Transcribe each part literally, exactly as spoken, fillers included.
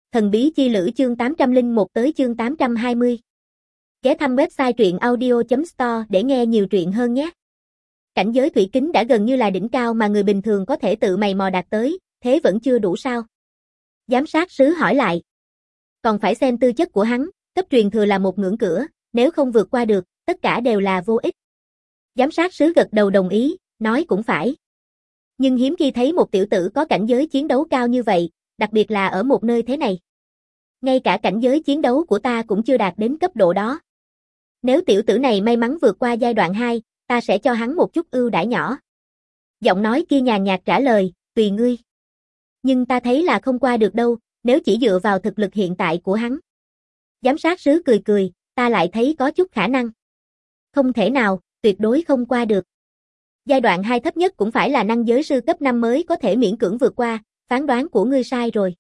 Thần bí chi lữ chương tám trăm lẻ một tới chương tám trăm hai mươi. Ghé thăm website truyện audio chấm store để nghe nhiều truyện hơn nhé. Cảnh giới thủy kính đã gần như là đỉnh cao mà người bình thường có thể tự mày mò đạt tới, thế vẫn chưa đủ sao? Giám sát sứ hỏi lại. Còn phải xem tư chất của hắn, cấp truyền thừa là một ngưỡng cửa, nếu không vượt qua được, tất cả đều là vô ích. Giám sát sứ gật đầu đồng ý, nói cũng phải. Nhưng hiếm khi thấy một tiểu tử có cảnh giới chiến đấu cao như vậy, đặc biệt là ở một nơi thế này. Ngay cả cảnh giới chiến đấu của ta cũng chưa đạt đến cấp độ đó. Nếu tiểu tử này may mắn vượt qua giai đoạn hai, ta sẽ cho hắn một chút ưu đãi nhỏ. Giọng nói kia nhàn nhạt trả lời, tùy ngươi. Nhưng ta thấy là không qua được đâu, nếu chỉ dựa vào thực lực hiện tại của hắn. Giám sát sứ cười cười, ta lại thấy có chút khả năng. Không thể nào, tuyệt đối không qua được. Giai đoạn hai thấp nhất cũng phải là năng giới sư cấp năm mới có thể miễn cưỡng vượt qua, phán đoán của ngươi sai rồi.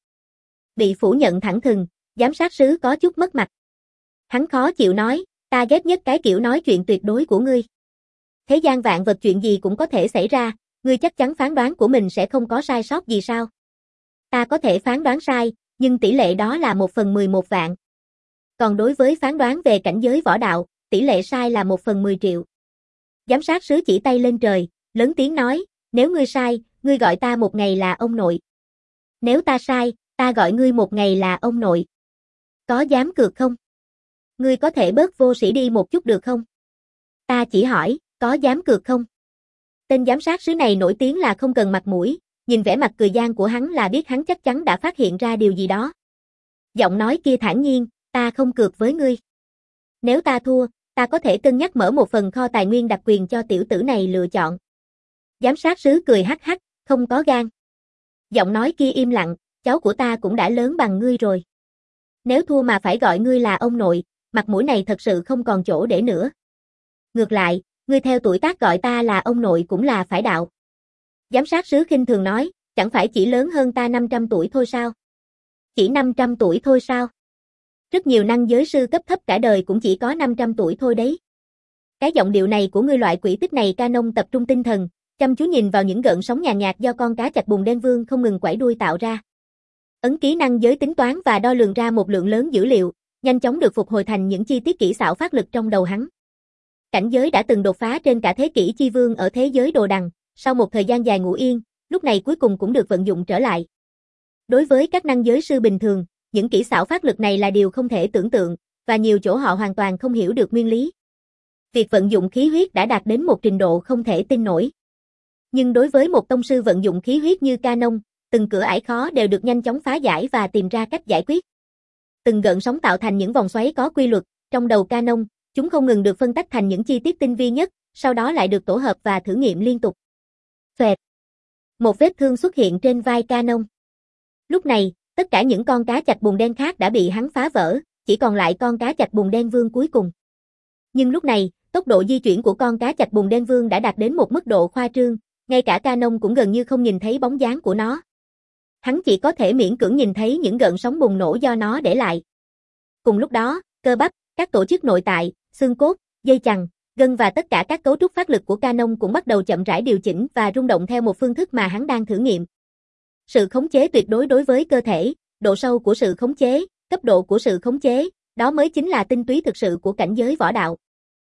Bị phủ nhận thẳng thừng, giám sát sứ có chút mất mặt. Hắn khó chịu nói, ta ghét nhất cái kiểu nói chuyện tuyệt đối của ngươi. Thế gian vạn vật chuyện gì cũng có thể xảy ra, ngươi chắc chắn phán đoán của mình sẽ không có sai sót gì sao? Ta có thể phán đoán sai, nhưng tỷ lệ đó là một phần mười một vạn. Còn đối với phán đoán về cảnh giới võ đạo, tỷ lệ sai là một phần mười triệu. Giám sát sứ chỉ tay lên trời, lớn tiếng nói, nếu ngươi sai, ngươi gọi ta một ngày là ông nội. Nếu ta sai, ta gọi ngươi một ngày là ông nội. Có dám cược không? Ngươi có thể bớt vô sĩ đi một chút được không? Ta chỉ hỏi, có dám cược không? Tên giám sát sứ này nổi tiếng là không cần mặt mũi, nhìn vẻ mặt cười gian của hắn là biết hắn chắc chắn đã phát hiện ra điều gì đó. Giọng nói kia thản nhiên, ta không cược với ngươi. Nếu ta thua, ta có thể cân nhắc mở một phần kho tài nguyên đặc quyền cho tiểu tử này lựa chọn. Giám sát sứ cười hắc hắc, không có gan. Giọng nói kia im lặng, cháu của ta cũng đã lớn bằng ngươi rồi. Nếu thua mà phải gọi ngươi là ông nội, mặt mũi này thật sự không còn chỗ để nữa. Ngược lại, ngươi theo tuổi tác gọi ta là ông nội cũng là phải đạo. Giám sát sứ khinh thường nói, chẳng phải chỉ lớn hơn ta năm trăm tuổi thôi sao? Chỉ năm trăm tuổi thôi sao? Rất nhiều năng giới sư cấp thấp cả đời cũng chỉ có năm trăm tuổi thôi đấy. Cái giọng điệu này của ngươi loại quỷ tích này. Canon tập trung tinh thần, chăm chú nhìn vào những gợn sóng nhàn nhạt do con cá chạch bùn đen vương không ngừng quẩy đuôi tạo ra. Ấn ký năng giới tính toán và đo lường ra một lượng lớn dữ liệu, nhanh chóng được phục hồi thành những chi tiết kỹ xảo phát lực trong đầu hắn. Cảnh giới đã từng đột phá trên cả thế kỷ chi vương ở thế giới đồ đằng, sau một thời gian dài ngủ yên, lúc này cuối cùng cũng được vận dụng trở lại. Đối với các năng giới sư bình thường, những kỹ xảo phát lực này là điều không thể tưởng tượng, và nhiều chỗ họ hoàn toàn không hiểu được nguyên lý. Việc vận dụng khí huyết đã đạt đến một trình độ không thể tin nổi. Nhưng đối với một tông sư vận dụng khí huyết như Canon, từng cửa ải khó đều được nhanh chóng phá giải và tìm ra cách giải quyết. Từng gợn sóng tạo thành những vòng xoáy có quy luật, trong đầu Canon, chúng không ngừng được phân tách thành những chi tiết tinh vi nhất, sau đó lại được tổ hợp và thử nghiệm liên tục. Xoẹt. Một vết thương xuất hiện trên vai Canon. Lúc này, tất cả những con cá chạch bùn đen khác đã bị hắn phá vỡ, chỉ còn lại con cá chạch bùn đen vương cuối cùng. Nhưng lúc này, tốc độ di chuyển của con cá chạch bùn đen vương đã đạt đến một mức độ khoa trương, ngay cả Canon cũng gần như không nhìn thấy bóng dáng của nó. Hắn chỉ có thể miễn cưỡng nhìn thấy những gợn sóng bùng nổ do nó để lại. Cùng lúc đó, cơ bắp, các tổ chức nội tại, xương cốt, dây chằng, gân và tất cả các cấu trúc phát lực của Canon cũng bắt đầu chậm rãi điều chỉnh và rung động theo một phương thức mà hắn đang thử nghiệm. Sự khống chế tuyệt đối đối với cơ thể, độ sâu của sự khống chế, cấp độ của sự khống chế, đó mới chính là tinh túy thực sự của cảnh giới võ đạo.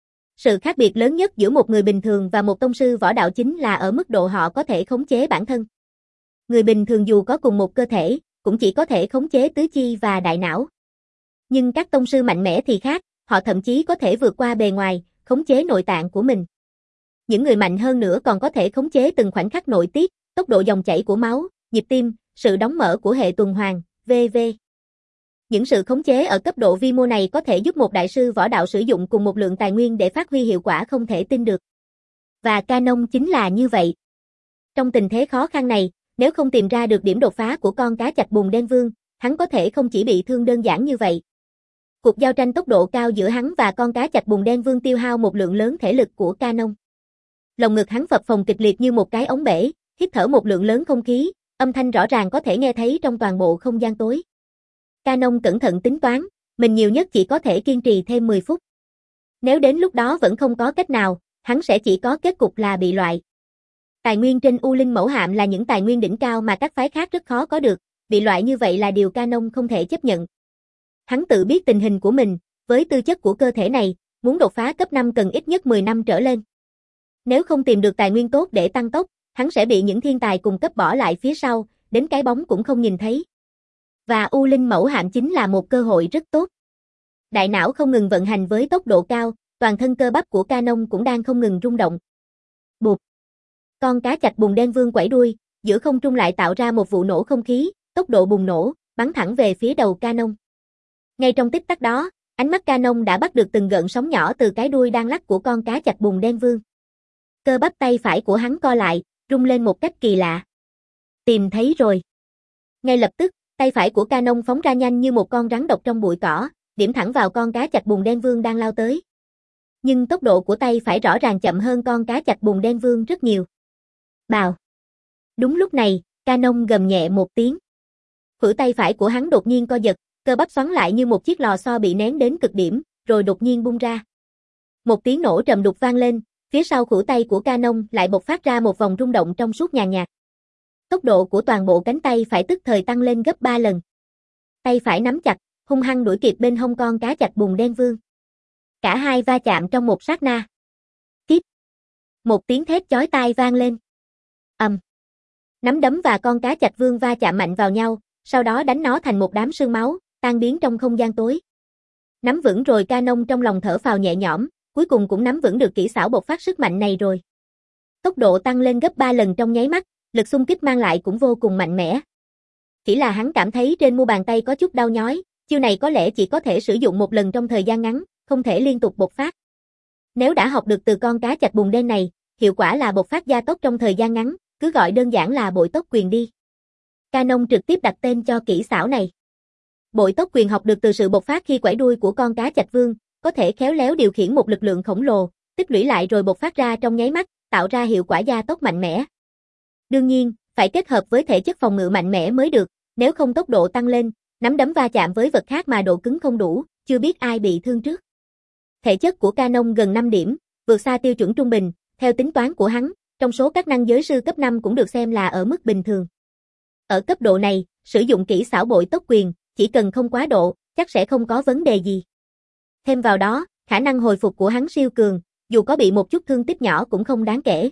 Sự khác biệt lớn nhất giữa một người bình thường và một tông sư võ đạo chính là ở mức độ họ có thể khống chế bản thân. Người bình thường dù có cùng một cơ thể, cũng chỉ có thể khống chế tứ chi và đại não. Nhưng các tông sư mạnh mẽ thì khác, họ thậm chí có thể vượt qua bề ngoài, khống chế nội tạng của mình. Những người mạnh hơn nữa còn có thể khống chế từng khoảnh khắc nội tiết, tốc độ dòng chảy của máu, nhịp tim, sự đóng mở của hệ tuần hoàn, vân vân. Những sự khống chế ở cấp độ vi mô này có thể giúp một đại sư võ đạo sử dụng cùng một lượng tài nguyên để phát huy hiệu quả không thể tin được. Và Canon chính là như vậy. Trong tình thế khó khăn này, nếu không tìm ra được điểm đột phá của con cá chạch bùn đen vương, hắn có thể không chỉ bị thương đơn giản như vậy. Cuộc giao tranh tốc độ cao giữa hắn và con cá chạch bùn đen vương tiêu hao một lượng lớn thể lực của Canon. Lồng ngực hắn phập phồng kịch liệt như một cái ống bể, hít thở một lượng lớn không khí, âm thanh rõ ràng có thể nghe thấy trong toàn bộ không gian tối. Canon cẩn thận tính toán, mình nhiều nhất chỉ có thể kiên trì thêm mười phút. Nếu đến lúc đó vẫn không có cách nào, hắn sẽ chỉ có kết cục là bị loại. Tài nguyên trên U Linh Mẫu Hạm là những tài nguyên đỉnh cao mà các phái khác rất khó có được, bị loại như vậy là điều Canon không thể chấp nhận. Hắn tự biết tình hình của mình, với tư chất của cơ thể này, muốn đột phá cấp năm cần ít nhất mười năm trở lên. Nếu không tìm được tài nguyên tốt để tăng tốc, hắn sẽ bị những thiên tài cùng cấp bỏ lại phía sau, đến cái bóng cũng không nhìn thấy. Và U Linh Mẫu Hạm chính là một cơ hội rất tốt. Đại não không ngừng vận hành với tốc độ cao, toàn thân cơ bắp của Canon cũng đang không ngừng rung động. Bụp. Con cá chạch bùn đen vương quẩy đuôi, giữa không trung lại tạo ra một vụ nổ không khí, tốc độ bùng nổ, bắn thẳng về phía đầu Canon. Ngay trong tích tắc đó, ánh mắt Canon đã bắt được từng gợn sóng nhỏ từ cái đuôi đang lắc của con cá chạch bùn đen vương. Cơ bắp tay phải của hắn co lại, rung lên một cách kỳ lạ. Tìm thấy rồi. Ngay lập tức, tay phải của Canon phóng ra nhanh như một con rắn độc trong bụi cỏ, điểm thẳng vào con cá chạch bùn đen vương đang lao tới. Nhưng tốc độ của tay phải rõ ràng chậm hơn con cá chạch bùn đen vương rất nhiều. Bào. Đúng lúc này, Canon gầm nhẹ một tiếng. Khuỷu tay phải của hắn đột nhiên co giật, cơ bắp xoắn lại như một chiếc lò xo bị nén đến cực điểm, rồi đột nhiên bung ra. Một tiếng nổ trầm đục vang lên, phía sau khuỷu tay của Canon lại bộc phát ra một vòng rung động trong suốt nhàn nhạt. Tốc độ của toàn bộ cánh tay phải tức thời tăng lên gấp ba lần. Tay phải nắm chặt, hung hăng đuổi kịp bên hông con cá chạch bùn đen vương. Cả hai va chạm trong một sát na. Tiếp. Một tiếng thét chói tai vang lên. Ầm. Um. Nắm đấm và con cá chạch vương va chạm mạnh vào nhau, sau đó đánh nó thành một đám sương máu, tan biến trong không gian tối. Nắm vững rồi Canon trong lòng thở phào nhẹ nhõm, cuối cùng cũng nắm vững được kỹ xảo bộc phát sức mạnh này rồi. Tốc độ tăng lên gấp ba lần trong nháy mắt, lực xung kích mang lại cũng vô cùng mạnh mẽ. Chỉ là hắn cảm thấy trên mu bàn tay có chút đau nhói, chiêu này có lẽ chỉ có thể sử dụng một lần trong thời gian ngắn, không thể liên tục bộc phát. Nếu đã học được từ con cá chạch bùn đen này, hiệu quả là bộc phát gia tốc trong thời gian ngắn, cứ gọi đơn giản là bội tốc quyền đi. Canon trực tiếp đặt tên cho kỹ xảo này. Bội tốc quyền học được từ sự bộc phát khi quẩy đuôi của con cá chạch vương, có thể khéo léo điều khiển một lực lượng khổng lồ, tích lũy lại rồi bộc phát ra trong nháy mắt, tạo ra hiệu quả gia tốc mạnh mẽ. Đương nhiên, phải kết hợp với thể chất phòng ngự mạnh mẽ mới được, nếu không tốc độ tăng lên, nắm đấm va chạm với vật khác mà độ cứng không đủ, chưa biết ai bị thương trước. Thể chất của Canon gần năm điểm, vượt xa tiêu chuẩn trung bình, theo tính toán của hắn, trong số các năng giới sư cấp năm cũng được xem là ở mức bình thường. Ở cấp độ này, sử dụng kỹ xảo bội tốc quyền, chỉ cần không quá độ, chắc sẽ không có vấn đề gì. Thêm vào đó, khả năng hồi phục của hắn siêu cường, dù có bị một chút thương tích nhỏ cũng không đáng kể.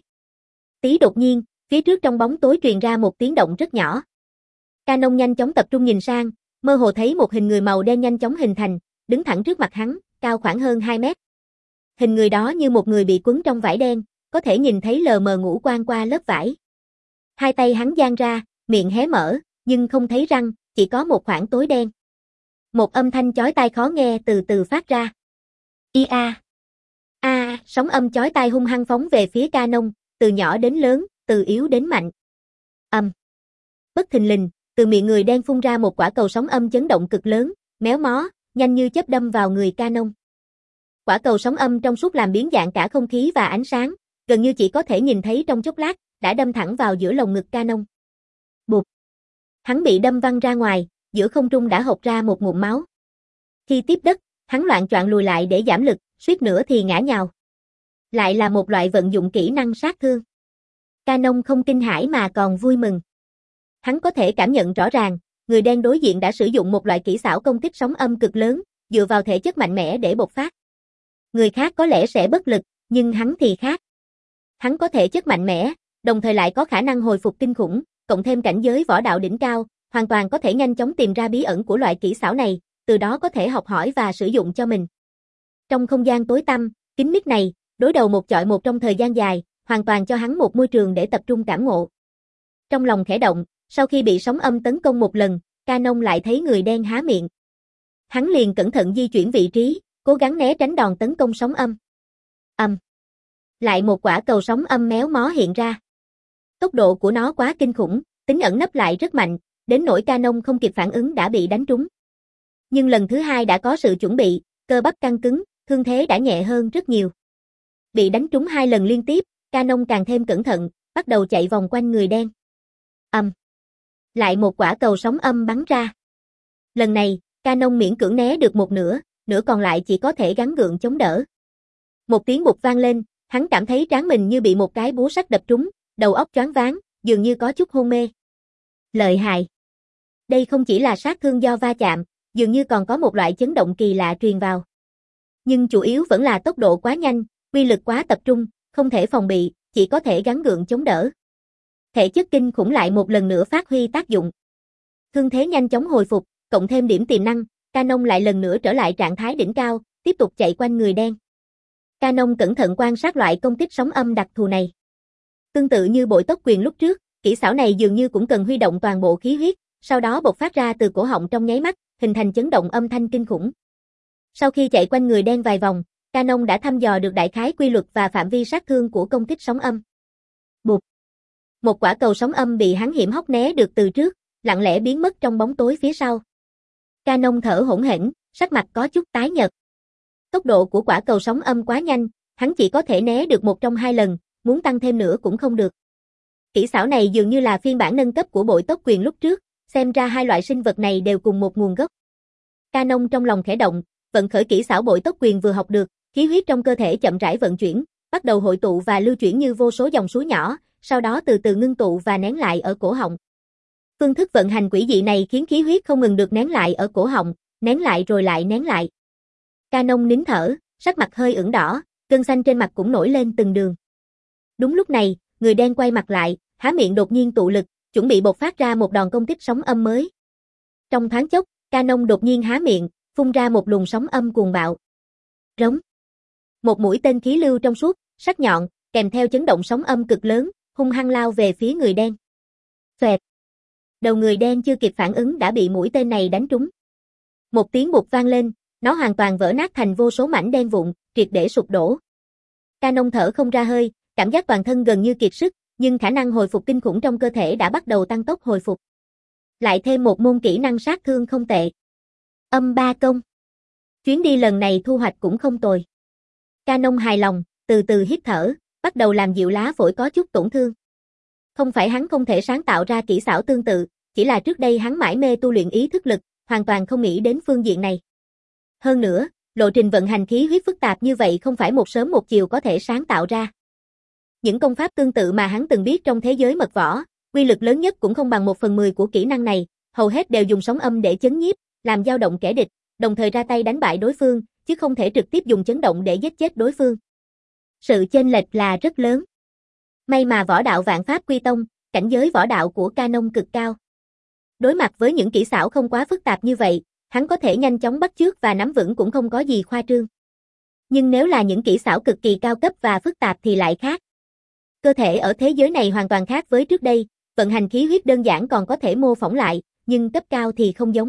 Tí đột nhiên, phía trước trong bóng tối truyền ra một tiếng động rất nhỏ. Canon nhanh chóng tập trung nhìn sang, mơ hồ thấy một hình người màu đen nhanh chóng hình thành, đứng thẳng trước mặt hắn, cao khoảng hơn hai mét. Hình người đó như một người bị quấn trong vải đen, có thể nhìn thấy lờ mờ ngũ quan qua lớp vải. Hai tay hắn dang ra, miệng hé mở, nhưng không thấy răng, chỉ có một khoảng tối đen. Một âm thanh chói tai khó nghe từ từ phát ra. Ia. A, à, sóng âm chói tai hung hăng phóng về phía Canon, từ nhỏ đến lớn, từ yếu đến mạnh. Âm. Um. Bất thình lình, từ miệng người đen phun ra một quả cầu sóng âm chấn động cực lớn, méo mó, nhanh như chớp đâm vào người Canon. Quả cầu sóng âm trong suốt làm biến dạng cả không khí và ánh sáng, gần như chỉ có thể nhìn thấy trong chốc lát, đã đâm thẳng vào giữa lồng ngực Canon. Bụp. Hắn bị đâm văng ra ngoài, giữa không trung đã hộc ra một ngụm máu. Khi tiếp đất, hắn loạng choạng lùi lại để giảm lực, suýt nữa thì ngã nhào. Lại là một loại vận dụng kỹ năng sát thương. Canon không kinh hãi mà còn vui mừng. Hắn có thể cảm nhận rõ ràng, người đen đối diện đã sử dụng một loại kỹ xảo công kích sóng âm cực lớn, dựa vào thể chất mạnh mẽ để bộc phát. Người khác có lẽ sẽ bất lực, nhưng hắn thì khác. Hắn có thể chất mạnh mẽ, đồng thời lại có khả năng hồi phục kinh khủng, cộng thêm cảnh giới võ đạo đỉnh cao, hoàn toàn có thể nhanh chóng tìm ra bí ẩn của loại kỹ xảo này, từ đó có thể học hỏi và sử dụng cho mình. Trong không gian tối tăm, kín mít này, đối đầu một chọi một trong thời gian dài, hoàn toàn cho hắn một môi trường để tập trung cảm ngộ. Trong lòng khẽ động, sau khi bị sóng âm tấn công một lần, Canon lại thấy người đen há miệng. Hắn liền cẩn thận di chuyển vị trí, cố gắng né tránh đòn tấn công sóng âm. Âm. Um. Lại một quả cầu sóng âm méo mó hiện ra. Tốc độ của nó quá kinh khủng, tính ẩn nấp lại rất mạnh, đến nỗi Canon không kịp phản ứng đã bị đánh trúng. Nhưng lần thứ hai đã có sự chuẩn bị, cơ bắp căng cứng, thương thế đã nhẹ hơn rất nhiều. Bị đánh trúng hai lần liên tiếp, Canon càng thêm cẩn thận, bắt đầu chạy vòng quanh người đen. Âm. Um. Lại một quả cầu sóng âm bắn ra. Lần này, Canon miễn cưỡng né được một nửa, nửa còn lại chỉ có thể gắng gượng chống đỡ. Một tiếng bụp vang lên, hắn cảm thấy trán mình như bị một cái búa sắt đập trúng, đầu óc choáng váng, dường như có chút hôn mê. Lợi hại. Đây không chỉ là sát thương do va chạm, dường như còn có một loại chấn động kỳ lạ truyền vào. Nhưng chủ yếu vẫn là tốc độ quá nhanh, uy lực quá tập trung, không thể phòng bị, chỉ có thể gắng gượng chống đỡ. Thể chất kinh khủng lại một lần nữa phát huy tác dụng. Thương thế nhanh chóng hồi phục, cộng thêm điểm tiềm năng, Canon lại lần nữa trở lại trạng thái đỉnh cao, tiếp tục chạy quanh người đen. Canon cẩn thận quan sát loại công kích sóng âm đặc thù này. Tương tự như bội tốc quyền lúc trước, kỹ xảo này dường như cũng cần huy động toàn bộ khí huyết, sau đó bộc phát ra từ cổ họng trong nháy mắt, hình thành chấn động âm thanh kinh khủng. Sau khi chạy quanh người đen vài vòng, Canon đã thăm dò được đại khái quy luật và phạm vi sát thương của công kích sóng âm. Bụp. Một quả cầu sóng âm bị hắn hiểm hóc né được từ trước, lặng lẽ biến mất trong bóng tối phía sau. Canon thở hổn hển, sắc mặt có chút tái nhợt. Tốc độ của quả cầu sóng âm quá nhanh, hắn chỉ có thể né được một trong hai lần, muốn tăng thêm nữa cũng không được. Kỹ xảo này dường như là phiên bản nâng cấp của bội tốc quyền lúc trước, xem ra hai loại sinh vật này đều cùng một nguồn gốc. Canon trong lòng khẽ động, vận khởi kỹ xảo bội tốc quyền vừa học được, khí huyết trong cơ thể chậm rãi vận chuyển, bắt đầu hội tụ và lưu chuyển như vô số dòng suối nhỏ, sau đó từ từ ngưng tụ và nén lại ở cổ họng. Phương thức vận hành quỷ dị này khiến khí huyết không ngừng được nén lại ở cổ họng, nén lại rồi lại nén lại. Canon nín thở, sắc mặt hơi ửng đỏ, gân xanh trên mặt cũng nổi lên từng đường. Đúng lúc này, người đen quay mặt lại, há miệng đột nhiên tụ lực, chuẩn bị bộc phát ra một đòn công kích sóng âm mới. Trong thoáng chốc, Canon đột nhiên há miệng, phun ra một luồng sóng âm cuồng bạo. Rống. Một mũi tên khí lưu trong suốt, sắc nhọn, kèm theo chấn động sóng âm cực lớn, hung hăng lao về phía người đen. Xoẹt. Đầu người đen chưa kịp phản ứng đã bị mũi tên này đánh trúng. Một tiếng bụp vang lên, nó hoàn toàn vỡ nát thành vô số mảnh đen vụn, triệt để sụp đổ. Canon thở không ra hơi, cảm giác toàn thân gần như kiệt sức, nhưng khả năng hồi phục kinh khủng trong cơ thể đã bắt đầu tăng tốc hồi phục. Lại thêm một môn kỹ năng sát thương không tệ. Âm ba công. Chuyến đi lần này thu hoạch cũng không tồi. Canon hài lòng, từ từ hít thở, bắt đầu làm dịu lá phổi có chút tổn thương. Không phải hắn không thể sáng tạo ra kỹ xảo tương tự, chỉ là trước đây hắn mải mê tu luyện ý thức lực, hoàn toàn không nghĩ đến phương diện này. Hơn nữa, lộ trình vận hành khí huyết phức tạp như vậy không phải một sớm một chiều có thể sáng tạo ra. Những công pháp tương tự mà hắn từng biết trong thế giới mật võ, uy lực lớn nhất cũng không bằng một phần mười của kỹ năng này, hầu hết đều dùng sóng âm để chấn nhiếp, làm dao động kẻ địch, đồng thời ra tay đánh bại đối phương, chứ không thể trực tiếp dùng chấn động để giết chết đối phương. Sự chênh lệch là rất lớn. May mà võ đạo vạn pháp quy tông, cảnh giới võ đạo của Canon cực cao. Đối mặt với những kỹ xảo không quá phức tạp như vậy, hắn có thể nhanh chóng bắt chước và nắm vững cũng không có gì khoa trương. Nhưng nếu là những kỹ xảo cực kỳ cao cấp và phức tạp thì lại khác. Cơ thể ở thế giới này hoàn toàn khác với trước đây, vận hành khí huyết đơn giản còn có thể mô phỏng lại, nhưng cấp cao thì không giống.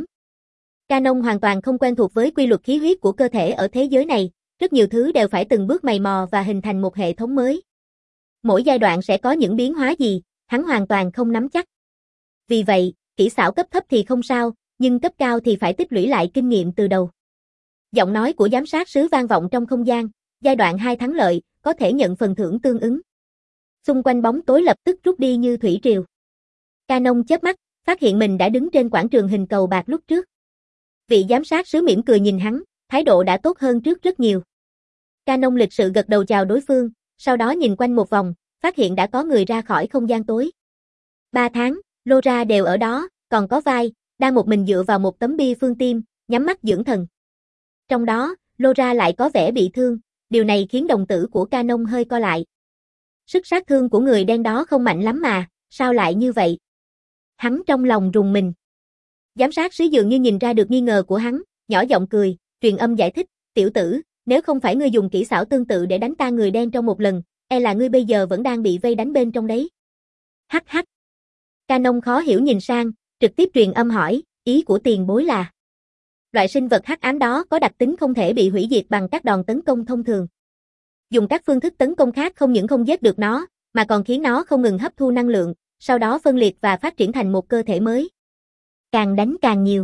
Canon hoàn toàn không quen thuộc với quy luật khí huyết của cơ thể ở thế giới này, rất nhiều thứ đều phải từng bước mày mò và hình thành một hệ thống mới. Mỗi giai đoạn sẽ có những biến hóa gì, hắn hoàn toàn không nắm chắc. Vì vậy, kỹ xảo cấp thấp thì không sao, nhưng cấp cao thì phải tích lũy lại kinh nghiệm từ đầu. Giọng nói của giám sát sứ vang vọng trong không gian, giai đoạn hai thắng lợi, có thể nhận phần thưởng tương ứng. Xung quanh bóng tối lập tức rút đi như thủy triều. Canon chớp mắt, phát hiện mình đã đứng trên quảng trường hình cầu bạc lúc trước. Vị giám sát sứ mỉm cười nhìn hắn, thái độ đã tốt hơn trước rất nhiều. Canon lịch sự gật đầu chào đối phương, sau đó nhìn quanh một vòng, phát hiện đã có người ra khỏi không gian tối. Ba tháng, Laura đều ở đó, còn có Vai, đang một mình dựa vào một tấm bia phương tiêm, nhắm mắt dưỡng thần. Trong đó, Laura lại có vẻ bị thương, điều này khiến đồng tử của Canon hơi co lại. Sức sát thương của người đen đó không mạnh lắm mà, sao lại như vậy? Hắn trong lòng rùng mình. Giám sát sứ dường như nhìn ra được nghi ngờ của hắn, nhỏ giọng cười, truyền âm giải thích, tiểu tử, nếu không phải ngươi dùng kỹ xảo tương tự để đánh tan người đen trong một lần, e là ngươi bây giờ vẫn đang bị vây đánh bên trong đấy. Hắc hắc. Canon khó hiểu nhìn sang, trực tiếp truyền âm hỏi, ý của tiền bối là. Loại sinh vật hắc ám đó có đặc tính không thể bị hủy diệt bằng các đòn tấn công thông thường. Dùng các phương thức tấn công khác không những không giết được nó, mà còn khiến nó không ngừng hấp thu năng lượng, sau đó phân liệt và phát triển thành một cơ thể mới. Càng đánh càng nhiều.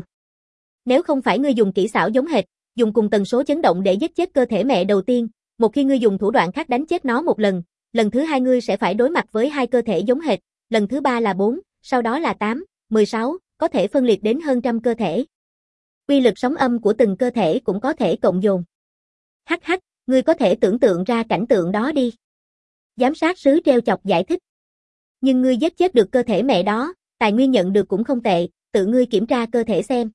Nếu không phải ngươi dùng kỹ xảo giống hệt, dùng cùng tần số chấn động để giết chết cơ thể mẹ đầu tiên, một khi ngươi dùng thủ đoạn khác đánh chết nó một lần, lần thứ hai ngươi sẽ phải đối mặt với hai cơ thể giống hệt, lần thứ ba là bốn, sau đó là tám, mười sáu, có thể phân liệt đến hơn trăm cơ thể. Quy lực sóng âm của từng cơ thể cũng có thể cộng dồn. Hắc hắc, ngươi có thể tưởng tượng ra cảnh tượng đó đi. Giám sát sứ treo chọc giải thích. Nhưng ngươi giết chết được cơ thể mẹ đó, tài nguyên nhận được cũng không tệ, tự ngươi kiểm tra cơ thể xem.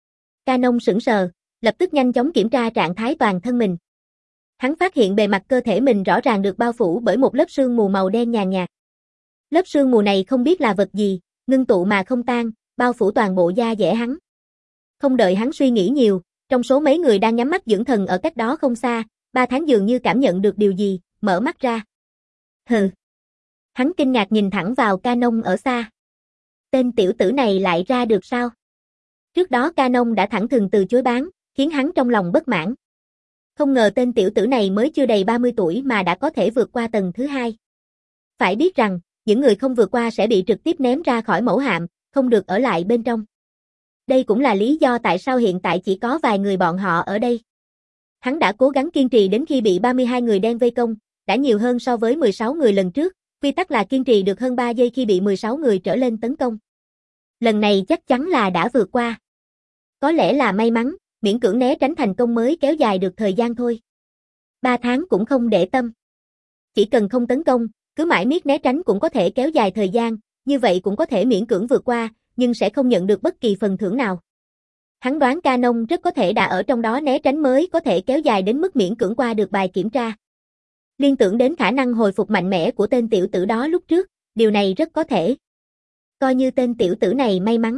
Canon sững sờ, lập tức nhanh chóng kiểm tra trạng thái toàn thân mình. Hắn phát hiện bề mặt cơ thể mình rõ ràng được bao phủ bởi một lớp sương mù màu đen nhàn nhạt. Lớp sương mù này không biết là vật gì, ngưng tụ mà không tan, bao phủ toàn bộ da dẻ hắn. Không đợi hắn suy nghĩ nhiều, trong số mấy người đang nhắm mắt dưỡng thần ở cách đó không xa, Ba Tháng dường như cảm nhận được điều gì, mở mắt ra. Hừ. Hắn kinh ngạc nhìn thẳng vào Canon ở xa. Tên tiểu tử này lại ra được sao? Trước đó Canon đã thẳng thừng từ chối bán, khiến hắn trong lòng bất mãn. Không ngờ tên tiểu tử này mới chưa đầy ba mươi tuổi mà đã có thể vượt qua tầng thứ hai. Phải biết rằng, những người không vượt qua sẽ bị trực tiếp ném ra khỏi mẫu hạm, không được ở lại bên trong. Đây cũng là lý do tại sao hiện tại chỉ có vài người bọn họ ở đây. Hắn đã cố gắng kiên trì đến khi bị ba mươi hai người đen vây công, đã nhiều hơn so với mười sáu người lần trước, quy tắc là kiên trì được hơn ba giây khi bị mười sáu người trở lên tấn công. Lần này chắc chắn là đã vượt qua. Có lẽ là may mắn, miễn cưỡng né tránh thành công mới kéo dài được thời gian thôi. Ba Tháng cũng không để tâm. Chỉ cần không tấn công, cứ mãi miết né tránh cũng có thể kéo dài thời gian, như vậy cũng có thể miễn cưỡng vượt qua, nhưng sẽ không nhận được bất kỳ phần thưởng nào. Hắn đoán Canon rất có thể đã ở trong đó né tránh mới có thể kéo dài đến mức miễn cưỡng qua được bài kiểm tra. Liên tưởng đến khả năng hồi phục mạnh mẽ của tên tiểu tử đó lúc trước, điều này rất có thể. Coi như tên tiểu tử này may mắn.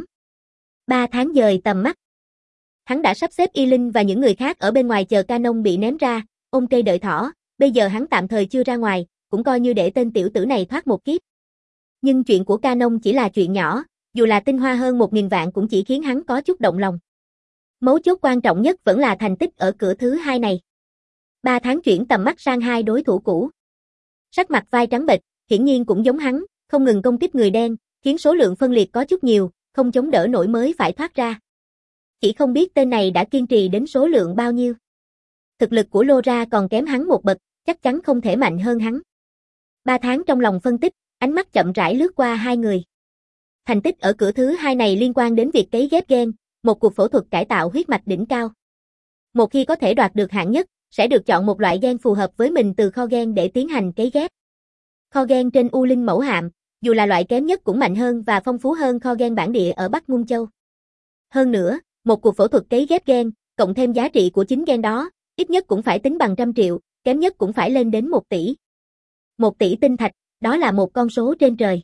Ba Tháng dời tầm mắt. Hắn đã sắp xếp Y Linh và những người khác ở bên ngoài chờ Canon bị ném ra, ôm cây đợi thỏ, bây giờ hắn tạm thời chưa ra ngoài, cũng coi như để tên tiểu tử này thoát một kiếp. Nhưng chuyện của Canon chỉ là chuyện nhỏ, dù là tinh hoa hơn một nghìn vạn cũng chỉ khiến hắn có chút động lòng. Mấu chốt quan trọng nhất vẫn là thành tích ở cửa thứ hai này. Ba Tháng chuyển tầm mắt sang hai đối thủ cũ. Sắc mặt vai trắng bệch, hiển nhiên cũng giống hắn, không ngừng công kích người đen, khiến số lượng phân liệt có chút nhiều, không chống đỡ nổi mới phải thoát ra. Chỉ không biết tên này đã kiên trì đến số lượng bao nhiêu. Thực lực của Laura còn kém hắn một bậc, chắc chắn không thể mạnh hơn hắn. Ba Tháng trong lòng phân tích, ánh mắt chậm rãi lướt qua hai người. Thành tích ở cửa thứ hai này liên quan đến việc cấy ghép gen, một cuộc phẫu thuật cải tạo huyết mạch đỉnh cao. Một khi có thể đoạt được hạng nhất, sẽ được chọn một loại gen phù hợp với mình từ kho gen để tiến hành cấy ghép. Kho gen trên U Linh mẫu hạm, dù là loại kém nhất cũng mạnh hơn và phong phú hơn kho gen bản địa ở Bắc Ngung Châu. Hơn nữa, một cuộc phẫu thuật cấy ghép gen, cộng thêm giá trị của chính gen đó, ít nhất cũng phải tính bằng trăm triệu, kém nhất cũng phải lên đến một tỷ. Một tỷ tinh thạch, đó là một con số trên trời.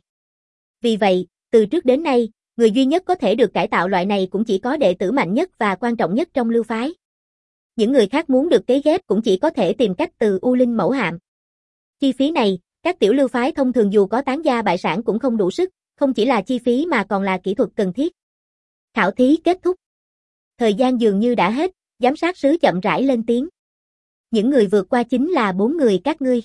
Vì vậy, từ trước đến nay, người duy nhất có thể được cải tạo loại này cũng chỉ có đệ tử mạnh nhất và quan trọng nhất trong lưu phái. Những người khác muốn được cấy ghép cũng chỉ có thể tìm cách từ U Linh mẫu hạm. Chi phí này, các tiểu lưu phái thông thường dù có tán gia bại sản cũng không đủ sức, không chỉ là chi phí mà còn là kỹ thuật cần thiết. Khảo thí kết thúc. Thời gian dường như đã hết, giám sát sứ chậm rãi lên tiếng. Những người vượt qua chính là bốn người các ngươi.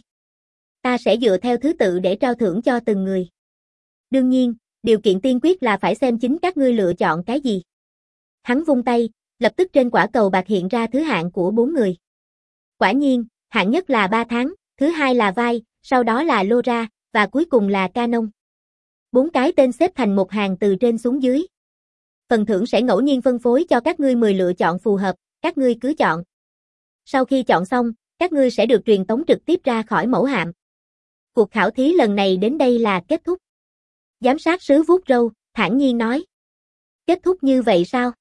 Ta sẽ dựa theo thứ tự để trao thưởng cho từng người. Đương nhiên, điều kiện tiên quyết là phải xem chính các ngươi lựa chọn cái gì. Hắn vung tay, lập tức trên quả cầu bạc hiện ra thứ hạng của bốn người. Quả nhiên, hạng nhất là Ba Tháng, thứ hai là Vai, sau đó là Laura, và cuối cùng là Canon. Bốn cái tên xếp thành một hàng từ trên xuống dưới. Phần thưởng sẽ ngẫu nhiên phân phối cho các ngươi mười lựa chọn phù hợp, các ngươi cứ chọn. Sau khi chọn xong, các ngươi sẽ được truyền tống trực tiếp ra khỏi mẫu hạm. Cuộc khảo thí lần này đến đây là kết thúc. Giám sát sứ vuốt râu, thản nhiên nói. Kết thúc như vậy sao?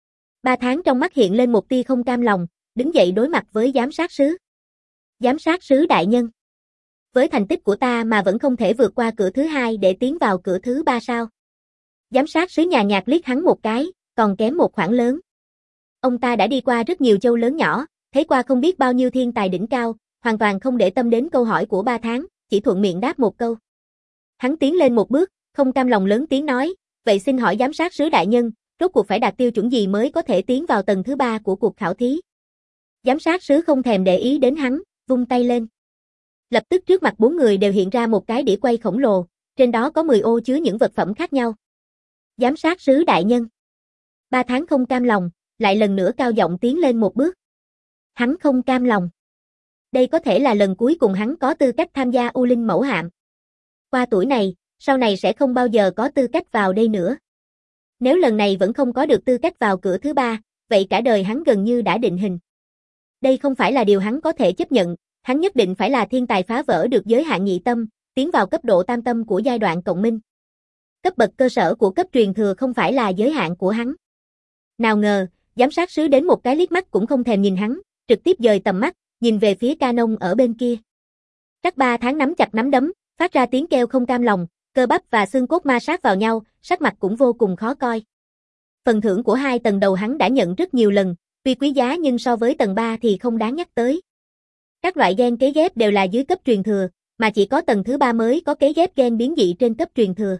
Ba Tháng trong mắt hiện lên một tia không cam lòng, đứng dậy đối mặt với giám sát sứ. Giám sát sứ đại nhân. Với thành tích của ta mà vẫn không thể vượt qua cửa thứ hai để tiến vào cửa thứ ba sao? Giám sát sứ nhàn nhạt liếc hắn một cái, còn kém một khoảng lớn. Ông ta đã đi qua rất nhiều châu lớn nhỏ, thấy qua không biết bao nhiêu thiên tài đỉnh cao, hoàn toàn không để tâm đến câu hỏi của Ba Tháng, chỉ thuận miệng đáp một câu. Hắn tiến lên một bước, không cam lòng lớn tiếng nói, vậy xin hỏi giám sát sứ đại nhân, rốt cuộc phải đạt tiêu chuẩn gì mới có thể tiến vào tầng thứ ba của cuộc khảo thí? Giám sát sứ không thèm để ý đến hắn, vung tay lên. Lập tức trước mặt bốn người đều hiện ra một cái đĩa quay khổng lồ, trên đó có mười ô chứa những vật phẩm khác nhau. Giám sát sứ đại nhân. Ba Tháng không cam lòng, lại lần nữa cao giọng tiến lên một bước. Hắn không cam lòng. Đây có thể là lần cuối cùng hắn có tư cách tham gia U Linh mẫu hạm. Qua tuổi này, sau này sẽ không bao giờ có tư cách vào đây nữa. Nếu lần này vẫn không có được tư cách vào cửa thứ ba, vậy cả đời hắn gần như đã định hình. Đây không phải là điều hắn có thể chấp nhận, hắn nhất định phải là thiên tài phá vỡ được giới hạn nhị tâm, tiến vào cấp độ tam tâm của giai đoạn cộng minh. cấp bậc cơ sở của cấp truyền thừa không phải là giới hạn của hắn. Nào ngờ, giám sát sứ đến một cái liếc mắt cũng không thèm nhìn hắn, trực tiếp dời tầm mắt, nhìn về phía Canon ở bên kia. Trắc Ba Tháng nắm chặt nắm đấm, phát ra tiếng kêu không cam lòng, cơ bắp và xương cốt ma sát vào nhau, sắc mặt cũng vô cùng khó coi. Phần thưởng của hai tầng đầu hắn đã nhận rất nhiều lần, tuy quý giá nhưng so với tầng ba thì không đáng nhắc tới. Các loại gen kế ghép đều là dưới cấp truyền thừa, mà chỉ có tầng thứ ba mới có kế ghép gen biến dị trên cấp truyền thừa.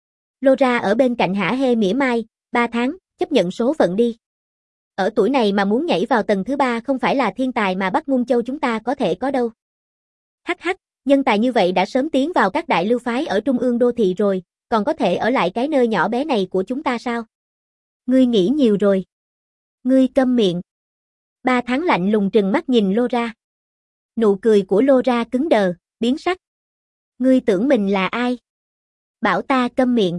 Laura ở bên cạnh hả hê mỉa mai, Ba Tháng, chấp nhận số phận đi. Ở tuổi này mà muốn nhảy vào tầng thứ ba không phải là thiên tài mà Bắc Ngung Châu chúng ta có thể có đâu. Hắc hắc, nhân tài như vậy đã sớm tiến vào các đại lưu phái ở trung ương đô thị rồi, còn có thể ở lại cái nơi nhỏ bé này của chúng ta sao? Ngươi nghĩ nhiều rồi. Ngươi câm miệng. Ba Tháng lạnh lùng trừng mắt nhìn Laura. Nụ cười của Laura cứng đờ, biến sắc. Ngươi tưởng mình là ai? Bảo ta câm miệng.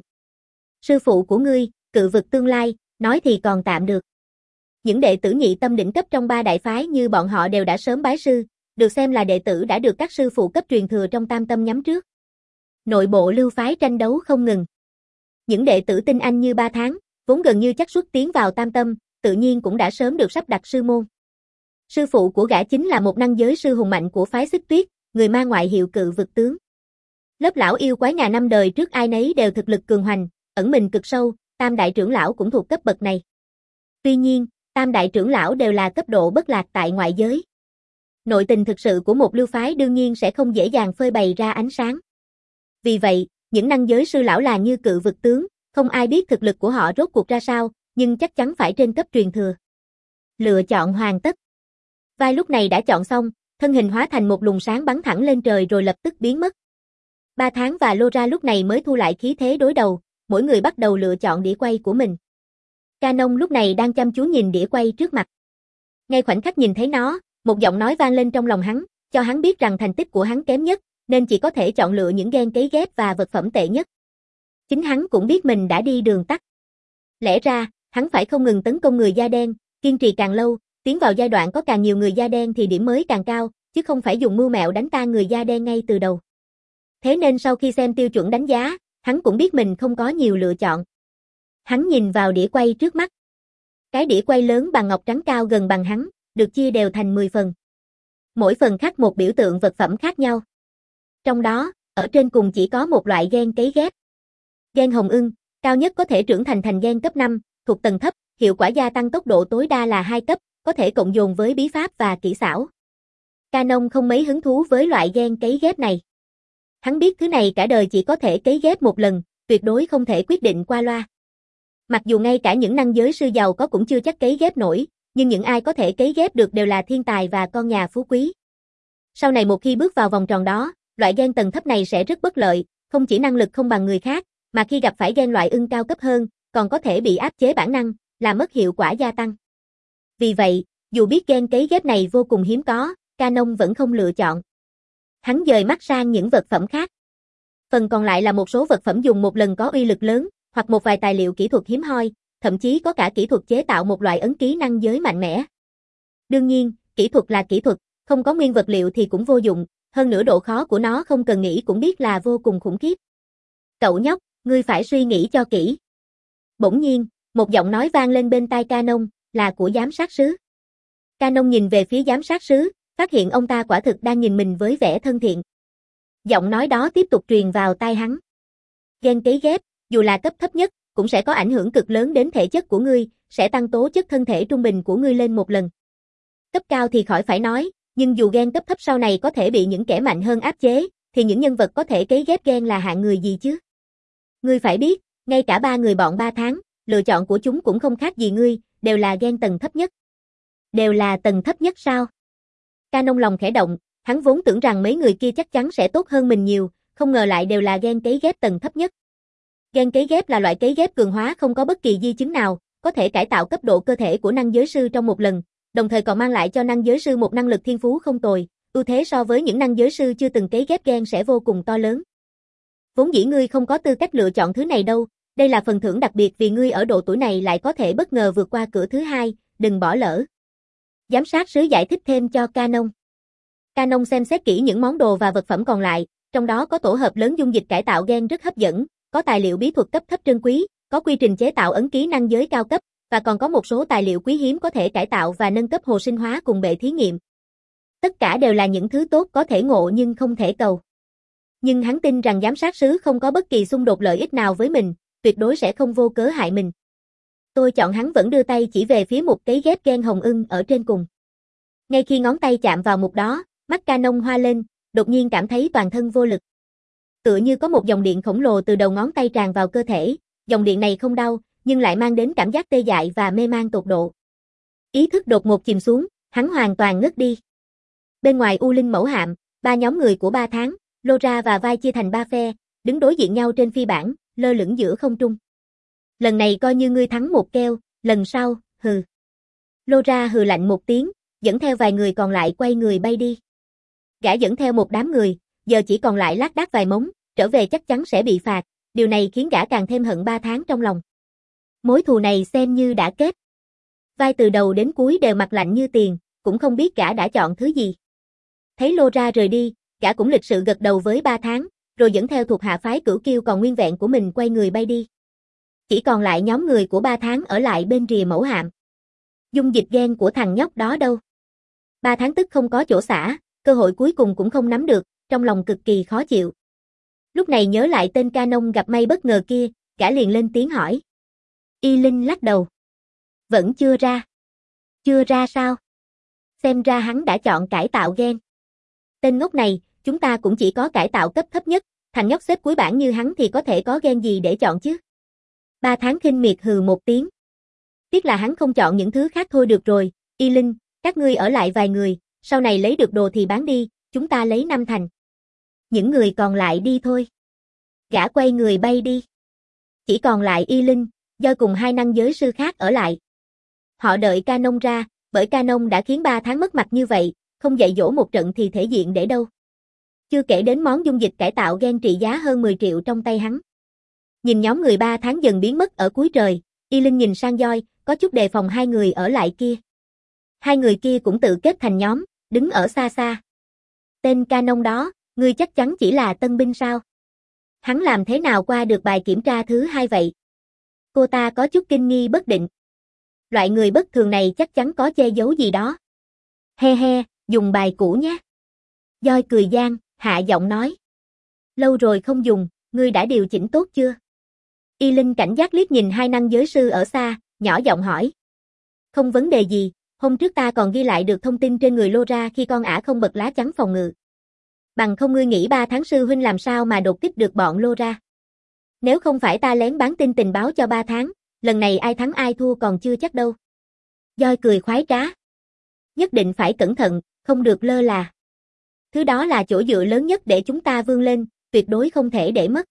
Sư phụ của ngươi, cự vực tương lai, nói thì còn tạm được. Những đệ tử nhị tâm đỉnh cấp trong ba đại phái như bọn họ đều đã sớm bái sư, được xem là đệ tử đã được các sư phụ cấp truyền thừa trong tam tâm nhắm trước. Nội bộ lưu phái tranh đấu không ngừng. Những đệ tử tinh anh như Ba Tháng, vốn gần như chắc suất tiến vào tam tâm, tự nhiên cũng đã sớm được sắp đặt sư môn. Sư phụ của gã chính là một năng giới sư hùng mạnh của phái Xích Tuyết, người mang ngoại hiệu cự vực tướng. Lớp lão yêu quái nhà năm đời trước ai nấy đều thực lực cường hoành, ẩn mình cực sâu, tam đại trưởng lão cũng thuộc cấp bậc này. Tuy nhiên, tam đại trưởng lão đều là cấp độ bất lạc tại ngoại giới. Nội tình thực sự của một lưu phái đương nhiên sẽ không dễ dàng phơi bày ra ánh sáng. Vì vậy, những năng giới sư lão là như cự vực tướng, không ai biết thực lực của họ rốt cuộc ra sao, nhưng chắc chắn phải trên cấp truyền thừa. Lựa chọn hoàn tất. Vai lúc này đã chọn xong, thân hình hóa thành một luồng sáng bắn thẳng lên trời rồi lập tức biến mất. Ba Tháng và Laura lúc này mới thu lại khí thế đối đầu, mỗi người bắt đầu lựa chọn đĩa quay của mình. Canon lúc này đang chăm chú nhìn đĩa quay trước mặt. Ngay khoảnh khắc nhìn thấy nó, một giọng nói vang lên trong lòng hắn, cho hắn biết rằng thành tích của hắn kém nhất, nên chỉ có thể chọn lựa những gen cấy ghép và vật phẩm tệ nhất. Chính hắn cũng biết mình đã đi đường tắt. Lẽ ra, hắn phải không ngừng tấn công người da đen, kiên trì càng lâu, tiến vào giai đoạn có càng nhiều người da đen thì điểm mới càng cao, chứ không phải dùng mưu mẹo đánh tan người da đen ngay từ đầu. Thế nên sau khi xem tiêu chuẩn đánh giá, hắn cũng biết mình không có nhiều lựa chọn. Hắn nhìn vào đĩa quay trước mắt. Cái đĩa quay lớn bằng ngọc trắng cao gần bằng hắn, được chia đều thành mười phần. Mỗi phần khắc một biểu tượng vật phẩm khác nhau. Trong đó, ở trên cùng chỉ có một loại gen cấy ghép. Gen hồng ưng, cao nhất có thể trưởng thành thành gen cấp năm, thuộc tầng thấp, hiệu quả gia tăng tốc độ tối đa là hai cấp, có thể cộng dồn với bí pháp và kỹ xảo. Canon không mấy hứng thú với loại gen cấy ghép này. Hắn biết thứ này cả đời chỉ có thể cấy ghép một lần, tuyệt đối không thể quyết định qua loa. Mặc dù ngay cả những năng giới sư giàu có cũng chưa chắc cấy ghép nổi, nhưng những ai có thể cấy ghép được đều là thiên tài và con nhà phú quý. Sau này một khi bước vào vòng tròn đó, loại gen tầng thấp này sẽ rất bất lợi, không chỉ năng lực không bằng người khác, mà khi gặp phải gen loại ưng cao cấp hơn, còn có thể bị áp chế bản năng, làm mất hiệu quả gia tăng. Vì vậy, dù biết gen cấy ghép này vô cùng hiếm có, Canon vẫn không lựa chọn. Hắn dời mắt sang những vật phẩm khác. Phần còn lại là một số vật phẩm dùng một lần có uy lực lớn, hoặc một vài tài liệu kỹ thuật hiếm hoi, thậm chí có cả kỹ thuật chế tạo một loại ấn ký năng giới mạnh mẽ. Đương nhiên, kỹ thuật là kỹ thuật, không có nguyên vật liệu thì cũng vô dụng, hơn nữa độ khó của nó không cần nghĩ cũng biết là vô cùng khủng khiếp. Cậu nhóc, ngươi phải suy nghĩ cho kỹ. Bỗng nhiên, một giọng nói vang lên bên tai Canon, là của giám sát sứ. Canon nhìn về phía giám sát sứ, phát hiện ông ta quả thực đang nhìn mình với vẻ thân thiện. Giọng nói đó tiếp tục truyền vào tai hắn. Gen cấy ghép, dù là cấp thấp nhất, cũng sẽ có ảnh hưởng cực lớn đến thể chất của ngươi, sẽ tăng tố chất thân thể trung bình của ngươi lên một lần. Cấp cao thì khỏi phải nói, nhưng dù gen cấp thấp sau này có thể bị những kẻ mạnh hơn áp chế, thì những nhân vật có thể cấy ghép gen là hạng người gì chứ? Ngươi phải biết, ngay cả ba người bọn Ba Tháng, lựa chọn của chúng cũng không khác gì ngươi, đều là gen tầng thấp nhất. Đều là tầng thấp nhất sao? Canon lòng khẽ động, hắn vốn tưởng rằng mấy người kia chắc chắn sẽ tốt hơn mình nhiều, không ngờ lại đều là gen cấy ghép tầng thấp nhất. Gen cấy ghép là loại cấy ghép cường hóa không có bất kỳ di chứng nào, có thể cải tạo cấp độ cơ thể của năng giới sư trong một lần, đồng thời còn mang lại cho năng giới sư một năng lực thiên phú không tồi, ưu thế so với những năng giới sư chưa từng cấy ghép gen sẽ vô cùng to lớn. Vốn dĩ ngươi không có tư cách lựa chọn thứ này đâu, đây là phần thưởng đặc biệt vì ngươi ở độ tuổi này lại có thể bất ngờ vượt qua cửa thứ hai, đừng bỏ lỡ. Giám sát sứ giải thích thêm cho Canon. Canon xem xét kỹ những món đồ và vật phẩm còn lại, trong đó có tổ hợp lớn dung dịch cải tạo gen rất hấp dẫn, có tài liệu bí thuật cấp thấp trân quý, có quy trình chế tạo ấn ký năng giới cao cấp, và còn có một số tài liệu quý hiếm có thể cải tạo và nâng cấp hồ sinh hóa cùng bệ thí nghiệm. Tất cả đều là những thứ tốt có thể ngộ nhưng không thể cầu. Nhưng hắn tin rằng giám sát sứ không có bất kỳ xung đột lợi ích nào với mình, tuyệt đối sẽ không vô cớ hại mình. Tôi chọn hắn vẫn đưa tay chỉ về phía một cái ghép gen hồng ưng ở trên cùng. Ngay khi ngón tay chạm vào mục đó, mắt Canon hoa lên, đột nhiên cảm thấy toàn thân vô lực. Tựa như có một dòng điện khổng lồ từ đầu ngón tay tràn vào cơ thể, dòng điện này không đau, nhưng lại mang đến cảm giác tê dại và mê man tột độ. Ý thức đột ngột chìm xuống, hắn hoàn toàn ngất đi. Bên ngoài U Linh mẫu hạm, ba nhóm người của ba tháng, Laura và Vai chia thành ba phe, đứng đối diện nhau trên phi bản, lơ lửng giữa không trung. Lần này coi như ngươi thắng một keo, lần sau, hừ. Laura hừ lạnh một tiếng, dẫn theo vài người còn lại quay người bay đi. Gã dẫn theo một đám người, giờ chỉ còn lại lác đác vài mống, trở về chắc chắn sẽ bị phạt, điều này khiến gã càng thêm hận ba tháng trong lòng. Mối thù này xem như đã kết. Vai từ đầu đến cuối đều mặt lạnh như tiền, cũng không biết gã đã chọn thứ gì. Thấy Laura rời đi, gã cũng lịch sự gật đầu với ba tháng, rồi dẫn theo thuộc hạ phái Cửu Kiêu còn nguyên vẹn của mình quay người bay đi. Chỉ còn lại nhóm người của ba tháng ở lại bên rìa mẫu hạm. Dung dịch gen của thằng nhóc đó đâu? Ba tháng tức không có chỗ xả, cơ hội cuối cùng cũng không nắm được, trong lòng cực kỳ khó chịu. Lúc này nhớ lại tên Canon gặp may bất ngờ kia, gã liền lên tiếng hỏi. Y Linh lắc đầu. Vẫn chưa ra. Chưa ra sao? Xem ra hắn đã chọn cải tạo gen. Tên ngốc này, chúng ta cũng chỉ có cải tạo cấp thấp nhất, thằng nhóc xếp cuối bảng như hắn thì có thể có gen gì để chọn chứ? Ba tháng khinh miệt hừ một tiếng. Tiếc là hắn không chọn những thứ khác thôi được rồi, Y Linh, các ngươi ở lại vài người, sau này lấy được đồ thì bán đi, chúng ta lấy năm thành. Những người còn lại đi thôi. Gã quay người bay đi. Chỉ còn lại Y Linh, do cùng hai năng giới sư khác ở lại. Họ đợi Canon ra, bởi Canon đã khiến ba tháng mất mặt như vậy, không dạy dỗ một trận thì thể diện để đâu. Chưa kể đến món dung dịch cải tạo gen trị giá hơn mười triệu trong tay hắn. Nhìn nhóm người ba tháng dần biến mất ở cuối trời, Y Linh nhìn sang Joy, có chút đề phòng hai người ở lại kia. Hai người kia cũng tự kết thành nhóm, đứng ở xa xa. Tên Canon đó, ngươi chắc chắn chỉ là tân binh sao? Hắn làm thế nào qua được bài kiểm tra thứ hai vậy? Cô ta có chút kinh nghi bất định. Loại người bất thường này chắc chắn có che giấu gì đó. He he, dùng bài cũ nhé. Joy cười gian, hạ giọng nói. Lâu rồi không dùng, ngươi đã điều chỉnh tốt chưa? Y Linh cảnh giác liếc nhìn hai năng giới sư ở xa, nhỏ giọng hỏi. Không vấn đề gì, hôm trước ta còn ghi lại được thông tin trên người Laura khi con ả không bật lá chắn phòng ngự. Bằng không ngươi nghĩ ba tháng sư huynh làm sao mà đột kích được bọn Laura. Nếu không phải ta lén bán tin tình báo cho ba tháng, lần này ai thắng ai thua còn chưa chắc đâu. Joy cười khoái trá. Nhất định phải cẩn thận, không được lơ là. Thứ đó là chỗ dựa lớn nhất để chúng ta vươn lên, tuyệt đối không thể để mất.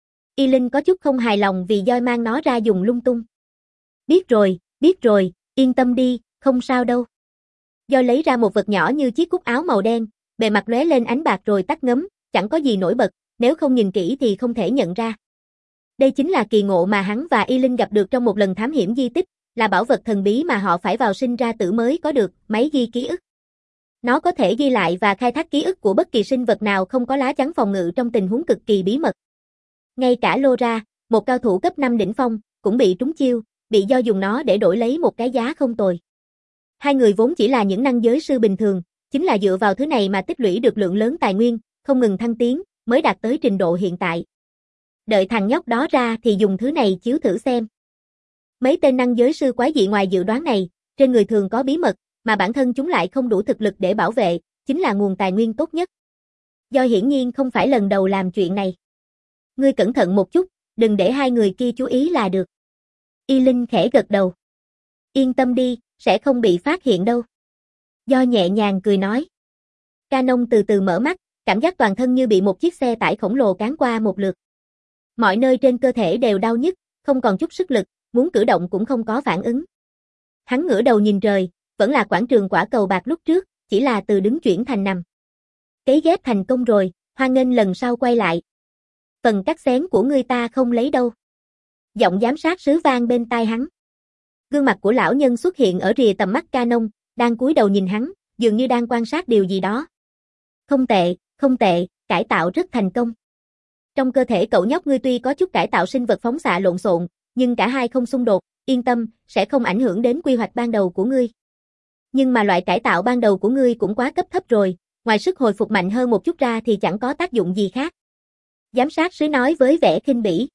Y Linh có chút không hài lòng vì Joy mang nó ra dùng lung tung. Biết rồi, biết rồi, yên tâm đi, không sao đâu. Joy lấy ra một vật nhỏ như chiếc cúc áo màu đen, bề mặt lóe lên ánh bạc rồi tắt ngấm, chẳng có gì nổi bật, nếu không nhìn kỹ thì không thể nhận ra. Đây chính là kỳ ngộ mà hắn và Y Linh gặp được trong một lần thám hiểm di tích, là bảo vật thần bí mà họ phải vào sinh ra tử mới có được, máy ghi ký ức. Nó có thể ghi lại và khai thác ký ức của bất kỳ sinh vật nào không có lá chắn phòng ngự trong tình huống cực kỳ bí mật. Ngay cả Laura, một cao thủ cấp năm đỉnh phong, cũng bị trúng chiêu, bị do dùng nó để đổi lấy một cái giá không tồi. Hai người vốn chỉ là những năng giới sư bình thường, chính là dựa vào thứ này mà tích lũy được lượng lớn tài nguyên, không ngừng thăng tiến, mới đạt tới trình độ hiện tại. Đợi thằng nhóc đó ra thì dùng thứ này chiếu thử xem. Mấy tên năng giới sư quái dị ngoài dự đoán này, trên người thường có bí mật, mà bản thân chúng lại không đủ thực lực để bảo vệ, chính là nguồn tài nguyên tốt nhất. Do hiển nhiên không phải lần đầu làm chuyện này. Ngươi cẩn thận một chút, đừng để hai người kia chú ý là được. Y Linh khẽ gật đầu. Yên tâm đi, sẽ không bị phát hiện đâu. Do nhẹ nhàng cười nói. Canon từ từ mở mắt, cảm giác toàn thân như bị một chiếc xe tải khổng lồ cán qua một lượt. Mọi nơi trên cơ thể đều đau nhức, không còn chút sức lực, muốn cử động cũng không có phản ứng. Hắn ngửa đầu nhìn trời, vẫn là quảng trường quả cầu bạc lúc trước, chỉ là từ đứng chuyển thành nằm. Cấy ghép thành công rồi, hoan nghênh lần sau quay lại. Phần cắt xén của ngươi ta không lấy đâu. Giọng giám sát sứ vang bên tai hắn. Gương mặt của lão nhân xuất hiện ở rìa tầm mắt Canon, đang cúi đầu nhìn hắn, dường như đang quan sát điều gì đó. Không tệ, không tệ, cải tạo rất thành công. Trong cơ thể cậu nhóc ngươi tuy có chút cải tạo sinh vật phóng xạ lộn xộn, nhưng cả hai không xung đột, yên tâm, sẽ không ảnh hưởng đến quy hoạch ban đầu của ngươi. Nhưng mà loại cải tạo ban đầu của ngươi cũng quá cấp thấp rồi, ngoài sức hồi phục mạnh hơn một chút ra thì chẳng có tác dụng gì khác. Giám sát sứ nói với vẻ khinh bỉ.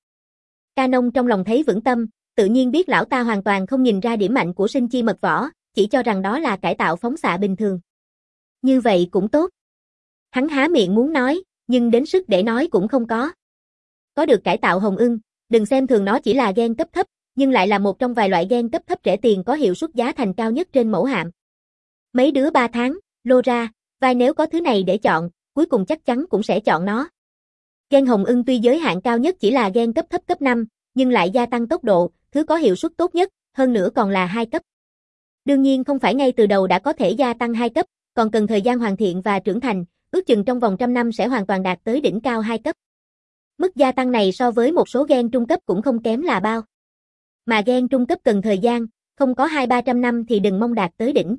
Canon trong lòng thấy vững tâm, tự nhiên biết lão ta hoàn toàn không nhìn ra điểm mạnh của sinh chi mật võ, chỉ cho rằng đó là cải tạo phóng xạ bình thường. Như vậy cũng tốt. Hắn há miệng muốn nói, nhưng đến sức để nói cũng không có. Có được cải tạo hồng ưng, đừng xem thường nó chỉ là gen cấp thấp, nhưng lại là một trong vài loại gen cấp thấp rẻ tiền có hiệu suất giá thành cao nhất trên mẫu hạm. Mấy đứa ba tháng, lô ra, vai nếu có thứ này để chọn, cuối cùng chắc chắn cũng sẽ chọn nó. Gen hồng ưng tuy giới hạn cao nhất chỉ là gen cấp thấp cấp năm, nhưng lại gia tăng tốc độ, thứ có hiệu suất tốt nhất, hơn nữa còn là hai cấp. Đương nhiên không phải ngay từ đầu đã có thể gia tăng hai cấp, còn cần thời gian hoàn thiện và trưởng thành, ước chừng trong vòng trăm năm sẽ hoàn toàn đạt tới đỉnh cao hai cấp. Mức gia tăng này so với một số gen trung cấp cũng không kém là bao. Mà gen trung cấp cần thời gian, không có hai ba trăm năm thì đừng mong đạt tới đỉnh.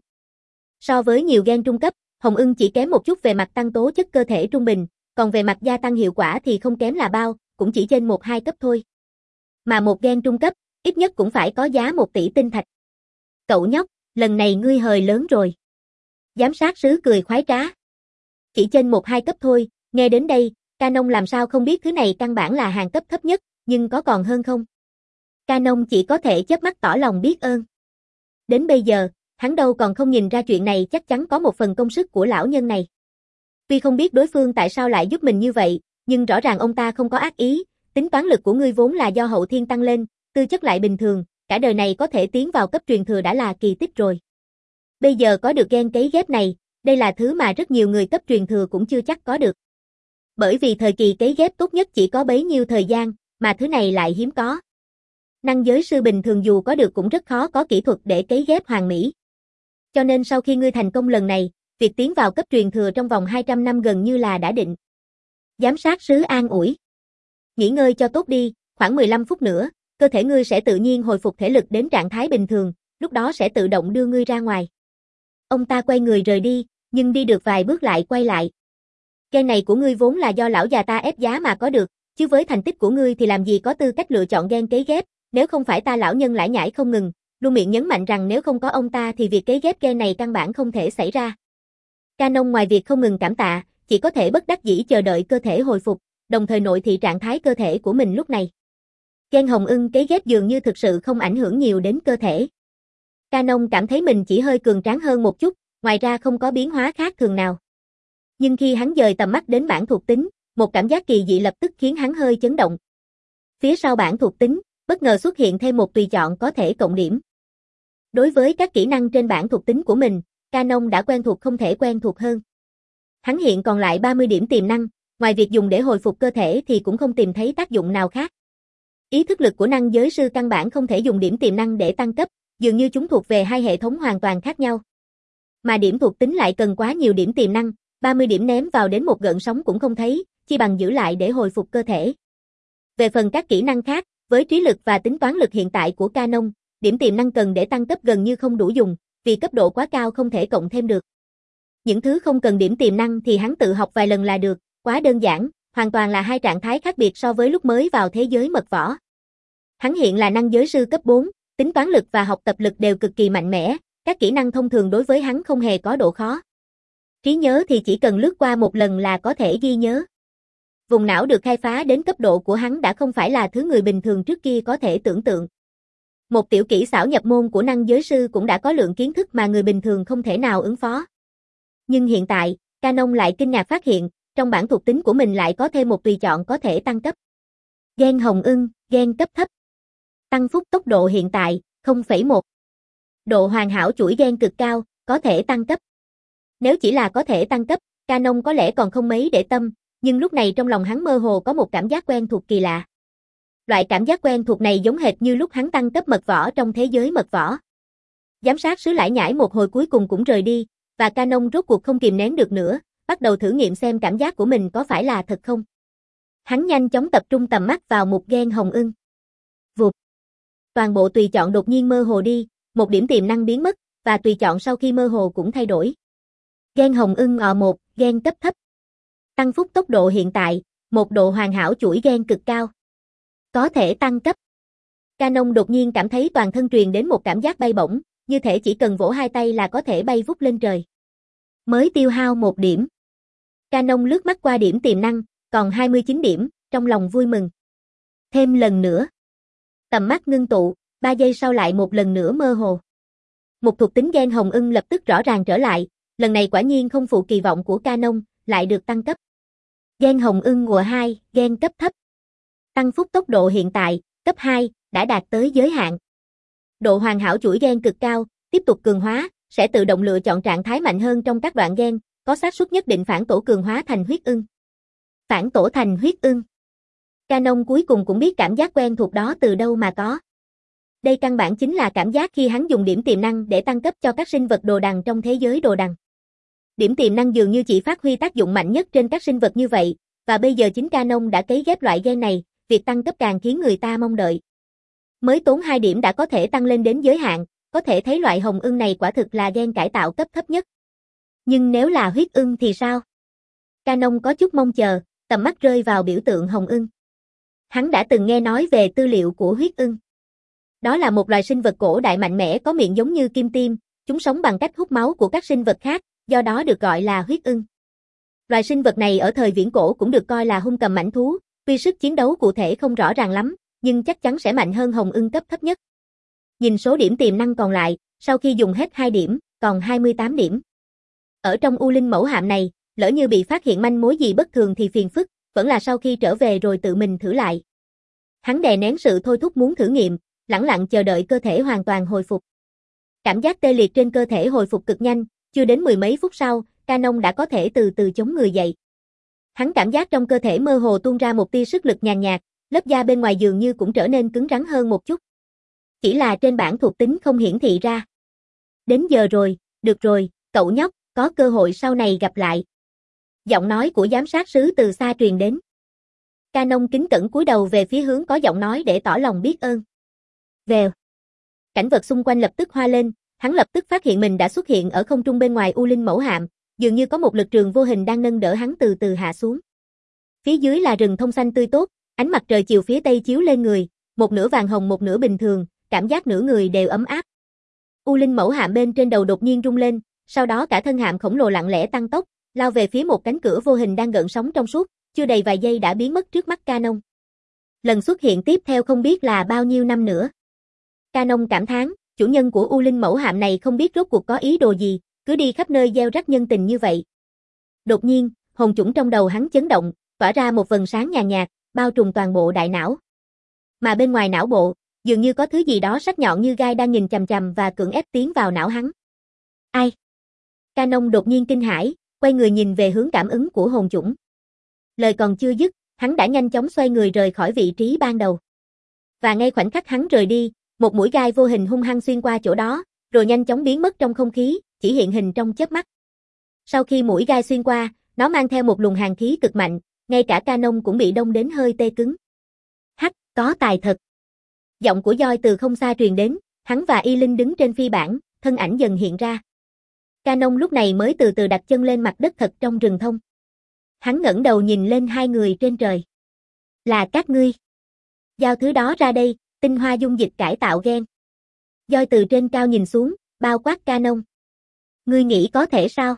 So với nhiều gen trung cấp, hồng ưng chỉ kém một chút về mặt tăng tố chất cơ thể trung bình, còn về mặt gia tăng hiệu quả thì không kém là bao, cũng chỉ trên một hai cấp thôi. Mà một gen trung cấp, ít nhất cũng phải có giá một tỷ tinh thạch. Cậu nhóc, lần này ngươi hời lớn rồi. Giám sát sứ cười khoái trá. Chỉ trên một hai cấp thôi, nghe đến đây, Canon làm sao không biết thứ này căn bản là hàng cấp thấp nhất, nhưng có còn hơn không? Canon chỉ có thể chớp mắt tỏ lòng biết ơn. Đến bây giờ, hắn đâu còn không nhìn ra chuyện này chắc chắn có một phần công sức của lão nhân này. Tuy không biết đối phương tại sao lại giúp mình như vậy, nhưng rõ ràng ông ta không có ác ý, tính toán lực của ngươi vốn là do hậu thiên tăng lên, tư chất lại bình thường, cả đời này có thể tiến vào cấp truyền thừa đã là kỳ tích rồi. Bây giờ có được gen cấy ghép này, đây là thứ mà rất nhiều người cấp truyền thừa cũng chưa chắc có được. Bởi vì thời kỳ cấy ghép tốt nhất chỉ có bấy nhiêu thời gian, mà thứ này lại hiếm có. Năng giới sư bình thường dù có được cũng rất khó có kỹ thuật để cấy ghép hoàn mỹ. Cho nên sau khi ngươi thành công lần này, việc tiến vào cấp truyền thừa trong vòng hai trăm năm gần như là đã định. Giám sát sứ an ủi. Nghỉ ngơi cho tốt đi, khoảng mười lăm phút nữa, cơ thể ngươi sẽ tự nhiên hồi phục thể lực đến trạng thái bình thường, lúc đó sẽ tự động đưa ngươi ra ngoài. Ông ta quay người rời đi, nhưng đi được vài bước lại quay lại. Gen này của ngươi vốn là do lão già ta ép giá mà có được, chứ với thành tích của ngươi thì làm gì có tư cách lựa chọn gen cấy ghép, nếu không phải ta lão nhân lải nhải không ngừng, luôn miệng nhấn mạnh rằng nếu không có ông ta thì việc cấy ghép gen này căn bản không thể xảy ra. Canon ngoài việc không ngừng cảm tạ, chỉ có thể bất đắc dĩ chờ đợi cơ thể hồi phục, đồng thời nội thị trạng thái cơ thể của mình lúc này. Gen hồng ưng cấy ghép dường như thực sự không ảnh hưởng nhiều đến cơ thể. Canon cảm thấy mình chỉ hơi cường tráng hơn một chút, ngoài ra không có biến hóa khác thường nào. Nhưng khi hắn dời tầm mắt đến bảng thuộc tính, một cảm giác kỳ dị lập tức khiến hắn hơi chấn động. Phía sau bảng thuộc tính, bất ngờ xuất hiện thêm một tùy chọn có thể cộng điểm. Đối với các kỹ năng trên bảng thuộc tính của mình, Canon đã quen thuộc không thể quen thuộc hơn. Hắn hiện còn lại ba mươi điểm tiềm năng, ngoài việc dùng để hồi phục cơ thể thì cũng không tìm thấy tác dụng nào khác. Ý thức lực của năng giới sư căn bản không thể dùng điểm tiềm năng để tăng cấp, dường như chúng thuộc về hai hệ thống hoàn toàn khác nhau. Mà điểm thuộc tính lại cần quá nhiều điểm tiềm năng, ba mươi điểm ném vào đến một gợn sóng cũng không thấy, chi bằng giữ lại để hồi phục cơ thể. Về phần các kỹ năng khác, với trí lực và tính toán lực hiện tại của Canon, điểm tiềm năng cần để tăng cấp gần như không đủ dùng, vì cấp độ quá cao không thể cộng thêm được. Những thứ không cần điểm tiềm năng thì hắn tự học vài lần là được, quá đơn giản, hoàn toàn là hai trạng thái khác biệt so với lúc mới vào thế giới mật võ. Hắn hiện là năng giới sư cấp bốn, tính toán lực và học tập lực đều cực kỳ mạnh mẽ, các kỹ năng thông thường đối với hắn không hề có độ khó. Trí nhớ thì chỉ cần lướt qua một lần là có thể ghi nhớ. Vùng não được khai phá đến cấp độ của hắn đã không phải là thứ người bình thường trước kia có thể tưởng tượng. Một tiểu kỹ xảo nhập môn của năng giới sư cũng đã có lượng kiến thức mà người bình thường không thể nào ứng phó. Nhưng hiện tại, Canon lại kinh ngạc phát hiện, trong bảng thuộc tính của mình lại có thêm một tùy chọn có thể tăng cấp. Gen hồng ưng, gen cấp thấp. Tăng phúc tốc độ hiện tại, không phẩy một. Độ hoàn hảo chuỗi gen cực cao, có thể tăng cấp. Nếu chỉ là có thể tăng cấp, Canon có lẽ còn không mấy để tâm, nhưng lúc này trong lòng hắn mơ hồ có một cảm giác quen thuộc kỳ lạ. Loại cảm giác quen thuộc này giống hệt như lúc hắn tăng cấp mật võ trong thế giới mật võ. Giám sát sứ lải nhải một hồi cuối cùng cũng rời đi, và Canon rốt cuộc không kìm nén được nữa, bắt đầu thử nghiệm xem cảm giác của mình có phải là thật không. Hắn nhanh chóng tập trung tầm mắt vào một gen hồng ưng. Vụt. Toàn bộ tùy chọn đột nhiên mơ hồ đi, một điểm tiềm năng biến mất, và tùy chọn sau khi mơ hồ cũng thay đổi. Gen hồng ưng o một, gen cấp thấp. Tăng phúc tốc độ hiện tại, Một độ hoàn hảo chuỗi gen cực cao. Có thể tăng cấp. Canon đột nhiên cảm thấy toàn thân truyền đến một cảm giác bay bổng, như thể chỉ cần vỗ hai tay là có thể bay vút lên trời. Mới tiêu hao một điểm. Canon lướt mắt qua điểm tiềm năng, còn hai mươi chín điểm, trong lòng vui mừng. Thêm lần nữa. Tầm mắt ngưng tụ, ba giây sau lại một lần nữa mơ hồ. Một thuộc tính gen hồng ưng lập tức rõ ràng trở lại, lần này quả nhiên không phụ kỳ vọng của Canon, lại được tăng cấp. Gen hồng ưng mùa hai, gen cấp thấp. Tăng phúc tốc độ hiện tại, cấp hai, đã đạt tới giới hạn. Độ hoàn hảo chuỗi gen cực cao, tiếp tục cường hóa, sẽ tự động lựa chọn trạng thái mạnh hơn trong các đoạn gen, có xác suất nhất định phản tổ cường hóa thành huyết ưng. Phản tổ thành huyết ưng. Canon cuối cùng cũng biết cảm giác quen thuộc đó từ đâu mà có. Đây căn bản chính là cảm giác khi hắn dùng điểm tiềm năng để tăng cấp cho các sinh vật đồ đằng trong thế giới đồ đằng. Điểm tiềm năng dường như chỉ phát huy tác dụng mạnh nhất trên các sinh vật như vậy, và bây giờ chính Canon đã cấy ghép loại gen này, việc tăng cấp càng khiến người ta mong đợi. Mới tốn hai điểm đã có thể tăng lên đến giới hạn, có thể thấy loại hồng ưng này quả thực là gen cải tạo cấp thấp nhất. Nhưng nếu là huyết ưng thì sao? Canon có chút mong chờ, tầm mắt rơi vào biểu tượng hồng ưng. Hắn đã từng nghe nói về tư liệu của huyết ưng. Đó là một loài sinh vật cổ đại mạnh mẽ có miệng giống như kim tiêm, chúng sống bằng cách hút máu của các sinh vật khác, do đó được gọi là huyết ưng. Loài sinh vật này ở thời viễn cổ cũng được coi là hung cầm mãnh thú, tuy sức chiến đấu cụ thể không rõ ràng lắm, nhưng chắc chắn sẽ mạnh hơn hồng ưng cấp thấp nhất. Nhìn số điểm tiềm năng còn lại, sau khi dùng hết hai điểm, còn hai mươi tám điểm. Ở trong U Linh mẫu hạm này, lỡ như bị phát hiện manh mối gì bất thường thì phiền phức, vẫn là sau khi trở về rồi tự mình thử lại. Hắn đè nén sự thôi thúc muốn thử nghiệm, lẳng lặng chờ đợi cơ thể hoàn toàn hồi phục. Cảm giác tê liệt trên cơ thể hồi phục cực nhanh, chưa đến mười mấy phút sau, Canon đã có thể từ từ chống người dậy. Hắn cảm giác trong cơ thể mơ hồ tuôn ra một tia sức lực nhàn nhạt, lớp da bên ngoài dường như cũng trở nên cứng rắn hơn một chút. Chỉ là trên bảng thuộc tính không hiển thị ra. Đến giờ rồi, được rồi, cậu nhóc, có cơ hội sau này gặp lại. Giọng nói của giám sát sứ từ xa truyền đến. Canon kính cẩn cúi đầu về phía hướng có giọng nói để tỏ lòng biết ơn. Vèo. Cảnh vật xung quanh lập tức hoa lên, hắn lập tức phát hiện mình đã xuất hiện ở không trung bên ngoài U Linh mẫu hạm, dường như có một lực trường vô hình đang nâng đỡ hắn từ từ hạ xuống. Phía dưới là rừng thông xanh tươi tốt, ánh mặt trời chiều phía tây chiếu lên người, một nửa vàng hồng một nửa bình thường, cảm giác nửa người đều ấm áp. U Linh mẫu hạm bên trên đầu đột nhiên rung lên, sau đó cả thân hạm khổng lồ lặng lẽ tăng tốc, lao về phía một cánh cửa vô hình đang gợn sóng trong suốt, chưa đầy vài giây đã biến mất trước mắt Canon. Lần xuất hiện tiếp theo không biết là bao nhiêu năm nữa. Canon cảm thán, chủ nhân của U Linh mẫu hạm này không biết rốt cuộc có ý đồ gì, cứ đi khắp nơi gieo rắc nhân tình như vậy. Đột nhiên, hồn chủng trong đầu hắn chấn động, tỏa ra một vầng sáng nhàn nhạt, bao trùm toàn bộ đại não. Mà bên ngoài não bộ, dường như có thứ gì đó sắc nhọn như gai đang nhìn chằm chằm và cưỡng ép tiến vào não hắn. Ai? Canon đột nhiên kinh hãi, quay người nhìn về hướng cảm ứng của hồn chủng. Lời còn chưa dứt, hắn đã nhanh chóng xoay người rời khỏi vị trí ban đầu. Và ngay khoảnh khắc hắn rời đi, một mũi gai vô hình hung hăng xuyên qua chỗ đó, rồi nhanh chóng biến mất trong không khí, chỉ hiện hình trong chớp mắt. Sau khi mũi gai xuyên qua, nó mang theo một luồng hàn khí cực mạnh, ngay cả Canon cũng bị đông đến hơi tê cứng. Hắc, có tài thật. Giọng của Joy từ không xa truyền đến, hắn và Y Linh đứng trên phi bản, thân ảnh dần hiện ra. Canon lúc này mới từ từ đặt chân lên mặt đất thật trong rừng thông. Hắn ngẩng đầu nhìn lên hai người trên trời. Là các ngươi. Giao thứ đó ra đây, tinh hoa dung dịch cải tạo gen. Joy từ trên cao nhìn xuống, bao quát Canon. Ngươi nghĩ có thể sao?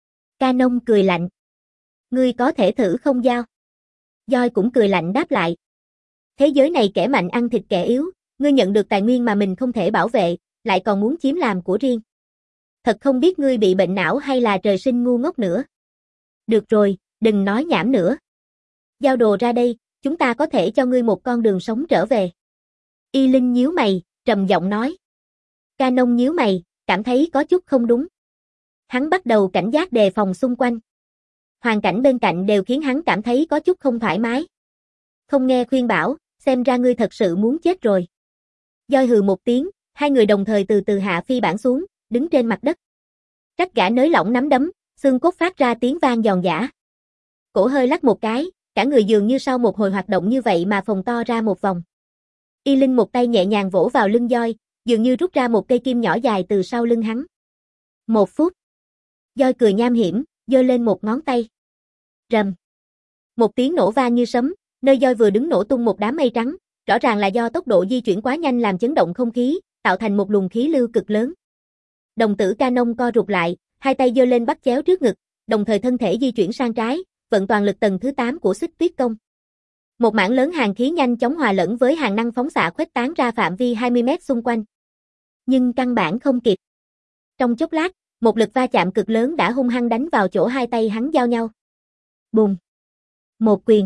Canon cười lạnh. Ngươi có thể thử không Giao? Joy cũng cười lạnh đáp lại. Thế giới này kẻ mạnh ăn thịt kẻ yếu, ngươi nhận được tài nguyên mà mình không thể bảo vệ, lại còn muốn chiếm làm của riêng. Thật không biết ngươi bị bệnh não hay là trời sinh ngu ngốc nữa. Được rồi, đừng nói nhảm nữa. Giao đồ ra đây, chúng ta có thể cho ngươi một con đường sống trở về. Y Linh nhíu mày, trầm giọng nói. Canon nhíu mày, cảm thấy có chút không đúng. Hắn bắt đầu cảnh giác đề phòng xung quanh. Hoàn cảnh bên cạnh đều khiến hắn cảm thấy có chút không thoải mái. Không nghe khuyên bảo, xem ra ngươi thật sự muốn chết rồi. Joy hừ một tiếng, hai người đồng thời từ từ hạ phi bản xuống, đứng trên mặt đất. Trách gã nới lỏng nắm đấm, xương cốt phát ra tiếng vang giòn giã. Cổ hơi lắc một cái, cả người dường như sau một hồi hoạt động như vậy mà phồng to ra một vòng. Y Linh một tay nhẹ nhàng vỗ vào lưng Joy, dường như rút ra một cây kim nhỏ dài từ sau lưng hắn. Một phút. Joy cười nham hiểm, giơ lên một ngón tay. Rầm. Một tiếng nổ vang như sấm, nơi voi vừa đứng nổ tung một đám mây trắng, rõ ràng là do tốc độ di chuyển quá nhanh làm chấn động không khí, tạo thành một luồng khí lưu cực lớn. Đồng tử Canon co rụt lại, hai tay giơ lên bắt chéo trước ngực, đồng thời thân thể di chuyển sang trái, vận toàn lực tầng thứ tám của Xích Tuyết Công. Một mảng lớn hàn khí nhanh chóng hòa lẫn với hàn năng phóng xạ khuếch tán ra phạm vi hai mươi mét xung quanh. Nhưng căn bản không kịp. Trong chốc lát, một lực va chạm cực lớn đã hung hăng đánh vào chỗ hai tay hắn giao nhau. Bùm! Một quyền.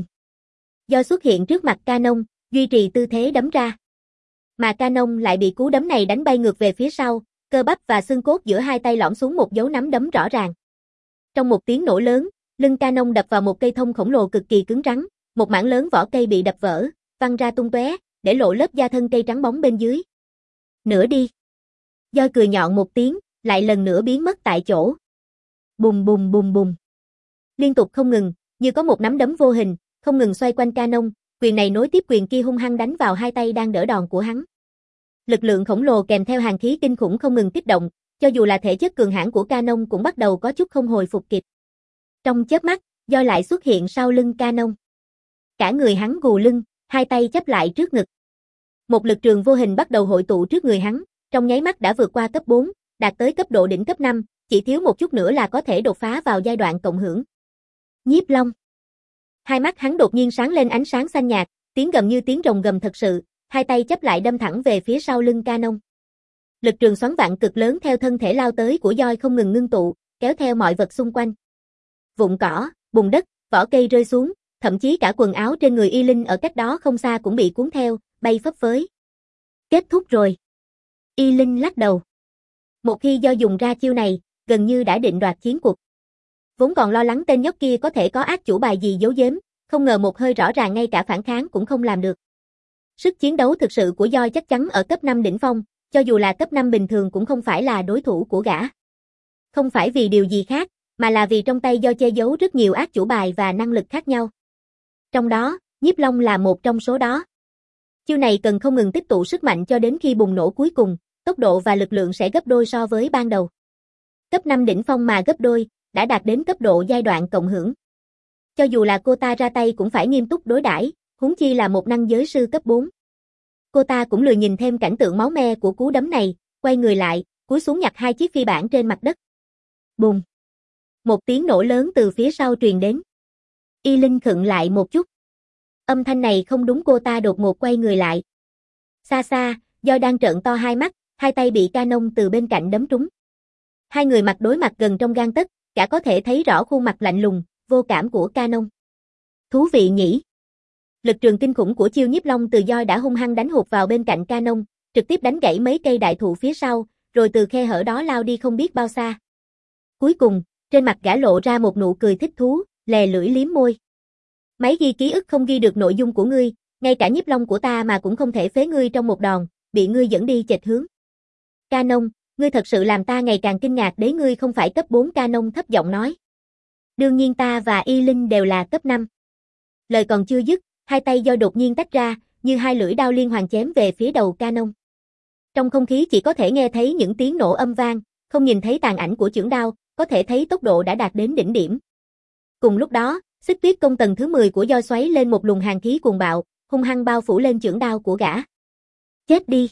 Do xuất hiện trước mặt Canon, duy trì tư thế đấm ra. Mà Canon lại bị cú đấm này đánh bay ngược về phía sau, cơ bắp và xương cốt giữa hai tay lõm xuống một dấu nắm đấm rõ ràng. Trong một tiếng nổ lớn, lưng Canon đập vào một cây thông khổng lồ cực kỳ cứng rắn, một mảng lớn vỏ cây bị đập vỡ, văng ra tung tóe, để lộ lớp da thân cây trắng bóng bên dưới. Nửa đi. Doi cười nhọn một tiếng, lại lần nữa biến mất tại chỗ. Bùm bùm bùm bùm. Liên tục không ngừng, như có một nắm đấm vô hình, không ngừng xoay quanh Canon, quyền này nối tiếp quyền kia hung hăng đánh vào hai tay đang đỡ đòn của hắn. Lực lượng khổng lồ kèm theo hàn khí kinh khủng không ngừng kích động, cho dù là thể chất cường hãn của Canon cũng bắt đầu có chút không hồi phục kịp. Trong chớp mắt, Doi lại xuất hiện sau lưng Canon. Cả người hắn gù lưng, hai tay chắp lại trước ngực. Một lực trường vô hình bắt đầu hội tụ trước người hắn, trong nháy mắt đã vượt qua cấp bốn, đạt tới cấp độ đỉnh cấp năm, chỉ thiếu một chút nữa là có thể đột phá vào giai đoạn cộng hưởng. Nhiếp Long. Hai mắt hắn đột nhiên sáng lên ánh sáng xanh nhạt, tiếng gầm như tiếng rồng gầm thật sự, hai tay chắp lại đâm thẳng về phía sau lưng Canon. Lực trường xoắn vặn cực lớn theo thân thể lao tới của Doi không ngừng ngưng tụ, kéo theo mọi vật xung quanh. Vụn cỏ, bùn đất, vỏ cây rơi xuống, thậm chí cả quần áo trên người Y Linh ở cách đó không xa cũng bị cuốn theo, bay phấp phới. Kết thúc rồi. Y Linh lắc đầu. Một khi Doi dùng ra chiêu này, gần như đã định đoạt chiến cuộc. Vốn còn lo lắng tên nhóc kia có thể có ác chủ bài gì giấu giếm, không ngờ một hơi rõ ràng ngay cả phản kháng cũng không làm được. Sức chiến đấu thực sự của Doi chắc chắn ở cấp năm đỉnh phong, cho dù là cấp năm bình thường cũng không phải là đối thủ của gã. Không phải vì điều gì khác, mà là vì trong tay Doi che giấu rất nhiều ác chủ bài và năng lực khác nhau. Trong đó, Nhiếp Long là một trong số đó. Chiêu này cần không ngừng tích tụ sức mạnh cho đến khi bùng nổ cuối cùng, tốc độ và lực lượng sẽ gấp đôi so với ban đầu. Cấp năm đỉnh phong mà gấp đôi, đã đạt đến cấp độ giai đoạn cộng hưởng. Cho dù là cô ta ra tay cũng phải nghiêm túc đối đãi, huống chi là một năng giới sư cấp bốn. Cô ta cũng lười nhìn thêm cảnh tượng máu me của cú đấm này, quay người lại, cúi xuống nhặt hai chiếc phi bản trên mặt đất. Bùm! Một tiếng nổ lớn từ phía sau truyền đến. Y Linh khựng lại một chút. Âm thanh này không đúng, cô ta đột ngột quay người lại. Xa xa, Doi đang trợn to hai mắt, hai tay bị Canon từ bên cạnh đấm trúng. Hai người mặt đối mặt gần trong gang tấc, cả có thể thấy rõ khuôn mặt lạnh lùng, vô cảm của Canon. Thú vị nhỉ. Lực trường kinh khủng của chiêu Nhiếp Long từ Doi đã hung hăng đánh hụt vào bên cạnh Canon, trực tiếp đánh gãy mấy cây đại thụ phía sau, rồi từ khe hở đó lao đi không biết bao xa. Cuối cùng, trên mặt gã lộ ra một nụ cười thích thú, lè lưỡi liếm môi. Máy ghi ký ức không ghi được nội dung của ngươi, ngay cả Nhiếp Long của ta mà cũng không thể phế ngươi trong một đòn, bị ngươi dẫn đi chệch hướng. Canon, ngươi thật sự làm ta ngày càng kinh ngạc đấy, ngươi không phải cấp bốn, Canon thấp giọng nói. Đương nhiên ta và Y Linh đều là cấp năm. Lời còn chưa dứt, hai tay Doi đột nhiên tách ra, như hai lưỡi đao liên hoàn chém về phía đầu Canon. Trong không khí chỉ có thể nghe thấy những tiếng nổ âm vang, không nhìn thấy tàn ảnh của chưởng đao, có thể thấy tốc độ đã đạt đến đỉnh điểm. Cùng lúc đó, Xích Tuyết Công tầng thứ mười của Doi xoáy lên một luồng hàn khí cuồng bạo, hung hăng bao phủ lên chưởng đao của gã. Chết đi!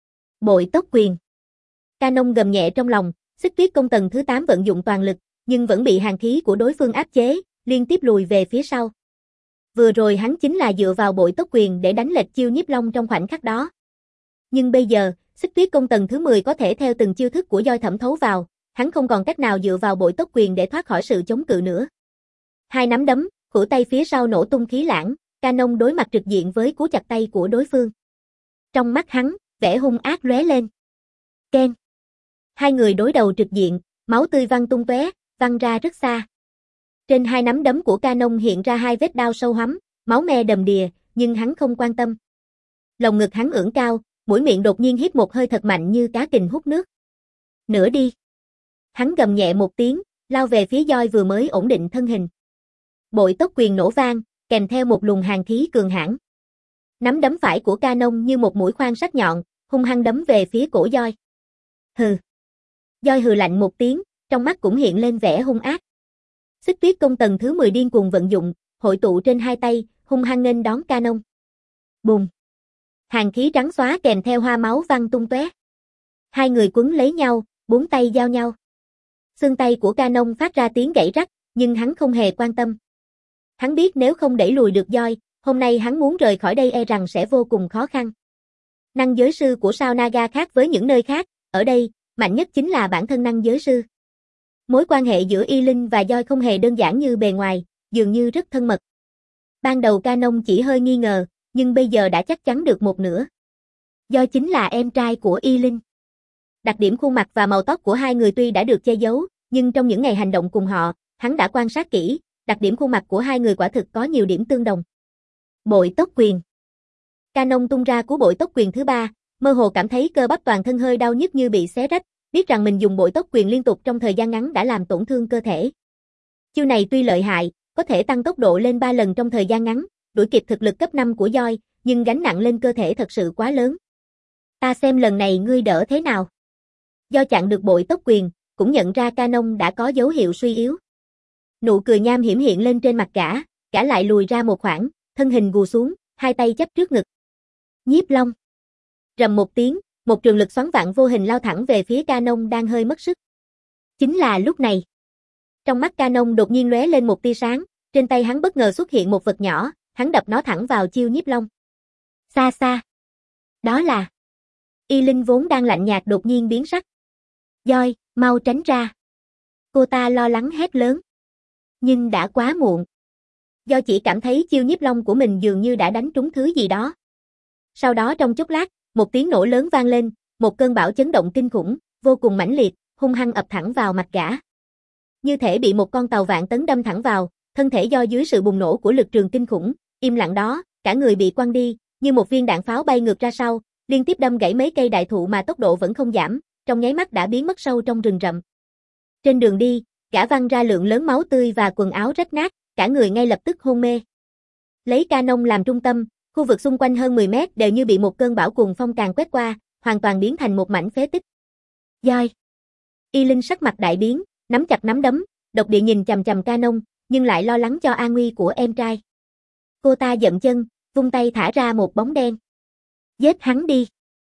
Bội tốc quyền! Canon gầm nhẹ trong lòng, Xích Tuyết Công tầng thứ tám vận dụng toàn lực, nhưng vẫn bị hàn khí của đối phương áp chế, liên tiếp lùi về phía sau. Vừa rồi hắn chính là dựa vào bội tốc quyền để đánh lệch chiêu Nhiếp Long trong khoảnh khắc đó. Nhưng bây giờ, Xích Tuyết Công tầng thứ mười có thể theo từng chiêu thức của Doi thẩm thấu vào, hắn không còn cách nào dựa vào bội tốc quyền để thoát khỏi sự chống cự nữa. Hai nắm đấm, khuỷu tay phía sau nổ tung khí lãng, Canon đối mặt trực diện với cú chặt tay của đối phương. Trong mắt hắn, vẻ hung ác lóe lên. Keng. Hai người đối đầu trực diện, máu tươi văng tung tóe, văng ra rất xa. Trên hai nắm đấm của Canon hiện ra hai vết đao sâu hoắm, máu me đầm đìa, nhưng hắn không quan tâm. Lồng ngực hắn ưỡn cao, mũi miệng đột nhiên hít một hơi thật mạnh như cá kình hút nước. Nửa đi. Hắn gầm nhẹ một tiếng, lao về phía Doi vừa mới ổn định thân hình. Bội tốc quyền nổ vang, kèm theo một luồng hàn khí cường hãn. Nắm đấm phải của Canon như một mũi khoan sắc nhọn, hung hăng đấm về phía cổ Doi. Hừ. Doi hừ lạnh một tiếng, trong mắt cũng hiện lên vẻ hung ác. Xích Tuyết Công tầng thứ mười điên cuồng vận dụng, hội tụ trên hai tay, hung hăng nghênh đón Canon. Bùm! Hàn khí trắng xóa kèm theo hoa máu văng tung tóe. Hai người quấn lấy nhau, bốn tay giao nhau. Xương tay của Canon phát ra tiếng gãy rắc, nhưng hắn không hề quan tâm. Hắn biết nếu không đẩy lùi được Joy, hôm nay hắn muốn rời khỏi đây e rằng sẽ vô cùng khó khăn. Năng giới sư của sao Naga khác với những nơi khác, ở đây, mạnh nhất chính là bản thân năng giới sư. Mối quan hệ giữa Y Linh và Joy không hề đơn giản như bề ngoài, dường như rất thân mật. Ban đầu Canon chỉ hơi nghi ngờ, nhưng bây giờ đã chắc chắn được một nửa. Joy chính là em trai của Y Linh. Đặc điểm khuôn mặt và màu tóc của hai người tuy đã được che giấu, nhưng trong những ngày hành động cùng họ, hắn đã quan sát kỹ, đặc điểm khuôn mặt của hai người quả thực có nhiều điểm tương đồng. Bội tốc quyền. Canon tung ra cú bội tốc quyền thứ ba, mơ hồ cảm thấy cơ bắp toàn thân hơi đau nhức như bị xé rách, biết rằng mình dùng bội tốc quyền liên tục trong thời gian ngắn đã làm tổn thương cơ thể. Chiêu này tuy lợi hại, có thể tăng tốc độ lên ba lần trong thời gian ngắn, đuổi kịp thực lực cấp năm của Joy, nhưng gánh nặng lên cơ thể thật sự quá lớn. Ta xem lần này ngươi đỡ thế nào. Do chặn được bội tốc quyền, cũng nhận ra Canon đã có dấu hiệu suy yếu. Nụ cười nham hiểm hiện lên trên mặt gã, gã lại lùi ra một khoảng, thân hình gù xuống, hai tay chắp trước ngực. Nhiếp Long. Rầm một tiếng, một trường lực xoắn vạn vô hình lao thẳng về phía Canon đang hơi mất sức. Chính là lúc này. Trong mắt Canon đột nhiên lóe lên một tia sáng, trên tay hắn bất ngờ xuất hiện một vật nhỏ, hắn đập nó thẳng vào chiêu Nhiếp Long. Xa xa. Đó là... Y Linh vốn đang lạnh nhạt đột nhiên biến sắc. Joy, mau tránh ra. Cô ta lo lắng hét lớn. Nhưng đã quá muộn. Do chỉ cảm thấy chiêu Nhiếp Long của mình dường như đã đánh trúng thứ gì đó. Sau đó trong chốc lát, một tiếng nổ lớn vang lên, một cơn bão chấn động kinh khủng, vô cùng mãnh liệt, hung hăng ập thẳng vào mặt gã. Như thể bị một con tàu vạn tấn đâm thẳng vào, thân thể do dưới sự bùng nổ của lực trường kinh khủng, im lặng đó, cả người bị quăng đi, như một viên đạn pháo bay ngược ra sau, liên tiếp đâm gãy mấy cây đại thụ mà tốc độ vẫn không giảm, trong nháy mắt đã biến mất sâu trong rừng rậm. Trên đường đi, gã văng ra lượng lớn máu tươi và quần áo rách nát, cả người ngay lập tức hôn mê. Lấy Canon làm trung tâm, khu vực xung quanh hơn mười mét đều như bị một cơn bão cuồng phong càn quét qua, hoàn toàn biến thành một mảnh phế tích. Joy. Y Linh sắc mặt đại biến, nắm chặt nắm đấm, độc địa nhìn chằm chằm Canon, nhưng lại lo lắng cho an nguy của em trai. Cô ta dậm chân, vung tay thả ra một bóng đen. Giết hắn đi.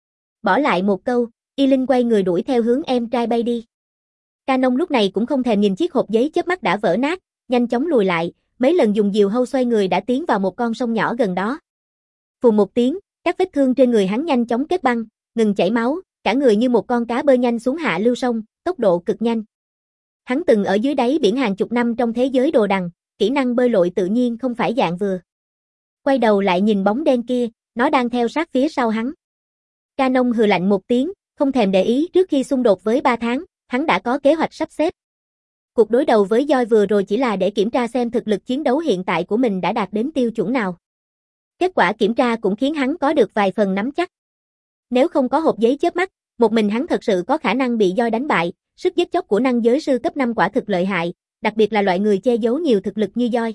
Bỏ lại một câu, Y Linh quay người đuổi theo hướng em trai bay đi. Canon lúc này cũng không thèm nhìn chiếc hộp giấy chớp mắt đã vỡ nát, nhanh chóng lùi lại, mấy lần dùng diều hâu xoay người đã tiến vào một con sông nhỏ gần đó. Phù một tiếng, các vết thương trên người hắn nhanh chóng kết băng, ngừng chảy máu, cả người như một con cá bơi nhanh xuống hạ lưu sông, tốc độ cực nhanh. Hắn từng ở dưới đáy biển hàng chục năm trong thế giới đồ đằng, kỹ năng bơi lội tự nhiên không phải dạng vừa. Quay đầu lại nhìn bóng đen kia, nó đang theo sát phía sau hắn. Canon hừ lạnh một tiếng, không thèm để ý trước khi xung đột với ba tháng, hắn đã có kế hoạch sắp xếp. Cuộc đối đầu với Joy vừa rồi chỉ là để kiểm tra xem thực lực chiến đấu hiện tại của mình đã đạt đến tiêu chuẩn nào. Kết quả kiểm tra cũng khiến hắn có được vài phần nắm chắc. Nếu không có hộp giấy chớp mắt, một mình hắn thật sự có khả năng bị Joy đánh bại, sức giết chóc của năng giới sư cấp năm quả thực lợi hại, đặc biệt là loại người che giấu nhiều thực lực như Joy.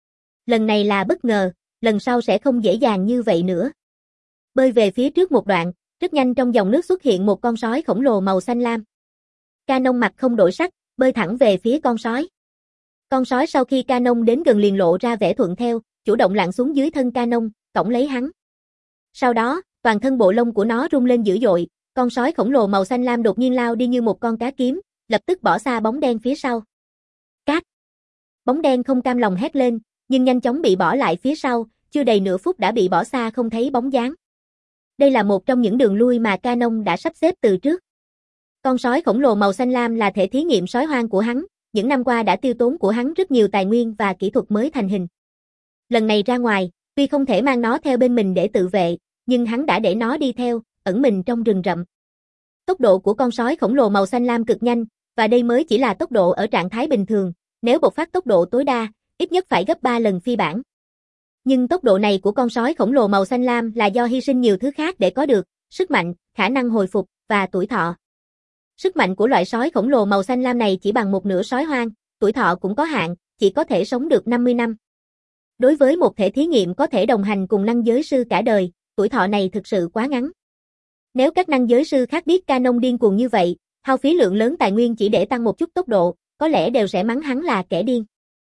Lần này là bất ngờ, lần sau sẽ không dễ dàng như vậy nữa. Bơi về phía trước một đoạn, rất nhanh trong dòng nước xuất hiện một con sói khổng lồ màu xanh lam. Canon mặt không đổi sắc, bơi thẳng về phía con sói. Con sói sau khi Canon đến gần liền lộ ra vẻ thuận theo, chủ động lặn xuống dưới thân Canon, cõng lấy hắn. Sau đó, toàn thân bộ lông của nó rung lên dữ dội, con sói khổng lồ màu xanh lam đột nhiên lao đi như một con cá kiếm, lập tức bỏ xa bóng đen phía sau. Cát! Bóng đen không cam lòng hét lên, nhưng nhanh chóng bị bỏ lại phía sau, chưa đầy nửa phút đã bị bỏ xa không thấy bóng dáng. Đây là một trong những đường lui mà Canon đã sắp xếp từ trước. Con sói khổng lồ màu xanh lam là thể thí nghiệm sói hoang của hắn, những năm qua đã tiêu tốn của hắn rất nhiều tài nguyên và kỹ thuật mới thành hình. Lần này ra ngoài, tuy không thể mang nó theo bên mình để tự vệ, nhưng hắn đã để nó đi theo, ẩn mình trong rừng rậm. Tốc độ của con sói khổng lồ màu xanh lam cực nhanh, và đây mới chỉ là tốc độ ở trạng thái bình thường, nếu bộc phát tốc độ tối đa, ít nhất phải gấp ba lần phi bản. Nhưng tốc độ này của con sói khổng lồ màu xanh lam là do hy sinh nhiều thứ khác để có được, sức mạnh, khả năng hồi phục, và tuổi thọ. Sức mạnh của loại sói khổng lồ màu xanh lam này chỉ bằng một nửa sói hoang, tuổi thọ cũng có hạn, chỉ có thể sống được năm mươi năm. Đối với một thể thí nghiệm có thể đồng hành cùng năng giới sư cả đời, tuổi thọ này thực sự quá ngắn. Nếu các năng giới sư khác biết Canon điên cuồng như vậy, hao phí lượng lớn tài nguyên chỉ để tăng một chút tốc độ, có lẽ đều sẽ mắng hắn là kẻ điên.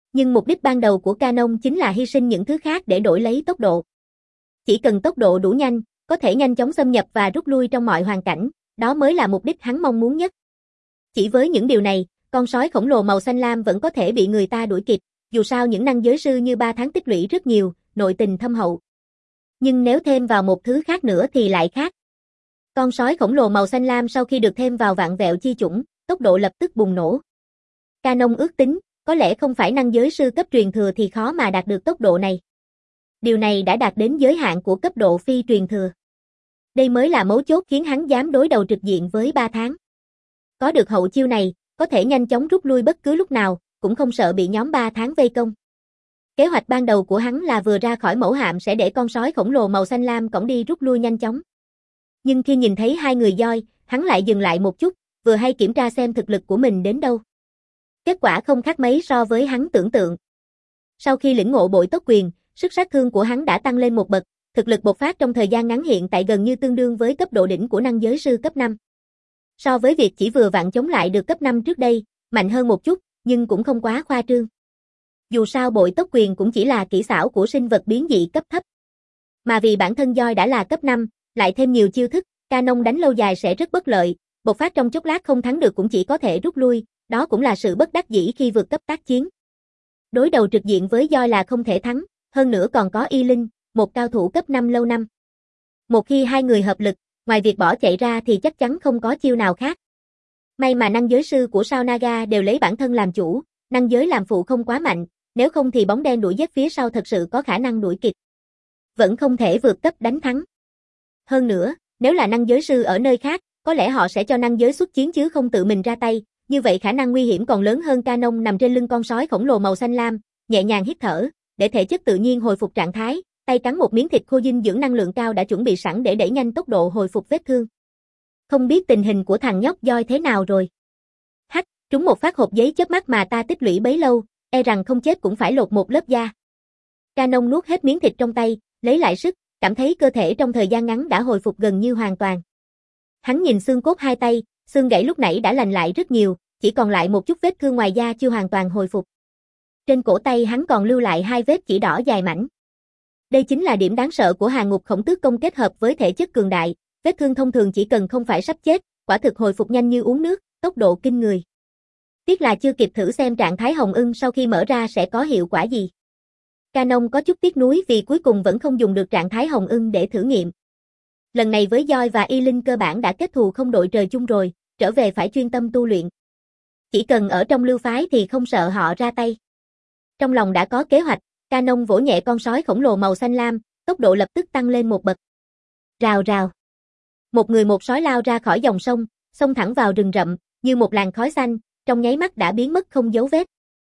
Nhưng mục đích ban đầu của Canon chính là hy sinh những thứ khác để đổi lấy tốc độ. Chỉ cần tốc độ đủ nhanh, có thể nhanh chóng xâm nhập và rút lui trong mọi hoàn cảnh, đó mới là mục đích hắn mong muốn nhất. Chỉ với những điều này, con sói khổng lồ màu xanh lam vẫn có thể bị người ta đuổi kịp, dù sao những năng giới sư như ba tháng tích lũy rất nhiều, nội tình thâm hậu. Nhưng nếu thêm vào một thứ khác nữa thì lại khác. Con sói khổng lồ màu xanh lam sau khi được thêm vào vạn vẹo chi chủng, tốc độ lập tức bùng nổ. Canon ước tính, có lẽ không phải năng giới sư cấp truyền thừa thì khó mà đạt được tốc độ này. Điều này đã đạt đến giới hạn của cấp độ phi truyền thừa. Đây mới là mấu chốt khiến hắn dám đối đầu trực diện với ba tháng. Có được hậu chiêu này, có thể nhanh chóng rút lui bất cứ lúc nào, cũng không sợ bị nhóm ba tháng vây công. Kế hoạch ban đầu của hắn là vừa ra khỏi mẫu hạm sẽ để con sói khổng lồ màu xanh lam cõng đi rút lui nhanh chóng. Nhưng khi nhìn thấy hai người Doi, hắn lại dừng lại một chút, vừa hay kiểm tra xem thực lực của mình đến đâu. Kết quả không khác mấy so với hắn tưởng tượng. Sau khi lĩnh ngộ bội tốc quyền, sức sát thương của hắn đã tăng lên một bậc, thực lực bộc phát trong thời gian ngắn hiện tại gần như tương đương với cấp độ đỉnh của năng giới sư cấp năm. So với việc chỉ vừa vặn chống lại được cấp năm trước đây, mạnh hơn một chút, nhưng cũng không quá khoa trương. Dù sao bội tốc quyền cũng chỉ là kỹ xảo của sinh vật biến dị cấp thấp. Mà vì bản thân Doi đã là cấp năm, lại thêm nhiều chiêu thức, Canon đánh lâu dài sẽ rất bất lợi, bộc phát trong chốc lát không thắng được cũng chỉ có thể rút lui, đó cũng là sự bất đắc dĩ khi vượt cấp tác chiến. Đối đầu trực diện với Doi là không thể thắng, hơn nữa còn có Y Linh, một cao thủ cấp năm lâu năm. Một khi hai người hợp lực, ngoài việc bỏ chạy ra thì chắc chắn không có chiêu nào khác. May mà năng giới sư của Sao Naga đều lấy bản thân làm chủ, năng giới làm phụ không quá mạnh, nếu không thì bóng đen đuổi giết phía sau thật sự có khả năng đuổi kịp. Vẫn không thể vượt cấp đánh thắng. Hơn nữa, nếu là năng giới sư ở nơi khác, có lẽ họ sẽ cho năng giới xuất chiến chứ không tự mình ra tay, như vậy khả năng nguy hiểm còn lớn hơn. Canon nằm trên lưng con sói khổng lồ màu xanh lam, nhẹ nhàng hít thở, để thể chất tự nhiên hồi phục trạng thái, tay cắn một miếng thịt khô dinh dưỡng năng lượng cao đã chuẩn bị sẵn để đẩy nhanh tốc độ hồi phục vết thương. Không biết tình hình của thằng nhóc Doi thế nào rồi. Hắc, trúng một phát hộp giấy chớp mắt mà ta tích lũy bấy lâu, e rằng không chết cũng phải lột một lớp da. Canon nuốt hết miếng thịt trong tay, lấy lại sức, cảm thấy cơ thể trong thời gian ngắn đã hồi phục gần như hoàn toàn. Hắn nhìn xương cốt hai tay, xương gãy lúc nãy đã lành lại rất nhiều, chỉ còn lại một chút vết thương ngoài da chưa hoàn toàn hồi phục. Trên cổ tay hắn còn lưu lại hai vết chỉ đỏ dài mảnh. Đây chính là điểm đáng sợ của Hàng Ngục Khổng Tước Công kết hợp với thể chất cường đại, vết thương thông thường chỉ cần không phải sắp chết, quả thực hồi phục nhanh như uống nước, tốc độ kinh người. Tiếc là chưa kịp thử xem trạng thái hồng ưng sau khi mở ra sẽ có hiệu quả gì. Canon có chút tiếc nuối vì cuối cùng vẫn không dùng được trạng thái hồng ưng để thử nghiệm. Lần này với Doi và Y Linh cơ bản đã kết thù không đội trời chung rồi, trở về phải chuyên tâm tu luyện. Chỉ cần ở trong lưu phái thì không sợ họ ra tay. Trong lòng đã có kế hoạch, Canon vỗ nhẹ con sói khổng lồ màu xanh lam, tốc độ lập tức tăng lên một bậc. Rào rào. Một người một sói lao ra khỏi dòng sông, xông thẳng vào rừng rậm, như một làn khói xanh, trong nháy mắt đã biến mất không dấu vết.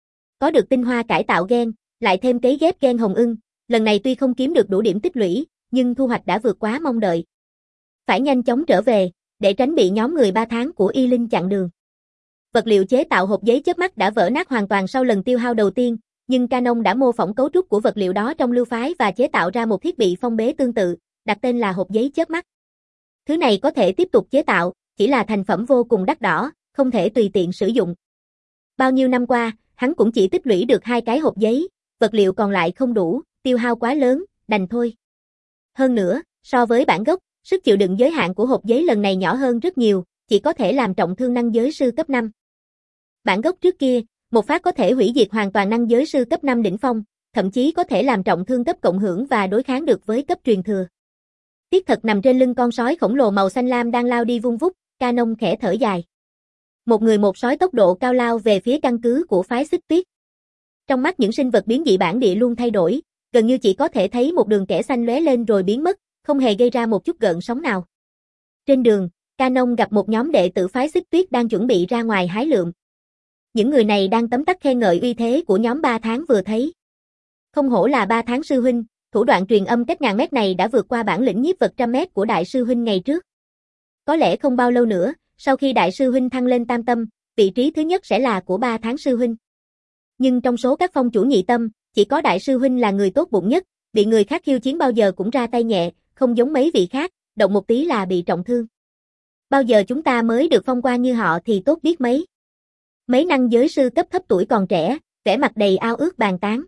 Có được tinh hoa cải tạo gen, lại thêm cấy ghép gen hồng ưng, lần này tuy không kiếm được đủ điểm tích lũy, nhưng thu hoạch đã vượt quá mong đợi. Phải nhanh chóng trở về, để tránh bị nhóm người ba tháng của Y Linh chặn đường. Vật liệu chế tạo hộp giấy chớp mắt đã vỡ nát hoàn toàn sau lần tiêu hao đầu tiên, nhưng Canon đã mô phỏng cấu trúc của vật liệu đó trong lưu phái và chế tạo ra một thiết bị phong bế tương tự, đặt tên là hộp giấy chớp mắt. Thứ này có thể tiếp tục chế tạo, chỉ là thành phẩm vô cùng đắt đỏ, không thể tùy tiện sử dụng. Bao nhiêu năm qua, hắn cũng chỉ tích lũy được hai cái hộp giấy, vật liệu còn lại không đủ, tiêu hao quá lớn, đành thôi. Hơn nữa, so với bản gốc, sức chịu đựng giới hạn của hộp giấy lần này nhỏ hơn rất nhiều, chỉ có thể làm trọng thương năng giới sư cấp năm. Bản gốc trước kia, một phát có thể hủy diệt hoàn toàn năng giới sư cấp năm đỉnh phong, thậm chí có thể làm trọng thương cấp cộng hưởng và đối kháng được với cấp truyền thừa. Tiếc thật nằm trên lưng con sói khổng lồ màu xanh lam đang lao đi vung vút, Canon khẽ thở dài. Một người một sói tốc độ cao lao về phía căn cứ của phái Xích Tuyết. Trong mắt những sinh vật biến dị bản địa luôn thay đổi, gần như chỉ có thể thấy một đường kẻ xanh lóe lên rồi biến mất, không hề gây ra một chút gợn sóng nào. Trên đường, Canon gặp một nhóm đệ tử phái Xích Tuyết đang chuẩn bị ra ngoài hái lượm. Những người này đang tấm tắc khen ngợi uy thế của nhóm ba tháng vừa thấy. Không hổ là ba tháng sư huynh, thủ đoạn truyền âm cách ngàn mét này đã vượt qua bản lĩnh nhiếp vật trăm mét của đại sư huynh ngày trước. Có lẽ không bao lâu nữa, sau khi đại sư huynh thăng lên tam tâm, vị trí thứ nhất sẽ là của ba tháng sư huynh. Nhưng trong số các phong chủ nhị tâm, chỉ có đại sư huynh là người tốt bụng nhất, bị người khác khiêu chiến bao giờ cũng ra tay nhẹ, không giống mấy vị khác, động một tí là bị trọng thương. Bao giờ chúng ta mới được phong quan như họ thì tốt biết mấy. Mấy năng giới sư cấp thấp tuổi còn trẻ, vẻ mặt đầy ao ước bàn tán.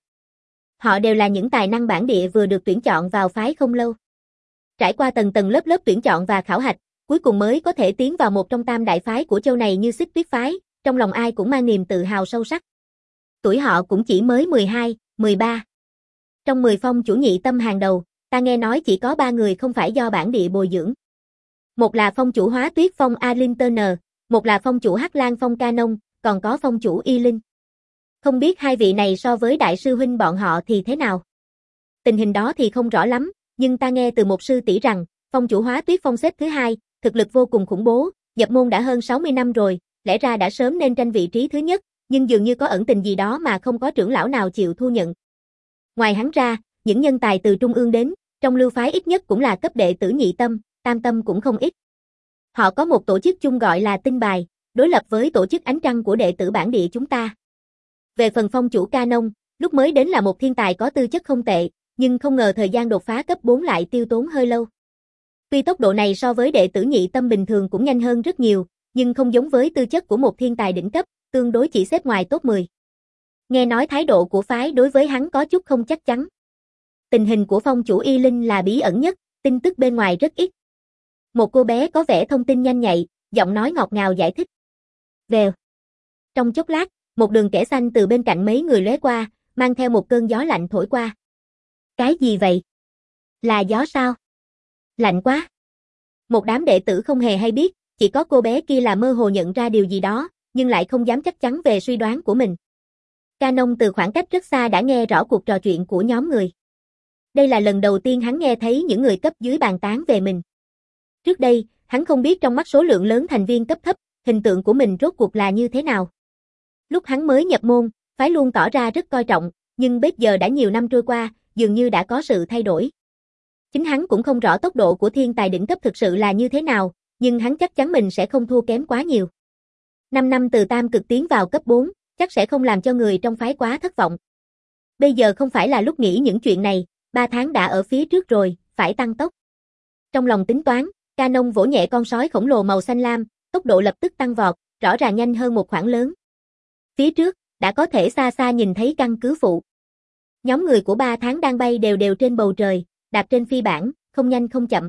Họ đều là những tài năng bản địa vừa được tuyển chọn vào phái không lâu. Trải qua tầng tầng lớp lớp tuyển chọn và khảo hạch, cuối cùng mới có thể tiến vào một trong tam đại phái của châu này như Xích Tuyết phái, trong lòng ai cũng mang niềm tự hào sâu sắc. Tuổi họ cũng chỉ mới mười hai, mười ba. Trong mười phong chủ nhị tâm hàng đầu, ta nghe nói chỉ có ba người không phải do bản địa bồi dưỡng. Một là phong chủ Hóa Tuyết phong Alin Turner, một là phong chủ Hắc Lan phong Canon, còn có phong chủ Y Linh. Không biết hai vị này so với đại sư huynh bọn họ thì thế nào? Tình hình đó thì không rõ lắm, nhưng ta nghe từ một sư tỷ rằng, phong chủ Hóa Tuyết phong xếp thứ hai, thực lực vô cùng khủng bố, nhập môn đã hơn sáu mươi năm rồi, lẽ ra đã sớm nên tranh vị trí thứ nhất, nhưng dường như có ẩn tình gì đó mà không có trưởng lão nào chịu thu nhận. Ngoài hắn ra, những nhân tài từ trung ương đến, trong lưu phái ít nhất cũng là cấp đệ tử nhị tâm, tam tâm cũng không ít. Họ có một tổ chức chung gọi là Tinh Bài, đối lập với tổ chức Ánh Trăng của đệ tử bản địa chúng ta. Về phần phong chủ Canon, lúc mới đến là một thiên tài có tư chất không tệ, nhưng không ngờ thời gian đột phá cấp bốn lại tiêu tốn hơi lâu. Tuy tốc độ này so với đệ tử nhị tâm bình thường cũng nhanh hơn rất nhiều, nhưng không giống với tư chất của một thiên tài đỉnh cấp, tương đối chỉ xếp ngoài top mười. Nghe nói thái độ của phái đối với hắn có chút không chắc chắn. Tình hình của phong chủ Y Linh là bí ẩn nhất, tin tức bên ngoài rất ít. Một cô bé có vẻ thông tin nhanh nhạy, giọng nói ngọt ngào giải thích. Vèo. Trong chốc lát, một đường kẻ xanh từ bên cạnh mấy người lóe qua, mang theo một cơn gió lạnh thổi qua. Cái gì vậy? Là gió sao? Lạnh quá. Một đám đệ tử không hề hay biết, chỉ có cô bé kia là mơ hồ nhận ra điều gì đó, nhưng lại không dám chắc chắn về suy đoán của mình. Canon từ khoảng cách rất xa đã nghe rõ cuộc trò chuyện của nhóm người. Đây là lần đầu tiên hắn nghe thấy những người cấp dưới bàn tán về mình. Trước đây, hắn không biết trong mắt số lượng lớn thành viên cấp thấp, hình tượng của mình rốt cuộc là như thế nào. Lúc hắn mới nhập môn, phái luôn tỏ ra rất coi trọng, nhưng bây giờ đã nhiều năm trôi qua, dường như đã có sự thay đổi. Chính hắn cũng không rõ tốc độ của thiên tài đỉnh cấp thực sự là như thế nào, nhưng hắn chắc chắn mình sẽ không thua kém quá nhiều. năm năm từ tam cực tiến vào cấp bốn, chắc sẽ không làm cho người trong phái quá thất vọng. Bây giờ không phải là lúc nghĩ những chuyện này, ba tháng đã ở phía trước rồi, phải tăng tốc. Trong lòng tính toán, Canon vỗ nhẹ con sói khổng lồ màu xanh lam, tốc độ lập tức tăng vọt, rõ ràng nhanh hơn một khoảng lớn. Phía trước, đã có thể xa xa nhìn thấy căn cứ phụ. Nhóm người của ba tháng đang bay đều đều trên bầu trời, đạp trên phi bản, không nhanh không chậm.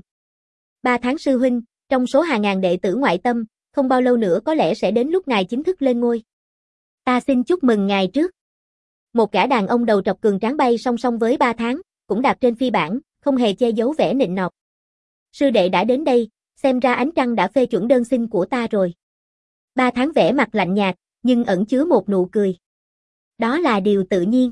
Ba tháng sư huynh, trong số hàng ngàn đệ tử ngoại tâm, không bao lâu nữa có lẽ sẽ đến lúc ngài chính thức lên ngôi. Ta xin chúc mừng ngài trước. Một gã đàn ông đầu trọc cường tráng bay song song với ba tháng, cũng đạp trên phi bản, không hề che giấu vẻ nịnh nọt. Sư đệ đã đến đây, xem ra Ánh Trăng đã phê chuẩn đơn xin của ta rồi. Ba tháng vẻ mặt lạnh nhạt, nhưng ẩn chứa một nụ cười. Đó là điều tự nhiên.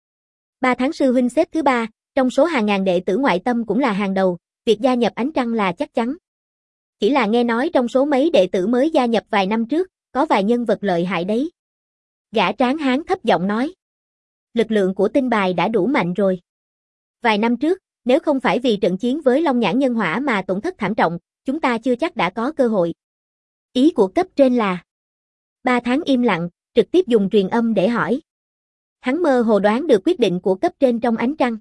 Ba tháng sư huynh xếp thứ ba, trong số hàng ngàn đệ tử ngoại tâm cũng là hàng đầu, việc gia nhập Ánh Trăng là chắc chắn. Chỉ là nghe nói trong số mấy đệ tử mới gia nhập vài năm trước, có vài nhân vật lợi hại đấy. Gã tráng hán thấp giọng nói. Lực lượng của Tinh Bài đã đủ mạnh rồi. Vài năm trước, nếu không phải vì trận chiến với Long Nhãn Nhân Hỏa mà tổn thất thảm trọng, chúng ta chưa chắc đã có cơ hội. Ý của cấp trên là... Ba tháng im lặng, trực tiếp dùng truyền âm để hỏi. Hắn mơ hồ đoán được quyết định của cấp trên trong Ánh Trăng.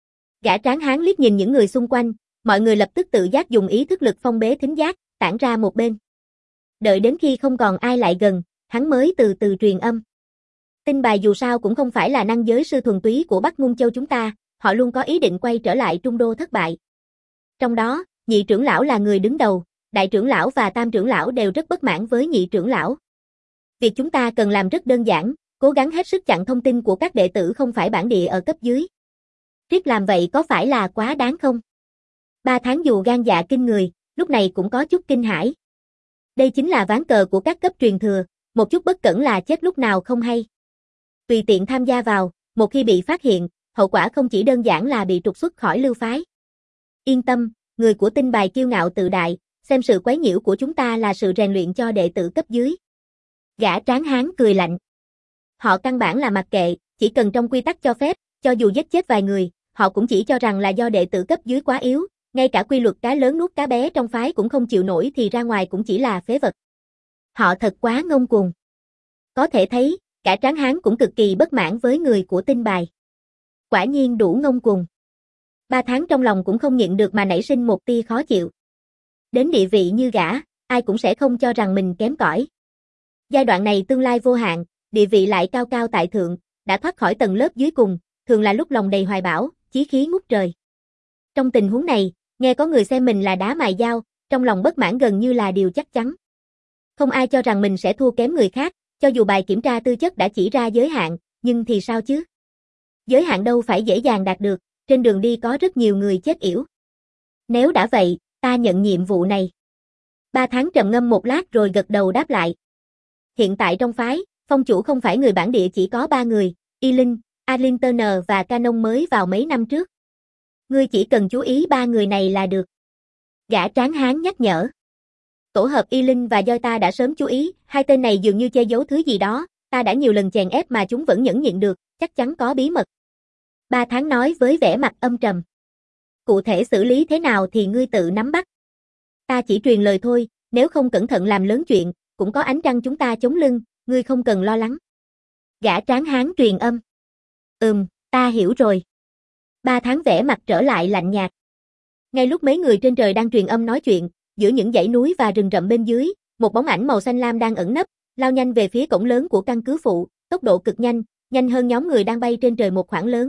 Gã tráng hán liếc nhìn những người xung quanh, mọi người lập tức tự giác dùng ý thức lực phong bế thính giác, tản ra một bên. Đợi đến khi không còn ai lại gần, hắn mới từ từ truyền âm. Tinh Bài dù sao cũng không phải là năng giới sư thuần túy của Bắc Ngung Châu chúng ta, họ luôn có ý định quay trở lại Trung Đô thất bại. Trong đó, nhị trưởng lão là người đứng đầu, đại trưởng lão và tam trưởng lão đều rất bất mãn với nhị trưởng lão. Việc chúng ta cần làm rất đơn giản, cố gắng hết sức chặn thông tin của các đệ tử không phải bản địa ở cấp dưới. Riết làm vậy có phải là quá đáng không? Ba tháng dù gan dạ kinh người, lúc này cũng có chút kinh hãi. Đây chính là ván cờ của các cấp truyền thừa, một chút bất cẩn là chết lúc nào không hay. Tùy tiện tham gia vào, một khi bị phát hiện, hậu quả không chỉ đơn giản là bị trục xuất khỏi lưu phái. Yên tâm, người của Tinh Bài kiêu ngạo tự đại, xem sự quấy nhiễu của chúng ta là sự rèn luyện cho đệ tử cấp dưới. Gã tráng hán cười lạnh. Họ căn bản là mặc kệ, chỉ cần trong quy tắc cho phép, cho dù giết chết vài người, họ cũng chỉ cho rằng là do đệ tử cấp dưới quá yếu, ngay cả quy luật cá lớn nuốt cá bé trong phái cũng không chịu nổi thì ra ngoài cũng chỉ là phế vật. Họ thật quá ngông cuồng. Có thể thấy, cả tráng hán cũng cực kỳ bất mãn với người của Tinh Bài. Quả nhiên đủ ngông cuồng. Ba tháng trong lòng cũng không nhịn được mà nảy sinh một tia khó chịu. Đến địa vị như gã, ai cũng sẽ không cho rằng mình kém cỏi. Giai đoạn này tương lai vô hạn, địa vị lại cao cao tại thượng, đã thoát khỏi tầng lớp dưới cùng, thường là lúc lòng đầy hoài bão, chí khí ngút trời. Trong tình huống này, nghe có người xem mình là đá mài dao, trong lòng bất mãn gần như là điều chắc chắn. Không ai cho rằng mình sẽ thua kém người khác, cho dù bài kiểm tra tư chất đã chỉ ra giới hạn, nhưng thì sao chứ? Giới hạn đâu phải dễ dàng đạt được, trên đường đi có rất nhiều người chết yểu. Nếu đã vậy, ta nhận nhiệm vụ này. Ba Tháng trầm ngâm một lát rồi gật đầu đáp lại. Hiện tại trong phái, phong chủ không phải người bản địa chỉ có ba người, Y Linh, Alin Turner và Canon mới vào mấy năm trước. Ngươi chỉ cần chú ý ba người này là được. Gã tráng hán nhắc nhở. Tổ hợp Y Linh và Doi ta đã sớm chú ý, hai tên này dường như che giấu thứ gì đó, ta đã nhiều lần chèn ép mà chúng vẫn nhẫn nhịn được, chắc chắn có bí mật. Ba Tháng nói với vẻ mặt âm trầm. Cụ thể xử lý thế nào thì ngươi tự nắm bắt. Ta chỉ truyền lời thôi, nếu không cẩn thận làm lớn chuyện, cũng có ánh trăng chúng ta chống lưng, ngươi không cần lo lắng. Gã tráng hán truyền âm. Ừm, ta hiểu rồi. Ba Tháng vẻ mặt trở lại lạnh nhạt. Ngay lúc mấy người trên trời đang truyền âm nói chuyện, giữa những dãy núi và rừng rậm bên dưới, một bóng ảnh màu xanh lam đang ẩn nấp, lao nhanh về phía cổng lớn của căn cứ phụ, tốc độ cực nhanh, nhanh hơn nhóm người đang bay trên trời một khoảng lớn.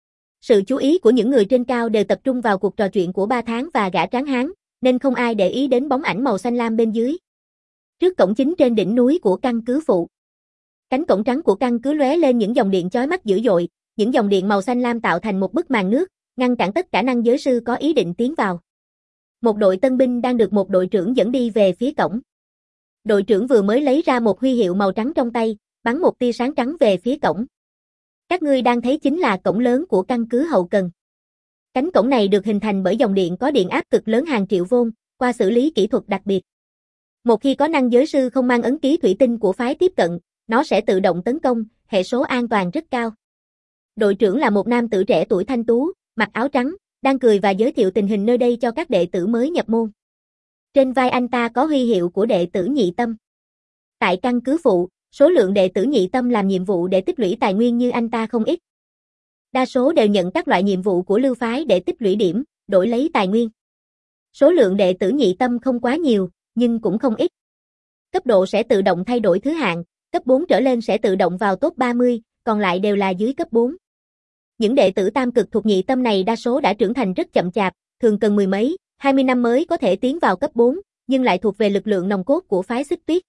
Sự chú ý của những người trên cao đều tập trung vào cuộc trò chuyện của Ba Tháng và gã tráng hán, nên không ai để ý đến bóng ảnh màu xanh lam bên dưới. Trước cổng chính trên đỉnh núi của căn cứ phụ, cánh cổng trắng của căn cứ lóe lên những dòng điện chói mắt dữ dội, những dòng điện màu xanh lam tạo thành một bức màn nước, ngăn cản tất cả năng giới sư có ý định tiến vào. Một đội tân binh đang được một đội trưởng dẫn đi về phía cổng. Đội trưởng vừa mới lấy ra một huy hiệu màu trắng trong tay, bắn một tia sáng trắng về phía cổng. Các ngươi đang thấy chính là cổng lớn của căn cứ hậu cần. Cánh cổng này được hình thành bởi dòng điện có điện áp cực lớn hàng triệu vôn, qua xử lý kỹ thuật đặc biệt. Một khi có năng giới sư không mang ấn ký thủy tinh của phái tiếp cận, nó sẽ tự động tấn công, hệ số an toàn rất cao. Đội trưởng là một nam tử trẻ tuổi thanh tú, mặc áo trắng, đang cười và giới thiệu tình hình nơi đây cho các đệ tử mới nhập môn. Trên vai anh ta có huy hiệu của đệ tử nhị tâm. Tại căn cứ phụ, số lượng đệ tử nhị tâm làm nhiệm vụ để tích lũy tài nguyên như anh ta không ít. Đa số đều nhận các loại nhiệm vụ của lưu phái để tích lũy điểm, đổi lấy tài nguyên. Số lượng đệ tử nhị tâm không quá nhiều, nhưng cũng không ít. Cấp độ sẽ tự động thay đổi thứ hạng, cấp bốn trở lên sẽ tự động vào top ba mươi, còn lại đều là dưới cấp bốn. Những đệ tử tam cực thuộc nhị tâm này đa số đã trưởng thành rất chậm chạp, thường cần mười mấy, hai mươi năm mới có thể tiến vào cấp bốn, nhưng lại thuộc về lực lượng nòng cốt của phái Xích Tuyết.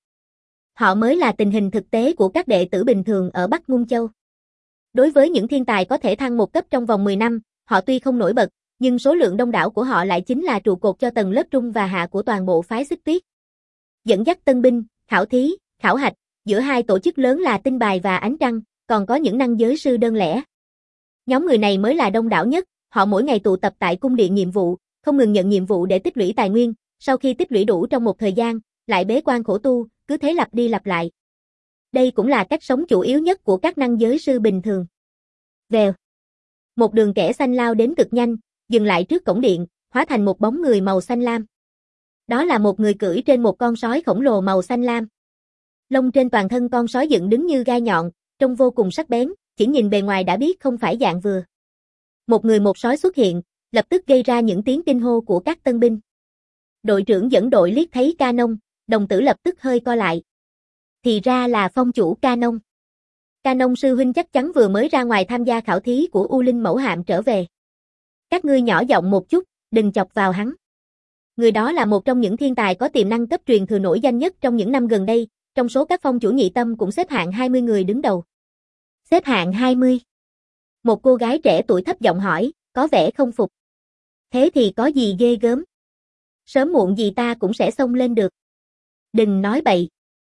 Họ mới là tình hình thực tế của các đệ tử bình thường ở Bắc Ngung Châu. Đối với những thiên tài có thể thăng một cấp trong vòng mười năm, họ tuy không nổi bật, nhưng số lượng đông đảo của họ lại chính là trụ cột cho tầng lớp trung và hạ của toàn bộ phái Xích Tuyết. Dẫn dắt tân binh, khảo thí, khảo hạch, giữa hai tổ chức lớn là Tinh Bài và Ánh Trăng, còn có những năng giới sư đơn lẻ. Nhóm người này mới là đông đảo nhất, họ mỗi ngày tụ tập tại cung điện nhiệm vụ, không ngừng nhận nhiệm vụ để tích lũy tài nguyên, sau khi tích lũy đủ trong một thời gian, lại bế quan khổ tu, cứ thế lặp đi lặp lại. Đây cũng là cách sống chủ yếu nhất của các năng giới sư bình thường. Vèo. Một đường kẻ xanh lao đến cực nhanh, dừng lại trước cổng điện, hóa thành một bóng người màu xanh lam. Đó là một người cưỡi trên một con sói khổng lồ màu xanh lam. Lông trên toàn thân con sói dựng đứng như gai nhọn, trông vô cùng sắc bén, chỉ nhìn bề ngoài đã biết không phải dạng vừa. Một người một sói xuất hiện, lập tức gây ra những tiếng kinh hô của các tân binh. Đội trưởng dẫn đội liếc thấy Canon, đồng tử lập tức hơi co lại. Thì ra là phong chủ Canon. Canon sư huynh chắc chắn vừa mới ra ngoài tham gia khảo thí của U Linh mẫu hạm trở về. Các ngươi nhỏ giọng một chút, đừng chọc vào hắn. Người đó là một trong những thiên tài có tiềm năng cấp truyền thừa nổi danh nhất trong những năm gần đây, trong số các phong chủ nhị tâm cũng xếp hạng hai mươi người đứng đầu. Xếp hạng hai mươi. Một cô gái trẻ tuổi thấp giọng hỏi, có vẻ không phục. Thế thì có gì ghê gớm? Sớm muộn gì ta cũng sẽ xông lên được. Đừng nói bậy.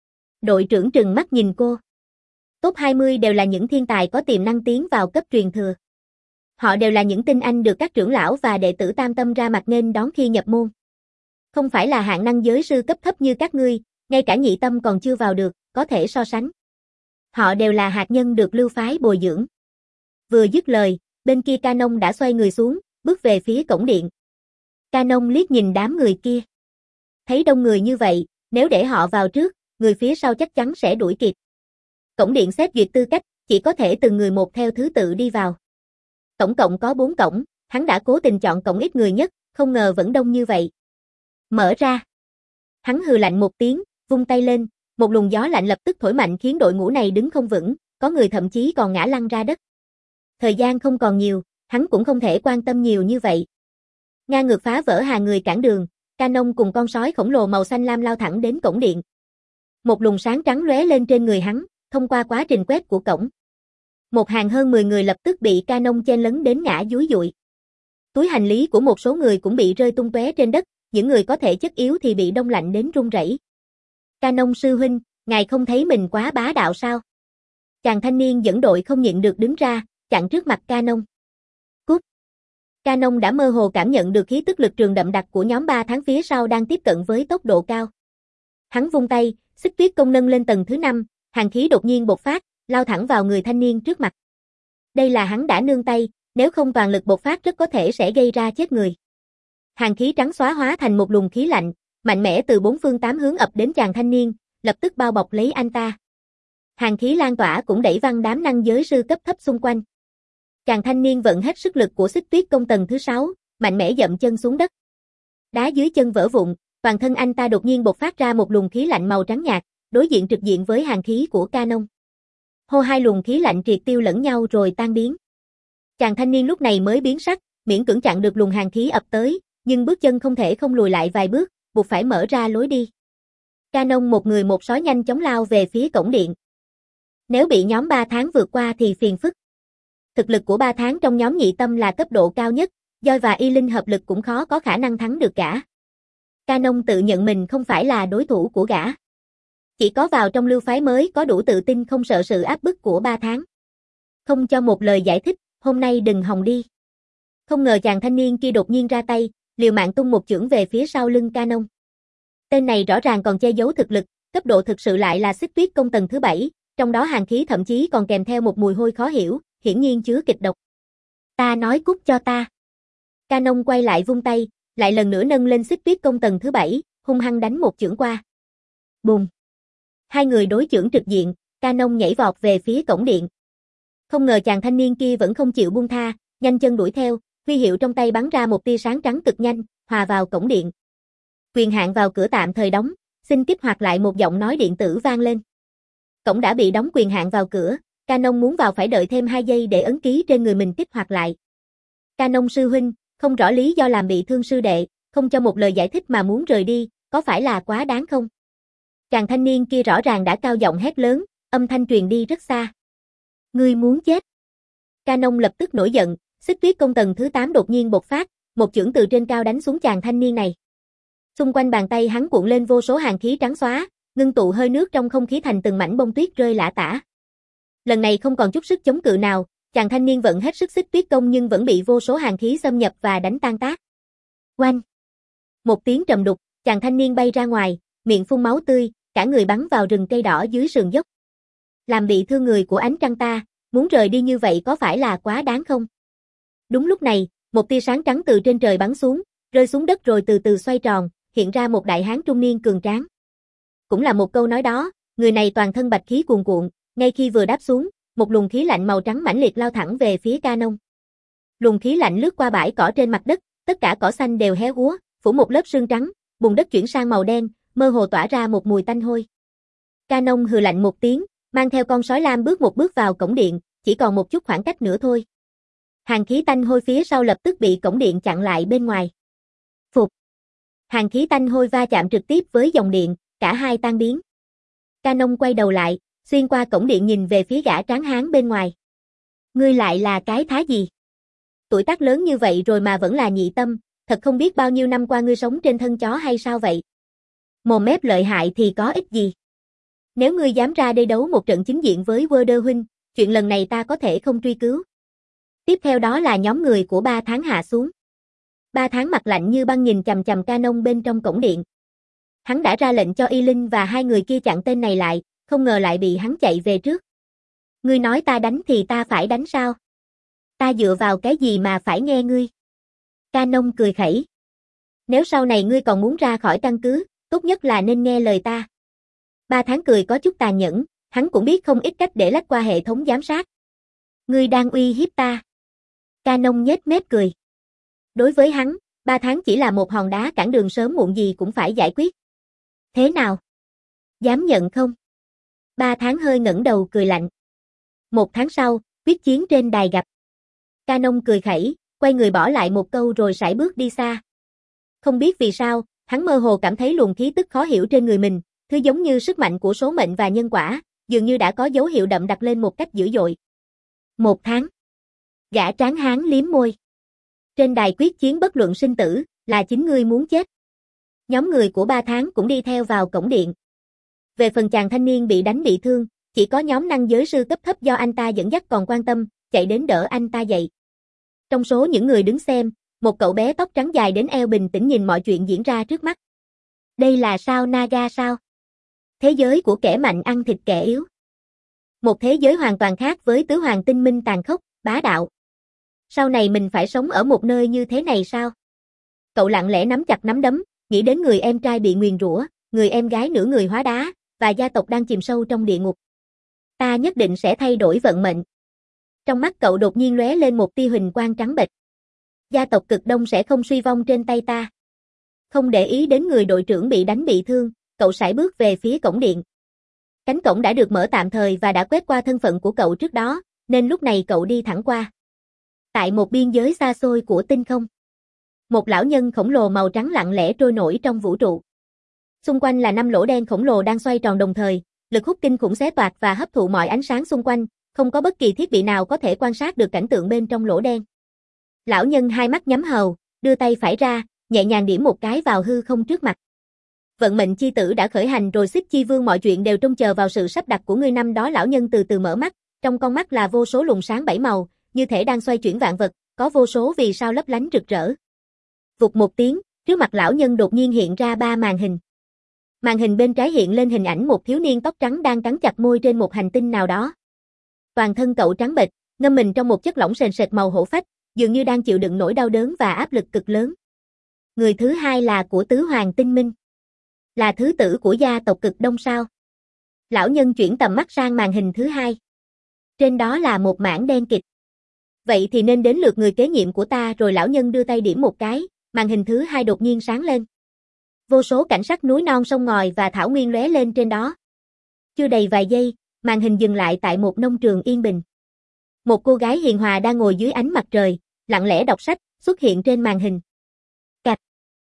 Đội trưởng trừng mắt nhìn cô. Top hai mươi đều là những thiên tài có tiềm năng tiến vào cấp truyền thừa. Họ đều là những tinh anh được các trưởng lão và đệ tử tam tâm ra mặt nghênh đón khi nhập môn. Không phải là hạng năng giới sư cấp thấp như các ngươi, ngay cả nhị tâm còn chưa vào được, có thể so sánh. Họ đều là hạt nhân được lưu phái bồi dưỡng. Vừa dứt lời, bên kia Canon đã xoay người xuống, bước về phía cổng điện. Canon liếc nhìn đám người kia. Thấy đông người như vậy, nếu để họ vào trước, người phía sau chắc chắn sẽ đuổi kịp. Cổng điện xét duyệt tư cách, chỉ có thể từng người một theo thứ tự đi vào. Tổng cộng có bốn cổng, hắn đã cố tình chọn cổng ít người nhất, không ngờ vẫn đông như vậy. Mở ra. Hắn hừ lạnh một tiếng, vung tay lên, một luồng gió lạnh lập tức thổi mạnh khiến đội ngũ này đứng không vững, có người thậm chí còn ngã lăn ra đất. Thời gian không còn nhiều, hắn cũng không thể quan tâm nhiều như vậy. Ngang ngược phá vỡ hàng người cản đường, Canon cùng con sói khổng lồ màu xanh lam lao thẳng đến cổng điện. Một luồng sáng trắng lóe lên trên người hắn, thông qua quá trình quét của cổng. Một hàng hơn mười người lập tức bị Canon chen lấn đến ngã dúi dụi. Túi hành lý của một số người cũng bị rơi tung tóe trên đất, những người có thể chất yếu thì bị đông lạnh đến run rẩy. Canon sư huynh, ngài không thấy mình quá bá đạo sao? Chàng thanh niên dẫn đội không nhịn được đứng ra, chặn trước mặt Canon. Cút! Canon đã mơ hồ cảm nhận được khí tức lực trường đậm đặc của nhóm ba tháng phía sau đang tiếp cận với tốc độ cao. Hắn vung tay, xích tuyết công nâng lên tầng thứ năm, hàn khí đột nhiên bộc phát, lao thẳng vào người thanh niên trước mặt. Đây là hắn đã nương tay, nếu không toàn lực bộc phát rất có thể sẽ gây ra chết người. Hàn khí trắng xóa hóa thành một luồng khí lạnh, mạnh mẽ từ bốn phương tám hướng ập đến chàng thanh niên, lập tức bao bọc lấy anh ta. Hàn khí lan tỏa cũng đẩy văng đám năng giới sư cấp thấp xung quanh. Chàng thanh niên vận hết sức lực của xích tuyết công tầng thứ sáu, mạnh mẽ dậm chân xuống đất. Đá dưới chân vỡ vụn, toàn thân anh ta đột nhiên bộc phát ra một luồng khí lạnh màu trắng nhạt, đối diện trực diện với hàn khí của Canon. Hô, hai luồng khí lạnh triệt tiêu lẫn nhau rồi tan biến. Chàng thanh niên lúc này mới biến sắc, miễn cưỡng chặn được luồng hàn khí ập tới, nhưng bước chân không thể không lùi lại vài bước, buộc phải mở ra lối đi. Canon một người một sói nhanh chóng lao về phía cổng điện. Nếu bị nhóm ba tháng vượt qua thì phiền phức. Thực lực của ba tháng trong nhóm nhị tâm là cấp độ cao nhất, Joy và Y Linh hợp lực cũng khó có khả năng thắng được gã. Canon tự nhận mình không phải là đối thủ của gã. Chỉ có vào trong lưu phái mới có đủ tự tin không sợ sự áp bức của ba tháng. Không cho một lời giải thích, hôm nay đừng hòng đi. Không ngờ chàng thanh niên kia đột nhiên ra tay, liều mạng tung một chưởng về phía sau lưng Canon. Tên này rõ ràng còn che giấu thực lực, cấp độ thực sự lại là xích tuyết công tầng thứ bảy, trong đó hàn khí thậm chí còn kèm theo một mùi hôi khó hiểu, hiển nhiên chứa kịch độc. Ta nói cút cho ta. Canon quay lại vung tay, lại lần nữa nâng lên xích tuyết công tầng thứ bảy, hung hăng đánh một chưởng qua. Bùm. Hai người đối chưởng trực diện, Canon nhảy vọt về phía cổng điện. Không ngờ chàng thanh niên kia vẫn không chịu buông tha, nhanh chân đuổi theo, huy hiệu trong tay bắn ra một tia sáng trắng cực nhanh, hòa vào cổng điện. Quyền hạn vào cửa tạm thời đóng, xin kích hoạt lại, một giọng nói điện tử vang lên. Cổng đã bị đóng quyền hạn vào cửa, Canon muốn vào phải đợi thêm hai giây để ấn ký trên người mình kích hoạt lại. Canon sư huynh, không rõ lý do làm bị thương sư đệ, không cho một lời giải thích mà muốn rời đi, có phải là quá đáng không? Chàng thanh niên kia rõ ràng đã cao giọng hét lớn, âm thanh truyền đi rất xa. Ngươi muốn chết. Canon lập tức nổi giận, xích tuyết công tầng thứ tám đột nhiên bộc phát, một chưởng từ trên cao đánh xuống chàng thanh niên này. Xung quanh bàn tay hắn cuộn lên vô số hàn khí trắng xóa, ngưng tụ hơi nước trong không khí thành từng mảnh bông tuyết rơi lả tả. Lần này không còn chút sức chống cự nào, chàng thanh niên vận hết sức xích tuyết công nhưng vẫn bị vô số hàn khí xâm nhập và đánh tan tác. Oanh! Một tiếng trầm đục, chàng thanh niên bay ra ngoài, miệng phun máu tươi, cả người bắn vào rừng cây đỏ dưới sườn dốc. Làm bị thương người của ánh trăng ta, muốn rời đi như vậy có phải là quá đáng không? Đúng lúc này, một tia sáng trắng từ trên trời bắn xuống, rơi xuống đất rồi từ từ xoay tròn, hiện ra một đại hán trung niên cường tráng. Cũng là một câu nói đó, người này toàn thân bạch khí cuồn cuộn, ngay khi vừa đáp xuống, một luồng khí lạnh màu trắng mãnh liệt lao thẳng về phía Canon. Luồng khí lạnh lướt qua bãi cỏ trên mặt đất, tất cả cỏ xanh đều héo úa, phủ một lớp sương trắng, bùn đất chuyển sang màu đen, mơ hồ tỏa ra một mùi tanh hôi. Canon hừ lạnh một tiếng, mang theo con sói lam bước một bước vào cổng điện, chỉ còn một chút khoảng cách nữa thôi. Hàn khí tanh hôi phía sau lập tức bị cổng điện chặn lại bên ngoài. Phục. Hàn khí tanh hôi va chạm trực tiếp với dòng điện, cả hai tan biến. Canon quay đầu lại, xuyên qua cổng điện nhìn về phía gã tráng hán bên ngoài. Ngươi lại là cái thá gì? Tuổi tác lớn như vậy rồi mà vẫn là nhị tâm, thật không biết bao nhiêu năm qua ngươi sống trên thân chó hay sao vậy? Mồm mép lợi hại thì có ích gì? Nếu ngươi dám ra đây đấu một trận chính diện với Werder huynh, chuyện lần này ta có thể không truy cứu. Tiếp theo đó là nhóm người của ba tháng hạ xuống. Ba tháng mặt lạnh như băng nhìn chằm chằm Canon bên trong cổng điện. Hắn đã ra lệnh cho Y Linh và hai người kia chặn tên này lại, không ngờ lại bị hắn chạy về trước. Ngươi nói ta đánh thì ta phải đánh sao? Ta dựa vào cái gì mà phải nghe ngươi? Canon cười khẩy. Nếu sau này ngươi còn muốn ra khỏi căn cứ, tốt nhất là nên nghe lời ta. Ba tháng cười có chút tàn nhẫn, hắn cũng biết không ít cách để lách qua hệ thống giám sát. Ngươi đang uy hiếp ta. Canon nhếch mép cười. Đối với hắn, ba tháng chỉ là một hòn đá cản đường, sớm muộn gì cũng phải giải quyết. Thế nào? Dám nhận không? Ba tháng hơi ngẩng đầu cười lạnh. Một tháng sau, quyết chiến trên đài gặp. Canon cười khẩy, quay người bỏ lại một câu rồi sải bước đi xa. Không biết vì sao, hắn mơ hồ cảm thấy luồng khí tức khó hiểu trên người mình, thứ giống như sức mạnh của số mệnh và nhân quả, dường như đã có dấu hiệu đậm đặc lên một cách dữ dội. Một tháng. Gã tráng hán liếm môi. Trên đài quyết chiến bất luận sinh tử, là chính ngươi muốn chết. Nhóm người của ba tháng cũng đi theo vào cổng điện. Về phần chàng thanh niên bị đánh bị thương, chỉ có nhóm năng giới sư cấp thấp do anh ta dẫn dắt còn quan tâm, chạy đến đỡ anh ta dậy. Trong số những người đứng xem, một cậu bé tóc trắng dài đến eo bình tĩnh nhìn mọi chuyện diễn ra trước mắt. Đây là sao Naga sao? Thế giới của kẻ mạnh ăn thịt kẻ yếu. Một thế giới hoàn toàn khác với tứ hoàng tinh minh tàn khốc, bá đạo. Sau này mình phải sống ở một nơi như thế này sao? Cậu lặng lẽ nắm chặt nắm đấm, nghĩ đến người em trai bị nguyền rủa, người em gái nửa người hóa đá, và gia tộc đang chìm sâu trong địa ngục. Ta nhất định sẽ thay đổi vận mệnh. Trong mắt cậu đột nhiên lóe lên một tia huỳnh quang trắng bệch. Gia tộc Cực Đông sẽ không suy vong trên tay ta. Không để ý đến người đội trưởng bị đánh bị thương, cậu sải bước về phía cổng điện. Cánh cổng đã được mở tạm thời và đã quét qua thân phận của cậu trước đó, nên lúc này cậu đi thẳng qua. Tại một biên giới xa xôi của tinh không, một lão nhân khổng lồ màu trắng lặng lẽ trôi nổi trong vũ trụ. Xung quanh là năm lỗ đen khổng lồ đang xoay tròn đồng thời, lực hút kinh khủng xé toạc và hấp thụ mọi ánh sáng xung quanh, không có bất kỳ thiết bị nào có thể quan sát được cảnh tượng bên trong lỗ đen. Lão nhân hai mắt nhắm hầu, đưa tay phải ra, nhẹ nhàng điểm một cái vào hư không trước mặt. Vận mệnh chi tử đã khởi hành rồi, Xích Chi Vương, mọi chuyện đều trông chờ vào sự sắp đặt của ngươi. Năm đó lão nhân từ từ mở mắt, trong con mắt là vô số luồng sáng bảy màu, như thể đang xoay chuyển vạn vật, có vô số vì sao lấp lánh rực rỡ. Vụt một tiếng, trước mặt lão nhân đột nhiên hiện ra ba màn hình. Màn hình bên trái hiện lên hình ảnh một thiếu niên tóc trắng đang cắn chặt môi trên một hành tinh nào đó. Toàn thân cậu trắng bệch, ngâm mình trong một chất lỏng sền sệt màu hổ phách, dường như đang chịu đựng nỗi đau đớn và áp lực cực lớn. Người thứ hai là của tứ hoàng tinh minh. Là thứ tử của gia tộc Cực Đông sao? Lão nhân chuyển tầm mắt sang màn hình thứ hai. Trên đó là một mảng đen kịt. Vậy thì nên đến lượt người kế nhiệm của ta rồi. Lão nhân đưa tay điểm một cái, màn hình thứ hai đột nhiên sáng lên. Vô số cảnh sắc núi non sông ngòi và thảo nguyên lóe lên trên đó. Chưa đầy vài giây, màn hình dừng lại tại một nông trường yên bình. Một cô gái hiền hòa đang ngồi dưới ánh mặt trời, lặng lẽ đọc sách, xuất hiện trên màn hình. Cạch.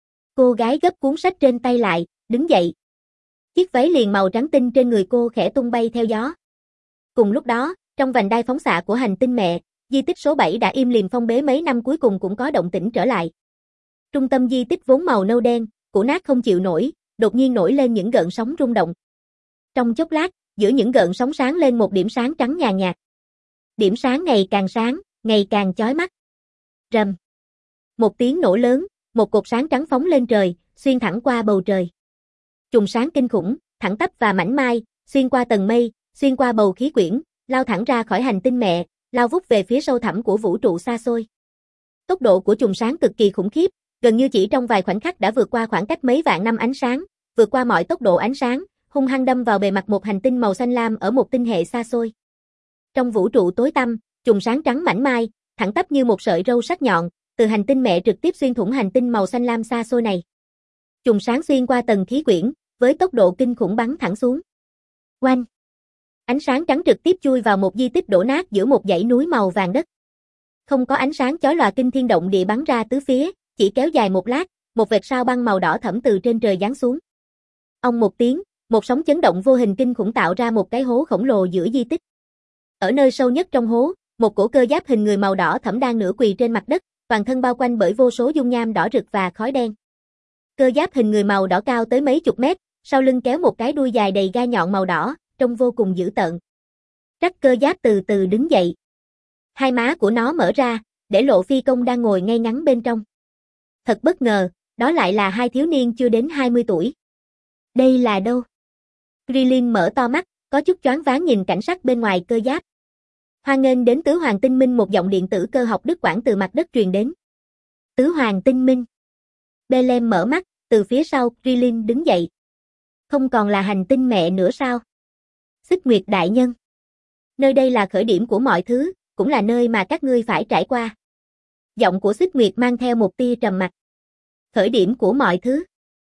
Cô gái gấp cuốn sách trên tay lại, đứng dậy. Chiếc váy liền màu trắng tinh trên người cô khẽ tung bay theo gió. Cùng lúc đó, trong vành đai phóng xạ của hành tinh mẹ, di tích số bảy đã im lìm phong bế mấy năm cuối cùng cũng có động tĩnh trở lại. Trung tâm di tích vốn màu nâu đen, cũ nát không chịu nổi, đột nhiên nổi lên những gợn sóng rung động. Trong chốc lát, giữa những gợn sóng sáng lên một điểm sáng trắng nhàn nhạt. Điểm sáng ngày càng sáng, ngày càng chói mắt. Rầm. Một tiếng nổ lớn, một cột sáng trắng phóng lên trời, xuyên thẳng qua bầu trời. Chùm sáng kinh khủng, thẳng tắp và mảnh mai, xuyên qua tầng mây, xuyên qua bầu khí quyển, lao thẳng ra khỏi hành tinh mẹ, lao vút về phía sâu thẳm của vũ trụ xa xôi. Tốc độ của chùm sáng cực kỳ khủng khiếp, gần như chỉ trong vài khoảnh khắc đã vượt qua khoảng cách mấy vạn năm ánh sáng, vượt qua mọi tốc độ ánh sáng, hung hăng đâm vào bề mặt một hành tinh màu xanh lam ở một tinh hệ xa xôi. Trong vũ trụ tối tăm, chùm sáng trắng mảnh mai, thẳng tắp như một sợi râu sắc nhọn, từ hành tinh mẹ trực tiếp xuyên thủng hành tinh màu xanh lam xa xôi này. Chùm sáng xuyên qua tầng khí quyển, với tốc độ kinh khủng bắn thẳng xuống. Oanh! Ánh sáng trắng trực tiếp chui vào một di tích đổ nát giữa một dãy núi màu vàng đất. Không có ánh sáng chói lòa kinh thiên động địa bắn ra tứ phía, chỉ kéo dài một lát, một vệt sao băng màu đỏ thẫm từ trên trời giáng xuống. Ong một tiếng, một sóng chấn động vô hình kinh khủng tạo ra một cái hố khổng lồ giữa di tích. Ở nơi sâu nhất trong hố, một cổ cơ giáp hình người màu đỏ thẫm đang nửa quỳ trên mặt đất, toàn thân bao quanh bởi vô số dung nham đỏ rực và khói đen. Cơ giáp hình người màu đỏ cao tới mấy chục mét, sau lưng kéo một cái đuôi dài đầy gai nhọn màu đỏ, trông vô cùng dữ tợn. Trắc cơ giáp từ từ đứng dậy. Hai má của nó mở ra, để lộ phi công đang ngồi ngay ngắn bên trong. Thật bất ngờ, đó lại là hai thiếu niên chưa đến hai mươi tuổi. Đây là đâu? Krillin mở to mắt, có chút choáng váng nhìn cảnh sắc bên ngoài cơ giáp. Hoan nghênh đến Tứ Hoàng Tinh Minh, một giọng điện tử cơ học đứt quãng từ mặt đất truyền đến. Tứ Hoàng Tinh Minh. Belem mở mắt, từ phía sau Krillin đứng dậy. Không còn là hành tinh mẹ nữa sao? Xích Nguyệt đại nhân. Nơi đây là khởi điểm của mọi thứ, cũng là nơi mà các ngươi phải trải qua. Giọng của Xích Nguyệt mang theo một tia trầm mặc. Khởi điểm của mọi thứ.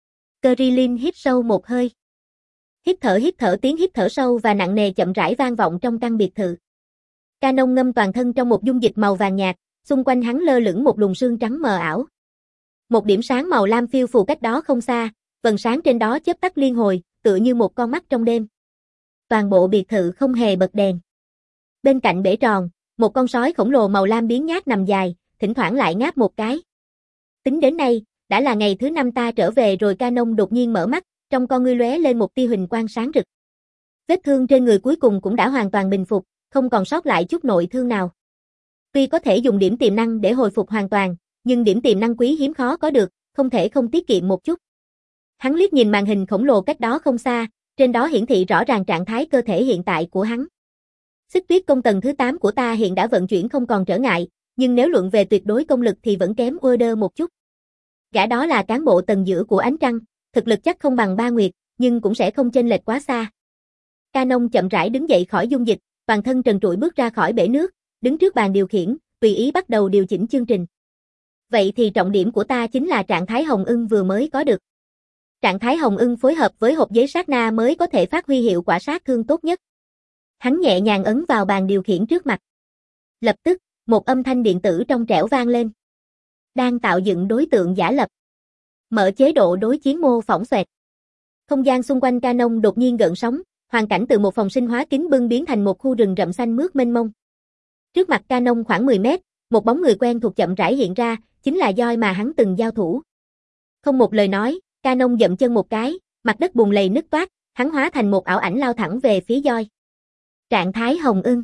Krillin hít sâu một hơi. Hít thở hít thở tiếng hít thở sâu và nặng nề chậm rãi vang vọng trong căn biệt thự. Canon ngâm toàn thân trong một dung dịch màu vàng nhạt, xung quanh hắn lơ lửng một luồng sương trắng mờ ảo. Một điểm sáng màu lam phiêu phù cách đó không xa, vầng sáng trên đó chớp tắt liên hồi, tựa như một con mắt trong đêm. Toàn bộ biệt thự không hề bật đèn. Bên cạnh bể tròn, một con sói khổng lồ màu lam biếng nhác nằm dài, thỉnh thoảng lại ngáp một cái. Tính đến nay, đã là ngày thứ năm ta trở về rồi. Canon đột nhiên mở mắt, trong con ngươi lóe lên một tia huỳnh quang sáng rực. Vết thương trên người cuối cùng cũng đã hoàn toàn bình phục, không còn sót lại chút nội thương nào. Tuy có thể dùng điểm tiềm năng để hồi phục hoàn toàn, nhưng điểm tiềm năng quý hiếm khó có được, không thể không tiết kiệm một chút. Hắn liếc nhìn màn hình khổng lồ cách đó không xa, trên đó hiển thị rõ ràng trạng thái cơ thể hiện tại của hắn. Xích tuyết công tầng thứ tám của ta hiện đã vận chuyển không còn trở ngại, nhưng nếu luận về tuyệt đối công lực thì vẫn kém Ueder một chút. Gã đó là cán bộ tầng giữa của ánh trăng, thực lực chắc không bằng Ba Nguyệt, nhưng cũng sẽ không chênh lệch quá xa. Canon chậm rãi đứng dậy khỏi dung dịch, toàn thân trần trụi bước ra khỏi bể nước, đứng trước bàn điều khiển, tùy ý bắt đầu điều chỉnh chương trình. Vậy thì trọng điểm của ta chính là trạng thái hồng ưng vừa mới có được. Trạng thái hồng ưng phối hợp với hộp giấy sát na mới có thể phát huy hiệu quả sát thương tốt nhất. Hắn nhẹ nhàng ấn vào bàn điều khiển trước mặt. Lập tức, một âm thanh điện tử trong trẻo vang lên. Đang tạo dựng đối tượng giả lập. Mở chế độ đối chiến mô phỏng xoẹt. Không gian xung quanh Canon đột nhiên gợn sóng, hoàn cảnh từ một phòng sinh hóa kính bưng biến thành một khu rừng rậm xanh mướt mênh mông. Trước mặt Canon khoảng mười mét, một bóng người quen thuộc chậm rãi hiện ra, chính là Joy mà hắn từng giao thủ. Không một lời nói, Canon dậm chân một cái, mặt đất bùn lầy nứt toát, hắn hóa thành một ảo ảnh lao thẳng về phía Joy. Trạng thái hồng ưng.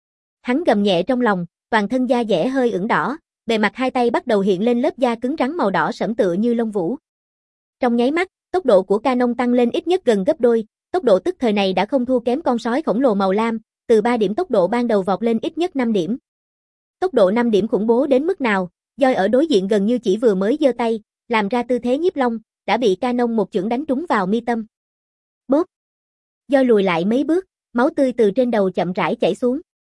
Hắn gầm nhẹ trong lòng, toàn thân da dẻ hơi ửng đỏ, bề mặt hai tay bắt đầu hiện lên lớp da cứng rắn màu đỏ sẫm tựa như lông vũ. Trong nháy mắt, tốc độ của Canon tăng lên ít nhất gần gấp đôi, tốc độ tức thời này đã không thua kém con sói khổng lồ màu lam, từ ba điểm tốc độ ban đầu vọt lên ít nhất năm điểm. Tốc độ năm điểm khủng bố đến mức nào, Joy ở đối diện gần như chỉ vừa mới giơ tay, làm ra tư thế nhiếp long, đã bị Canon một chưởng đánh trúng vào mi tâm. Bốp. Joy lùi lại mấy bước, máu tươi từ trên đầu chậm rãi chảy xuống.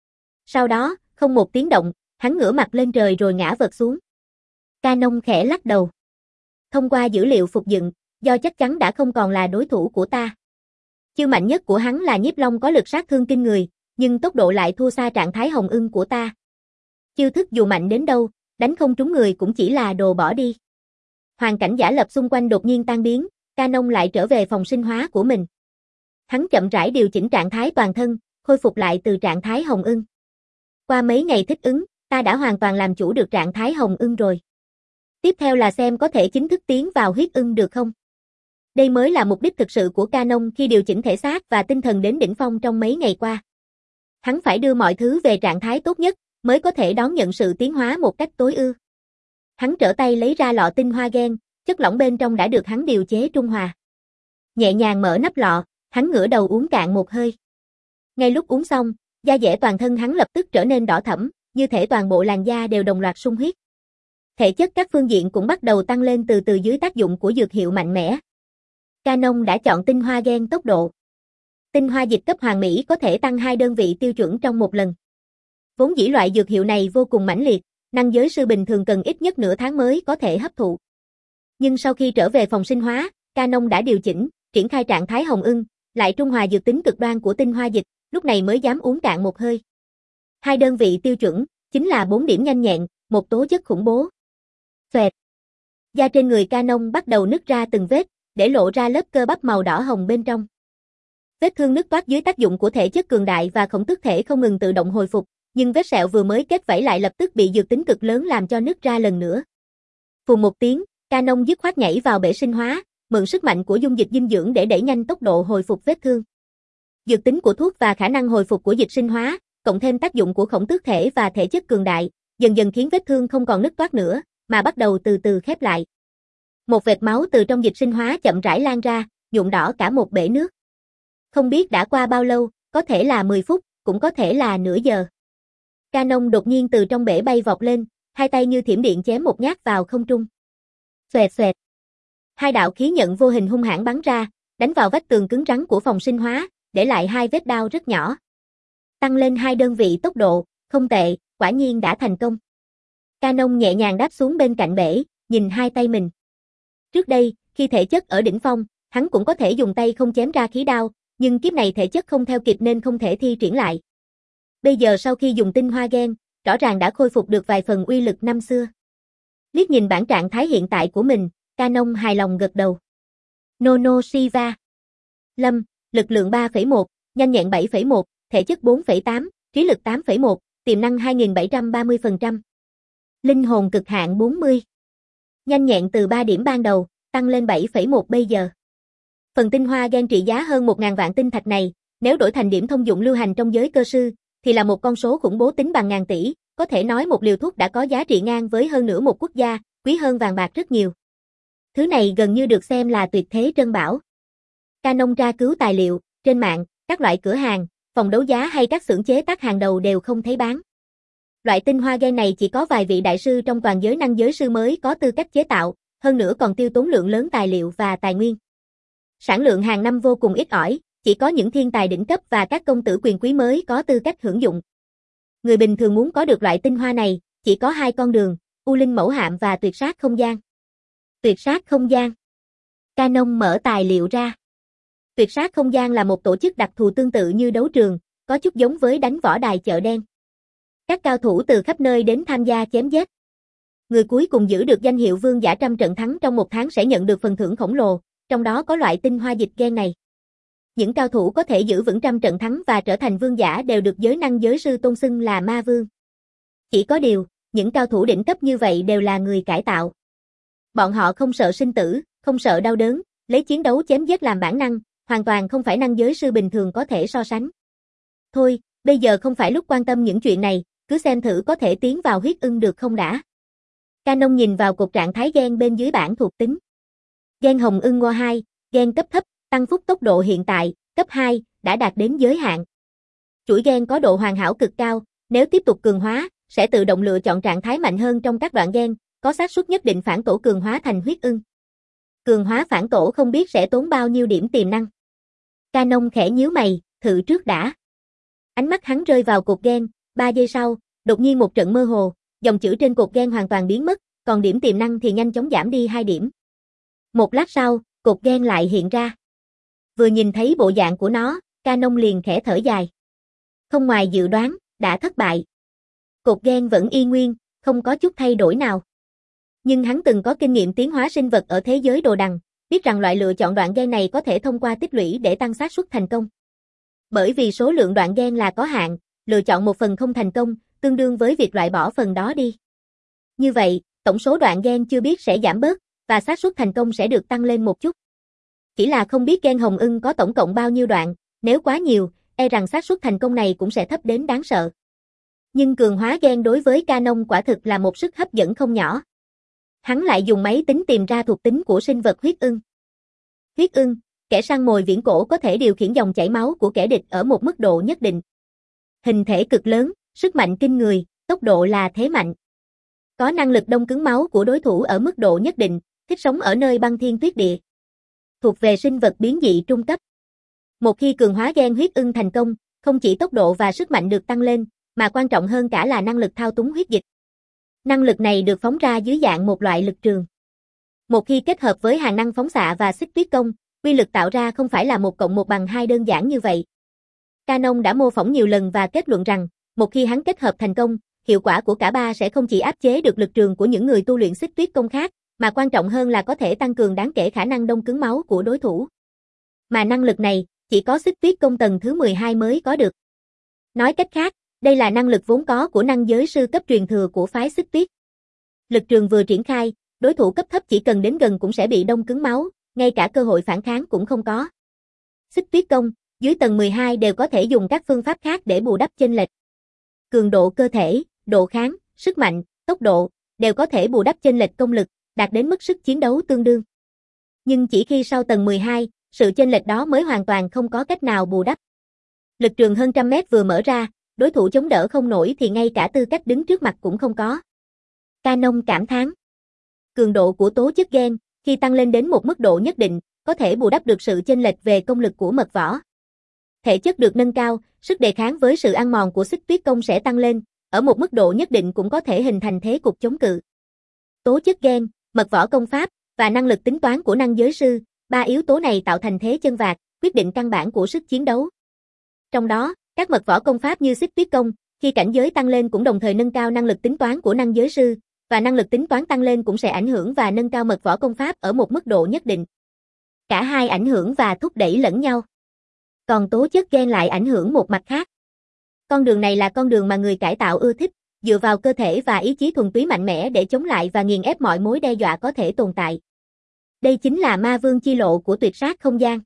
Sau đó, không một tiếng động, hắn ngửa mặt lên trời rồi ngã vật xuống. Canon khẽ lắc đầu. Thông qua dữ liệu phục dựng, do chắc chắn đã không còn là đối thủ của ta. Chiêu mạnh nhất của hắn là nhiếp long có lực sát thương kinh người, nhưng tốc độ lại thua xa trạng thái hồng ưng của ta. Chiêu thức dù mạnh đến đâu, đánh không trúng người cũng chỉ là đồ bỏ đi. Hoàn cảnh giả lập xung quanh đột nhiên tan biến, Canon lại trở về phòng sinh hóa của mình. Hắn chậm rãi điều chỉnh trạng thái toàn thân, khôi phục lại từ trạng thái hồng ưng. Qua mấy ngày thích ứng, ta đã hoàn toàn làm chủ được trạng thái hồng ưng rồi. Tiếp theo là xem có thể chính thức tiến vào huyết ưng được không. Đây mới là mục đích thực sự của Canon khi điều chỉnh thể xác và tinh thần đến đỉnh phong trong mấy ngày qua. Hắn phải đưa mọi thứ về trạng thái tốt nhất, mới có thể đón nhận sự tiến hóa một cách tối ưu. Hắn trở tay lấy ra lọ tinh hoa gen, chất lỏng bên trong đã được hắn điều chế trung hòa. Nhẹ nhàng mở nắp lọ, hắn ngửa đầu uống cạn một hơi. Ngay lúc uống xong, da dẻ toàn thân hắn lập tức trở nên đỏ thẫm, như thể toàn bộ làn da đều đồng loạt sung huyết. Thể chất các phương diện cũng bắt đầu tăng lên từ từ dưới tác dụng của dược hiệu mạnh mẽ. Canon đã chọn tinh hoa gen tốc độ. Tinh hoa dịch cấp hoàn mỹ có thể tăng hai đơn vị tiêu chuẩn trong một lần. Vốn dĩ loại dược hiệu này vô cùng mãnh liệt, năng giới sư bình thường cần ít nhất nửa tháng mới có thể hấp thụ. Nhưng sau khi trở về phòng sinh hóa, Canon đã điều chỉnh, triển khai trạng thái hồng ưng, lại trung hòa dược tính cực đoan của tinh hoa dịch, lúc này mới dám uống cạn một hơi. Hai đơn vị tiêu chuẩn, chính là bốn điểm nhanh nhẹn, một tố chất khủng bố. Xoẹt. Da trên người Canon bắt đầu nứt ra từng vết, để lộ ra lớp cơ bắp màu đỏ hồng bên trong. Vết thương nứt toát dưới tác dụng của thể chất cường đại và khổng tức thể không ngừng tự động hồi phục, nhưng vết sẹo vừa mới kết vảy lại lập tức bị dược tính cực lớn làm cho nứt ra lần nữa. Phù một tiếng, Canon dứt khoát nhảy vào bể sinh hóa, mượn sức mạnh của dung dịch dinh dưỡng để đẩy nhanh tốc độ hồi phục vết thương. Dược tính của thuốc và khả năng hồi phục của dịch sinh hóa, cộng thêm tác dụng của khổng tước thể và thể chất cường đại, dần dần khiến vết thương không còn nứt toát nữa, mà bắt đầu từ từ khép lại. Một vệt máu từ trong dịch sinh hóa chậm rãi lan ra, nhuộm đỏ cả một bể nước. Không biết đã qua bao lâu, có thể là mười phút, cũng có thể là nửa giờ. Canon đột nhiên từ trong bể bay vọt lên, hai tay như thiểm điện chém một nhát vào không trung. Xoẹt xoẹt. Hai đạo khí nhận vô hình hung hãn bắn ra, đánh vào vách tường cứng rắn của phòng sinh hóa, để lại hai vết đao rất nhỏ. Tăng lên hai đơn vị tốc độ, không tệ, quả nhiên đã thành công. Canon nhẹ nhàng đáp xuống bên cạnh bể, nhìn hai tay mình. Trước đây, khi thể chất ở đỉnh phong, hắn cũng có thể dùng tay không chém ra khí đao, nhưng kiếp này thể chất không theo kịp nên không thể thi triển lại. Bây giờ sau khi dùng tinh hoa gen, rõ ràng đã khôi phục được vài phần uy lực năm xưa. Liếc nhìn bản trạng thái hiện tại của mình, Canon hài lòng gật đầu. Nono Shiva. Lâm, lực lượng ba phẩy một, nhanh nhẹn bảy phẩy một, thể chất bốn phẩy tám, trí lực tám phẩy một, tiềm năng hai nghìn bảy trăm ba mươi phần trăm. Linh hồn cực hạn bốn mươi. Nhanh nhẹn từ ba điểm ban đầu, tăng lên bảy phẩy một bây giờ. Phần tinh hoa gen trị giá hơn một nghìn vạn tinh thạch này, nếu đổi thành điểm thông dụng lưu hành trong giới cơ sư, thì là một con số khủng bố tính bằng ngàn tỷ, có thể nói một liều thuốc đã có giá trị ngang với hơn nửa một quốc gia, quý hơn vàng bạc rất nhiều. Thứ này gần như được xem là tuyệt thế trân bảo. Canon tra cứu tài liệu, trên mạng, các loại cửa hàng, phòng đấu giá hay các xưởng chế tác hàng đầu đều không thấy bán. Loại tinh hoa gen này chỉ có vài vị đại sư trong toàn giới năng giới sư mới có tư cách chế tạo, hơn nữa còn tiêu tốn lượng lớn tài liệu và tài nguyên. Sản lượng hàng năm vô cùng ít ỏi, chỉ có những thiên tài đỉnh cấp và các công tử quyền quý mới có tư cách hưởng dụng. Người bình thường muốn có được loại tinh hoa này, chỉ có hai con đường, U Linh Mẫu Hạm và Tuyệt Sát Không Gian. Tuyệt Sát Không Gian. Canon mở tài liệu ra. Tuyệt Sát Không Gian là một tổ chức đặc thù tương tự như đấu trường, có chút giống với đánh võ đài chợ đen. Các cao thủ từ khắp nơi đến tham gia chém giết. Người cuối cùng giữ được danh hiệu vương giả trăm trận thắng trong một tháng sẽ nhận được phần thưởng khổng lồ, trong đó có loại tinh hoa dịch gen này. Những cao thủ có thể giữ vững trăm trận thắng và trở thành vương giả đều được giới năng giới sư tôn xưng là ma vương. Chỉ có điều, những cao thủ đỉnh cấp như vậy đều là người cải tạo. Bọn họ không sợ sinh tử, không sợ đau đớn, lấy chiến đấu chém giết làm bản năng, hoàn toàn không phải năng giới sư bình thường có thể so sánh. Thôi, bây giờ không phải lúc quan tâm những chuyện này, cứ xem thử có thể tiến vào huyết ưng được không đã. Canon nhìn vào cột trạng thái gen bên dưới bảng thuộc tính. Gen hồng ưng ngô hai, gen cấp thấp, tăng phúc tốc độ hiện tại, cấp hai, đã đạt đến giới hạn. Chuỗi gen có độ hoàn hảo cực cao, nếu tiếp tục cường hóa, sẽ tự động lựa chọn trạng thái mạnh hơn trong các đoạn gen, có xác suất nhất định phản tổ cường hóa thành huyết ưng. Cường hóa phản tổ không biết sẽ tốn bao nhiêu điểm tiềm năng. Canon khẽ nhíu mày, thử trước đã. Ánh mắt hắn rơi vào cột gen, ba giây sau, đột nhiên một trận mơ hồ, dòng chữ trên cột gen hoàn toàn biến mất, còn điểm tiềm năng thì nhanh chóng giảm đi hai điểm. Một lát sau, cột gen lại hiện ra. Vừa nhìn thấy bộ dạng của nó, Canon liền khẽ thở dài. Không ngoài dự đoán, đã thất bại. Cột gen vẫn y nguyên, không có chút thay đổi nào. Nhưng hắn từng có kinh nghiệm tiến hóa sinh vật ở thế giới đồ đằng, biết rằng loại lựa chọn đoạn gen này có thể thông qua tích lũy để tăng xác suất thành công. Bởi vì số lượng đoạn gen là có hạn, lựa chọn một phần không thành công, tương đương với việc loại bỏ phần đó đi. Như vậy, tổng số đoạn gen chưa biết sẽ giảm bớt, và xác suất thành công sẽ được tăng lên một chút. Chỉ là không biết gen hồng ưng có tổng cộng bao nhiêu đoạn, nếu quá nhiều, e rằng xác suất thành công này cũng sẽ thấp đến đáng sợ. Nhưng cường hóa gen đối với Canon quả thực là một sức hấp dẫn không nhỏ. Hắn lại dùng máy tính tìm ra thuộc tính của sinh vật huyết ưng. Huyết ưng, kẻ săn mồi viễn cổ có thể điều khiển dòng chảy máu của kẻ địch ở một mức độ nhất định. Hình thể cực lớn, sức mạnh kinh người, tốc độ là thế mạnh. Có năng lực đông cứng máu của đối thủ ở mức độ nhất định, thích sống ở nơi băng thiên tuyết địa. Thuộc về sinh vật biến dị trung cấp. Một khi cường hóa gen huyết ưng thành công, không chỉ tốc độ và sức mạnh được tăng lên, mà quan trọng hơn cả là năng lực thao túng huyết dịch. Năng lực này được phóng ra dưới dạng một loại lực trường. Một khi kết hợp với hàng năng phóng xạ và xích tuyết công, uy lực tạo ra không phải là một cộng một bằng hai đơn giản như vậy. Canon đã mô phỏng nhiều lần và kết luận rằng, một khi hắn kết hợp thành công, hiệu quả của cả ba sẽ không chỉ áp chế được lực trường của những người tu luyện xích tuyết công khác, mà quan trọng hơn là có thể tăng cường đáng kể khả năng đông cứng máu của đối thủ. Mà năng lực này, chỉ có xích tuyết công tầng thứ mười hai mới có được. Nói cách khác, đây là năng lực vốn có của năng giới sư cấp truyền thừa của phái xích tuyết. Lực trường vừa triển khai, đối thủ cấp thấp chỉ cần đến gần cũng sẽ bị đông cứng máu, ngay cả cơ hội phản kháng cũng không có. Xích tuyết công, dưới tầng mười hai đều có thể dùng các phương pháp khác để bù đắp chênh lệch. Cường độ cơ thể, độ kháng, sức mạnh, tốc độ, đều có thể bù đắp chênh lệch công lực, đạt đến mức sức chiến đấu tương đương. Nhưng chỉ khi sau tầng mười hai, sự chênh lệch đó mới hoàn toàn không có cách nào bù đắp. Lực trường hơn trăm mét vừa mở ra, đối thủ chống đỡ không nổi thì ngay cả tư cách đứng trước mặt cũng không có. Canon cảm thán. Cường độ của tố chất gen, khi tăng lên đến một mức độ nhất định, có thể bù đắp được sự chênh lệch về công lực của mật võ. Thể chất được nâng cao, sức đề kháng với sự ăn mòn của xích tuyết công sẽ tăng lên, ở một mức độ nhất định cũng có thể hình thành thế cục chống cự. Tố chất gen, mật võ công pháp, và năng lực tính toán của năng giới sư, ba yếu tố này tạo thành thế chân vạc, quyết định căn bản của sức chiến đấu. Trong đó, Các mật võ công pháp như Xích Tuyết công, khi cảnh giới tăng lên cũng đồng thời nâng cao năng lực tính toán của năng giới sư, và năng lực tính toán tăng lên cũng sẽ ảnh hưởng và nâng cao mật võ công pháp ở một mức độ nhất định. Cả hai ảnh hưởng và thúc đẩy lẫn nhau. Còn tố chất gen lại ảnh hưởng một mặt khác. Con đường này là con đường mà người cải tạo ưa thích, dựa vào cơ thể và ý chí thuần túy mạnh mẽ để chống lại và nghiền ép mọi mối đe dọa có thể tồn tại. Đây chính là ma vương chi lộ của tuyệt sát không gian.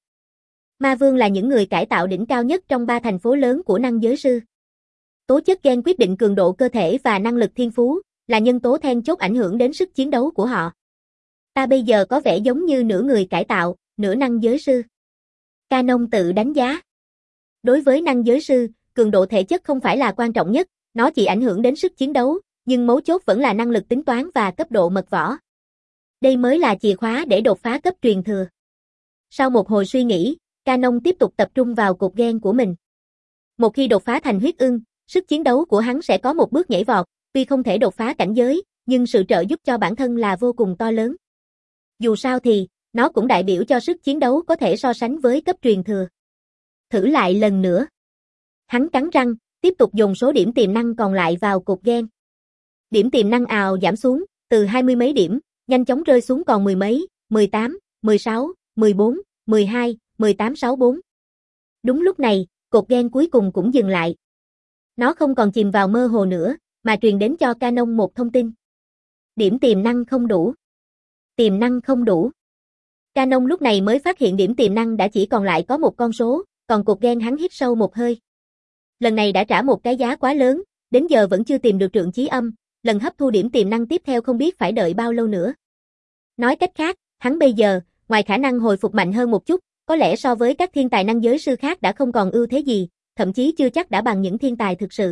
Ma vương là những người cải tạo đỉnh cao nhất trong ba thành phố lớn của năng giới sư. Tố chất gen quyết định cường độ cơ thể và năng lực thiên phú, là nhân tố then chốt ảnh hưởng đến sức chiến đấu của họ. Ta bây giờ có vẻ giống như nửa người cải tạo, nửa năng giới sư. Canon tự đánh giá. Đối với năng giới sư, cường độ thể chất không phải là quan trọng nhất, nó chỉ ảnh hưởng đến sức chiến đấu, nhưng mấu chốt vẫn là năng lực tính toán và cấp độ mật võ. Đây mới là chìa khóa để đột phá cấp truyền thừa. Sau một hồi suy nghĩ, Canon tiếp tục tập trung vào cột gen của mình. Một khi đột phá thành huyết ưng, sức chiến đấu của hắn sẽ có một bước nhảy vọt, tuy không thể đột phá cảnh giới, nhưng sự trợ giúp cho bản thân là vô cùng to lớn. Dù sao thì, nó cũng đại biểu cho sức chiến đấu có thể so sánh với cấp truyền thừa. Thử lại lần nữa. Hắn cắn răng, tiếp tục dồn số điểm tiềm năng còn lại vào cột gen. Điểm tiềm năng ào giảm xuống, từ hai mươi mấy điểm, nhanh chóng rơi xuống còn mười mấy, mười tám, mười sáu, mười bốn, mười hai, mười tám sáu bốn. Đúng lúc này, cột gen cuối cùng cũng dừng lại. Nó không còn chìm vào mơ hồ nữa, mà truyền đến cho Canon một thông tin. Điểm tiềm năng không đủ. Tiềm năng không đủ. Canon lúc này mới phát hiện điểm tiềm năng đã chỉ còn lại có một con số, còn cột gen hắn hít sâu một hơi. Lần này đã trả một cái giá quá lớn, đến giờ vẫn chưa tìm được trượng chí âm, lần hấp thu điểm tiềm năng tiếp theo không biết phải đợi bao lâu nữa. Nói cách khác, hắn bây giờ, ngoài khả năng hồi phục mạnh hơn một chút, có lẽ so với các thiên tài năng giới sư khác đã không còn ưu thế gì, thậm chí chưa chắc đã bằng những thiên tài thực sự.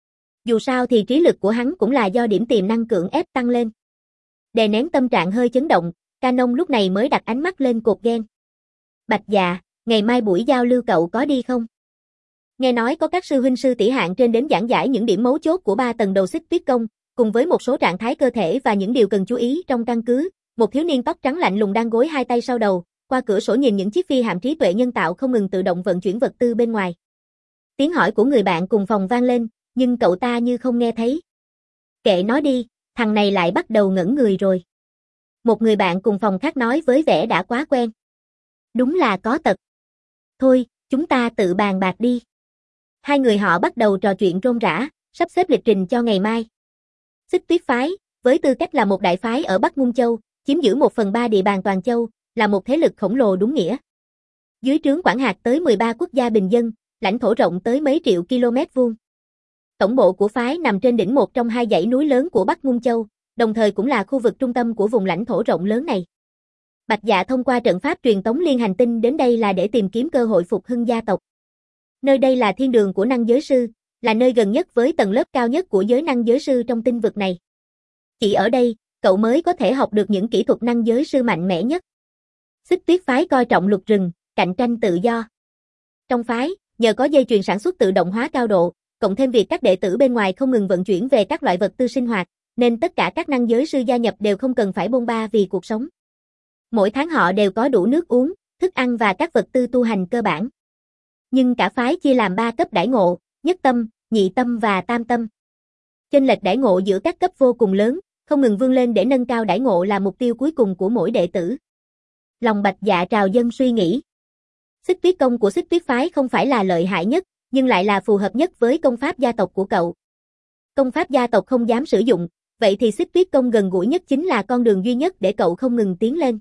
Dù sao thì trí lực của hắn cũng là do điểm tiềm năng cưỡng ép tăng lên. Đè nén tâm trạng hơi chấn động, Canon lúc này mới đặt ánh mắt lên cột gen. Bạch Dạ, ngày mai buổi giao lưu cậu có đi không? Nghe nói có các sư huynh sư tỷ hạng trên đến giảng giải những điểm mấu chốt của ba tầng đầu Xích Tuyết công, cùng với một số trạng thái cơ thể và những điều cần chú ý trong căn cứ. Một thiếu niên tóc trắng lạnh lùng đang gối hai tay sau đầu, qua cửa sổ nhìn những chiếc phi hạm trí tuệ nhân tạo không ngừng tự động vận chuyển vật tư bên ngoài. Tiếng hỏi của người bạn cùng phòng vang lên, nhưng cậu ta như không nghe thấy. Kệ nó đi, thằng này lại bắt đầu ngẩn người rồi. Một người bạn cùng phòng khác nói với vẻ đã quá quen. Đúng là có tật. Thôi, chúng ta tự bàn bạc đi. Hai người họ bắt đầu trò chuyện rôm rả, sắp xếp lịch trình cho ngày mai. Xích Tuyết phái, với tư cách là một đại phái ở Bắc Ngung Châu, chiếm giữ một phần ba địa bàn toàn châu, là một thế lực khổng lồ đúng nghĩa. Dưới trướng quản hạt tới mười ba quốc gia bình dân, lãnh thổ rộng tới mấy triệu km vuông. Tổng bộ của phái nằm trên đỉnh một trong hai dãy núi lớn của Bắc Ngung Châu, đồng thời cũng là khu vực trung tâm của vùng lãnh thổ rộng lớn này. Bạch Dạ thông qua trận pháp truyền tống liên hành tinh đến đây là để tìm kiếm cơ hội phục hưng gia tộc. Nơi đây là thiên đường của năng giới sư, là nơi gần nhất với tầng lớp cao nhất của giới năng giới sư trong tinh vực này. Chỉ ở đây, cậu mới có thể học được những kỹ thuật năng giới sư mạnh mẽ nhất. Xích Tuyết phái coi trọng luật rừng, cạnh tranh tự do. Trong phái, nhờ có dây chuyền sản xuất tự động hóa cao độ, cộng thêm việc các đệ tử bên ngoài không ngừng vận chuyển về các loại vật tư sinh hoạt, nên tất cả các năng giới sư gia nhập đều không cần phải bôn ba vì cuộc sống. Mỗi tháng họ đều có đủ nước uống, thức ăn và các vật tư tu hành cơ bản. Nhưng cả phái chia làm ba cấp đãi ngộ, nhất tâm, nhị tâm và tam tâm. Chênh lệch đãi ngộ giữa các cấp vô cùng lớn, không ngừng vươn lên để nâng cao đãi ngộ là mục tiêu cuối cùng của mỗi đệ tử. Lòng Bạch Dạ trào dâng suy nghĩ. Xích Tuyết công của Xích Tuyết phái không phải là lợi hại nhất, nhưng lại là phù hợp nhất với công pháp gia tộc của cậu. Công pháp gia tộc không dám sử dụng, vậy thì Xích Tuyết công gần gũi nhất chính là con đường duy nhất để cậu không ngừng tiến lên.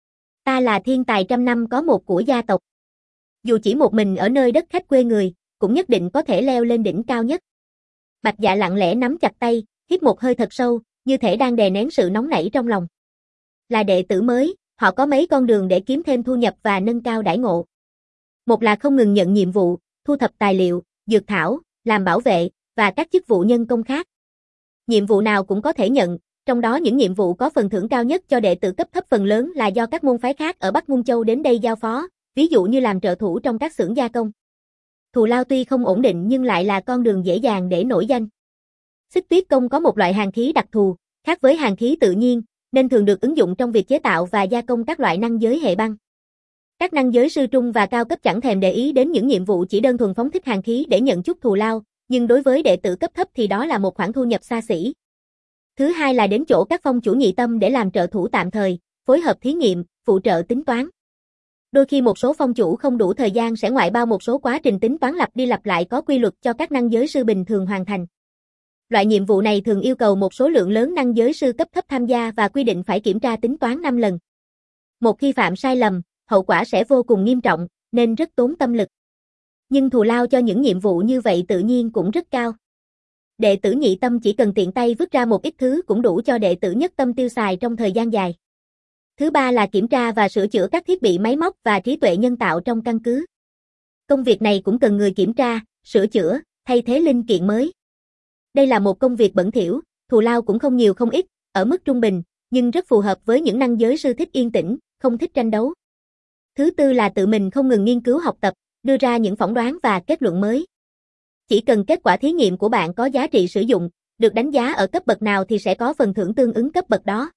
Ta là thiên tài trăm năm có một của gia tộc. Dù chỉ một mình ở nơi đất khách quê người, cũng nhất định có thể leo lên đỉnh cao nhất. Bạch Dạ lặng lẽ nắm chặt tay, hít một hơi thật sâu, như thể đang đè nén sự nóng nảy trong lòng. Là đệ tử mới, họ có mấy con đường để kiếm thêm thu nhập và nâng cao đãi ngộ. Một là không ngừng nhận nhiệm vụ, thu thập tài liệu, dược thảo, làm bảo vệ, và các chức vụ nhân công khác. Nhiệm vụ nào cũng có thể nhận, trong đó những nhiệm vụ có phần thưởng cao nhất cho đệ tử cấp thấp phần lớn là do các môn phái khác ở Bắc Ngung Châu đến đây giao phó, ví dụ như làm trợ thủ trong các xưởng gia công. Thù lao tuy không ổn định nhưng lại là con đường dễ dàng để nổi danh. Xích Tuyết công có một loại hàn khí đặc thù, khác với hàn khí tự nhiên, nên thường được ứng dụng trong việc chế tạo và gia công các loại năng giới hệ băng. Các năng giới sư trung và cao cấp chẳng thèm để ý đến những nhiệm vụ chỉ đơn thuần phóng thích hàn khí để nhận chút thù lao, nhưng đối với đệ tử cấp thấp thì đó là một khoản thu nhập xa xỉ. Thứ hai là đến chỗ các phong chủ nhị tâm để làm trợ thủ tạm thời, phối hợp thí nghiệm, phụ trợ tính toán. Đôi khi một số phong chủ không đủ thời gian sẽ ngoại bao một số quá trình tính toán lặp đi lặp lại có quy luật cho các năng giới sư bình thường hoàn thành. Loại nhiệm vụ này thường yêu cầu một số lượng lớn năng giới sư cấp thấp tham gia và quy định phải kiểm tra tính toán năm lần. Một khi phạm sai lầm, hậu quả sẽ vô cùng nghiêm trọng, nên rất tốn tâm lực. Nhưng thù lao cho những nhiệm vụ như vậy tự nhiên cũng rất cao. Đệ tử nhị tâm chỉ cần tiện tay vứt ra một ít thứ cũng đủ cho đệ tử nhất tâm tiêu xài trong thời gian dài. Thứ ba là kiểm tra và sửa chữa các thiết bị máy móc và trí tuệ nhân tạo trong căn cứ. Công việc này cũng cần người kiểm tra, sửa chữa, thay thế linh kiện mới. Đây là một công việc bẩn thỉu, thù lao cũng không nhiều không ít, ở mức trung bình, nhưng rất phù hợp với những năng giới sư thích yên tĩnh, không thích tranh đấu. Thứ tư là tự mình không ngừng nghiên cứu học tập, đưa ra những phỏng đoán và kết luận mới. Chỉ cần kết quả thí nghiệm của bạn có giá trị sử dụng, được đánh giá ở cấp bậc nào thì sẽ có phần thưởng tương ứng cấp bậc đó.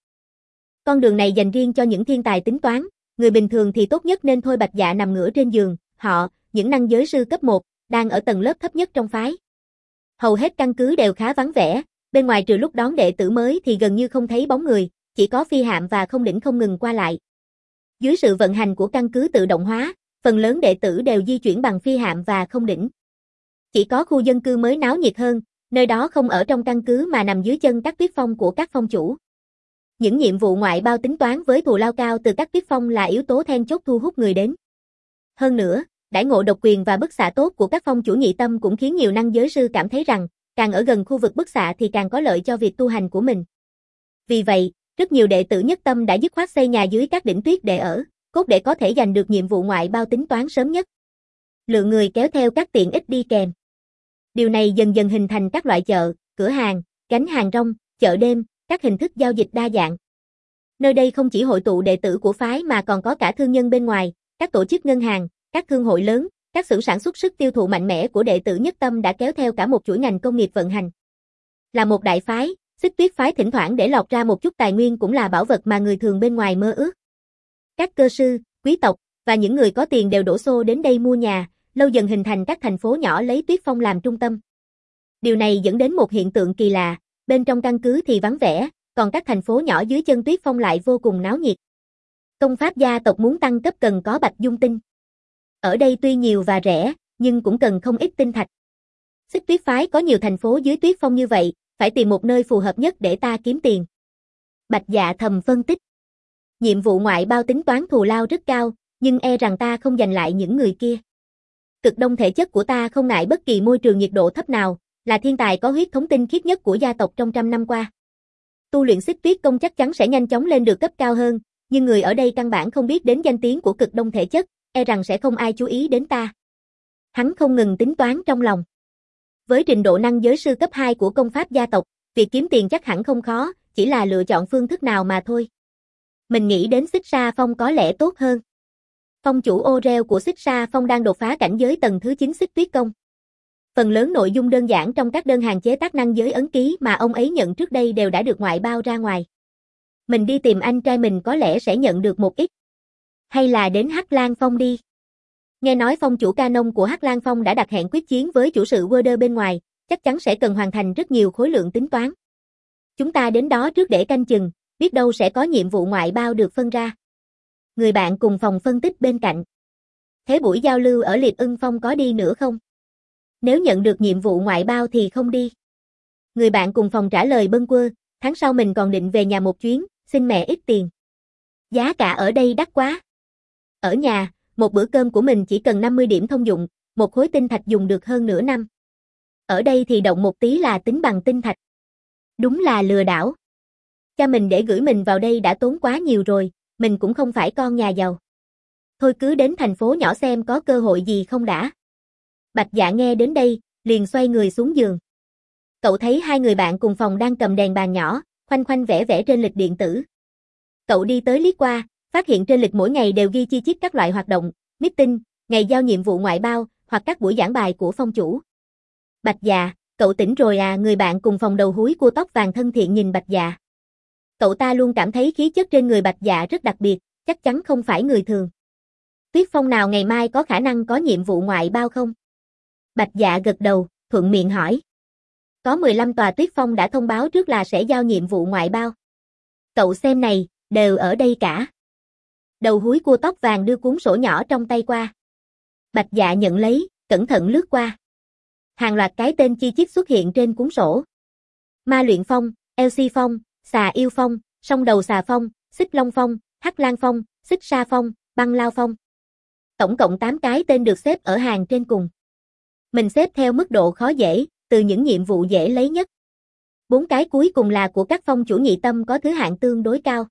Con đường này dành riêng cho những thiên tài tính toán, người bình thường thì tốt nhất nên thôi Bạch Dạ nằm ngửa trên giường, họ, những năng giới sư cấp một, đang ở tầng lớp thấp nhất trong phái. Hầu hết căn cứ đều khá vắng vẻ, bên ngoài trừ lúc đón đệ tử mới thì gần như không thấy bóng người, chỉ có phi hạm và không đỉnh không ngừng qua lại. Dưới sự vận hành của căn cứ tự động hóa, phần lớn đệ tử đều di chuyển bằng phi hạm và không đỉnh. Chỉ có khu dân cư mới náo nhiệt hơn, nơi đó không ở trong căn cứ mà nằm dưới chân các tuyết phong của các phong chủ. Những nhiệm vụ ngoại bao tính toán với thù lao cao từ các tuyết phong là yếu tố then chốt thu hút người đến. Hơn nữa, đãi ngộ độc quyền và bức xạ tốt của các phong chủ nhị tâm cũng khiến nhiều năng giới sư cảm thấy rằng, càng ở gần khu vực bức xạ thì càng có lợi cho việc tu hành của mình. Vì vậy, rất nhiều đệ tử nhất tâm đã dứt khoát xây nhà dưới các đỉnh tuyết để ở, cốt để có thể giành được nhiệm vụ ngoại bao tính toán sớm nhất. Lượng người kéo theo các tiện ích đi kèm. Điều này dần dần hình thành các loại chợ, cửa hàng, gánh hàng rong, chợ đêm, các hình thức giao dịch đa dạng. Nơi đây không chỉ hội tụ đệ tử của phái mà còn có cả thương nhân bên ngoài, các tổ chức ngân hàng, các thương hội lớn, các xưởng sản xuất sức tiêu thụ mạnh mẽ của đệ tử nhất tâm đã kéo theo cả một chuỗi ngành công nghiệp vận hành. Là một đại phái, Xích Tuyết phái thỉnh thoảng để lọt ra một chút tài nguyên cũng là bảo vật mà người thường bên ngoài mơ ước. Các cơ sư, quý tộc và những người có tiền đều đổ xô đến đây mua nhà, lâu dần hình thành các thành phố nhỏ lấy Tuyết Phong làm trung tâm. Điều này dẫn đến một hiện tượng kỳ lạ, bên trong căn cứ thì vắng vẻ, còn các thành phố nhỏ dưới chân Tuyết Phong lại vô cùng náo nhiệt. Công pháp gia tộc muốn tăng cấp cần có bạch dung tinh. Ở đây tuy nhiều và rẻ, nhưng cũng cần không ít tinh thạch. Xích Tuyết phái có nhiều thành phố dưới Tuyết Phong như vậy, phải tìm một nơi phù hợp nhất để ta kiếm tiền. Bạch Dạ thầm phân tích. Nhiệm vụ ngoại bao tính toán thù lao rất cao, nhưng e rằng ta không giành lại những người kia. Cực đông thể chất của ta không ngại bất kỳ môi trường nhiệt độ thấp nào, là thiên tài có huyết thống tinh khiết nhất của gia tộc trong trăm năm qua. Tu luyện Xích Tuyết công chắc chắn sẽ nhanh chóng lên được cấp cao hơn, nhưng người ở đây căn bản không biết đến danh tiếng của cực đông thể chất, e rằng sẽ không ai chú ý đến ta. Hắn không ngừng tính toán trong lòng. Với trình độ năng giới sư cấp hai của công pháp gia tộc, việc kiếm tiền chắc hẳn không khó, chỉ là lựa chọn phương thức nào mà thôi. Mình nghĩ đến Xích Sa Phong có lẽ tốt hơn. Phong chủ Orel của Xích Sa Phong đang đột phá cảnh giới tầng thứ chín Xích Tuyết công. Phần lớn nội dung đơn giản trong các đơn hàng chế tác năng giới ấn ký mà ông ấy nhận trước đây đều đã được ngoại bao ra ngoài. Mình đi tìm anh trai mình có lẽ sẽ nhận được một ít. Hay là đến Hắc Lan Phong đi. Nghe nói phong chủ Canon của Hắc Lan Phong đã đặt hẹn quyết chiến với chủ sự Werder bên ngoài, chắc chắn sẽ cần hoàn thành rất nhiều khối lượng tính toán. Chúng ta đến đó trước để canh chừng, biết đâu sẽ có nhiệm vụ ngoại bao được phân ra. Người bạn cùng phòng phân tích bên cạnh. Thế buổi giao lưu ở Liệt Ưng Phong có đi nữa không? Nếu nhận được nhiệm vụ ngoại bao thì không đi. Người bạn cùng phòng trả lời bâng quơ, tháng sau mình còn định về nhà một chuyến, xin mẹ ít tiền. Giá cả ở đây đắt quá. Ở nhà, một bữa cơm của mình chỉ cần năm mươi điểm thông dụng, một khối tinh thạch dùng được hơn nửa năm. Ở đây thì động một tí là tính bằng tinh thạch. Đúng là lừa đảo. Cha mình để gửi mình vào đây đã tốn quá nhiều rồi, mình cũng không phải con nhà giàu. Thôi cứ đến thành phố nhỏ xem có cơ hội gì không đã. Bạch Dạ nghe đến đây, liền xoay người xuống giường. Cậu thấy hai người bạn cùng phòng đang cầm đèn bàn nhỏ, khoanh khoanh vẽ vẽ trên lịch điện tử. Cậu đi tới liếc qua, phát hiện trên lịch mỗi ngày đều ghi chi tiết các loại hoạt động, meeting, ngày giao nhiệm vụ ngoại bao, hoặc các buổi giảng bài của phong chủ. Bạch Dạ, cậu tỉnh rồi à? Người bạn cùng phòng đầu húi cua tóc vàng thân thiện nhìn Bạch Dạ. Cậu ta luôn cảm thấy khí chất trên người Bạch Dạ rất đặc biệt, chắc chắn không phải người thường. Tuyết Phong nào ngày mai có khả năng có nhiệm vụ ngoại bao không? Bạch Dạ gật đầu, thuận miệng hỏi. Có mười lăm tòa Tuyết Phong đã thông báo trước là sẽ giao nhiệm vụ ngoại bao. Cậu xem này, đều ở đây cả. Đầu húi cua tóc vàng đưa cuốn sổ nhỏ trong tay qua. Bạch Dạ nhận lấy, cẩn thận lướt qua. Hàng loạt cái tên chi chít xuất hiện trên cuốn sổ. Ma Luyện Phong, eo xê Phong, Xà Yêu Phong, Song Đầu Xà Phong, Xích Long Phong, Hắc Lang Phong, Xích Sa Phong, Băng Lao Phong. Tổng cộng tám cái tên được xếp ở hàng trên cùng. Mình xếp theo mức độ khó dễ, từ những nhiệm vụ dễ lấy nhất. Bốn cái cuối cùng là của các phong chủ nhị tâm có thứ hạng tương đối cao.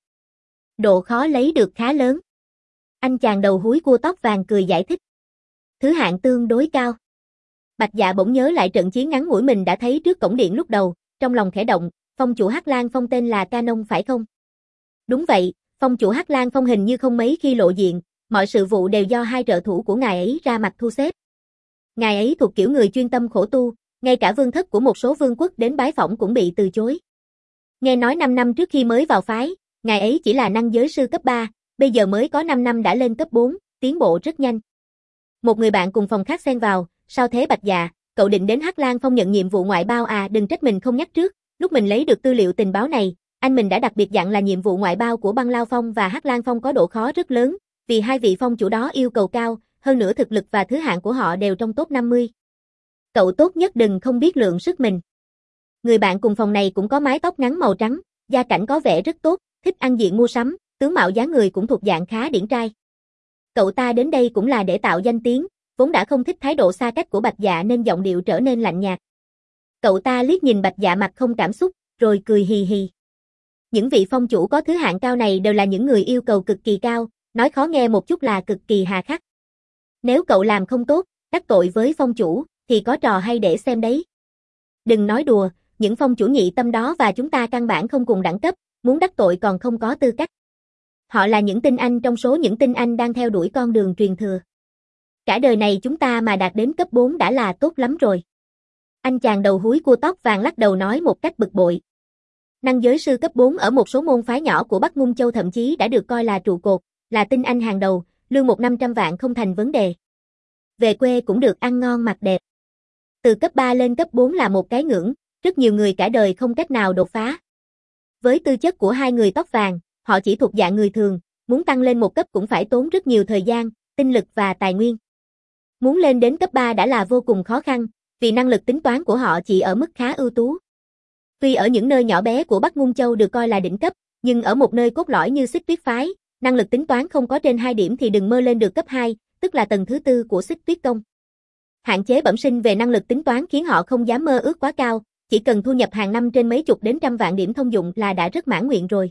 Độ khó lấy được khá lớn. Anh chàng đầu húi cua tóc vàng cười giải thích. Thứ hạng tương đối cao. Bạch Dạ bỗng nhớ lại trận chiến ngắn ngủi mình đã thấy trước cổng điện lúc đầu, trong lòng khẽ động, phong chủ Hắc Lang Phong tên là Canon phải không? Đúng vậy, phong chủ Hắc Lang Phong hình như không mấy khi lộ diện, mọi sự vụ đều do hai trợ thủ của ngài ấy ra mặt thu xếp. Ngài ấy thuộc kiểu người chuyên tâm khổ tu, ngay cả vương thất của một số vương quốc đến bái phỏng cũng bị từ chối. Nghe nói năm năm trước khi mới vào phái, ngài ấy chỉ là năng giới sư cấp ba, bây giờ mới có năm năm đã lên cấp bốn, tiến bộ rất nhanh. Một người bạn cùng phòng khác xen vào, sao thế Bạch Dạ, cậu định đến Hắc Lang Phong nhận nhiệm vụ ngoại bao à? Đừng trách mình không nhắc trước, lúc mình lấy được tư liệu tình báo này, anh mình đã đặc biệt dặn là nhiệm vụ ngoại bao của Băng Lao Phong và Hắc Lang Phong có độ khó rất lớn, vì hai vị phong chủ đó yêu cầu cao, hơn nữa thực lực và thứ hạng của họ đều trong top năm mươi. Cậu tốt nhất đừng không biết lượng sức mình. Người bạn cùng phòng này cũng có mái tóc ngắn màu trắng, gia cảnh có vẻ rất tốt, thích ăn diện mua sắm, tướng mạo dáng người cũng thuộc dạng khá điển trai. Cậu ta đến đây cũng là để tạo danh tiếng, vốn đã không thích thái độ xa cách của Bạch Dạ nên giọng điệu trở nên lạnh nhạt. Cậu ta liếc nhìn Bạch Dạ mặt không cảm xúc, rồi cười hì hì. Những vị phong chủ có thứ hạng cao này đều là những người yêu cầu cực kỳ cao, nói khó nghe một chút là cực kỳ hà khắc. Nếu cậu làm không tốt, đắc tội với phong chủ, thì có trò hay để xem đấy. Đừng nói đùa, những phong chủ nhị tâm đó và chúng ta căn bản không cùng đẳng cấp, muốn đắc tội còn không có tư cách. Họ là những tinh anh trong số những tinh anh đang theo đuổi con đường truyền thừa. Cả đời này chúng ta mà đạt đến cấp bốn đã là tốt lắm rồi. Anh chàng đầu húi cua tóc vàng lắc đầu nói một cách bực bội. Năng giới sư cấp bốn ở một số môn phái nhỏ của Bắc Ngung Châu thậm chí đã được coi là trụ cột, là tinh anh hàng đầu, lương một năm trăm vạn không thành vấn đề. Về quê cũng được ăn ngon mặc đẹp. Từ cấp ba lên cấp bốn là một cái ngưỡng, rất nhiều người cả đời không cách nào đột phá. Với tư chất của hai người tóc vàng, họ chỉ thuộc dạng người thường, muốn tăng lên một cấp cũng phải tốn rất nhiều thời gian, tinh lực và tài nguyên. Muốn lên đến cấp ba đã là vô cùng khó khăn, vì năng lực tính toán của họ chỉ ở mức khá ưu tú. Tuy ở những nơi nhỏ bé của Bắc Ngung Châu được coi là đỉnh cấp, nhưng ở một nơi cốt lõi như Xích Tuyết phái, năng lực tính toán không có trên hai điểm thì đừng mơ lên được cấp hai, tức là tầng thứ tư của Xích Tuyết Công. Hạn chế bẩm sinh về năng lực tính toán khiến họ không dám mơ ước quá cao, chỉ cần thu nhập hàng năm trên mấy chục đến trăm vạn điểm thông dụng là đã rất mãn nguyện rồi.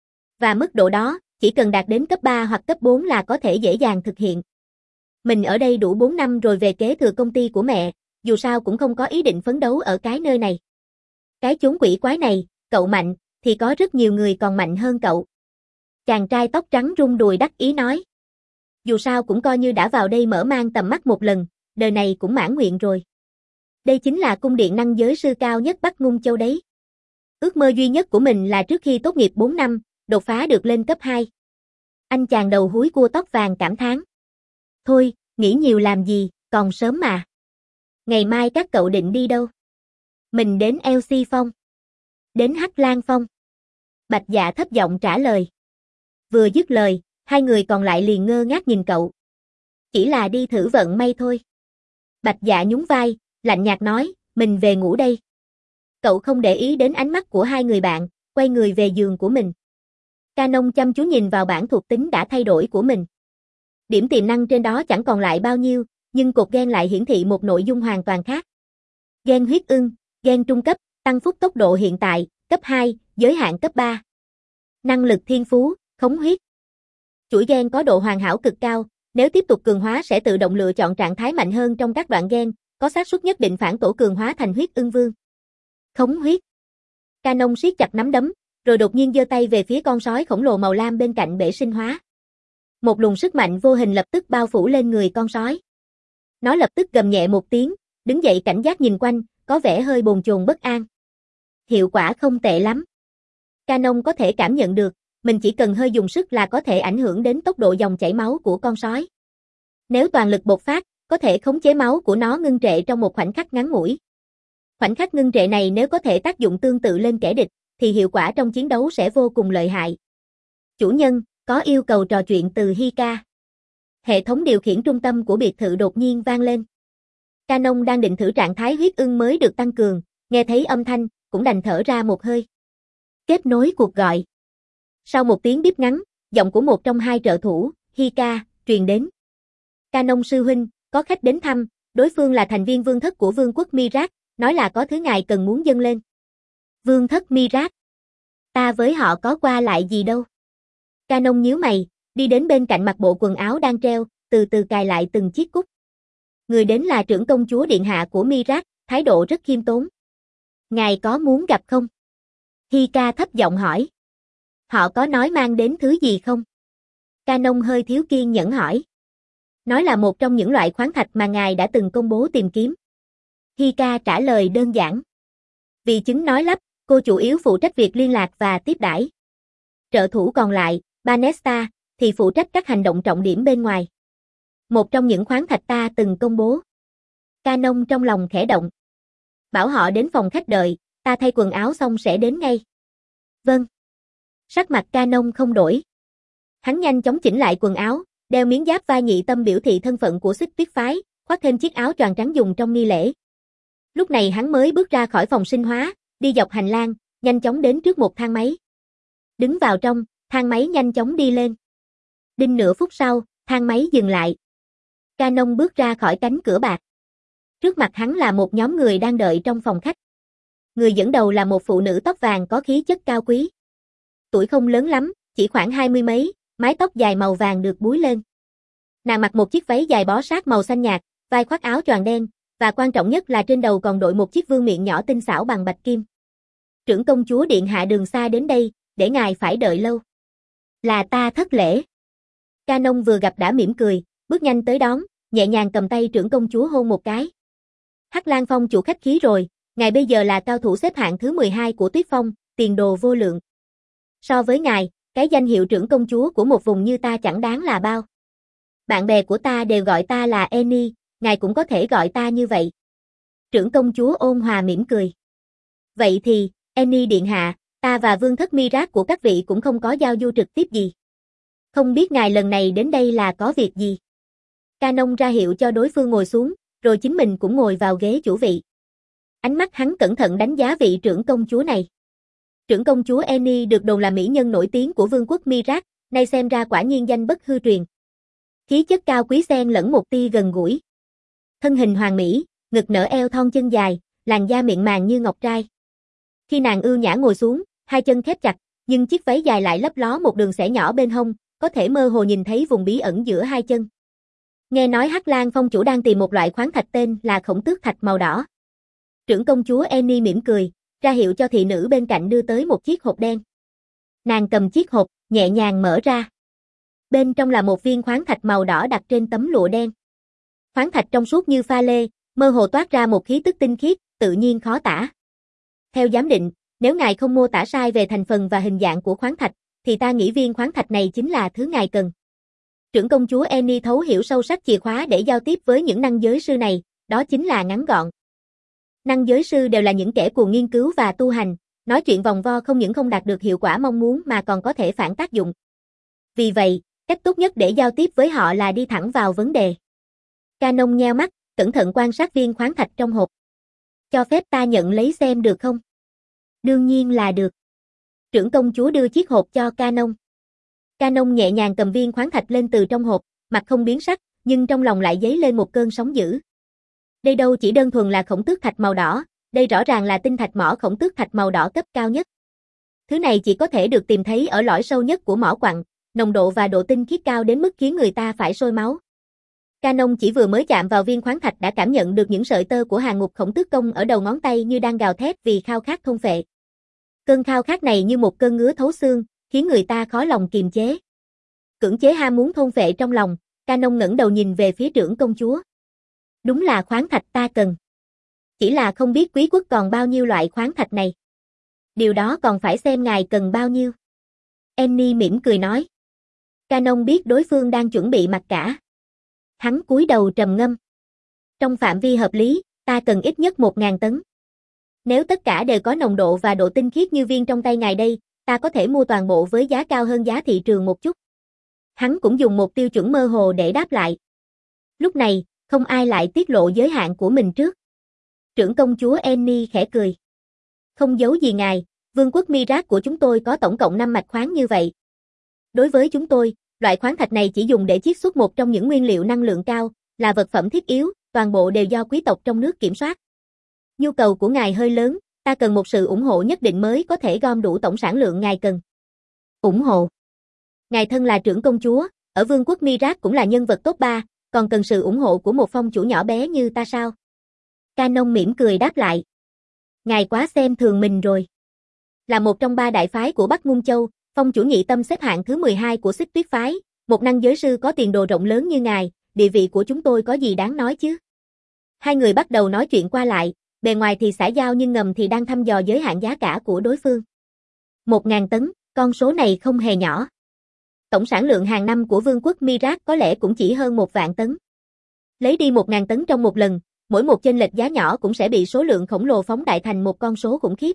Và mức độ đó, chỉ cần đạt đến cấp ba hoặc cấp bốn là có thể dễ dàng thực hiện. Mình ở đây đủ bốn năm rồi về kế thừa công ty của mẹ, dù sao cũng không có ý định phấn đấu ở cái nơi này. Cái chốn quỷ quái này, cậu mạnh, thì có rất nhiều người còn mạnh hơn cậu. Chàng trai tóc trắng rung đùi đắc ý nói. Dù sao cũng coi như đã vào đây mở mang tầm mắt một lần, đời này cũng mãn nguyện rồi. Đây chính là cung điện năng giới sư cao nhất Bắc Ngung Châu đấy. Ước mơ duy nhất của mình là trước khi tốt nghiệp bốn năm, đột phá được lên cấp hai. Anh chàng đầu húi cua tóc vàng cảm thán. Thôi, nghĩ nhiều làm gì, còn sớm mà. Ngày mai các cậu định đi đâu? Mình đến eo xê Phong. Đến Hắc Lang Phong. Bạch Dạ thấp giọng trả lời. Vừa dứt lời, hai người còn lại liền ngơ ngác nhìn cậu. Chỉ là đi thử vận may thôi. Bạch Dạ nhún vai, lạnh nhạt nói, mình về ngủ đây. Cậu không để ý đến ánh mắt của hai người bạn, quay người về giường của mình. Canon chăm chú nhìn vào bảng thuộc tính đã thay đổi của mình. Điểm tiềm năng trên đó chẳng còn lại bao nhiêu, nhưng cột gen lại hiển thị một nội dung hoàn toàn khác. Gen huyết ưng, gen trung cấp, tăng phúc tốc độ hiện tại, cấp hai, giới hạn cấp ba. Năng lực thiên phú, khống huyết. Chuỗi gen có độ hoàn hảo cực cao, nếu tiếp tục cường hóa sẽ tự động lựa chọn trạng thái mạnh hơn trong các đoạn gen, có xác suất nhất định phản tổ cường hóa thành huyết ưng vương. Khống huyết. Canon siết chặt nắm đấm, rồi đột nhiên giơ tay về phía con sói khổng lồ màu lam bên cạnh bể sinh hóa. Một luồng sức mạnh vô hình lập tức bao phủ lên người con sói. Nó lập tức gầm nhẹ một tiếng, đứng dậy cảnh giác nhìn quanh, có vẻ hơi bồn chồn bất an. Hiệu quả không tệ lắm. Canon có thể cảm nhận được, mình chỉ cần hơi dùng sức là có thể ảnh hưởng đến tốc độ dòng chảy máu của con sói. Nếu toàn lực bộc phát, có thể khống chế máu của nó ngưng trệ trong một khoảnh khắc ngắn ngủi. Khoảnh khắc ngưng trệ này nếu có thể tác dụng tương tự lên kẻ địch, thì hiệu quả trong chiến đấu sẽ vô cùng lợi hại. Chủ nhân, có yêu cầu trò chuyện từ Hika. Hệ thống điều khiển trung tâm của biệt thự đột nhiên vang lên. Canon đang định thử trạng thái huyết ưng mới được tăng cường, nghe thấy âm thanh, cũng đành thở ra một hơi. Kết nối cuộc gọi. Sau một tiếng bíp ngắn, giọng của một trong hai trợ thủ, Hika, truyền đến. Canon sư huynh, có khách đến thăm, đối phương là thành viên vương thất của vương quốc Mirak, nói là có thứ ngài cần muốn dâng lên. Vương thất Mirak? Ta với họ có qua lại gì đâu. Canon nhíu mày, đi đến bên cạnh mặc bộ quần áo đang treo, từ từ cài lại từng chiếc cúc. Người đến là trưởng công chúa điện hạ của Mirak, thái độ rất khiêm tốn. Ngài có muốn gặp không? Hika thấp giọng hỏi. Họ có nói mang đến thứ gì không? Canon hơi thiếu kiên nhẫn hỏi. Nói là một trong những loại khoáng thạch mà ngài đã từng công bố tìm kiếm. Hika trả lời đơn giản. Vì chứng nói lắp, cô chủ yếu phụ trách việc liên lạc và tiếp đãi. Trợ thủ còn lại, Banesta, thì phụ trách các hành động trọng điểm bên ngoài. Một trong những khoáng thạch ta từng công bố. Canon trong lòng khẽ động. Bảo họ đến phòng khách đợi, ta thay quần áo xong sẽ đến ngay. Vâng. Sắc mặt Canon không đổi. Hắn nhanh chóng chỉnh lại quần áo, đeo miếng giáp vai nhị tâm biểu thị thân phận của Xích Tuyết phái, khoác thêm chiếc áo choàng trắng dùng trong nghi lễ. Lúc này hắn mới bước ra khỏi phòng sinh hóa, đi dọc hành lang, nhanh chóng đến trước một thang máy. Đứng vào trong, thang máy nhanh chóng đi lên. Đinh nửa phút sau, thang máy dừng lại. Canon bước ra khỏi cánh cửa bạc. Trước mặt hắn là một nhóm người đang đợi trong phòng khách. Người dẫn đầu là một phụ nữ tóc vàng có khí chất cao quý. Tuổi không lớn lắm, chỉ khoảng hai mươi mấy, mái tóc dài màu vàng được búi lên. Nàng mặc một chiếc váy dài bó sát màu xanh nhạt, vai khoác áo choàng đen, và quan trọng nhất là trên đầu còn đội một chiếc vương miện nhỏ tinh xảo bằng bạch kim. Trưởng công chúa điện hạ đường xa đến đây, để ngài phải đợi lâu. Là ta thất lễ. Canon vừa gặp đã mỉm cười, bước nhanh tới đón, nhẹ nhàng cầm tay trưởng công chúa hôn một cái. Hắc Lan Phong chủ khách khí rồi, ngài bây giờ là cao thủ xếp hạng thứ mười hai của Tuyết Phong, tiền đồ vô lượng. So với ngài, cái danh hiệu trưởng công chúa của một vùng như ta chẳng đáng là bao. Bạn bè của ta đều gọi ta là Annie, ngài cũng có thể gọi ta như vậy. Trưởng công chúa ôn hòa mỉm cười. Vậy thì, Annie điện hạ, ta và vương thất Mirak của các vị cũng không có giao du trực tiếp gì. Không biết ngài lần này đến đây là có việc gì? Canon ra hiệu cho đối phương ngồi xuống, rồi chính mình cũng ngồi vào ghế chủ vị. Ánh mắt hắn cẩn thận đánh giá vị trưởng công chúa này. Trưởng công chúa Annie được đồn là mỹ nhân nổi tiếng của vương quốc Mirak, nay xem ra quả nhiên danh bất hư truyền. Khí chất cao quý xen lẫn một tia gần gũi. Thân hình hoàn mỹ, ngực nở eo thon chân dài, làn da mịn màng như ngọc trai. Khi nàng ưu nhã ngồi xuống, hai chân khép chặt, nhưng chiếc váy dài lại lấp ló một đường xẻ nhỏ bên hông, có thể mơ hồ nhìn thấy vùng bí ẩn giữa hai chân. Nghe nói Hắc Lan Phong chủ đang tìm một loại khoáng thạch tên là Khổng Tước thạch màu đỏ. Trưởng công chúa Annie mỉm cười, ra hiệu cho thị nữ bên cạnh đưa tới một chiếc hộp đen. Nàng cầm chiếc hộp, nhẹ nhàng mở ra. Bên trong là một viên khoáng thạch màu đỏ đặt trên tấm lụa đen. Khoáng thạch trong suốt như pha lê, mơ hồ toát ra một khí tức tinh khiết, tự nhiên khó tả. Theo giám định, nếu ngài không mô tả sai về thành phần và hình dạng của khoáng thạch, thì ta nghĩ viên khoáng thạch này chính là thứ ngài cần. Trưởng công chúa Annie thấu hiểu sâu sắc chìa khóa để giao tiếp với những năng giới sư này, đó chính là ngắn gọn. Năng giới sư đều là những kẻ cuồng nghiên cứu và tu hành, nói chuyện vòng vo không những không đạt được hiệu quả mong muốn mà còn có thể phản tác dụng. Vì vậy, cách tốt nhất để giao tiếp với họ là đi thẳng vào vấn đề. Canon nheo mắt, cẩn thận quan sát viên khoáng thạch trong hộp. Cho phép ta nhận lấy xem được không? Đương nhiên là được. Trưởng công chúa đưa chiếc hộp cho Canon. Canon nhẹ nhàng cầm viên khoáng thạch lên từ trong hộp, mặt không biến sắc, nhưng trong lòng lại dấy lên một cơn sóng dữ. Đây đâu chỉ đơn thuần là Khổng Tước thạch màu đỏ, đây rõ ràng là tinh thạch mỏ Khổng Tước thạch màu đỏ cấp cao nhất. Thứ này chỉ có thể được tìm thấy ở lõi sâu nhất của mỏ quặng, nồng độ và độ tinh khiết cao đến mức khiến người ta phải sôi máu. Canon chỉ vừa mới chạm vào viên khoáng thạch đã cảm nhận được những sợi tơ của hàng ngục Khổng Tước công ở đầu ngón tay như đang gào thét vì khao khát thôn phệ. Cơn khao khát này như một cơn ngứa thấu xương, khiến người ta khó lòng kiềm chế. Cưỡng chế ham muốn thôn phệ trong lòng, Canon ngẩng đầu nhìn về phía trưởng công chúa. Đúng là khoáng thạch ta cần. Chỉ là không biết quý quốc còn bao nhiêu loại khoáng thạch này. Điều đó còn phải xem ngài cần bao nhiêu. Annie mỉm cười nói. Canon biết đối phương đang chuẩn bị mặc cả. Hắn cúi đầu trầm ngâm. Trong phạm vi hợp lý, ta cần ít nhất một ngàn tấn. Nếu tất cả đều có nồng độ và độ tinh khiết như viên trong tay ngài đây, ta có thể mua toàn bộ với giá cao hơn giá thị trường một chút. Hắn cũng dùng một tiêu chuẩn mơ hồ để đáp lại. Lúc này, không ai lại tiết lộ giới hạn của mình trước. Trưởng công chúa Annie khẽ cười. Không giấu gì ngài, vương quốc Mirak của chúng tôi có tổng cộng năm mạch khoáng như vậy. Đối với chúng tôi, loại khoáng thạch này chỉ dùng để chiết xuất một trong những nguyên liệu năng lượng cao, là vật phẩm thiết yếu, toàn bộ đều do quý tộc trong nước kiểm soát. Nhu cầu của ngài hơi lớn, ta cần một sự ủng hộ nhất định mới có thể gom đủ tổng sản lượng ngài cần. Ủng hộ? Ngài thân là trưởng công chúa, ở vương quốc Mirak cũng là nhân vật top ba, còn cần sự ủng hộ của một phong chủ nhỏ bé như ta sao? Canon mỉm cười đáp lại. Ngài quá xem thường mình rồi. Là một trong ba đại phái của Bắc Ngung Châu, phong chủ nhị tâm xếp hạng thứ mười hai của Xích Tuyết phái, một năng giới sư có tiền đồ rộng lớn như ngài, địa vị của chúng tôi có gì đáng nói chứ? Hai người bắt đầu nói chuyện qua lại, bề ngoài thì xã giao nhưng ngầm thì đang thăm dò giới hạn giá cả của đối phương. Một ngàn tấn, con số này không hề nhỏ. Tổng sản lượng hàng năm của vương quốc Mirak có lẽ cũng chỉ hơn một vạn tấn. Lấy đi một ngàn tấn trong một lần, mỗi một chênh lệch giá nhỏ cũng sẽ bị số lượng khổng lồ phóng đại thành một con số khủng khiếp.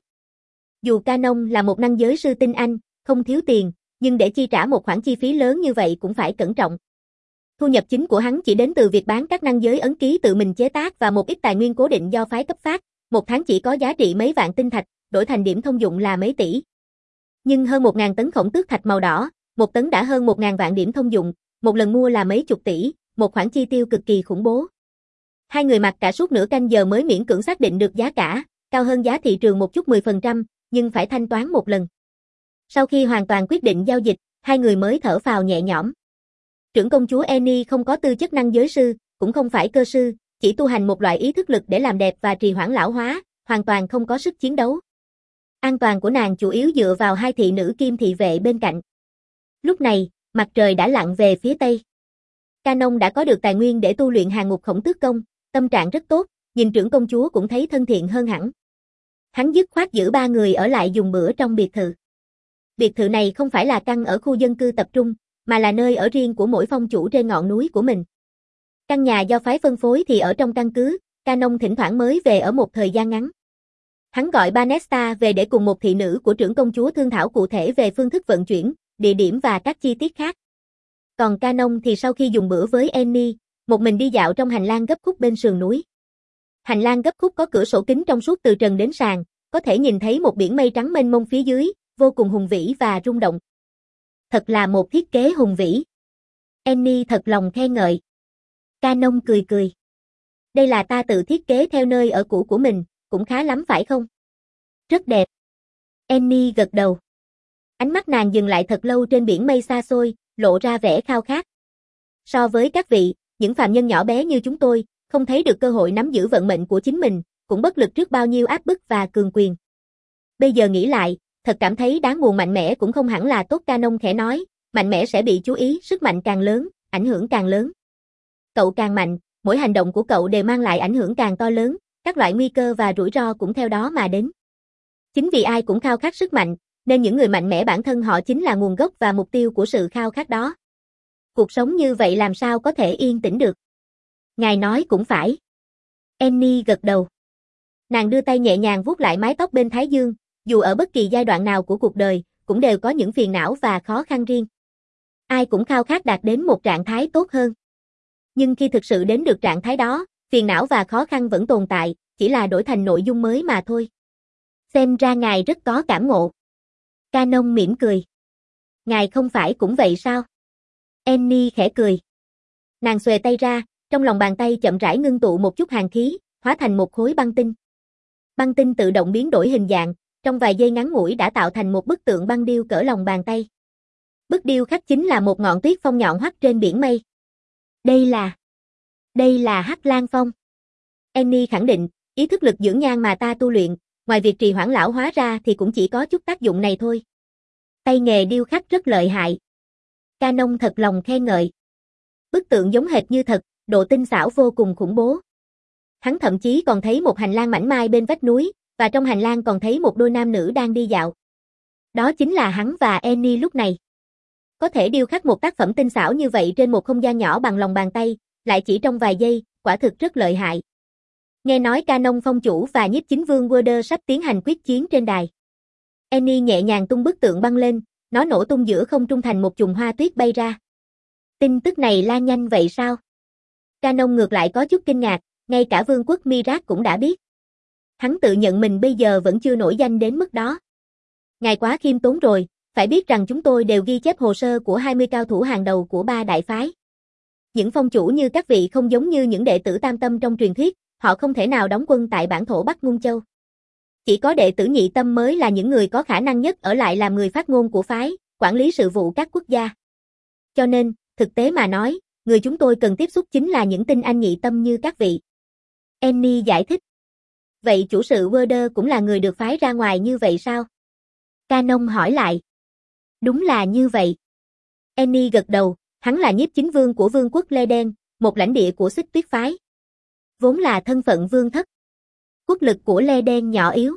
Dù Canon là một năng giới sư tinh anh, không thiếu tiền, nhưng để chi trả một khoản chi phí lớn như vậy cũng phải cẩn trọng. Thu nhập chính của hắn chỉ đến từ việc bán các năng giới ấn ký tự mình chế tác và một ít tài nguyên cố định do phái cấp phát, một tháng chỉ có giá trị mấy vạn tinh thạch, đổi thành điểm thông dụng là mấy tỷ. Nhưng hơn một ngàn tấn khổng tước thạch màu đỏ, một tấn đã hơn một ngàn vạn điểm thông dụng, một lần mua là mấy chục tỷ, một khoản chi tiêu cực kỳ khủng bố. Hai người mặc cả suốt nửa canh giờ mới miễn cưỡng xác định được giá cả, cao hơn giá thị trường một chút mười phần trăm, nhưng phải thanh toán một lần. Sau khi hoàn toàn quyết định giao dịch, hai người mới thở phào nhẹ nhõm. Trưởng công chúa Annie không có tư chất năng giới sư, cũng không phải cơ sư, chỉ tu hành một loại ý thức lực để làm đẹp và trì hoãn lão hóa, hoàn toàn không có sức chiến đấu. An toàn của nàng chủ yếu dựa vào hai thị nữ kim thị vệ bên cạnh. Lúc này, mặt trời đã lặn về phía tây. Canon đã có được tài nguyên để tu luyện hàng ngục khổng tước công, tâm trạng rất tốt, nhìn trưởng công chúa cũng thấy thân thiện hơn hẳn. Hắn dứt khoát giữ ba người ở lại dùng bữa trong biệt thự. Biệt thự này không phải là căn ở khu dân cư tập trung, mà là nơi ở riêng của mỗi phong chủ trên ngọn núi của mình. Căn nhà do phái phân phối thì ở trong căn cứ, Canon thỉnh thoảng mới về ở một thời gian ngắn. Hắn gọi Banesta về để cùng một thị nữ của trưởng công chúa thương thảo cụ thể về phương thức vận chuyển, địa điểm và các chi tiết khác. Còn Canon thì sau khi dùng bữa với Annie, một mình đi dạo trong hành lang gấp khúc bên sườn núi. Hành lang gấp khúc có cửa sổ kính trong suốt từ trần đến sàn, có thể nhìn thấy một biển mây trắng mênh mông phía dưới, vô cùng hùng vĩ và rung động. Thật là một thiết kế hùng vĩ. Annie thật lòng khen ngợi. Canon cười cười. Đây là ta tự thiết kế theo nơi ở cũ của mình, cũng khá lắm phải không? Rất đẹp. Annie gật đầu. Ánh mắt nàng dừng lại thật lâu trên biển mây xa xôi, lộ ra vẻ khao khát. So với các vị, những phàm nhân nhỏ bé như chúng tôi, không thấy được cơ hội nắm giữ vận mệnh của chính mình, cũng bất lực trước bao nhiêu áp bức và cường quyền. Bây giờ nghĩ lại, thật cảm thấy đáng buồn. Mạnh mẽ cũng không hẳn là tốt. Canon khẽ nói, mạnh mẽ sẽ bị chú ý, sức mạnh càng lớn, ảnh hưởng càng lớn. Cậu càng mạnh, mỗi hành động của cậu đều mang lại ảnh hưởng càng to lớn, các loại nguy cơ và rủi ro cũng theo đó mà đến. Chính vì ai cũng khao khát sức mạnh, nên những người mạnh mẽ bản thân họ chính là nguồn gốc và mục tiêu của sự khao khát đó. Cuộc sống như vậy làm sao có thể yên tĩnh được? Ngài nói cũng phải. Annie gật đầu. Nàng đưa tay nhẹ nhàng vuốt lại mái tóc bên thái dương, dù ở bất kỳ giai đoạn nào của cuộc đời, cũng đều có những phiền não và khó khăn riêng. Ai cũng khao khát đạt đến một trạng thái tốt hơn. Nhưng khi thực sự đến được trạng thái đó, phiền não và khó khăn vẫn tồn tại, chỉ là đổi thành nội dung mới mà thôi. Xem ra ngài rất có cảm ngộ. Canon mỉm cười. Ngài không phải cũng vậy sao? Annie khẽ cười. Nàng xuề tay ra, trong lòng bàn tay chậm rãi ngưng tụ một chút hàn khí, hóa thành một khối băng tinh. Băng tinh tự động biến đổi hình dạng, trong vài giây ngắn ngủi đã tạo thành một bức tượng băng điêu cỡ lòng bàn tay. Bức điêu khắc chính là một ngọn tuyết phong nhọn hoắt trên biển mây. Đây là... Đây là Hắc Lan Phong. Annie khẳng định, ý thức lực dưỡng nhan mà ta tu luyện, ngoài việc trì hoãn lão hóa ra thì cũng chỉ có chút tác dụng này thôi. Tay nghề điêu khắc rất lợi hại. Canon thật lòng khen ngợi. Bức tượng giống hệt như thật, độ tinh xảo vô cùng khủng bố. Hắn thậm chí còn thấy một hành lang mảnh mai bên vách núi, và trong hành lang còn thấy một đôi nam nữ đang đi dạo. Đó chính là hắn và Annie lúc này. Có thể điêu khắc một tác phẩm tinh xảo như vậy trên một không gian nhỏ bằng lòng bàn tay, lại chỉ trong vài giây, quả thực rất lợi hại. Nghe nói Canon Phong chủ và nhiếp chính vương Werder sắp tiến hành quyết chiến trên đài. Annie nhẹ nhàng tung bức tượng băng lên, nó nổ tung giữa không trung thành một chùm hoa tuyết bay ra. Tin tức này lan nhanh vậy sao? Canon ngược lại có chút kinh ngạc, ngay cả vương quốc Mirak cũng đã biết. Hắn tự nhận mình bây giờ vẫn chưa nổi danh đến mức đó. Ngài quá khiêm tốn rồi, phải biết rằng chúng tôi đều ghi chép hồ sơ của hai mươi cao thủ hàng đầu của ba đại phái. Những phong chủ như các vị không giống như những đệ tử tam tâm trong truyền thuyết, họ không thể nào đóng quân tại bản thổ Bắc Ngung Châu. Chỉ có đệ tử nhị tâm mới là những người có khả năng nhất ở lại làm người phát ngôn của phái, quản lý sự vụ các quốc gia. Cho nên, thực tế mà nói, người chúng tôi cần tiếp xúc chính là những tinh anh nhị tâm như các vị. Annie giải thích. Vậy chủ sự Werder cũng là người được phái ra ngoài như vậy sao? Canon hỏi lại. Đúng là như vậy. Annie gật đầu, hắn là nhiếp chính vương của vương quốc Lê Đen, một lãnh địa của Xích Tuyết phái. Vốn là thân phận vương thất. Quốc lực của Lê Đen nhỏ yếu.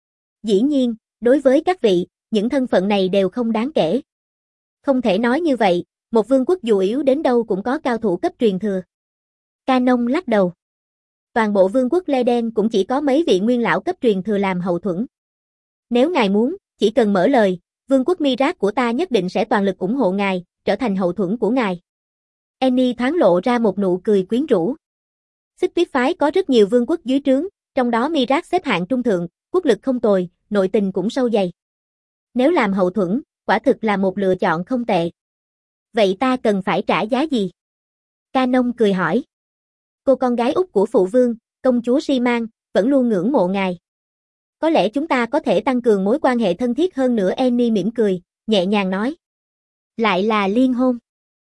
Dĩ nhiên, đối với các vị, những thân phận này đều không đáng kể. Không thể nói như vậy, một vương quốc dù yếu đến đâu cũng có cao thủ cấp truyền thừa. Canon lắc đầu. Toàn bộ vương quốc Lê Đen cũng chỉ có mấy vị nguyên lão cấp truyền thừa làm hậu thuẫn. Nếu ngài muốn, chỉ cần mở lời, vương quốc Mirak của ta nhất định sẽ toàn lực ủng hộ ngài, trở thành hậu thuẫn của ngài. Annie thoáng lộ ra một nụ cười quyến rũ. Xích Tuyết phái có rất nhiều vương quốc dưới trướng, trong đó Mirak xếp hạng trung thượng, quốc lực không tồi, nội tình cũng sâu dày. Nếu làm hậu thuẫn, quả thực là một lựa chọn không tệ. Vậy ta cần phải trả giá gì? Canon cười hỏi. Cô con gái út của phụ vương, công chúa Si-man, vẫn luôn ngưỡng mộ ngài. Có lẽ chúng ta có thể tăng cường mối quan hệ thân thiết hơn nữa. Annie mỉm cười, nhẹ nhàng nói. Lại là liên hôn.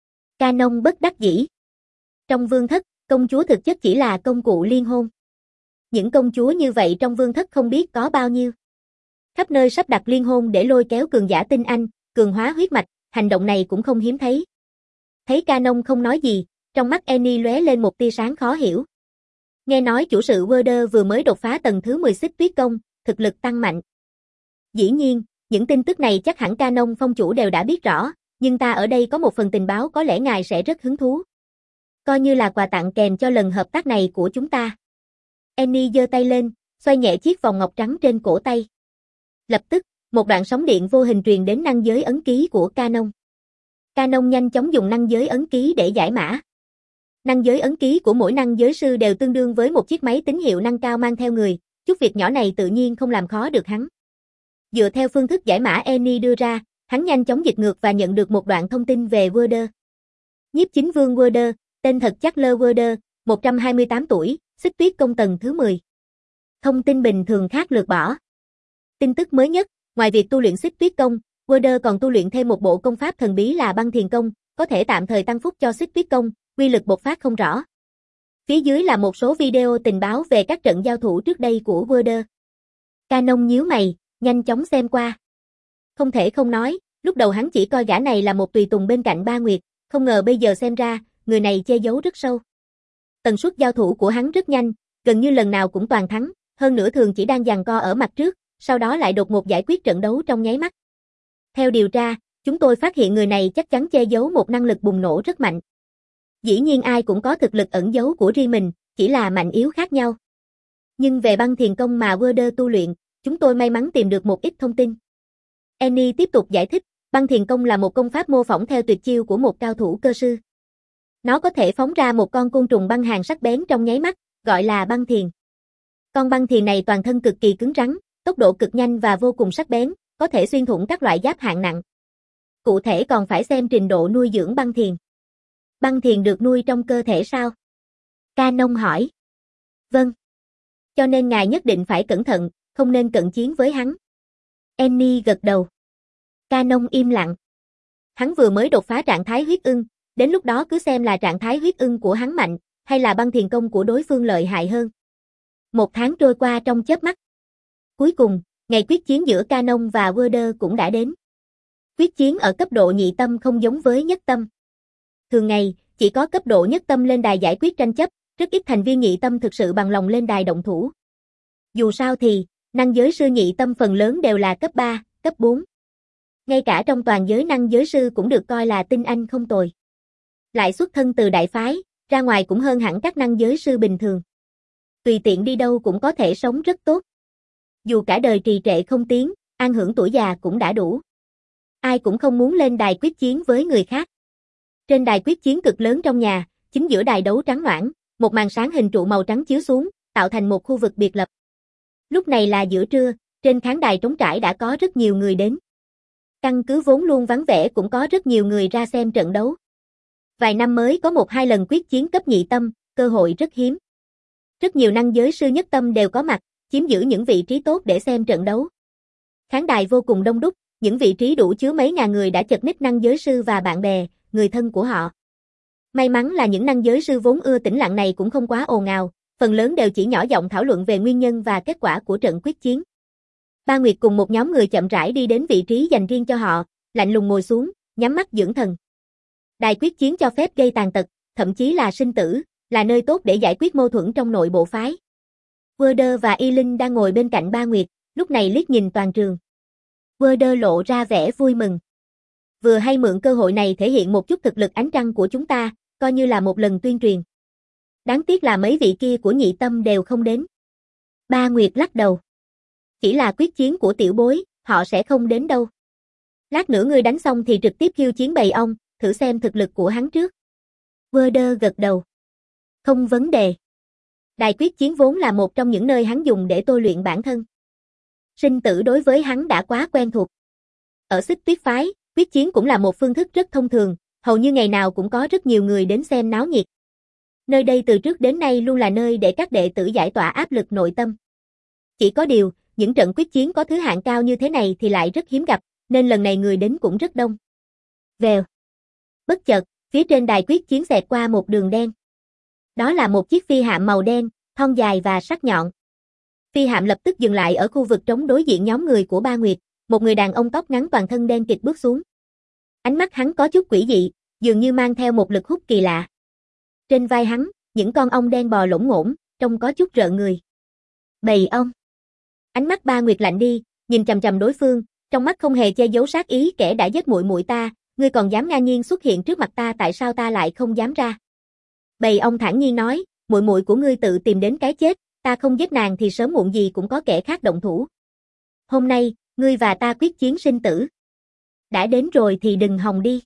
Canon bất đắc dĩ. Trong vương thất, công chúa thực chất chỉ là công cụ liên hôn. Những công chúa như vậy trong vương thất không biết có bao nhiêu. Khắp nơi sắp đặt liên hôn để lôi kéo cường giả tinh anh, cường hóa huyết mạch, hành động này cũng không hiếm thấy. Thấy Canon không nói gì, trong mắt Annie lóe lên một tia sáng khó hiểu. Nghe nói chủ sự Werder vừa mới đột phá tầng thứ mười Xích Tuyết công, thực lực tăng mạnh. Dĩ nhiên, những tin tức này chắc hẳn Canon phong chủ đều đã biết rõ, nhưng ta ở đây có một phần tình báo có lẽ ngài sẽ rất hứng thú. Coi như là quà tặng kèm cho lần hợp tác này của chúng ta. Annie giơ tay lên, xoay nhẹ chiếc vòng ngọc trắng trên cổ tay. Lập tức, một đoạn sóng điện vô hình truyền đến năng giới ấn ký của Canon. Canon nhanh chóng dùng năng giới ấn ký để giải mã. Năng giới ấn ký của mỗi năng giới sư đều tương đương với một chiếc máy tín hiệu năng cao mang theo người, chút việc nhỏ này tự nhiên không làm khó được hắn. Dựa theo phương thức giải mã Annie đưa ra, hắn nhanh chóng dịch ngược và nhận được một đoạn thông tin về Werder. Nhiếp chính vương Werder, tên thật Charles Werder, một trăm hai mươi tám tuổi, Xích Tuyết công tầng thứ mười. Thông tin bình thường khác lược bỏ. Tin tức mới nhất, ngoài việc tu luyện Xích Tuyết công, Werder còn tu luyện thêm một bộ công pháp thần bí là băng thiền công, có thể tạm thời tăng phúc cho Xích Tuyết công, uy lực bộc phát không rõ. Phía dưới là một số video tình báo về các trận giao thủ trước đây của Werder. Canon nhíu mày, nhanh chóng xem qua. Không thể không nói, lúc đầu hắn chỉ coi gã này là một tùy tùng bên cạnh Ba Nguyệt, không ngờ bây giờ xem ra, người này che giấu rất sâu. Tần suất giao thủ của hắn rất nhanh, gần như lần nào cũng toàn thắng, hơn nữa thường chỉ đang giằng co ở mặt trước, sau đó lại đột ngột giải quyết trận đấu trong nháy mắt. Theo điều tra, chúng tôi phát hiện người này chắc chắn che giấu một năng lực bùng nổ rất mạnh. Dĩ nhiên ai cũng có thực lực ẩn giấu của riêng mình, chỉ là mạnh yếu khác nhau. Nhưng về băng thiền công mà Werder tu luyện, chúng tôi may mắn tìm được một ít thông tin. Annie tiếp tục giải thích, băng thiền công là một công pháp mô phỏng theo tuyệt chiêu của một cao thủ cơ sư. Nó có thể phóng ra một con côn trùng băng hàn sắc bén trong nháy mắt, gọi là băng thiền. Con băng thiền này toàn thân cực kỳ cứng rắn, tốc độ cực nhanh và vô cùng sắc bén, có thể xuyên thủng các loại giáp hạng nặng. Cụ thể còn phải xem trình độ nuôi dưỡng băng thiền. Băng thiền được nuôi trong cơ thể sao? Canon hỏi. Vâng. Cho nên ngài nhất định phải cẩn thận, không nên cận chiến với hắn. Annie gật đầu. Canon im lặng. Hắn vừa mới đột phá trạng thái huyết ưng, đến lúc đó cứ xem là trạng thái huyết ưng của hắn mạnh, hay là băng thiền công của đối phương lợi hại hơn. Một tháng trôi qua trong chớp mắt. Cuối cùng, ngày quyết chiến giữa Canon và Werder cũng đã đến. Quyết chiến ở cấp độ nhị tâm không giống với nhất tâm. Thường ngày, chỉ có cấp độ nhất tâm lên đài giải quyết tranh chấp, rất ít thành viên nhị tâm thực sự bằng lòng lên đài động thủ. Dù sao thì, năng giới sư nhị tâm phần lớn đều là cấp ba, cấp bốn. Ngay cả trong toàn giới năng giới sư cũng được coi là tinh anh không tồi. Lại xuất thân từ đại phái, ra ngoài cũng hơn hẳn các năng giới sư bình thường. Tùy tiện đi đâu cũng có thể sống rất tốt. Dù cả đời trì trệ không tiến, an hưởng tuổi già cũng đã đủ. Ai cũng không muốn lên đài quyết chiến với người khác. Trên đài quyết chiến cực lớn trong nhà, chính giữa đài đấu trắng noãn, một màn sáng hình trụ màu trắng chiếu xuống, tạo thành một khu vực biệt lập. Lúc này là giữa trưa, trên khán đài trống trải đã có rất nhiều người đến. Căn cứ vốn luôn vắng vẻ cũng có rất nhiều người ra xem trận đấu. Vài năm mới có một hai lần quyết chiến cấp nhị tâm, cơ hội rất hiếm. Rất nhiều năng giới sư nhất tâm đều có mặt, chiếm giữ những vị trí tốt để xem trận đấu. Khán đài vô cùng đông đúc, những vị trí đủ chứa mấy ngàn người đã chật ních năng giới sư và bạn bè, người thân của họ. May mắn là những năng giới sư vốn ưa tĩnh lặng này cũng không quá ồn ào, phần lớn đều chỉ nhỏ giọng thảo luận về nguyên nhân và kết quả của trận quyết chiến. Ba Nguyệt cùng một nhóm người chậm rãi đi đến vị trí dành riêng cho họ, lạnh lùng ngồi xuống, nhắm mắt dưỡng thần. Đài quyết chiến cho phép gây tàn tật, thậm chí là sinh tử, là nơi tốt để giải quyết mâu thuẫn trong nội bộ phái. Werder và Y Linh đang ngồi bên cạnh Ba Nguyệt, lúc này liếc nhìn toàn trường. Werder lộ ra vẻ vui mừng. Vừa hay mượn cơ hội này thể hiện một chút thực lực ánh trăng của chúng ta, coi như là một lần tuyên truyền. Đáng tiếc là mấy vị kia của nhị tâm đều không đến. Ba Nguyệt lắc đầu. Chỉ là quyết chiến của tiểu bối, họ sẽ không đến đâu. Lát nữa ngươi đánh xong thì trực tiếp khiêu chiến bầy ong, thử xem thực lực của hắn trước. Werder gật đầu. Không vấn đề. Đài quyết chiến vốn là một trong những nơi hắn dùng để tôi luyện bản thân. Sinh tử đối với hắn đã quá quen thuộc. Ở Xích Tuyết phái, quyết chiến cũng là một phương thức rất thông thường, hầu như ngày nào cũng có rất nhiều người đến xem náo nhiệt. Nơi đây từ trước đến nay luôn là nơi để các đệ tử giải tỏa áp lực nội tâm. Chỉ có điều, những trận quyết chiến có thứ hạng cao như thế này thì lại rất hiếm gặp, nên lần này người đến cũng rất đông. Vèo. Bất chợt, phía trên đài quyết chiến xẹt qua một đường đen. Đó là một chiếc phi hạm màu đen, thon dài và sắc nhọn. Phi hạm lập tức dừng lại ở khu vực trống đối diện nhóm người của Ba Nguyệt, một người đàn ông tóc ngắn toàn thân đen kịt bước xuống. Ánh mắt hắn có chút quỷ dị, dường như mang theo một lực hút kỳ lạ. Trên vai hắn, những con ong đen bò lổn ngổn, trông có chút rợn người. Bầy ong. Ánh mắt Ba Nguyệt lạnh đi, nhìn chằm chằm đối phương, trong mắt không hề che giấu sát ý kẻ đã giết muội muội ta, ngươi còn dám ngang nhiên xuất hiện trước mặt ta, tại sao ta lại không dám ra? Bầy ong thản nhiên nói, muội muội của ngươi tự tìm đến cái chết, ta không giết nàng thì sớm muộn gì cũng có kẻ khác động thủ. Hôm nay, ngươi và ta quyết chiến sinh tử. Đã đến rồi thì đừng hòng đi.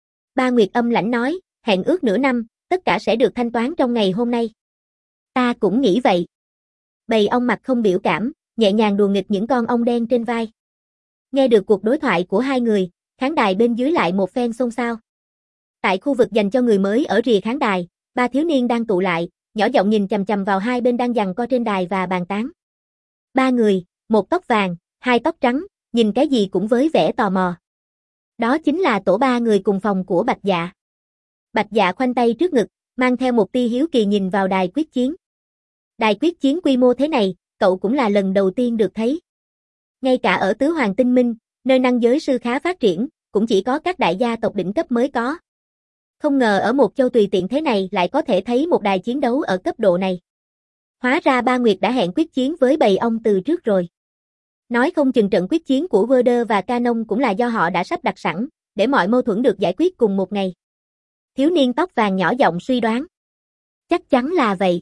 Ba Nguyệt âm lãnh nói, hẹn ước nửa năm, tất cả sẽ được thanh toán trong ngày hôm nay. Ta cũng nghĩ vậy. Bầy ong mặt không biểu cảm, nhẹ nhàng đùa nghịch những con ong đen trên vai. Nghe được cuộc đối thoại của hai người, khán đài bên dưới lại một phen xôn xao. Tại khu vực dành cho người mới ở rìa khán đài, ba thiếu niên đang tụ lại, nhỏ giọng nhìn chằm chằm vào hai bên đang giằng co trên đài và bàn tán. Ba người, một tóc vàng, hai tóc trắng, nhìn cái gì cũng với vẻ tò mò. Đó chính là tổ ba người cùng phòng của Bạch Dạ. Bạch Dạ khoanh tay trước ngực, mang theo một tia hiếu kỳ nhìn vào đài quyết chiến. Đài quyết chiến quy mô thế này, cậu cũng là lần đầu tiên được thấy. Ngay cả ở Tứ Hoàng Tinh Minh, nơi năng giới sư khá phát triển, cũng chỉ có các đại gia tộc đỉnh cấp mới có. Không ngờ ở một châu tùy tiện thế này lại có thể thấy một đài chiến đấu ở cấp độ này. Hóa ra Ba Nguyệt đã hẹn quyết chiến với bầy ong từ trước rồi. Nói không chừng trận quyết chiến của Werder và Canon cũng là do họ đã sắp đặt sẵn, để mọi mâu thuẫn được giải quyết cùng một ngày. Thiếu niên tóc vàng nhỏ giọng suy đoán. Chắc chắn là vậy.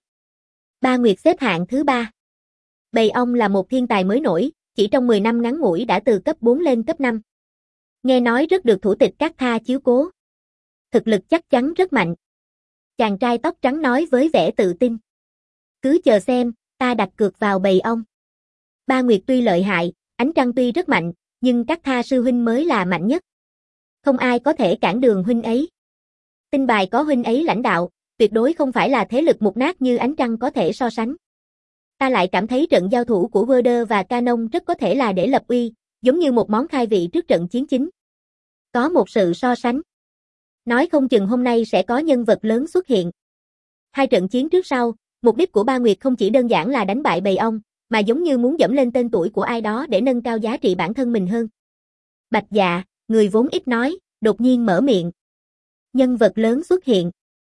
Ba Nguyệt xếp hạng thứ ba. Bầy ong là một thiên tài mới nổi, chỉ trong mười năm ngắn ngủi đã từ cấp bốn lên cấp năm. Nghe nói rất được thủ tịch các tha chiếu cố. Thực lực chắc chắn rất mạnh. Chàng trai tóc trắng nói với vẻ tự tin. Cứ chờ xem, ta đặt cược vào bầy ong. Ba Nguyệt tuy lợi hại, ánh trăng tuy rất mạnh, nhưng các tha sư huynh mới là mạnh nhất. Không ai có thể cản đường huynh ấy. Tinh bài có huynh ấy lãnh đạo, tuyệt đối không phải là thế lực mục nát như ánh trăng có thể so sánh. Ta lại cảm thấy trận giao thủ của Werder và Canon rất có thể là để lập uy, giống như một món khai vị trước trận chiến chính. Có một sự so sánh. Nói không chừng hôm nay sẽ có nhân vật lớn xuất hiện. Hai trận chiến trước sau, mục đích của Ba Nguyệt không chỉ đơn giản là đánh bại bầy ong, mà giống như muốn dẫm lên tên tuổi của ai đó để nâng cao giá trị bản thân mình hơn. Bạch Dạ, người vốn ít nói, đột nhiên mở miệng. Nhân vật lớn xuất hiện.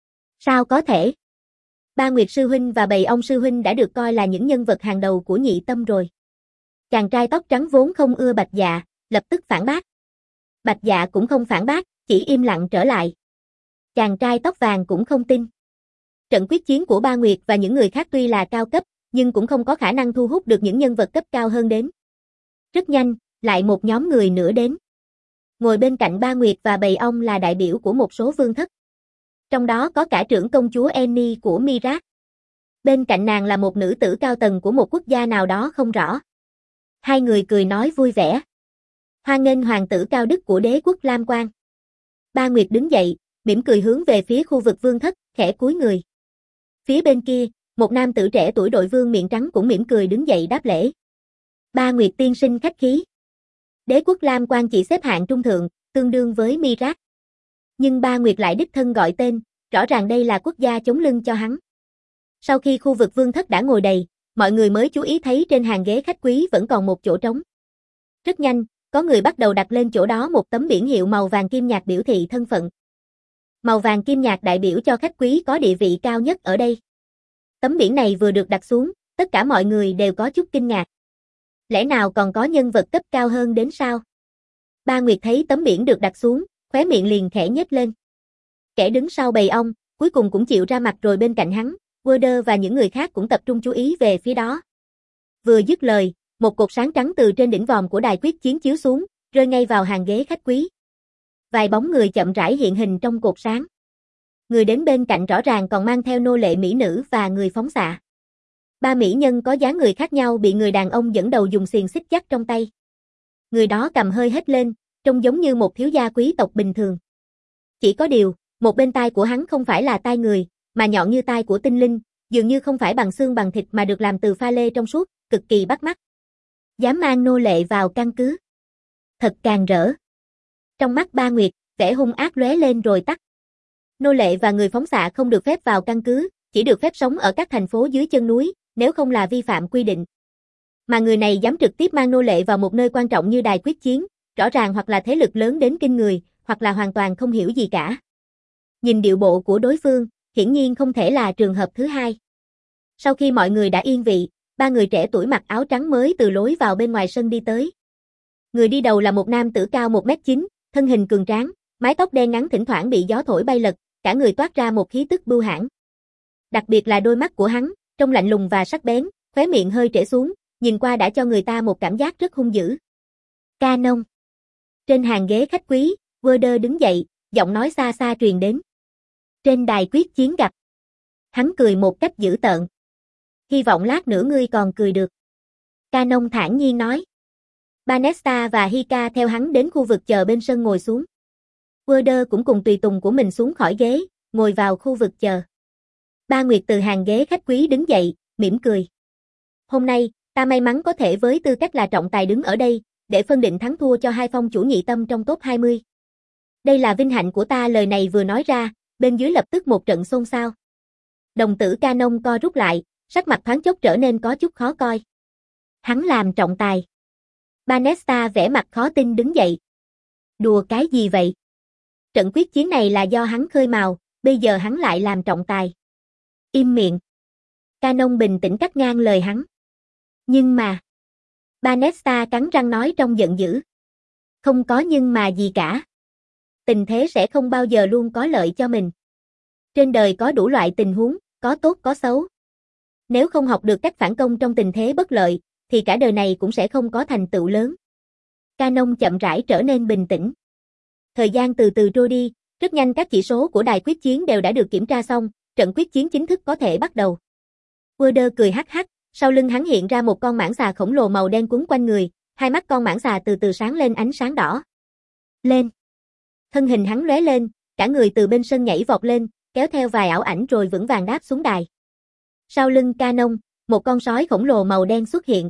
Sao có thể? Ba Nguyệt sư huynh và bầy ong sư huynh đã được coi là những nhân vật hàng đầu của nhị tâm rồi. Chàng trai tóc trắng vốn không ưa Bạch Dạ, lập tức phản bác. Bạch Dạ cũng không phản bác, chỉ im lặng trở lại. Chàng trai tóc vàng cũng không tin. Trận quyết chiến của Ba Nguyệt và những người khác tuy là cao cấp, nhưng cũng không có khả năng thu hút được những nhân vật cấp cao hơn đến. Rất nhanh, lại một nhóm người nữa đến. Ngồi bên cạnh Ba Nguyệt và bầy ong là đại biểu của một số vương thất. Trong đó có cả trưởng công chúa Annie của Mirak. Bên cạnh nàng là một nữ tử cao tầng của một quốc gia nào đó không rõ. Hai người cười nói vui vẻ. Hoan nghênh hoàng tử cao đức của đế quốc Lam Quan. Ba Nguyệt đứng dậy, mỉm cười hướng về phía khu vực vương thất, khẽ cúi người. Phía bên kia, một nam tử trẻ tuổi đội vương miệng trắng cũng mỉm cười đứng dậy đáp lễ. Ba Nguyệt tiên sinh khách khí. Đế quốc Lam Quan chỉ xếp hạng trung thượng, tương đương với Mirak. Nhưng Ba Nguyệt lại đích thân gọi tên, rõ ràng đây là quốc gia chống lưng cho hắn. Sau khi khu vực vương thất đã ngồi đầy, mọi người mới chú ý thấy trên hàng ghế khách quý vẫn còn một chỗ trống. Rất nhanh, có người bắt đầu đặt lên chỗ đó một tấm biển hiệu màu vàng kim nhạt biểu thị thân phận. Màu vàng kim nhạt đại biểu cho khách quý có địa vị cao nhất ở đây. Tấm biển này vừa được đặt xuống, tất cả mọi người đều có chút kinh ngạc. Lẽ nào còn có nhân vật cấp cao hơn đến sao? Ba Nguyệt thấy tấm biển được đặt xuống, khóe miệng liền khẽ nhếch lên. Kẻ đứng sau bầy ong, cuối cùng cũng chịu ra mặt rồi bên cạnh hắn, Werder và những người khác cũng tập trung chú ý về phía đó. Vừa dứt lời, một cột sáng trắng từ trên đỉnh vòm của đài quyết chiến chiếu xuống, rơi ngay vào hàng ghế khách quý. Vài bóng người chậm rãi hiện hình trong cột sáng. Người đến bên cạnh rõ ràng còn mang theo nô lệ mỹ nữ và người phóng xạ. Ba mỹ nhân có dáng người khác nhau bị người đàn ông dẫn đầu dùng xiềng xích dắt trong tay. Người đó cầm hơi hết lên, trông giống như một thiếu gia quý tộc bình thường. Chỉ có điều, một bên tai của hắn không phải là tai người, mà nhọn như tai của tinh linh, dường như không phải bằng xương bằng thịt mà được làm từ pha lê trong suốt, cực kỳ bắt mắt. Dám mang nô lệ vào căn cứ. Thật càng rỡ. Trong mắt Ba Nguyệt, vẻ hung ác lóe lên rồi tắt. Nô lệ và người phóng xạ không được phép vào căn cứ, chỉ được phép sống ở các thành phố dưới chân núi, nếu không là vi phạm quy định. Mà người này dám trực tiếp mang nô lệ vào một nơi quan trọng như đài quyết chiến, rõ ràng hoặc là thế lực lớn đến kinh người, hoặc là hoàn toàn không hiểu gì cả. Nhìn điệu bộ của đối phương, hiển nhiên không thể là trường hợp thứ hai. Sau khi mọi người đã yên vị, ba người trẻ tuổi mặc áo trắng mới từ lối vào bên ngoài sân đi tới. Người đi đầu là một nam tử cao một mét chín, thân hình cường tráng, mái tóc đen ngắn thỉnh thoảng bị gió thổi bay lật, cả người toát ra một khí tức bưu hãn. Đặc biệt là đôi mắt của hắn, trông lạnh lùng và sắc bén, khóe miệng hơi trễ xuống, nhìn qua đã cho người ta một cảm giác rất hung dữ. Canon. Trên hàng ghế khách quý, Werder đứng dậy, giọng nói xa xa truyền đến. Trên đài quyết chiến gặp. Hắn cười một cách dữ tợn. Hy vọng lát nữa ngươi còn cười được. Canon thản nhiên nói. Banesta và Hika theo hắn đến khu vực chờ bên sân ngồi xuống. Werder cũng cùng tùy tùng của mình xuống khỏi ghế, ngồi vào khu vực chờ. Ba Nguyệt từ hàng ghế khách quý đứng dậy, mỉm cười. Hôm nay, ta may mắn có thể với tư cách là trọng tài đứng ở đây, để phân định thắng thua cho hai phong chủ nhị tâm trong top hai mươi. Đây là vinh hạnh của ta. Lời này vừa nói ra, bên dưới lập tức một trận xôn xao. Đồng tử Canon co rút lại, sắc mặt thoáng chốc trở nên có chút khó coi. Hắn làm trọng tài. Banesta vẻ mặt khó tin đứng dậy. Đùa cái gì vậy? Trận quyết chiến này là do hắn khơi mào, bây giờ hắn lại làm trọng tài. Im miệng. Canon bình tĩnh cắt ngang lời hắn. Nhưng mà... Banesta cắn răng nói trong giận dữ. Không có nhưng mà gì cả. Tình thế sẽ không bao giờ luôn có lợi cho mình. Trên đời có đủ loại tình huống, có tốt có xấu. Nếu không học được cách phản công trong tình thế bất lợi, thì cả đời này cũng sẽ không có thành tựu lớn. Canon chậm rãi trở nên bình tĩnh. Thời gian từ từ trôi đi, rất nhanh các chỉ số của đài quyết chiến đều đã được kiểm tra xong, trận quyết chiến chính thức có thể bắt đầu. Werder cười hắc hắc, sau lưng hắn hiện ra một con mãng xà khổng lồ màu đen quấn quanh người, hai mắt con mãng xà từ từ sáng lên ánh sáng đỏ. Lên. Thân hình hắn lóe lên, cả người từ bên sân nhảy vọt lên, kéo theo vài ảo ảnh rồi vững vàng đáp xuống đài. Sau lưng Canon, một con sói khổng lồ màu đen xuất hiện.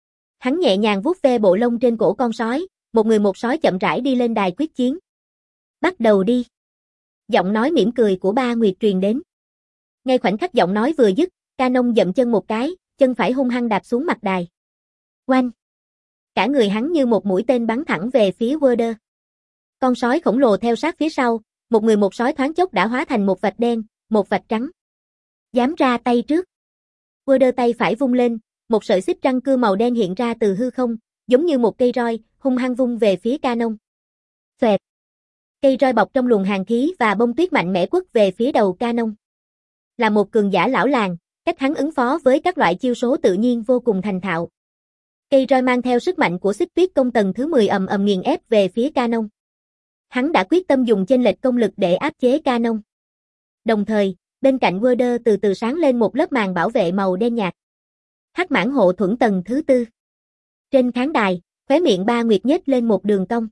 Hắn nhẹ nhàng vuốt ve bộ lông trên cổ con sói, một người một sói chậm rãi đi lên đài quyết chiến. Bắt đầu đi. Giọng nói mỉm cười của Ba Nguyệt truyền đến. Ngay khoảnh khắc giọng nói vừa dứt, Canon dậm chân một cái, chân phải hung hăng đạp xuống mặt đài. Oanh! Cả người hắn như một mũi tên bắn thẳng về phía Werder. Con sói khổng lồ theo sát phía sau, một người một sói thoáng chốc đã hóa thành một vạch đen, một vạch trắng. Dám ra tay trước. Werder tay phải vung lên, một sợi xích răng cưa màu đen hiện ra từ hư không, giống như một cây roi, hung hăng vung về phía Canon. Xoẹt. Cây roi bọc trong luồng hàn khí và bông tuyết mạnh mẽ quất về phía đầu Canon. Là một cường giả lão làng, cách hắn ứng phó với các loại chiêu số tự nhiên vô cùng thành thạo. Cây roi mang theo sức mạnh của xích tuyết công tầng thứ mười ầm ầm nghiền ép về phía Canon. Hắn đã quyết tâm dùng chênh lệch công lực để áp chế Canon. Đồng thời, bên cạnh Werder từ từ sáng lên một lớp màn bảo vệ màu đen nhạt. Hắc mãng hộ thuẫn tầng thứ tư. Trên khán đài, khóe miệng Ba Nguyệt nhếch lên một đường cong.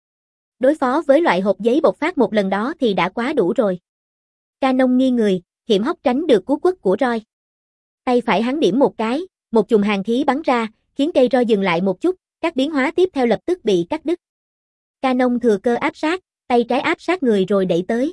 Đối phó với loại hộp giấy bộc phát một lần đó thì đã quá đủ rồi. Canon nghiêng người, hiểm hóc tránh được cú quất của roi. Tay phải hắn điểm một cái, một chùm hàn khí bắn ra, khiến cây roi dừng lại một chút, các biến hóa tiếp theo lập tức bị cắt đứt. Canon thừa cơ áp sát, tay trái áp sát người rồi đẩy tới.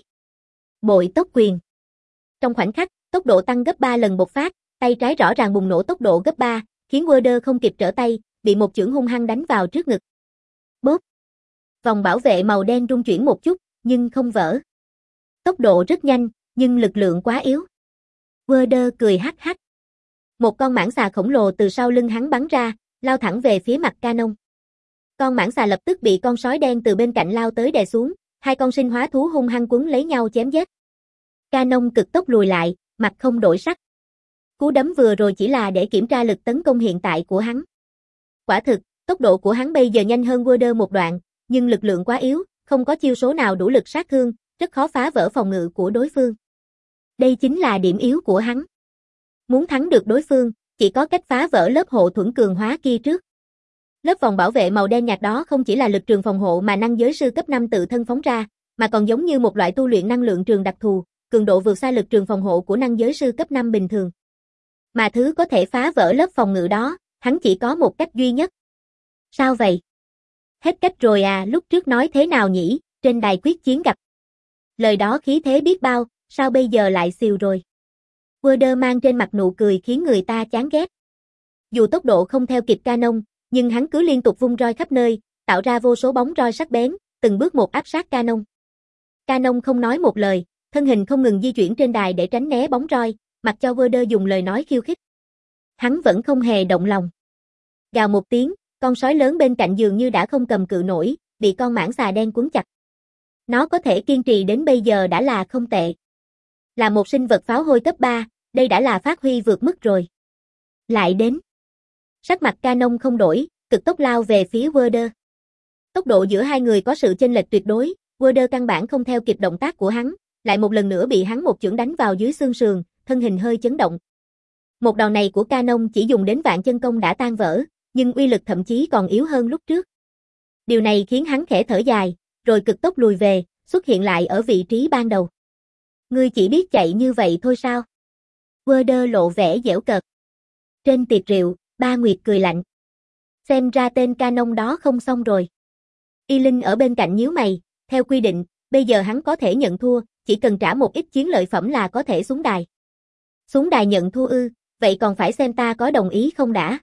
Bội tốc quyền. Trong khoảnh khắc, tốc độ tăng gấp ba lần bộc phát, tay trái rõ ràng bùng nổ tốc độ gấp ba, khiến Werder không kịp trở tay, bị một chưởng hung hăng đánh vào trước ngực. Bốp. Vòng bảo vệ màu đen rung chuyển một chút, nhưng không vỡ. Tốc độ rất nhanh, nhưng lực lượng quá yếu. Werder cười hắc hắc. Một con mãng xà khổng lồ từ sau lưng hắn bắn ra, lao thẳng về phía mặt Canon. Con mãng xà lập tức bị con sói đen từ bên cạnh lao tới đè xuống, hai con sinh hóa thú hung hăng quấn lấy nhau chém giết. Canon cực tốc lùi lại, mặt không đổi sắc. Cú đấm vừa rồi chỉ là để kiểm tra lực tấn công hiện tại của hắn. Quả thực, tốc độ của hắn bây giờ nhanh hơn Werder một đoạn, nhưng lực lượng quá yếu, không có chiêu số nào đủ lực sát thương, rất khó phá vỡ phòng ngự của đối phương. Đây chính là điểm yếu của hắn. Muốn thắng được đối phương, chỉ có cách phá vỡ lớp hộ thuẫn cường hóa kia trước. Lớp vòng bảo vệ màu đen nhạt đó không chỉ là lực trường phòng hộ mà năng giới sư cấp năm tự thân phóng ra, mà còn giống như một loại tu luyện năng lượng trường đặc thù, cường độ vượt xa lực trường phòng hộ của năng giới sư cấp năm bình thường. Mà thứ có thể phá vỡ lớp phòng ngự đó, hắn chỉ có một cách duy nhất. Sao vậy? Hết cách rồi à, lúc trước nói thế nào nhỉ, trên đài quyết chiến gặp. Lời đó khí thế biết bao, sao bây giờ lại xìu rồi? Werder mang trên mặt nụ cười khiến người ta chán ghét. Dù tốc độ không theo kịp Canon, nhưng hắn cứ liên tục vung roi khắp nơi, tạo ra vô số bóng roi sắc bén, từng bước một áp sát Canon. Canon không nói một lời, thân hình không ngừng di chuyển trên đài để tránh né bóng roi, mặc cho Werder dùng lời nói khiêu khích. Hắn vẫn không hề động lòng. Gào một tiếng, con sói lớn bên cạnh dường như đã không cầm cự nổi, bị con mãng xà đen quấn chặt. Nó có thể kiên trì đến bây giờ đã là không tệ. Là một sinh vật pháo hôi cấp ba, đây đã là phát huy vượt mức rồi. Lại đến. Sắc mặt Canon không đổi, cực tốc lao về phía Werder. Tốc độ giữa hai người có sự chênh lệch tuyệt đối, Werder căn bản không theo kịp động tác của hắn, lại một lần nữa bị hắn một chưởng đánh vào dưới xương sườn, thân hình hơi chấn động. Một đòn này của Canon chỉ dùng đến vạn chân công đã tan vỡ, nhưng uy lực thậm chí còn yếu hơn lúc trước. Điều này khiến hắn khẽ thở dài, rồi cực tốc lùi về, xuất hiện lại ở vị trí ban đầu. Ngươi chỉ biết chạy như vậy thôi sao? Werder lộ vẻ giễu cợt. Trên tiệc rượu, Ba Nguyệt cười lạnh. Xem ra tên Canon đó không xong rồi. Y Linh ở bên cạnh nhíu mày, theo quy định, bây giờ hắn có thể nhận thua, chỉ cần trả một ít chiến lợi phẩm là có thể xuống đài. Xuống đài nhận thua ư, vậy còn phải xem ta có đồng ý không đã.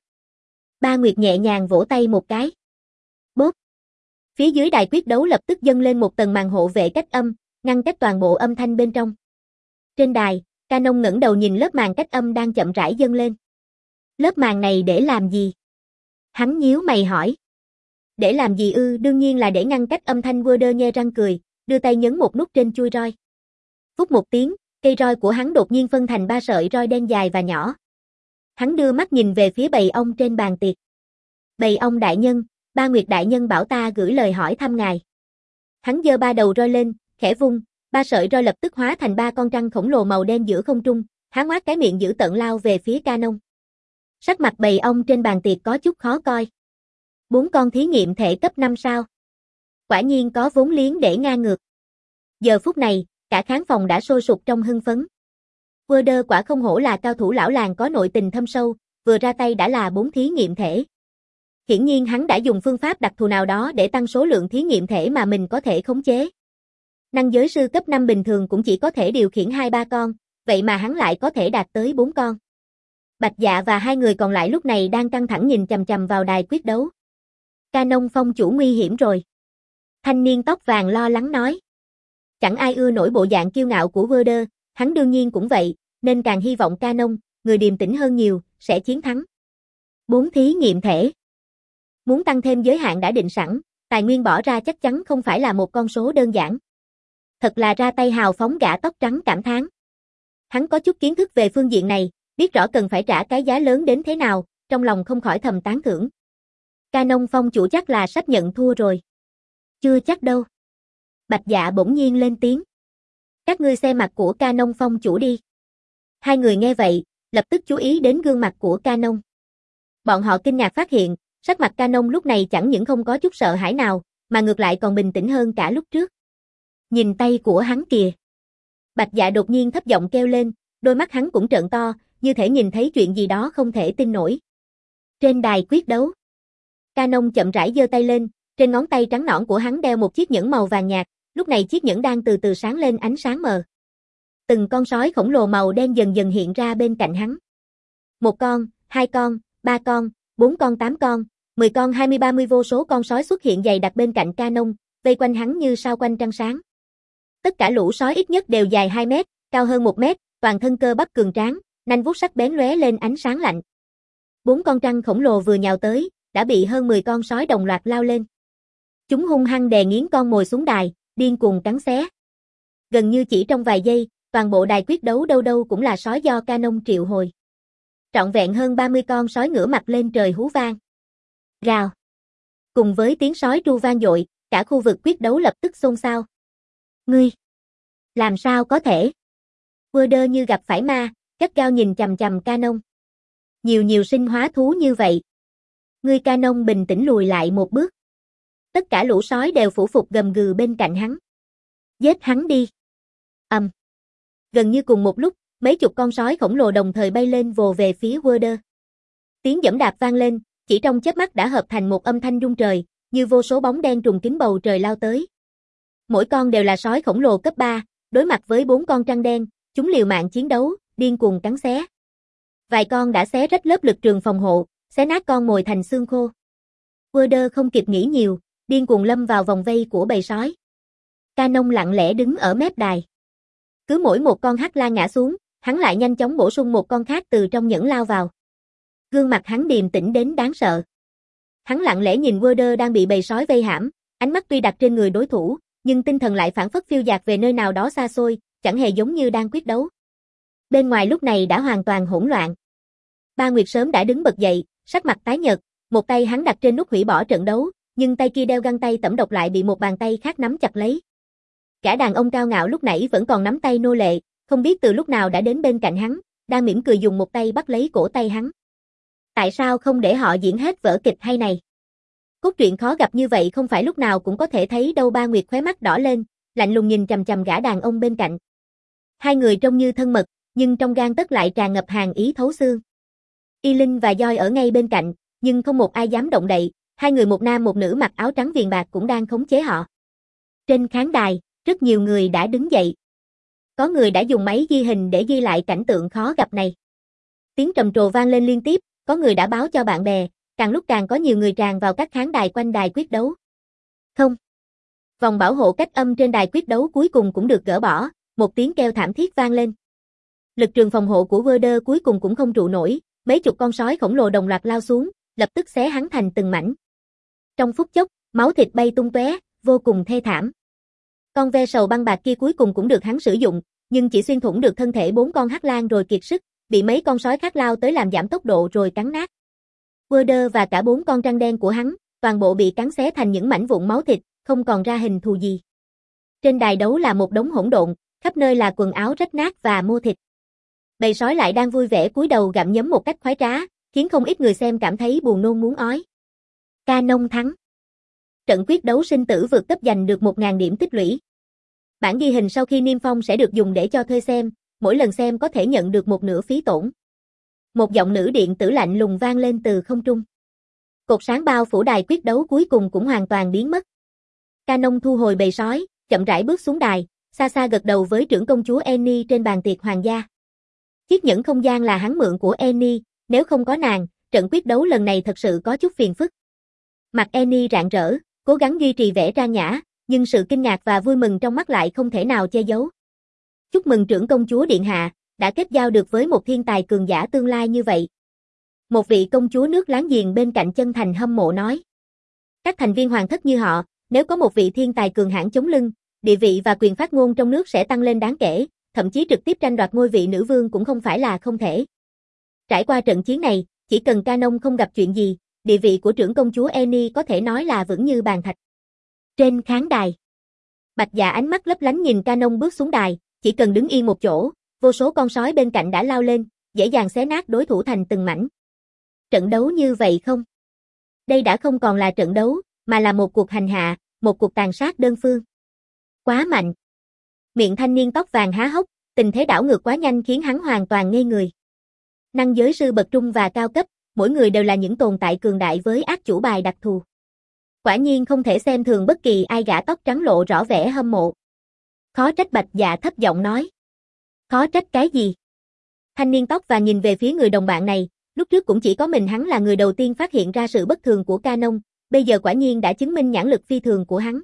Ba Nguyệt nhẹ nhàng vỗ tay một cái. Bốp. Phía dưới đài quyết đấu lập tức dâng lên một tầng màn hộ vệ cách âm, ngăn cách toàn bộ âm thanh bên trong. Trên đài, Canon ngẩng đầu nhìn lớp màn cách âm đang chậm rãi dâng lên. Lớp màn này để làm gì? Hắn nhíu mày hỏi. Để làm gì ư, đương nhiên là để ngăn cách âm thanh. Werder nhe răng cười, đưa tay nhấn một nút trên chuôi roi. Phút một tiếng, cây roi của hắn đột nhiên phân thành ba sợi roi đen dài và nhỏ. Hắn đưa mắt nhìn về phía bầy ong trên bàn tiệc. Bầy ong đại nhân, Ba Nguyệt đại nhân bảo ta gửi lời hỏi thăm ngài. Hắn giơ ba đầu roi lên, khẽ vung, ba sợi roi lập tức hóa thành ba con trăng khổng lồ màu đen giữa không trung, há ngoác cái miệng dữ tợn lao về phía Canon. Sắc mặt bầy ong trên bàn tiệc có chút khó coi. Bốn con thí nghiệm thể cấp năm sao? Quả nhiên có vốn liếng để ngang ngược. Giờ phút này, cả khán phòng đã sôi sục trong hưng phấn. Werder quả không hổ là cao thủ lão làng có nội tình thâm sâu, vừa ra tay đã là bốn thí nghiệm thể. Hiển nhiên hắn đã dùng phương pháp đặc thù nào đó để tăng số lượng thí nghiệm thể mà mình có thể khống chế. Năng giới sư cấp năm bình thường cũng chỉ có thể điều khiển hai ba con, vậy mà hắn lại có thể đạt tới bốn con. Bạch Dạ và hai người còn lại lúc này đang căng thẳng nhìn chằm chằm vào đài quyết đấu. Canon phong chủ nguy hiểm rồi. Thanh niên tóc vàng lo lắng nói. Chẳng ai ưa nổi bộ dạng kiêu ngạo của Werder, hắn đương nhiên cũng vậy, nên càng hy vọng Canon, người điềm tĩnh hơn nhiều, sẽ chiến thắng. Bốn thí nghiệm thể. Muốn tăng thêm giới hạn đã định sẵn, tài nguyên bỏ ra chắc chắn không phải là một con số đơn giản. Thật là ra tay hào phóng, gã tóc trắng cảm thán. Hắn có chút kiến thức về phương diện này, biết rõ cần phải trả cái giá lớn đến thế nào, trong lòng không khỏi thầm tán thưởng. Canon Phong chủ chắc là sắp nhận thua rồi. Chưa chắc đâu. Bạch Dạ bỗng nhiên lên tiếng. Các ngươi xem mặt của Canon Phong chủ đi. Hai người nghe vậy, lập tức chú ý đến gương mặt của Canon. Bọn họ kinh ngạc phát hiện, sắc mặt Canon lúc này chẳng những không có chút sợ hãi nào, mà ngược lại còn bình tĩnh hơn cả lúc trước. Nhìn tay của hắn kìa. Bạch Dạ đột nhiên thấp giọng kêu lên, đôi mắt hắn cũng trợn to, như thể nhìn thấy chuyện gì đó không thể tin nổi. Trên đài quyết đấu, Canon chậm rãi giơ tay lên, trên ngón tay trắng nõn của hắn đeo một chiếc nhẫn màu vàng nhạt, lúc này chiếc nhẫn đang từ từ sáng lên ánh sáng mờ. Từng con sói khổng lồ màu đen dần dần hiện ra bên cạnh hắn. Một con, hai con, ba con, bốn con, tám con, mười con, hai mươi ba mươi vô số con sói xuất hiện dày đặc bên cạnh Canon, vây quanh hắn như sao quanh trăng sáng. Tất cả lũ sói ít nhất đều dài hai mét, cao hơn một mét, toàn thân cơ bắp cường tráng, nanh vuốt sắc bén lóe lên ánh sáng lạnh. Bốn con trăng khổng lồ vừa nhào tới, đã bị hơn mười con sói đồng loạt lao lên. Chúng hung hăng đè nghiến con mồi xuống đài, điên cuồng cắn xé. Gần như chỉ trong vài giây, toàn bộ đài quyết đấu đâu đâu cũng là sói do Canon triệu hồi. Trọn vẹn hơn ba mươi con sói ngửa mặt lên trời hú vang. Rào. Cùng với tiếng sói tru vang dội, cả khu vực quyết đấu lập tức xôn xao. Ngươi! Làm sao có thể? Werder như gặp phải ma, gắt gao nhìn chằm chằm Canon. Nhiều nhiều sinh hóa thú như vậy. Ngươi Canon bình tĩnh lùi lại một bước. Tất cả lũ sói đều phủ phục gầm gừ bên cạnh hắn. Giết hắn đi. Ầm. Um. Gần như cùng một lúc, mấy chục con sói khổng lồ đồng thời bay lên vồ về phía Werder. Tiếng giẫm đạp vang lên, chỉ trong chớp mắt đã hợp thành một âm thanh rung trời, như vô số bóng đen trùng kín bầu trời lao tới. Mỗi con đều là sói khổng lồ cấp ba, đối mặt với bốn con trăng đen, chúng liều mạng chiến đấu, điên cuồng cắn xé. Vài con đã xé rách lớp lực trường phòng hộ, xé nát con mồi thành xương khô. Werder không kịp nghĩ nhiều, điên cuồng lâm vào vòng vây của bầy sói. Canon lặng lẽ đứng ở mép đài. Cứ mỗi một con hắc lang ngã xuống, hắn lại nhanh chóng bổ sung một con khác từ trong nhẫn lao vào. Gương mặt hắn điềm tĩnh đến đáng sợ. Hắn lặng lẽ nhìn Werder đang bị bầy sói vây hãm, ánh mắt tuy đặt trên người đối thủ, nhưng tinh thần lại phảng phất phiêu dạt về nơi nào đó xa xôi, chẳng hề giống như đang quyết đấu. Bên ngoài lúc này đã hoàn toàn hỗn loạn. Ba Nguyệt sớm đã đứng bật dậy, sắc mặt tái nhợt, một tay hắn đặt trên nút hủy bỏ trận đấu, nhưng tay kia đeo găng tay tẩm độc lại bị một bàn tay khác nắm chặt lấy. Gã đàn ông cao ngạo lúc nãy vẫn còn nắm tay nô lệ, không biết từ lúc nào đã đến bên cạnh hắn, đang mỉm cười dùng một tay bắt lấy cổ tay hắn. Tại sao không để họ diễn hết vở kịch hay này? Cốt truyện khó gặp như vậy không phải lúc nào cũng có thể thấy đâu. Ba Nguyệt khóe mắt đỏ lên, lạnh lùng nhìn chằm chằm gã đàn ông bên cạnh. Hai người trông như thân mật, nhưng trong gang tấc lại tràn ngập hàn ý thấu xương. Y Linh và Joy ở ngay bên cạnh, nhưng không một ai dám động đậy, hai người một nam một nữ mặc áo trắng viền bạc cũng đang khống chế họ. Trên khán đài, rất nhiều người đã đứng dậy. Có người đã dùng máy ghi hình để ghi lại cảnh tượng khó gặp này. Tiếng trầm trồ vang lên liên tiếp, có người đã báo cho bạn bè, càng lúc càng có nhiều người tràn vào các khán đài quanh đài quyết đấu. Không. Vòng bảo hộ cách âm trên đài quyết đấu cuối cùng cũng được gỡ bỏ, một tiếng kêu thảm thiết vang lên. Lực trường phòng hộ của Werder cuối cùng cũng không trụ nổi, mấy chục con sói khổng lồ đồng loạt lao xuống, lập tức xé hắn thành từng mảnh. Trong phút chốc, máu thịt bay tung tóe, vô cùng thê thảm. Con ve sầu băng bạc kia cuối cùng cũng được hắn sử dụng, nhưng chỉ xuyên thủng được thân thể bốn con hắc lang rồi kiệt sức, bị mấy con sói khác lao tới làm giảm tốc độ rồi cắn nát. Werder và cả bốn con trăng đen của hắn, toàn bộ bị cắn xé thành những mảnh vụn máu thịt, không còn ra hình thù gì. Trên đài đấu là một đống hỗn độn, khắp nơi là quần áo rách nát và mô thịt. Bầy sói lại đang vui vẻ cúi đầu gặm nhấm một cách khoái trá, khiến không ít người xem cảm thấy buồn nôn muốn ói. Canon thắng. Trận quyết đấu sinh tử vượt cấp giành được một nghìn điểm tích lũy. Bản ghi hình sau khi niêm phong sẽ được dùng để cho thuê xem, mỗi lần xem có thể nhận được một nửa phí tổn. Một giọng nữ điện tử lạnh lùng vang lên từ không trung. Cột sáng bao phủ đài quyết đấu cuối cùng cũng hoàn toàn biến mất. Canon thu hồi bầy sói, chậm rãi bước xuống đài, xa xa gật đầu với trưởng công chúa Annie trên bàn tiệc hoàng gia. Chiếc nhẫn không gian là hắn mượn của Annie, nếu không có nàng, trận quyết đấu lần này thật sự có chút phiền phức. Mặt Annie rạng rỡ, cố gắng duy trì vẻ trang nhã, nhưng sự kinh ngạc và vui mừng trong mắt lại không thể nào che giấu. Chúc mừng trưởng công chúa điện hạ, đã kết giao được với một thiên tài cường giả tương lai như vậy. Một vị công chúa nước láng giềng bên cạnh chân thành hâm mộ nói. Các thành viên hoàng thất như họ, nếu có một vị thiên tài cường hãn chống lưng, địa vị và quyền phát ngôn trong nước sẽ tăng lên đáng kể, thậm chí trực tiếp tranh đoạt ngôi vị nữ vương cũng không phải là không thể. Trải qua trận chiến này, chỉ cần Canon không gặp chuyện gì, địa vị của trưởng công chúa Annie có thể nói là vững như bàn thạch. Trên khán đài, Bạch Dạ ánh mắt lấp lánh nhìn Canon bước xuống đài, chỉ cần đứng yên một chỗ, vô số con sói bên cạnh đã lao lên, dễ dàng xé nát đối thủ thành từng mảnh. Trận đấu như vậy không? Đây đã không còn là trận đấu, mà là một cuộc hành hạ, một cuộc tàn sát đơn phương. Quá mạnh. Miệng thanh niên tóc vàng há hốc, tình thế đảo ngược quá nhanh khiến hắn hoàn toàn ngây người. Năng giới sư bậc trung và cao cấp, mỗi người đều là những tồn tại cường đại với ác chủ bài đặc thù. Quả nhiên không thể xem thường bất kỳ ai. Gã tóc trắng lộ rõ vẻ hâm mộ. Khó trách, Bạch Dạ thấp giọng nói. Khó trách cái gì? Thanh niên tóc vàng nhìn về phía người đồng bạn này, lúc trước cũng chỉ có mình hắn là người đầu tiên phát hiện ra sự bất thường của Canon, bây giờ quả nhiên đã chứng minh nhãn lực phi thường của hắn.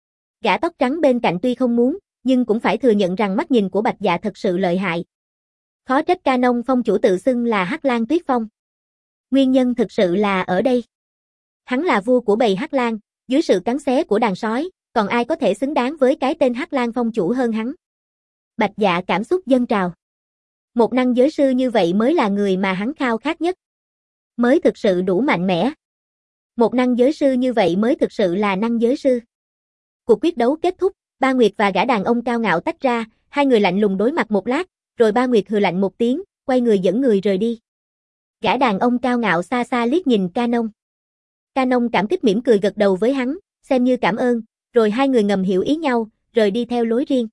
Gã tóc trắng bên cạnh tuy không muốn, nhưng cũng phải thừa nhận rằng mắt nhìn của Bạch Dạ thật sự lợi hại. Khó trách Canon phong chủ tự xưng là Hắc Lang Tuyết Phong. Nguyên nhân thực sự là ở đây. Hắn là vua của bầy Hắc Lang, dưới sự cắn xé của đàn sói, còn ai có thể xứng đáng với cái tên Hắc Lang phong chủ hơn hắn. Bạch Dạ cảm xúc dâng trào. Một năng giới sư như vậy mới là người mà hắn khao khát nhất. Mới thực sự đủ mạnh mẽ. Một năng giới sư như vậy mới thực sự là năng giới sư. Cuộc quyết đấu kết thúc, Ba Nguyệt và gã đàn ông cao ngạo tách ra, hai người lạnh lùng đối mặt một lát, rồi Ba Nguyệt hừ lạnh một tiếng, quay người dẫn người rời đi. Gã đàn ông cao ngạo xa xa liếc nhìn Canon. Canon cảm kích mỉm cười gật đầu với hắn, xem như cảm ơn, rồi hai người ngầm hiểu ý nhau, rời đi theo lối riêng.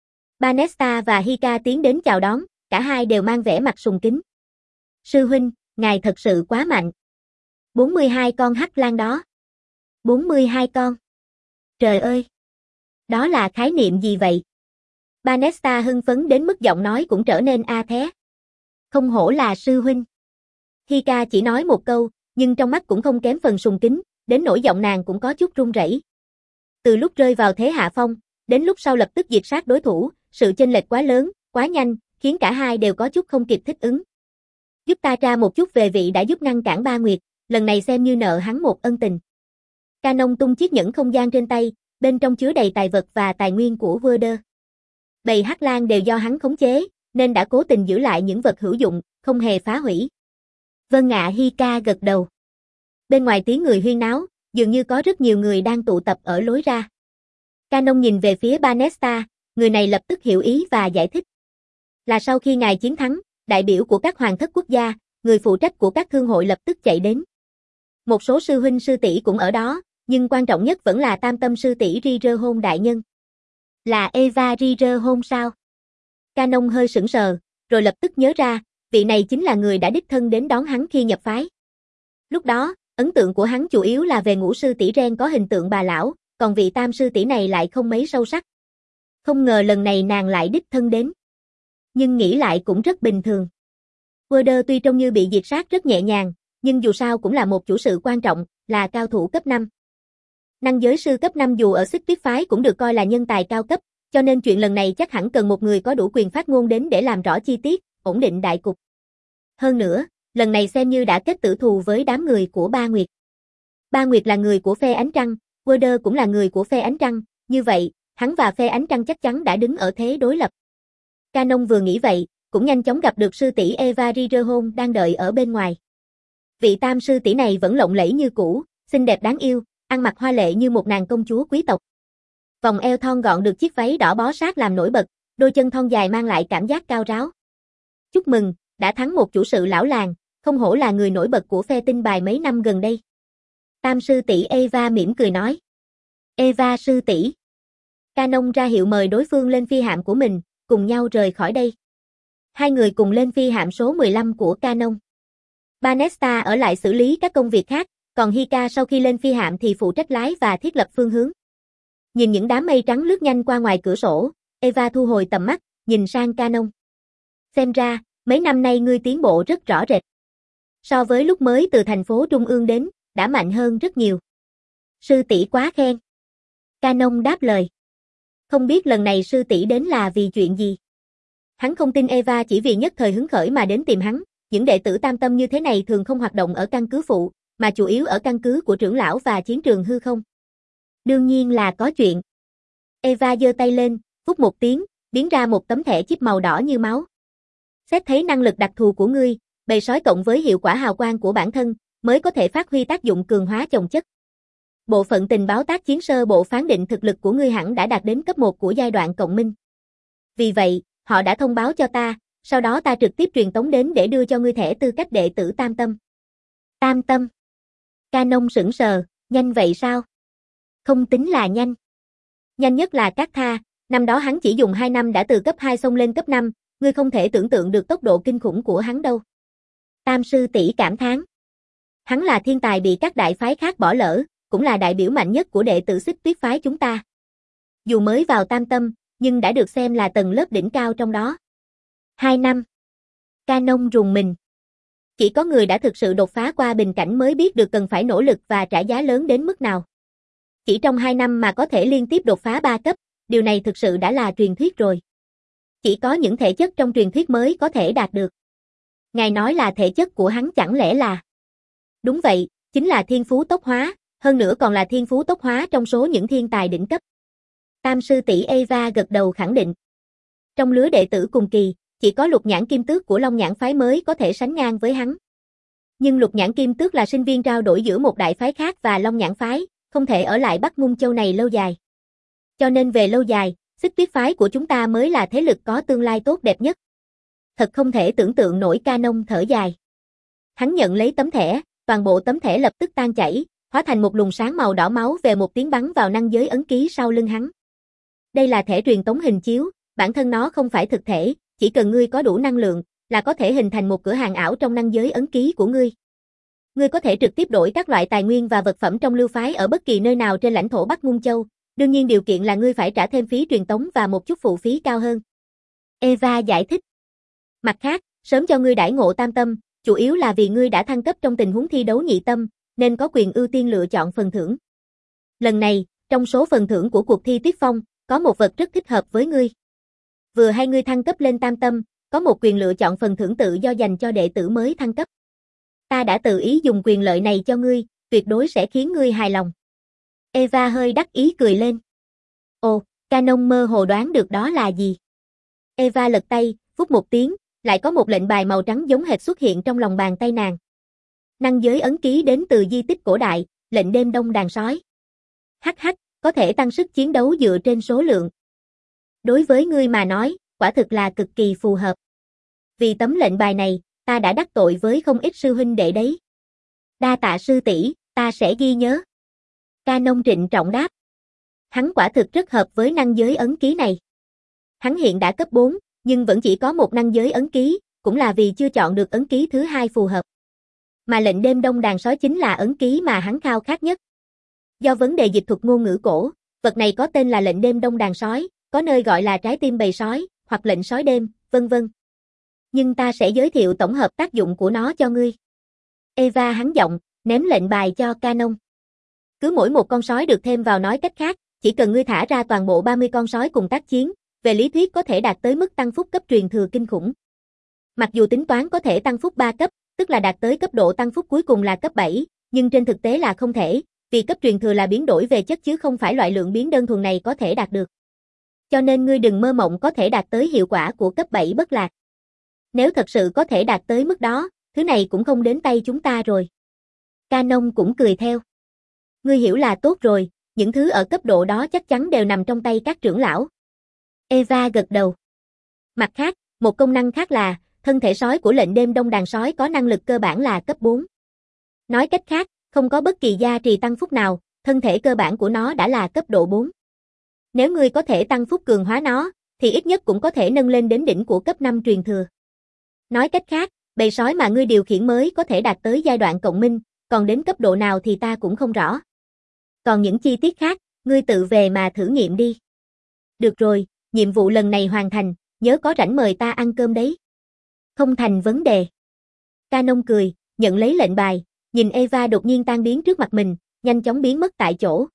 Banesta và Hika tiến đến chào đón, cả hai đều mang vẻ mặt sùng kính. Sư huynh, ngài thật sự quá mạnh. bốn mươi hai con hắc lang đó. bốn mươi hai con. Trời ơi! Đó là khái niệm gì vậy? Banesta hưng phấn đến mức giọng nói cũng trở nên a thé. Không hổ là sư huynh. Hika chỉ nói một câu, nhưng trong mắt cũng không kém phần sùng kính, đến nỗi giọng nàng cũng có chút run rẩy. Từ lúc rơi vào thế hạ phong, đến lúc sau lập tức diệt sát đối thủ, sự chênh lệch quá lớn, quá nhanh, khiến cả hai đều có chút không kịp thích ứng. Giúp ta tra một chút về vị đã giúp ngăn cản Ba Nguyệt, lần này xem như nợ hắn một ân tình. Canon tung chiếc nhẫn không gian trên tay, bên trong chứa đầy tài vật và tài nguyên của Werder. Bầy Hắc Lang đều do hắn khống chế, nên đã cố tình giữ lại những vật hữu dụng, không hề phá hủy. Vân ạ. Hika gật đầu. Bên ngoài tiếng người huyên náo, dường như có rất nhiều người đang tụ tập ở lối ra. Canon nhìn về phía Banesta, người này lập tức hiểu ý và giải thích. Là sau khi ngài chiến thắng, đại biểu của các hoàng thất quốc gia, người phụ trách của các thương hội lập tức chạy đến. Một số sư huynh sư tỷ cũng ở đó, nhưng quan trọng nhất vẫn là tam tâm sư tỷ Rirehon đại nhân. Là Eva Rirehon sao? Canon hơi sững sờ, rồi lập tức nhớ ra, vị này chính là người đã đích thân đến đón hắn khi nhập phái. Lúc đó, ấn tượng của hắn chủ yếu là về ngũ sư tỷ Ren có hình tượng bà lão, còn vị tam sư tỷ này lại không mấy sâu sắc. Không ngờ lần này nàng lại đích thân đến. Nhưng nghĩ lại cũng rất bình thường. Werder tuy trông như bị diệt sát rất nhẹ nhàng, nhưng dù sao cũng là một chủ sự quan trọng, là cao thủ cấp năm. Năng giới sư cấp năm dù ở Xích Tuyết phái cũng được coi là nhân tài cao cấp, cho nên chuyện lần này chắc hẳn cần một người có đủ quyền phát ngôn đến để làm rõ chi tiết, ổn định đại cục. Hơn nữa, lần này xem như đã kết tử thù với đám người của Ba Nguyệt. Ba Nguyệt là người của phe ánh trăng, Werder cũng là người của phe ánh trăng, như vậy, hắn và phe ánh trăng chắc chắn đã đứng ở thế đối lập. Canon vừa nghĩ vậy, cũng nhanh chóng gặp được sư tỷ Eva Rirehon đang đợi ở bên ngoài. Vị tam sư tỷ này vẫn lộng lẫy như cũ, xinh đẹp đáng yêu, ăn mặc hoa lệ như một nàng công chúa quý tộc. Vòng eo thon gọn được chiếc váy đỏ bó sát làm nổi bật, đôi chân thon dài mang lại cảm giác cao ráo. Chúc mừng, đã thắng một chủ sự lão làng, không hổ là người nổi bật của phe tinh bài mấy năm gần đây. Tam sư tỷ Eva mỉm cười nói. Eva sư tỷ. Canon ra hiệu mời đối phương lên phi hạm của mình, cùng nhau rời khỏi đây. Hai người cùng lên phi hạm số mười lăm của Canon. Banesta ở lại xử lý các công việc khác, còn Hika sau khi lên phi hạm thì phụ trách lái và thiết lập phương hướng. Nhìn những đám mây trắng lướt nhanh qua ngoài cửa sổ, Eva thu hồi tầm mắt, nhìn sang Canon. Xem ra, mấy năm nay ngươi tiến bộ rất rõ rệt. So với lúc mới từ thành phố Trung ương đến, đã mạnh hơn rất nhiều. Sư tỷ quá khen. Canon đáp lời. Không biết lần này sư tỷ đến là vì chuyện gì? Hắn không tin Eva chỉ vì nhất thời hứng khởi mà đến tìm hắn, những đệ tử tam tâm như thế này thường không hoạt động ở căn cứ phụ, mà chủ yếu ở căn cứ của trưởng lão và chiến trường hư không. Đương nhiên là có chuyện. Eva giơ tay lên, phút một tiếng, biến ra một tấm thẻ chip màu đỏ như máu. Xét thấy năng lực đặc thù của ngươi, bầy sói cộng với hiệu quả hào quang của bản thân, mới có thể phát huy tác dụng cường hóa chồng chất. Bộ phận tình báo tác chiến sơ bộ phán định thực lực của ngươi hẳn đã đạt đến cấp một của giai đoạn cộng minh. Vì vậy, họ đã thông báo cho ta, sau đó ta trực tiếp truyền tống đến để đưa cho ngươi thẻ tư cách đệ tử Tam Tâm. Tam Tâm. Canon sững sờ, nhanh vậy sao? Không tính là nhanh. Nhanh nhất là Cát Tha, năm đó hắn chỉ dùng hai năm đã từ cấp hai xông lên cấp năm, ngươi không thể tưởng tượng được tốc độ kinh khủng của hắn đâu. Tam sư tỷ cảm thán. Hắn là thiên tài bị các đại phái khác bỏ lỡ, cũng là đại biểu mạnh nhất của đệ tử Xích Tuyết phái chúng ta. Dù mới vào Tam Tâm, nhưng đã được xem là tầng lớp đỉnh cao trong đó. Hai năm. Canon rùng mình. Chỉ có người đã thực sự đột phá qua bình cảnh mới biết được cần phải nỗ lực và trả giá lớn đến mức nào. Chỉ trong hai năm mà có thể liên tiếp đột phá ba cấp, điều này thực sự đã là truyền thuyết rồi. Chỉ có những thể chất trong truyền thuyết mới có thể đạt được. Ngài nói là thể chất của hắn chẳng lẽ là... Đúng vậy, chính là thiên phú tốc hóa, hơn nữa còn là thiên phú tốc hóa trong số những thiên tài đỉnh cấp. Tam sư tỷ Eva gật đầu khẳng định. Trong lứa đệ tử cùng kỳ, chỉ có Lục Nhãn Kim Tước của Long Nhãn phái mới có thể sánh ngang với hắn. Nhưng Lục Nhãn Kim Tước là sinh viên trao đổi giữa một đại phái khác và Long Nhãn phái, không thể ở lại Bắc Ngung Châu này lâu dài. Cho nên về lâu dài, Xích Tuyết phái của chúng ta mới là thế lực có tương lai tốt đẹp nhất. Thật không thể tưởng tượng nổi. Canon thở dài. Hắn nhận lấy tấm thẻ, toàn bộ tấm thẻ lập tức tan chảy, hóa thành một luồng sáng màu đỏ máu về một tiếng bắn vào năng giới ấn ký sau lưng hắn. Đây là thẻ truyền tống hình chiếu, bản thân nó không phải thực thể, chỉ cần ngươi có đủ năng lượng, là có thể hình thành một cửa hàng ảo trong năng giới ấn ký của ngươi. Ngươi có thể trực tiếp đổi các loại tài nguyên và vật phẩm trong lưu phái ở bất kỳ nơi nào trên lãnh thổ Bắc Ngung Châu, đương nhiên điều kiện là ngươi phải trả thêm phí truyền tống và một chút phụ phí cao hơn. Eva giải thích. Mặt khác, sớm cho ngươi đãi ngộ Tam Tâm, chủ yếu là vì ngươi đã thăng cấp trong tình huống thi đấu nhị tâm, nên có quyền ưu tiên lựa chọn phần thưởng. Lần này, trong số phần thưởng của cuộc thi Tuyết Phong, có một vật rất thích hợp với ngươi. Vừa hay ngươi thăng cấp lên Tam Tâm, có một quyền lựa chọn phần thưởng tự do dành cho đệ tử mới thăng cấp. Ta đã tự ý dùng quyền lợi này cho ngươi, tuyệt đối sẽ khiến ngươi hài lòng. Eva hơi đắc ý cười lên. Ồ, Canon mơ hồ đoán được đó là gì. Eva lật tay, phút một tiếng, lại có một lệnh bài màu trắng giống hệt xuất hiện trong lòng bàn tay nàng. Năng giới ấn ký đến từ di tích cổ đại, lệnh đêm đông đàn sói. Hắc hắc, có thể tăng sức chiến đấu dựa trên số lượng. Đối với ngươi mà nói, quả thực là cực kỳ phù hợp. Vì tấm lệnh bài này, ta đã đắc tội với không ít sư huynh đệ đấy. Đa tạ sư tỷ, ta sẽ ghi nhớ. Canon trịnh trọng đáp. Hắn quả thực rất hợp với năng giới ấn ký này. Hắn hiện đã cấp bốn, nhưng vẫn chỉ có một năng giới ấn ký, cũng là vì chưa chọn được ấn ký thứ hai phù hợp. Mà lệnh đêm đông đàn sói chính là ấn ký mà hắn khao khát nhất. Do vấn đề dịch thuật ngôn ngữ cổ, vật này có tên là lệnh đêm đông đàn sói, có nơi gọi là trái tim bầy sói, hoặc lệnh sói đêm, vân vân. Nhưng ta sẽ giới thiệu tổng hợp tác dụng của nó cho ngươi. Eva hắn giọng, ném lệnh bài cho Canon. Cứ mỗi một con sói được thêm vào, nói cách khác, chỉ cần ngươi thả ra toàn bộ ba mươi con sói cùng tác chiến, về lý thuyết có thể đạt tới mức tăng phúc cấp truyền thừa kinh khủng. Mặc dù tính toán có thể tăng phúc ba cấp, tức là đạt tới cấp độ tăng phúc cuối cùng là cấp bảy, nhưng trên thực tế là không thể, vì cấp truyền thừa là biến đổi về chất chứ không phải loại lượng biến đơn thuần này có thể đạt được. Cho nên ngươi đừng mơ mộng có thể đạt tới hiệu quả của cấp bảy bất lạc. Nếu thật sự có thể đạt tới mức đó, thứ này cũng không đến tay chúng ta rồi. Canon cũng cười theo. Ngươi hiểu là tốt rồi, những thứ ở cấp độ đó chắc chắn đều nằm trong tay các trưởng lão. Eva gật đầu. Mặt khác, một công năng khác là, thân thể sói của lệnh đêm đông đàn sói có năng lực cơ bản là cấp bốn. Nói cách khác, không có bất kỳ gia trì tăng phúc nào, thân thể cơ bản của nó đã là cấp độ bốn. Nếu ngươi có thể tăng phúc cường hóa nó, thì ít nhất cũng có thể nâng lên đến đỉnh của cấp năm truyền thừa. Nói cách khác, bầy sói mà ngươi điều khiển mới có thể đạt tới giai đoạn cộng minh, còn đến cấp độ nào thì ta cũng không rõ. Còn những chi tiết khác, ngươi tự về mà thử nghiệm đi. Được rồi, nhiệm vụ lần này hoàn thành, nhớ có rảnh mời ta ăn cơm đấy. Không thành vấn đề. Canon cười, nhận lấy lệnh bài, nhìn Eva đột nhiên tan biến trước mặt mình, nhanh chóng biến mất tại chỗ.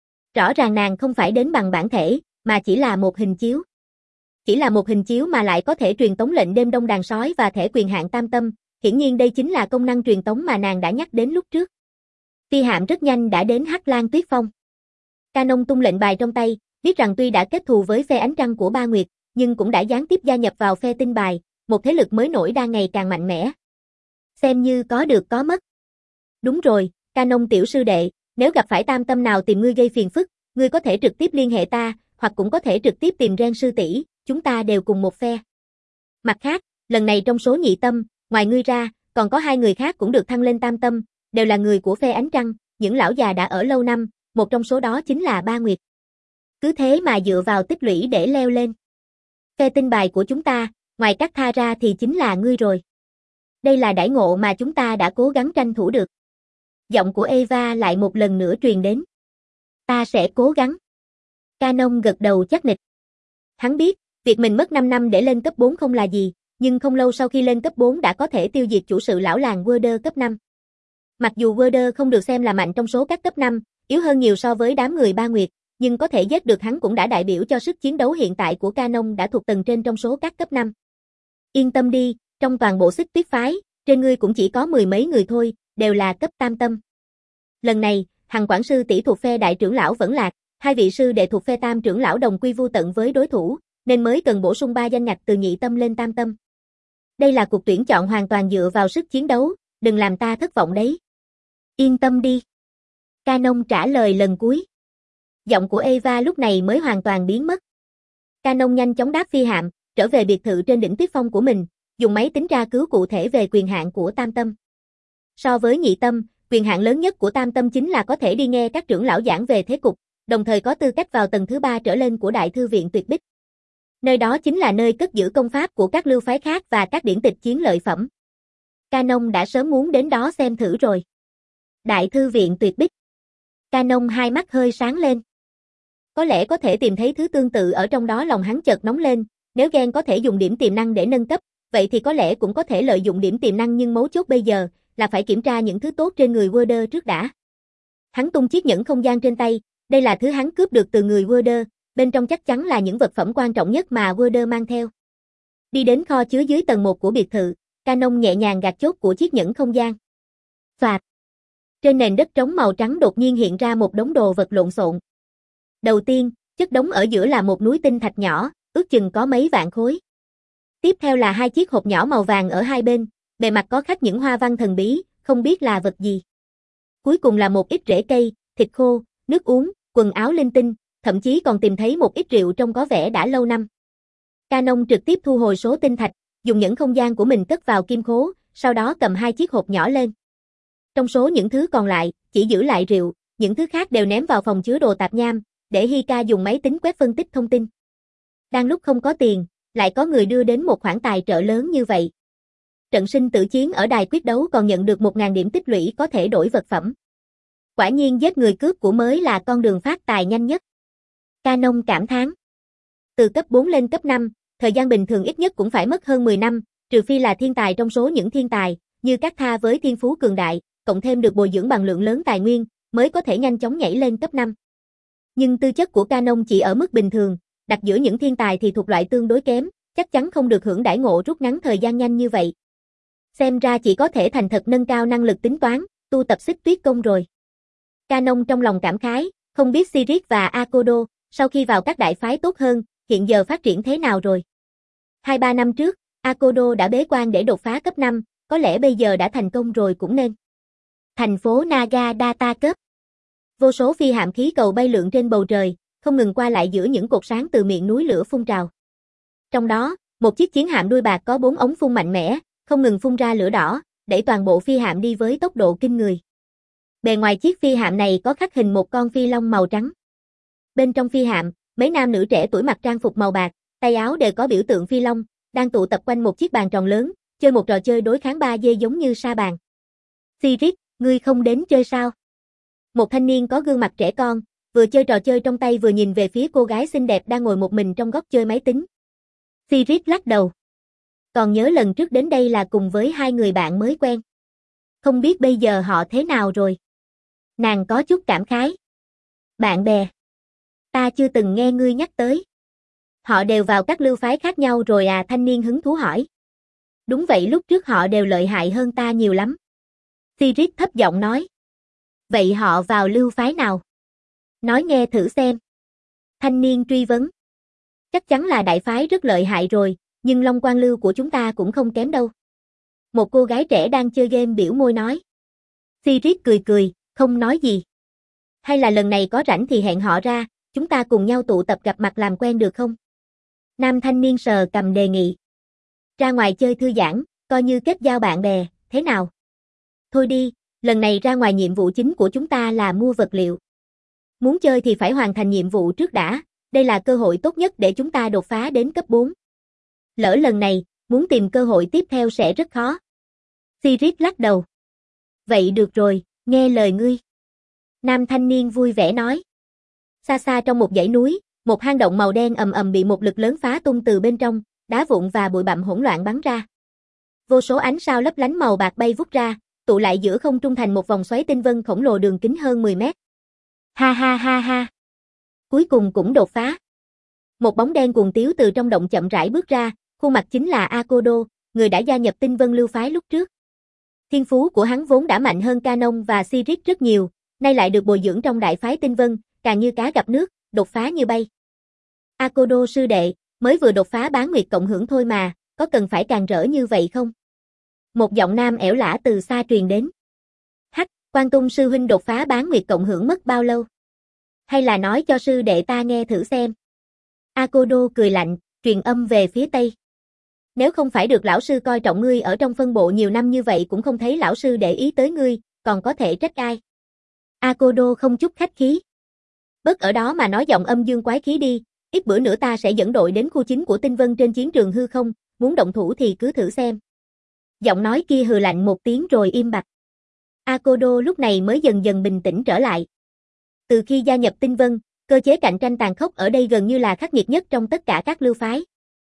Rõ ràng nàng không phải đến bằng bản thể, mà chỉ là một hình chiếu. Chỉ là một hình chiếu mà lại có thể truyền tống lệnh đêm đông đàn sói và thẻ quyền hạn Tam Tâm, hiển nhiên đây chính là công năng truyền tống mà nàng đã nhắc đến lúc trước. Phi hạm rất nhanh đã đến Hắc Lan Tuyết Phong. Canon tung lệnh bài trong tay, biết rằng tuy đã kết thù với phe ánh trăng của Ba Nguyệt, nhưng cũng đã gián tiếp gia nhập vào phe tinh bài, một thế lực mới nổi đang ngày càng mạnh mẽ. Xem như có được có mất. Đúng rồi, Canon tiểu sư đệ, nếu gặp phải tam tâm nào tìm ngươi gây phiền phức, ngươi có thể trực tiếp liên hệ ta, hoặc cũng có thể trực tiếp tìm Ren sư tỷ, chúng ta đều cùng một phe. Mặt khác, lần này trong số nhị tâm, ngoài ngươi ra, còn có hai người khác cũng được thăng lên tam tâm, đều là người của phe ánh trăng, những lão già đã ở lâu năm, một trong số đó chính là Ba Nguyệt. Cứ thế mà dựa vào tích lũy để leo lên. Phe tinh bài của chúng ta, ngoài các tha ra thì chính là ngươi rồi. Đây là đãi ngộ mà chúng ta đã cố gắng tranh thủ được. Giọng của Eva lại một lần nữa truyền đến. Ta sẽ cố gắng. Canon gật đầu chắc nịch. Hắn biết, việc mình mất năm năm để lên cấp bốn không là gì, nhưng không lâu sau khi lên cấp bốn đã có thể tiêu diệt chủ sự lão làng Werder cấp năm. Mặc dù Werder không được xem là mạnh trong số các cấp năm, yếu hơn nhiều so với đám người Ba Nguyệt, nhưng có thể giết được hắn cũng đã đại biểu cho sức chiến đấu hiện tại của Canon đã thuộc tầng trên trong số các cấp năm. Yên tâm đi, trong toàn bộ Xích Tuyết phái, trên ngươi cũng chỉ có mười mấy người thôi, đều là cấp tam tâm. Lần này, Hằng quản sư tỷ thuộc phe đại trưởng lão vẫn lạc, hai vị sư đệ thuộc phe tam trưởng lão đồng quy vu tận với đối thủ, nên mới cần bổ sung ba danh ngạch từ nhị tâm lên tam tâm. Đây là cuộc tuyển chọn hoàn toàn dựa vào sức chiến đấu, đừng làm ta thất vọng đấy. Yên tâm đi. Canon trả lời lần cuối. Giọng của Eva lúc này mới hoàn toàn biến mất. Canon nhanh chóng đáp phi hạm, trở về biệt thự trên đỉnh Tuyết Phong của mình, dùng máy tính tra cứu cụ thể về quyền hạn của tam tâm. So với nhị tâm, quyền hạn lớn nhất của tam tâm chính là có thể đi nghe các trưởng lão giảng về thế cục, đồng thời có tư cách vào tầng thứ ba trở lên của Đại Thư viện Tuyệt Bích. Nơi đó chính là nơi cất giữ công pháp của các lưu phái khác và các điển tịch chiến lợi phẩm. Canon đã sớm muốn đến đó xem thử rồi. Đại Thư viện Tuyệt Bích. Canon hai mắt hơi sáng lên. Có lẽ có thể tìm thấy thứ tương tự ở trong đó, lòng hắn chợt nóng lên, nếu Gen có thể dùng điểm tiềm năng để nâng cấp, vậy thì có lẽ cũng có thể lợi dụng điểm tiềm năng, nhưng mấu chốt bây giờ là phải kiểm tra những thứ tốt trên người Werder trước đã. Hắn tung chiếc nhẫn không gian trên tay, đây là thứ hắn cướp được từ người Werder, bên trong chắc chắn là những vật phẩm quan trọng nhất mà Werder mang theo. Đi đến kho chứa dưới tầng một của biệt thự, Canon nhẹ nhàng gạt chốt của chiếc nhẫn không gian. Phạt. Trên nền đất trống màu trắng đột nhiên hiện ra một đống đồ vật lộn xộn. Đầu tiên, chất đống ở giữa là một núi tinh thạch nhỏ, ước chừng có mấy vạn khối. Tiếp theo là hai chiếc hộp nhỏ màu vàng ở hai bên, bề mặt có khắc những hoa văn thần bí, không biết là vật gì. Cuối cùng là một ít rễ cây, thịt khô, nước uống, quần áo linh tinh, thậm chí còn tìm thấy một ít rượu trông có vẻ đã lâu năm. Canon trực tiếp thu hồi số tinh thạch, dùng nhẫn không gian của mình cất vào kim khố, sau đó cầm hai chiếc hộp nhỏ lên. Trong số những thứ còn lại, chỉ giữ lại rượu, những thứ khác đều ném vào phòng chứa đồ tạp nham, để Hika dùng máy tính quét phân tích thông tin. Đang lúc không có tiền, lại có người đưa đến một khoản tài trợ lớn như vậy. Trận sinh tử chiến ở đài quyết đấu còn nhận được một nghìn điểm tích lũy có thể đổi vật phẩm. Quả nhiên giết người cướp của mới là con đường phát tài nhanh nhất. Canon cảm thán. Từ cấp bốn lên cấp năm, thời gian bình thường ít nhất cũng phải mất hơn mười năm, trừ phi là thiên tài trong số những thiên tài, như các tha với thiên phú cường đại, cộng thêm được bồi dưỡng bằng lượng lớn tài nguyên, mới có thể nhanh chóng nhảy lên cấp năm. Nhưng tư chất của Canon chỉ ở mức bình thường, đặt giữa những thiên tài thì thuộc loại tương đối kém, chắc chắn không được hưởng đãi ngộ rút ngắn thời gian nhanh như vậy. Xem ra chỉ có thể thành thật nâng cao năng lực tính toán, tu tập xích tuyết công rồi. Canon trong lòng cảm khái, không biết Siris và Akodo, sau khi vào các đại phái tốt hơn, hiện giờ phát triển thế nào rồi. Hai ba năm trước, Akodo đã bế quan để đột phá cấp năm, có lẽ bây giờ đã thành công rồi cũng nên. Thành phố Naga Data cấp. Vô số phi hạm khí cầu bay lượn trên bầu trời, không ngừng qua lại giữa những cột sáng từ miệng núi lửa phun trào. Trong đó, một chiếc chiến hạm đuôi bạc có bốn ống phun mạnh mẽ, không ngừng phun ra lửa đỏ, đẩy toàn bộ phi hạm đi với tốc độ kinh người. Bề ngoài chiếc phi hạm này có khắc hình một con phi long màu trắng. Bên trong phi hạm, mấy nam nữ trẻ tuổi mặc trang phục màu bạc, tay áo đều có biểu tượng phi long, đang tụ tập quanh một chiếc bàn tròn lớn, chơi một trò chơi đối kháng ba D giống như sa bàn. Siris, ngươi không đến chơi sao? Một thanh niên có gương mặt trẻ con, vừa chơi trò chơi trong tay vừa nhìn về phía cô gái xinh đẹp đang ngồi một mình trong góc chơi máy tính. Siris lắc đầu. Còn nhớ lần trước đến đây là cùng với hai người bạn mới quen. Không biết bây giờ họ thế nào rồi? Nàng có chút cảm khái. Bạn bè. Ta chưa từng nghe ngươi nhắc tới. Họ đều vào các lưu phái khác nhau rồi à? Thanh niên hứng thú hỏi. Đúng vậy, lúc trước họ đều lợi hại hơn ta nhiều lắm. Siris thấp giọng nói. Vậy họ vào lưu phái nào? Nói nghe thử xem. Thanh niên truy vấn. Chắc chắn là đại phái rất lợi hại rồi, nhưng Long Quan Lưu của chúng ta cũng không kém đâu. Một cô gái trẻ đang chơi game biểu môi nói. Sirius cười cười, không nói gì. Hay là lần này có rảnh thì hẹn họ ra, chúng ta cùng nhau tụ tập gặp mặt làm quen được không? Nam thanh niên sờ cầm đề nghị. Ra ngoài chơi thư giãn, coi như kết giao bạn bè, thế nào? Thôi đi, lần này ra ngoài nhiệm vụ chính của chúng ta là mua vật liệu. Muốn chơi thì phải hoàn thành nhiệm vụ trước đã, đây là cơ hội tốt nhất để chúng ta đột phá đến cấp bốn. Lỡ lần này, muốn tìm cơ hội tiếp theo sẽ rất khó. Sirius lắc đầu. Vậy được rồi, nghe lời ngươi. Nam thanh niên vui vẻ nói. Xa xa trong một dãy núi, một hang động màu đen ầm ầm bị một lực lớn phá tung từ bên trong, đá vụn và bụi bặm hỗn loạn bắn ra. Vô số ánh sao lấp lánh màu bạc bay vút ra, tụ lại giữa không trung thành một vòng xoáy tinh vân khổng lồ đường kính hơn mười mét. Ha ha ha ha. Cuối cùng cũng đột phá. Một bóng đen cuồng tiếu từ trong động chậm rãi bước ra, khuôn mặt chính là Akodo, người đã gia nhập Tinh Vân Lưu phái lúc trước. Thiên phú của hắn vốn đã mạnh hơn Canon và Sirius rất nhiều, nay lại được bồi dưỡng trong đại phái Tinh Vân, càng như cá gặp nước, đột phá như bay. Akodo sư đệ, mới vừa đột phá bán nguyệt cộng hưởng thôi mà, có cần phải càng rỡ như vậy không? Một giọng nam ẻo lả từ xa truyền đến. Hắc, Quan Tung sư huynh đột phá bán nguyệt cộng hưởng mất bao lâu? Hay là nói cho sư đệ ta nghe thử xem? Akodo cười lạnh, truyền âm về phía Tây. Nếu không phải được lão sư coi trọng ngươi ở trong phân bộ nhiều năm như vậy cũng không thấy lão sư để ý tới ngươi, còn có thể trách ai? Akodo không chút khách khí. Bớt ở đó mà nói giọng âm dương quái khí đi, ít bữa nữa ta sẽ dẫn đội đến khu chính của Tinh Vân trên chiến trường hư không, muốn động thủ thì cứ thử xem. Giọng nói kia hừ lạnh một tiếng rồi im bặt. Akodo lúc này mới dần dần bình tĩnh trở lại. Từ khi gia nhập Tinh Vân, cơ chế cạnh tranh tàn khốc ở đây gần như là khắc nghiệt nhất trong tất cả các lưu phái.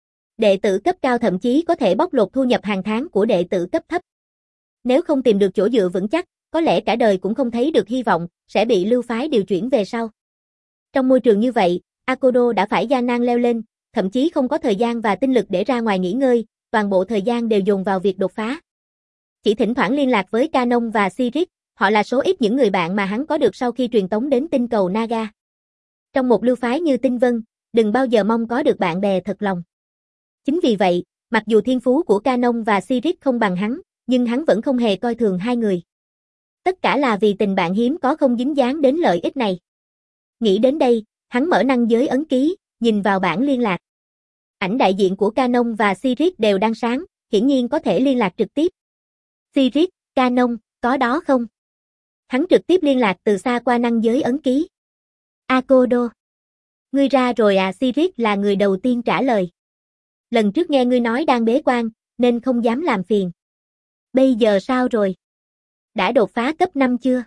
Đệ tử cấp cao thậm chí có thể bóc lột thu nhập hàng tháng của đệ tử cấp thấp. Nếu không tìm được chỗ dựa vững chắc, có lẽ cả đời cũng không thấy được hy vọng, sẽ bị lưu phái điều chuyển về sau. Trong môi trường như vậy, Akodo đã phải gian nan leo lên, thậm chí không có thời gian và tinh lực để ra ngoài nghỉ ngơi, toàn bộ thời gian đều dồn vào việc đột phá. Chỉ thỉnh thoảng liên lạc với Canon và Sirius, họ là số ít những người bạn mà hắn có được sau khi truyền tống đến tinh cầu Naga. Trong một lưu phái như Tinh Vân, đừng bao giờ mong có được bạn bè thật lòng. Chính vì vậy, mặc dù thiên phú của Canon và Sirius không bằng hắn, nhưng hắn vẫn không hề coi thường hai người. Tất cả là vì tình bạn hiếm có không dính dáng đến lợi ích này. Nghĩ đến đây, hắn mở năng giới ấn ký, nhìn vào bảng liên lạc. Ảnh đại diện của Canon và Sirius đều đang sáng, hiển nhiên có thể liên lạc trực tiếp. Sirius, Canon, có đó không? Hắn trực tiếp liên lạc từ xa qua năng giới ấn ký. Akodo. Ngươi ra rồi à? Sirius là người đầu tiên trả lời. Lần trước nghe ngươi nói đang bế quan, nên không dám làm phiền. Bây giờ sao rồi? Đã đột phá cấp năm chưa?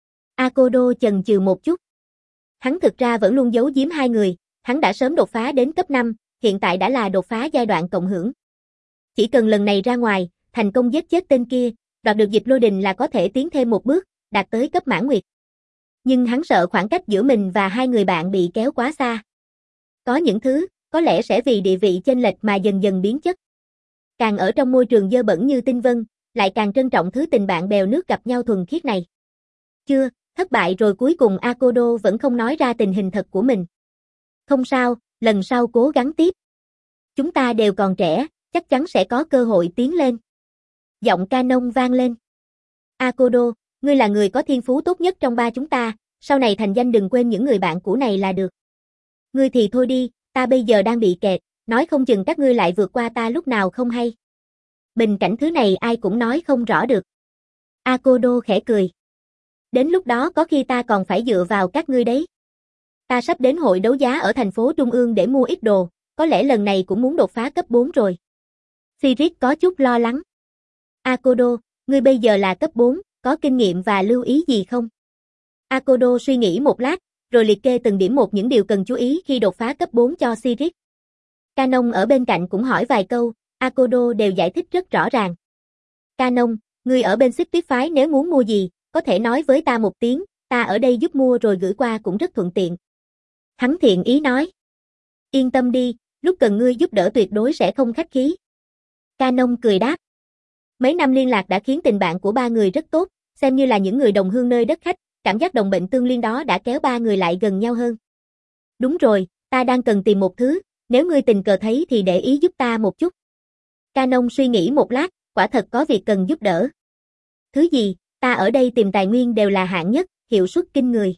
Akodo chần chừ một chút. Hắn thực ra vẫn luôn giấu giếm hai người, hắn đã sớm đột phá đến cấp năm, hiện tại đã là đột phá giai đoạn cộng hưởng. Chỉ cần lần này ra ngoài, thành công giết chết tên kia, đoạt được dịch lôi đình là có thể tiến thêm một bước, đạt tới cấp mãn nguyệt. Nhưng hắn sợ khoảng cách giữa mình và hai người bạn bị kéo quá xa. Có những thứ, có lẽ sẽ vì địa vị chênh lệch mà dần dần biến chất. Càng ở trong môi trường dơ bẩn như Tinh Vân, lại càng trân trọng thứ tình bạn bèo nước gặp nhau thuần khiết này. Chưa, thất bại rồi. Cuối cùng Akodo vẫn không nói ra tình hình thật của mình. Không sao, lần sau cố gắng tiếp. Chúng ta đều còn trẻ, chắc chắn sẽ có cơ hội tiến lên. Giọng Canon vang lên. Akodo, ngươi là người có thiên phú tốt nhất trong ba chúng ta, sau này thành danh đừng quên những người bạn cũ này là được. Ngươi thì thôi đi, ta bây giờ đang bị kẹt, nói không chừng các ngươi lại vượt qua ta lúc nào không hay. Bình cảnh thứ này ai cũng nói không rõ được. Akodo khẽ cười. Đến lúc đó có khi ta còn phải dựa vào các ngươi đấy. Ta sắp đến hội đấu giá ở thành phố Trung ương để mua ít đồ, có lẽ lần này cũng muốn đột phá cấp bốn rồi. Sirius có chút lo lắng. Akodo, ngươi bây giờ là cấp bốn, có kinh nghiệm và lưu ý gì không? Akodo suy nghĩ một lát, rồi liệt kê từng điểm một những điều cần chú ý khi đột phá cấp bốn cho Sirius. Canon ở bên cạnh cũng hỏi vài câu, Akodo đều giải thích rất rõ ràng. Canon, ngươi ở bên Xích Tuyết phái nếu muốn mua gì, có thể nói với ta một tiếng, ta ở đây giúp mua rồi gửi qua cũng rất thuận tiện. Hắn thiện ý nói. Yên tâm đi, lúc cần ngươi giúp đỡ tuyệt đối sẽ không khách khí. Canon cười đáp. Mấy năm liên lạc đã khiến tình bạn của ba người rất tốt, xem như là những người đồng hương nơi đất khách, cảm giác đồng bệnh tương liên đó đã kéo ba người lại gần nhau hơn. Đúng rồi, ta đang cần tìm một thứ, Nếu ngươi tình cờ thấy thì để ý giúp ta một chút. Canon suy nghĩ một lát, quả thật có việc cần giúp đỡ. Thứ gì, ta ở đây tìm tài nguyên đều là hạng nhất, hiệu suất kinh người.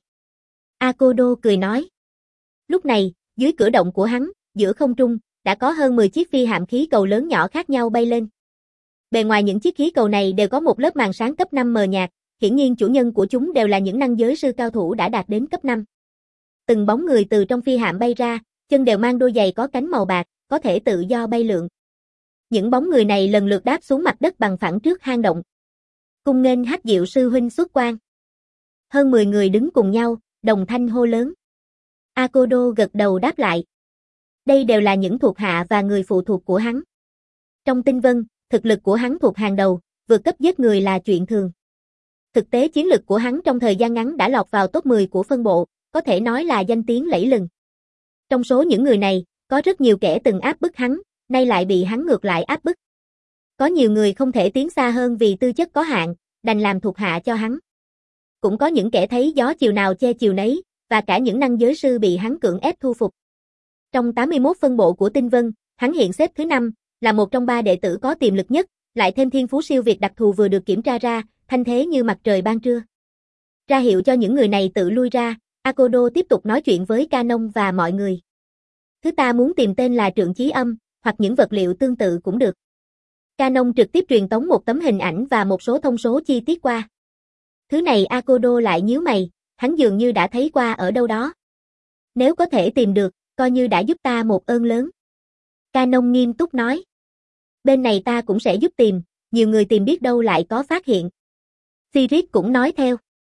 Akodo cười nói. Lúc này, dưới cửa động của hắn, giữa không trung, đã có hơn mười chiếc phi hạm khí cầu lớn nhỏ khác nhau bay lên. Bề ngoài những chiếc khí cầu này đều có một lớp màn sáng cấp năm mờ nhạt, hiển nhiên chủ nhân của chúng đều là những năng giới sư cao thủ đã đạt đến cấp năm. Từng bóng người từ trong phi hạm bay ra, chân đều mang đôi giày có cánh màu bạc, có thể tự do bay lượn. Những bóng người này lần lượt đáp xuống mặt đất bằng phẳng trước hang động. Cung nghênh Hắc Diệu sư huynh xuất quan. Hơn mười người đứng cùng nhau, đồng thanh hô lớn. Akodo gật đầu đáp lại. Đây đều là những thuộc hạ và người phụ thuộc của hắn. Trong tinh vân, thực lực của hắn thuộc hàng đầu, vượt cấp giết người là chuyện thường. Thực tế chiến lực của hắn trong thời gian ngắn đã lọt vào top mười của phân bộ, có thể nói là danh tiếng lẫy lừng. Trong số những người này, có rất nhiều kẻ từng áp bức hắn, nay lại bị hắn ngược lại áp bức. Có nhiều người không thể tiến xa hơn vì tư chất có hạn, đành làm thuộc hạ cho hắn. Cũng có những kẻ thấy gió chiều nào che chiều nấy, và cả những năng giới sư bị hắn cưỡng ép thu phục. Trong tám mươi mốt phân bộ của tinh vân, hắn hiện xếp thứ năm, là một trong ba đệ tử có tiềm lực nhất, lại thêm thiên phú siêu việt đặc thù vừa được kiểm tra ra, thanh thế như mặt trời ban trưa. Ra hiệu cho những người này tự lui ra, Akodo tiếp tục nói chuyện với Canon và mọi người. Thứ ta muốn tìm tên là Trượng Chí Âm, hoặc những vật liệu tương tự cũng được. Canon trực tiếp truyền tống một tấm hình ảnh và một số thông số chi tiết qua. Thứ này Akodo lại nhíu mày, hắn dường như đã thấy qua ở đâu đó. Nếu có thể tìm được, coi như đã giúp ta một ơn lớn. Canon nghiêm túc nói. Bên này ta cũng sẽ giúp tìm, nhiều người tìm biết đâu lại có phát hiện. Sirius cũng nói theo.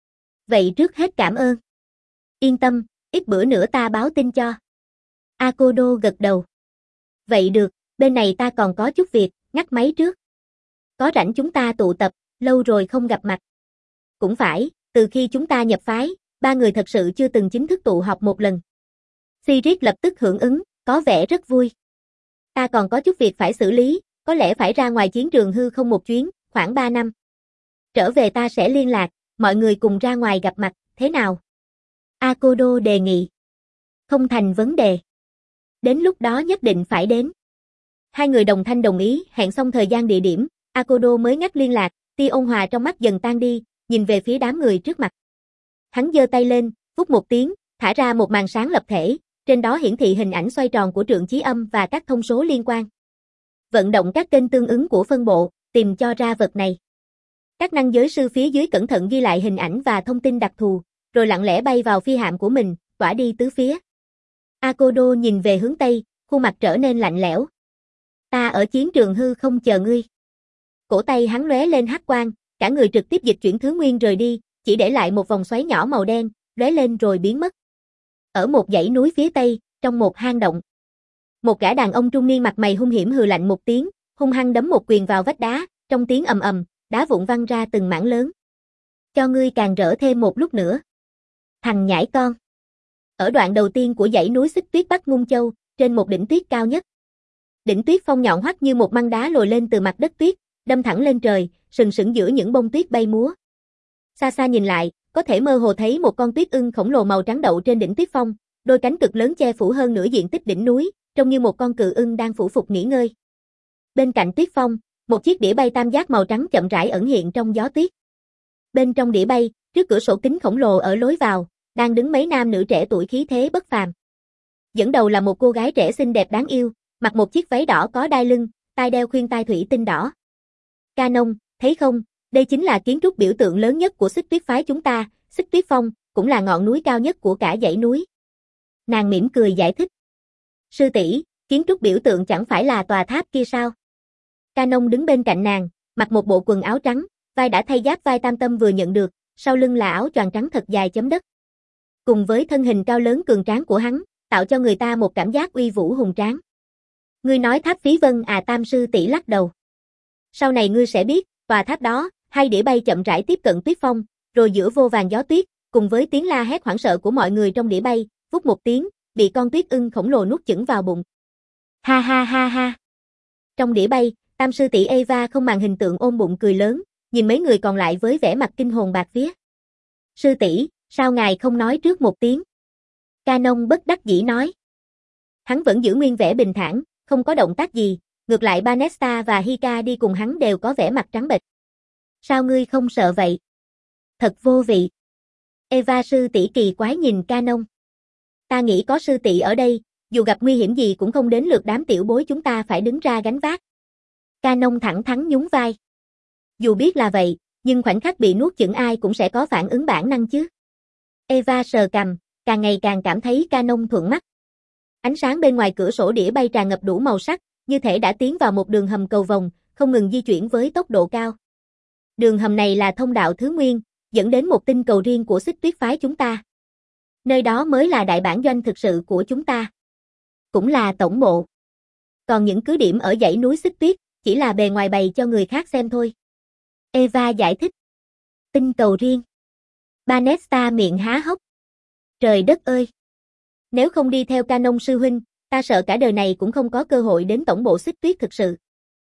Vậy trước hết cảm ơn. Yên tâm, ít bữa nữa ta báo tin cho. Akodo gật đầu. Vậy được, bên này ta còn có chút việc, ngắt máy trước. Có rảnh chúng ta tụ tập, lâu rồi không gặp mặt. Cũng phải, từ khi chúng ta nhập phái, ba người thật sự chưa từng chính thức tụ họp một lần. Sirius lập tức hưởng ứng, có vẻ rất vui. Ta còn có chút việc phải xử lý, có lẽ phải ra ngoài chiến trường hư không một chuyến, khoảng ba năm. Trở về ta sẽ liên lạc, mọi người cùng ra ngoài gặp mặt, thế nào? Akodo đề nghị. Không thành vấn đề. Đến lúc đó nhất định phải đến. Hai người đồng thanh đồng ý, hẹn xong thời gian địa điểm, Akodo mới ngắt liên lạc, tia ôn hòa trong mắt dần tan đi, nhìn về phía đám người trước mặt. Hắn giơ tay lên, vút một tiếng, thả ra một màn sáng lập thể, trên đó hiển thị hình ảnh xoay tròn của Trượng Chí Âm và các thông số liên quan. Vận động các kênh tương ứng của phân bộ, tìm cho ra vật này. Các năng giới sư phía dưới cẩn thận ghi lại hình ảnh và thông tin đặc thù, rồi lặng lẽ bay vào phi hạm của mình, tỏa đi tứ phía. Akodo nhìn về hướng Tây, khuôn mặt trở nên lạnh lẽo. Ta ở chiến trường hư không chờ ngươi. Cổ tay hắn lóe lên hắc quang, cả người trực tiếp dịch chuyển thứ nguyên rời đi, chỉ để lại một vòng xoáy nhỏ màu đen, lóe lên rồi biến mất. Ở một dãy núi phía Tây, trong một hang động. Một gã đàn ông trung niên mặt mày hung hiểm hừ lạnh một tiếng, hung hăng đấm một quyền vào vách đá, trong tiếng ầm ầm, đá vụn văng ra từng mảng lớn. Cho ngươi càng rỡ thêm một lúc nữa. Thằng nhãi con. Ở đoạn đầu tiên của dãy núi Xích Tuyết Bắc Ngung Châu, trên một đỉnh tuyết cao nhất. Đỉnh tuyết phong nhọn hoắt như một măng đá lồi lên từ mặt đất tuyết, đâm thẳng lên trời, sừng sững giữa những bông tuyết bay múa. Xa xa nhìn lại, có thể mơ hồ thấy một con tuyết ưng khổng lồ màu trắng đậu trên đỉnh tuyết phong, đôi cánh cực lớn che phủ hơn nửa diện tích đỉnh núi, trông như một con cự ưng đang phủ phục nghỉ ngơi. Bên cạnh tuyết phong, một chiếc đĩa bay tam giác màu trắng chậm rãi ẩn hiện trong gió tuyết. Bên trong đĩa bay, trước cửa sổ kính khổng lồ ở lối vào, đang đứng mấy nam nữ trẻ tuổi khí thế bất phàm. Dẫn đầu là một cô gái trẻ xinh đẹp đáng yêu, mặc một chiếc váy đỏ có đai lưng, tai đeo khuyên tai thủy tinh đỏ. Canon, thấy không, đây chính là kiến trúc biểu tượng lớn nhất của Xích Tuyết phái chúng ta, Xích Tuyết Phong, cũng là ngọn núi cao nhất của cả dãy núi. Nàng mỉm cười giải thích. Sư tỷ, kiến trúc biểu tượng chẳng phải là tòa tháp kia sao? Canon đứng bên cạnh nàng, mặc một bộ quần áo trắng, vai đã thay giáp vai tam tâm vừa nhận được, sau lưng là áo choàng trắng thật dài chấm đất. Cùng với thân hình cao lớn cường tráng của hắn, tạo cho người ta một cảm giác uy vũ hùng tráng. Ngươi nói tháp Phí Vân à? Tam sư tỷ lắc đầu. Sau này ngươi sẽ biết, tòa tháp đó, hai đĩa bay chậm rãi tiếp cận tuyết phong, rồi giữa vô vàn gió tuyết, cùng với tiếng la hét hoảng sợ của mọi người trong đĩa bay, vút một tiếng, bị con tuyết ưng khổng lồ nuốt chửng vào bụng. Ha ha ha ha. Trong đĩa bay, tam sư tỷ Eva không màng hình tượng ôm bụng cười lớn, nhìn mấy người còn lại với vẻ mặt kinh hồn bạt vía. Sư tỷ, sao ngài không nói trước một tiếng? Canon bất đắc dĩ nói. Hắn vẫn giữ nguyên vẻ bình thản, không có động tác gì, ngược lại Banesta và Hika đi cùng hắn đều có vẻ mặt trắng bệch. Sao ngươi không sợ vậy? Thật vô vị. Eva sư tỷ kỳ quái nhìn Canon. Ta nghĩ có sư tỷ ở đây, dù gặp nguy hiểm gì cũng không đến lượt đám tiểu bối chúng ta phải đứng ra gánh vác. Canon thẳng thắn nhún vai. Dù biết là vậy, nhưng khoảnh khắc bị nuốt chửng ai cũng sẽ có phản ứng bản năng chứ. Eva sờ cằm, càng ngày càng cảm thấy Canon thuận mắt. Ánh sáng bên ngoài cửa sổ đĩa bay tràn ngập đủ màu sắc, như thể đã tiến vào một đường hầm cầu vồng, không ngừng di chuyển với tốc độ cao. Đường hầm này là thông đạo thứ nguyên, dẫn đến một tinh cầu riêng của Xích Tuyết phái chúng ta. Nơi đó mới là đại bản doanh thực sự của chúng ta. Cũng là tổng bộ. Còn những cứ điểm ở dãy núi Xích Tuyết, chỉ là bề ngoài bày cho người khác xem thôi. Eva giải thích. Tinh cầu riêng. Banesta miệng há hốc. Trời đất ơi! Nếu không đi theo Canon sư huynh, ta sợ cả đời này cũng không có cơ hội đến tổng bộ Xích Tuyết thực sự.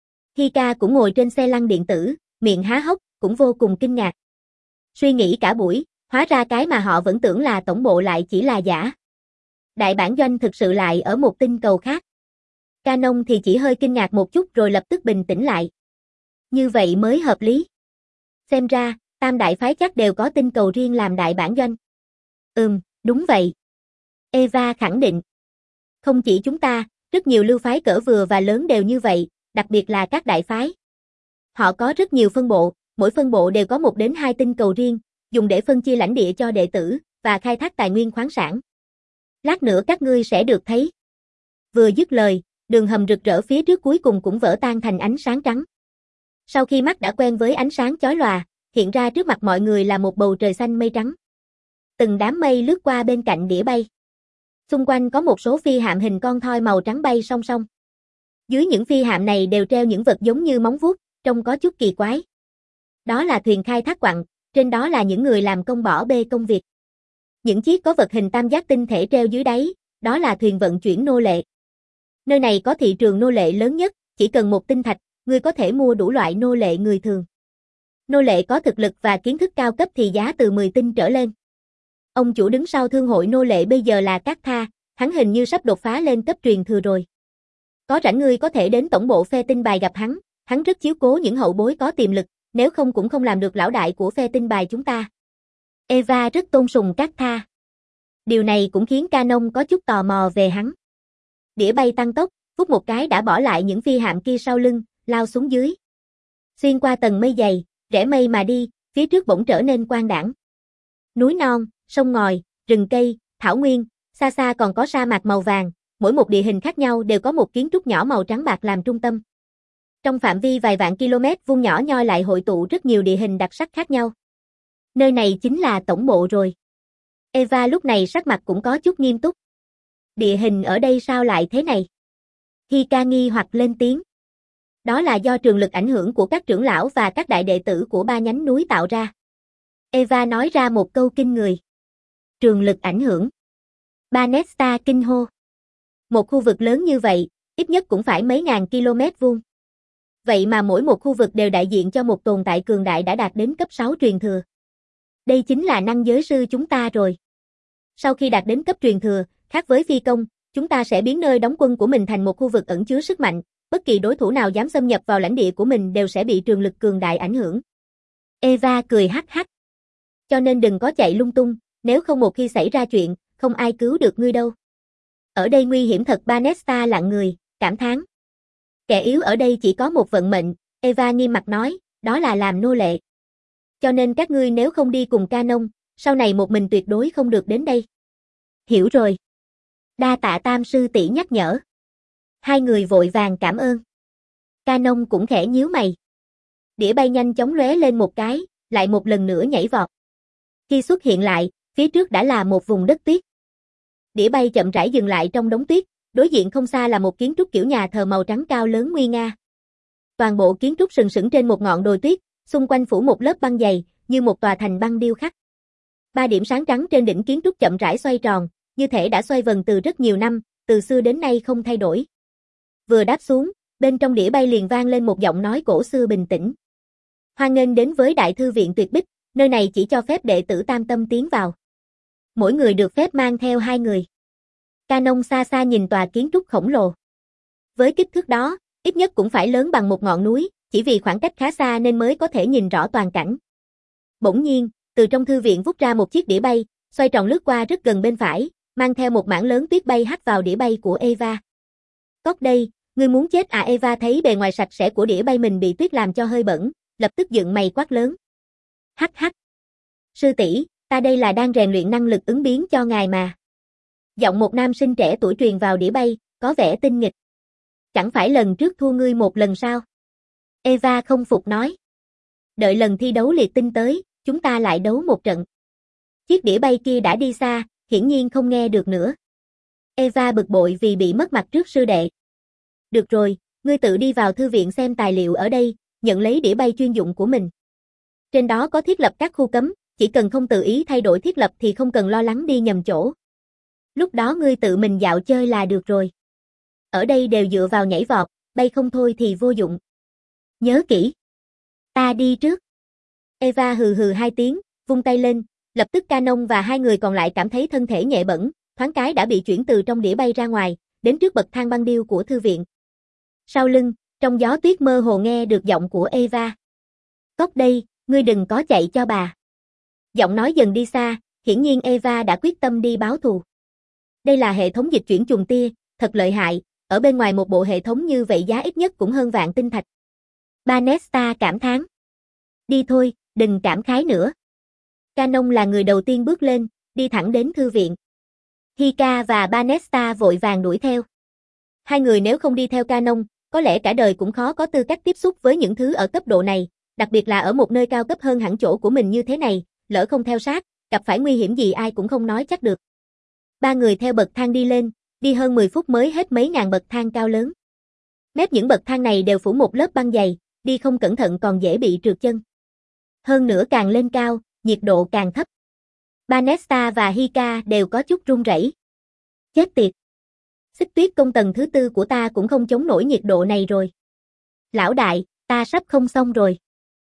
Hika cũng ngồi trên xe lăn điện tử, miệng há hốc, cũng vô cùng kinh ngạc. Suy nghĩ cả buổi, hóa ra cái mà họ vẫn tưởng là tổng bộ lại chỉ là giả. Đại bản doanh thực sự lại ở một tinh cầu khác. Canon thì chỉ hơi kinh ngạc một chút rồi lập tức bình tĩnh lại. Như vậy mới hợp lý. Xem ra, tam đại phái chắc đều có tinh cầu riêng làm đại bản doanh. Ừm, đúng vậy. Eva khẳng định. Không chỉ chúng ta, rất nhiều lưu phái cỡ vừa và lớn đều như vậy, đặc biệt là các đại phái. Họ có rất nhiều phân bộ, mỗi phân bộ đều có một đến hai tinh cầu riêng, dùng để phân chia lãnh địa cho đệ tử, và khai thác tài nguyên khoáng sản. Lát nữa các ngươi sẽ được thấy. Vừa dứt lời, đường hầm rực rỡ phía trước cuối cùng cũng vỡ tan thành ánh sáng trắng. Sau khi mắt đã quen với ánh sáng chói lòa, hiện ra trước mặt mọi người là một bầu trời xanh mây trắng. Từng đám mây lướt qua bên cạnh đĩa bay. Xung quanh có một số phi hạm hình con thoi màu trắng bay song song. Dưới những phi hạm này đều treo những vật giống như móng vuốt, trông có chút kỳ quái. Đó là thuyền khai thác quặng, trên đó là những người làm công bỏ bê công việc. Những chiếc có vật hình tam giác tinh thể treo dưới đáy, đó là thuyền vận chuyển nô lệ. Nơi này có thị trường nô lệ lớn nhất, chỉ cần một tinh thạch, người có thể mua đủ loại nô lệ người thường. Nô lệ có thực lực và kiến thức cao cấp thì giá từ mười tinh trở lên. Ông chủ đứng sau thương hội nô lệ bây giờ là Cát Tha, hắn hình như sắp đột phá lên cấp truyền thừa rồi. Có rảnh ngươi có thể đến tổng bộ phe tinh bài gặp hắn, hắn rất chiếu cố những hậu bối có tiềm lực, nếu không cũng không làm được lão đại của phe tinh bài chúng ta. Eva rất tôn sùng Cát Tha. Điều này cũng khiến Canon có chút tò mò về hắn. Đĩa bay tăng tốc, phút một cái đã bỏ lại những phi hạm kia sau lưng, lao xuống dưới. Xuyên qua tầng mây dày, rẽ mây mà đi, phía trước bỗng trở nên quang đãng. Núi non, sông ngòi, rừng cây, thảo nguyên, xa xa còn có sa mạc màu vàng, mỗi một địa hình khác nhau đều có một kiến trúc nhỏ màu trắng bạc làm trung tâm. Trong phạm vi vài vạn km vuông nhỏ nhoi lại hội tụ rất nhiều địa hình đặc sắc khác nhau. Nơi này chính là tổng bộ rồi. Eva lúc này sắc mặt cũng có chút nghiêm túc. Địa hình ở đây sao lại thế này? Hika nghi hoặc lên tiếng. Đó là do trường lực ảnh hưởng của các trưởng lão và các đại đệ tử của ba nhánh núi tạo ra. Eva nói ra một câu kinh người. Trường lực ảnh hưởng. Banesta kinh hô. Một khu vực lớn như vậy, ít nhất cũng phải mấy ngàn km vuông. Vậy mà mỗi một khu vực đều đại diện cho một tồn tại cường đại đã đạt đến cấp sáu truyền thừa. Đây chính là năng giới sư chúng ta rồi. Sau khi đạt đến cấp truyền thừa, khác với phi công, chúng ta sẽ biến nơi đóng quân của mình thành một khu vực ẩn chứa sức mạnh, bất kỳ đối thủ nào dám xâm nhập vào lãnh địa của mình đều sẽ bị trường lực cường đại ảnh hưởng. Eva cười hắc hắc. Cho nên đừng có chạy lung tung, nếu không một khi xảy ra chuyện, không ai cứu được ngươi đâu. Ở đây nguy hiểm thật. Banesta lặng người, cảm thán. Kẻ yếu ở đây chỉ có một vận mệnh, Eva nghiêm mặt nói, đó là làm nô lệ. Cho nên các ngươi nếu không đi cùng Canon, sau này một mình tuyệt đối không được đến đây. Hiểu rồi. Đa tạ Tam sư tỷ nhắc nhở. Hai người vội vàng cảm ơn. Canon cũng khẽ nhíu mày. Đĩa bay nhanh chóng lóe lên một cái, lại một lần nữa nhảy vọt. Khi xuất hiện lại, phía trước đã là một vùng đất tuyết. Đĩa bay chậm rãi dừng lại trong đống tuyết, đối diện không xa là một kiến trúc kiểu nhà thờ màu trắng cao lớn nguy nga. Toàn bộ kiến trúc sừng sững trên một ngọn đồi tuyết, xung quanh phủ một lớp băng dày, như một tòa thành băng điêu khắc. Ba điểm sáng trắng trên đỉnh kiến trúc chậm rãi xoay tròn, như thể đã xoay vần từ rất nhiều năm, từ xưa đến nay không thay đổi. Vừa đáp xuống, bên trong đĩa bay liền vang lên một giọng nói cổ xưa bình tĩnh. Hoan nghênh đến với Đại Thư viện Tuyệt Bích, nơi này chỉ cho phép đệ tử tam tâm tiến vào. Mỗi người được phép mang theo hai người. Canon xa xa nhìn tòa kiến trúc khổng lồ. Với kích thước đó, ít nhất cũng phải lớn bằng một ngọn núi, chỉ vì khoảng cách khá xa nên mới có thể nhìn rõ toàn cảnh. Bỗng nhiên, từ trong thư viện vút ra một chiếc đĩa bay, xoay tròn lướt qua rất gần bên phải, mang theo một mảng lớn tuyết bay hắt vào đĩa bay của Eva. Cóc đây, ngươi muốn chết à? Eva thấy bề ngoài sạch sẽ của đĩa bay mình bị tuyết làm cho hơi bẩn, lập tức dựng mày quát lớn. Hắc hắc. Sư tỷ, ta đây là đang rèn luyện năng lực ứng biến cho ngài mà. Giọng một nam sinh trẻ tuổi truyền vào đĩa bay, có vẻ tinh nghịch. Chẳng phải lần trước thua ngươi một lần sao? Eva không phục nói. Đợi lần thi đấu liệt tinh tới, chúng ta lại đấu một trận. Chiếc đĩa bay kia đã đi xa, hiển nhiên không nghe được nữa. Eva bực bội vì bị mất mặt trước sư đệ. Được rồi, ngươi tự đi vào thư viện xem tài liệu ở đây, nhận lấy đĩa bay chuyên dụng của mình. Trên đó có thiết lập các khu cấm, chỉ cần không tự ý thay đổi thiết lập thì không cần lo lắng đi nhầm chỗ. Lúc đó ngươi tự mình dạo chơi là được rồi. Ở đây đều dựa vào nhảy vọt, bay không thôi thì vô dụng. Nhớ kỹ. Ta đi trước. Eva hừ hừ hai tiếng, vung tay lên, lập tức Canon và hai người còn lại cảm thấy thân thể nhẹ bẫng, thoáng cái đã bị chuyển từ trong đĩa bay ra ngoài, đến trước bậc thang băng điêu của thư viện. Sau lưng, trong gió tuyết mơ hồ nghe được giọng của Eva. Cóc đây, ngươi đừng có chạy cho bà. Giọng nói dần đi xa, hiển nhiên Eva đã quyết tâm đi báo thù. Đây là hệ thống dịch chuyển trùng tia, thật lợi hại, ở bên ngoài một bộ hệ thống như vậy giá ít nhất cũng hơn vạn tinh thạch. Banesta cảm thán. Đi thôi, đừng cảm khái nữa. Canon là người đầu tiên bước lên, đi thẳng đến thư viện. Hika và Banesta vội vàng đuổi theo. Hai người nếu không đi theo Canon, có lẽ cả đời cũng khó có tư cách tiếp xúc với những thứ ở cấp độ này, đặc biệt là ở một nơi cao cấp hơn hẳn chỗ của mình như thế này, lỡ không theo sát, gặp phải nguy hiểm gì ai cũng không nói chắc được. Ba người theo bậc thang đi lên, đi hơn mười phút mới hết mấy ngàn bậc thang cao lớn. Mép những bậc thang này đều phủ một lớp băng dày, đi không cẩn thận còn dễ bị trượt chân. Hơn nữa càng lên cao, nhiệt độ càng thấp. Banesta và Hika đều có chút run rẩy. Chết tiệt. Xích tuyết công tầng thứ tư của ta cũng không chống nổi nhiệt độ này rồi. Lão đại, ta sắp không xong rồi.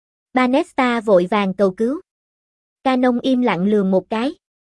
Banesta vội vàng cầu cứu. Canon im lặng lườm một cái.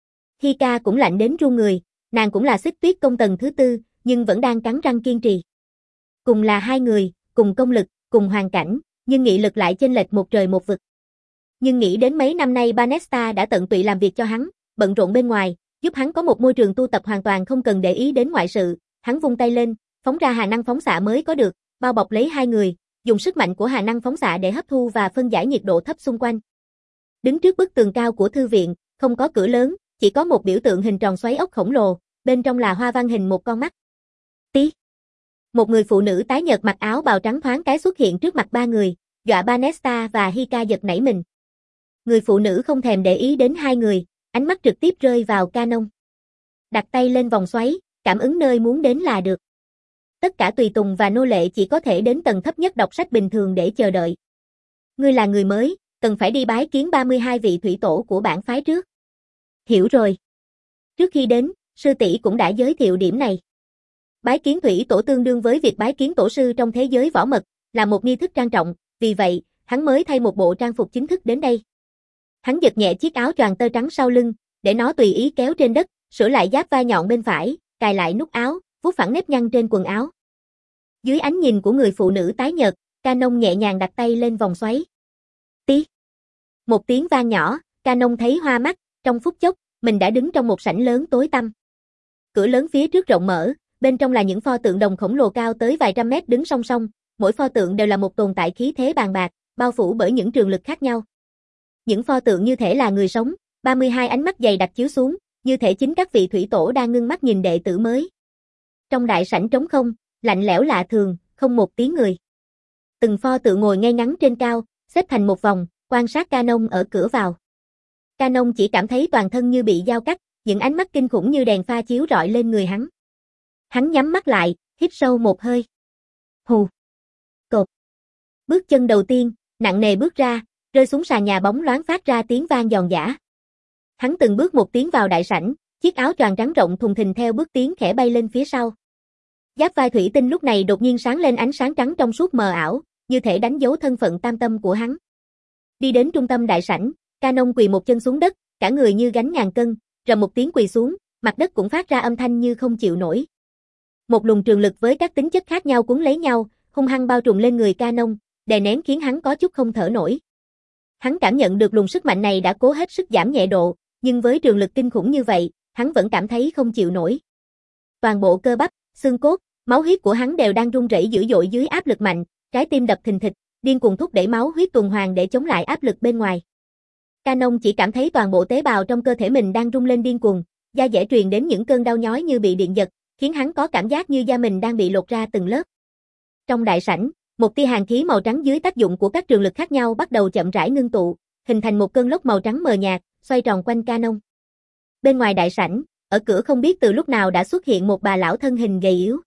Hika cũng lạnh đến run người, nàng cũng là xích tuyết công tầng thứ tư, nhưng vẫn đang cắn răng kiên trì. Cùng là hai người, cùng công lực, cùng hoàn cảnh, nhưng nghị lực lại chênh lệch một trời một vực. Nhưng nghĩ đến mấy năm nay Banesta đã tận tụy làm việc cho hắn, bận rộn bên ngoài, giúp hắn có một môi trường tu tập hoàn toàn không cần để ý đến ngoại sự, hắn vung tay lên, phóng ra hà năng phóng xạ mới có được, bao bọc lấy hai người, dùng sức mạnh của hà năng phóng xạ để hấp thu và phân giải nhiệt độ thấp xung quanh. Đứng trước bức tường cao của thư viện, không có cửa lớn, chỉ có một biểu tượng hình tròn xoáy ốc khổng lồ, bên trong là hoa văn hình một con mắt. Tí. Một người phụ nữ tái nhợt mặc áo bào trắng thoáng cái xuất hiện trước mặt ba người, dọa Banesta và Hika giật nảy mình. Người phụ nữ không thèm để ý đến hai người, ánh mắt trực tiếp rơi vào Canon. Đặt tay lên vòng xoáy, cảm ứng nơi muốn đến là được. Tất cả tùy tùng và nô lệ chỉ có thể đến tầng thấp nhất đọc sách bình thường để chờ đợi. Ngươi là người mới, cần phải đi bái kiến ba mươi hai vị thủy tổ của bản phái trước. Hiểu rồi. Trước khi đến, sư tỷ cũng đã giới thiệu điểm này. Bái kiến thủy tổ tương đương với việc bái kiến tổ sư trong thế giới võ mật, là một nghi thức trang trọng, vì vậy, hắn mới thay một bộ trang phục chính thức đến đây. Hắn giật nhẹ chiếc áo choàng tơ trắng sau lưng, để nó tùy ý kéo trên đất, sửa lại giáp vai nhọn bên phải, cài lại nút áo, vuốt phẳng nếp nhăn trên quần áo. Dưới ánh nhìn của người phụ nữ tái nhợt, Canon nhẹ nhàng đặt tay lên vòng xoáy. Tí. Một tiếng vang nhỏ, Canon thấy hoa mắt, trong phút chốc, mình đã đứng trong một sảnh lớn tối tăm. Cửa lớn phía trước rộng mở, bên trong là những pho tượng đồng khổng lồ cao tới vài trăm mét đứng song song, mỗi pho tượng đều là một tồn tại khí thế bàn bạc, bao phủ bởi những trường lực khác nhau. Những pho tượng như thể là người sống, ba mươi hai ánh mắt dày đặc chiếu xuống, như thể chính các vị thủy tổ đang ngưng mắt nhìn đệ tử mới. Trong đại sảnh trống không, lạnh lẽo lạ thường, không một tiếng người. Từng pho tượng ngồi ngay ngắn trên cao, xếp thành một vòng, quan sát Canon ở cửa vào. Canon chỉ cảm thấy toàn thân như bị dao cắt, những ánh mắt kinh khủng như đèn pha chiếu rọi lên người hắn. Hắn nhắm mắt lại, hít sâu một hơi. Hù. Cộp. Bước chân đầu tiên, nặng nề bước ra, rơi xuống sàn nhà bóng loáng phát ra tiếng vang giòn giã. Hắn từng bước một tiến vào đại sảnh, chiếc áo choàng trắng rộng thùng thình theo bước tiến khẽ bay lên phía sau. Giáp vai thủy tinh lúc này đột nhiên sáng lên ánh sáng trắng trong suốt mờ ảo, như thể đánh dấu thân phận tam tâm của hắn. Đi đến trung tâm đại sảnh, Canon quỳ một chân xuống đất, cả người như gánh ngàn cân, rầm một tiếng quỳ xuống, mặt đất cũng phát ra âm thanh như không chịu nổi. Một luồng trường lực với các tính chất khác nhau cuốn lấy nhau, hung hăng bao trùm lên người Canon, đè nén khiến hắn có chút không thở nổi. Hắn cảm nhận được luồng sức mạnh này đã cố hết sức giảm nhẹ độ, nhưng với trường lực kinh khủng như vậy, hắn vẫn cảm thấy không chịu nổi. Toàn bộ cơ bắp, xương cốt, máu huyết của hắn đều đang run rẩy dữ dội dưới áp lực mạnh, trái tim đập thình thịch, điên cuồng thúc đẩy máu huyết tuần hoàn để chống lại áp lực bên ngoài. Canon chỉ cảm thấy toàn bộ tế bào trong cơ thể mình đang rung lên điên cuồng, da dẻ truyền đến những cơn đau nhói như bị điện giật, khiến hắn có cảm giác như da mình đang bị lột ra từng lớp. Trong đại sảnh, một tia hàn khí màu trắng dưới tác dụng của các trường lực khác nhau bắt đầu chậm rãi ngưng tụ, hình thành một cơn lốc màu trắng mờ nhạt, xoay tròn quanh Canon. Bên ngoài đại sảnh, ở cửa không biết từ lúc nào đã xuất hiện một bà lão thân hình gầy yếu.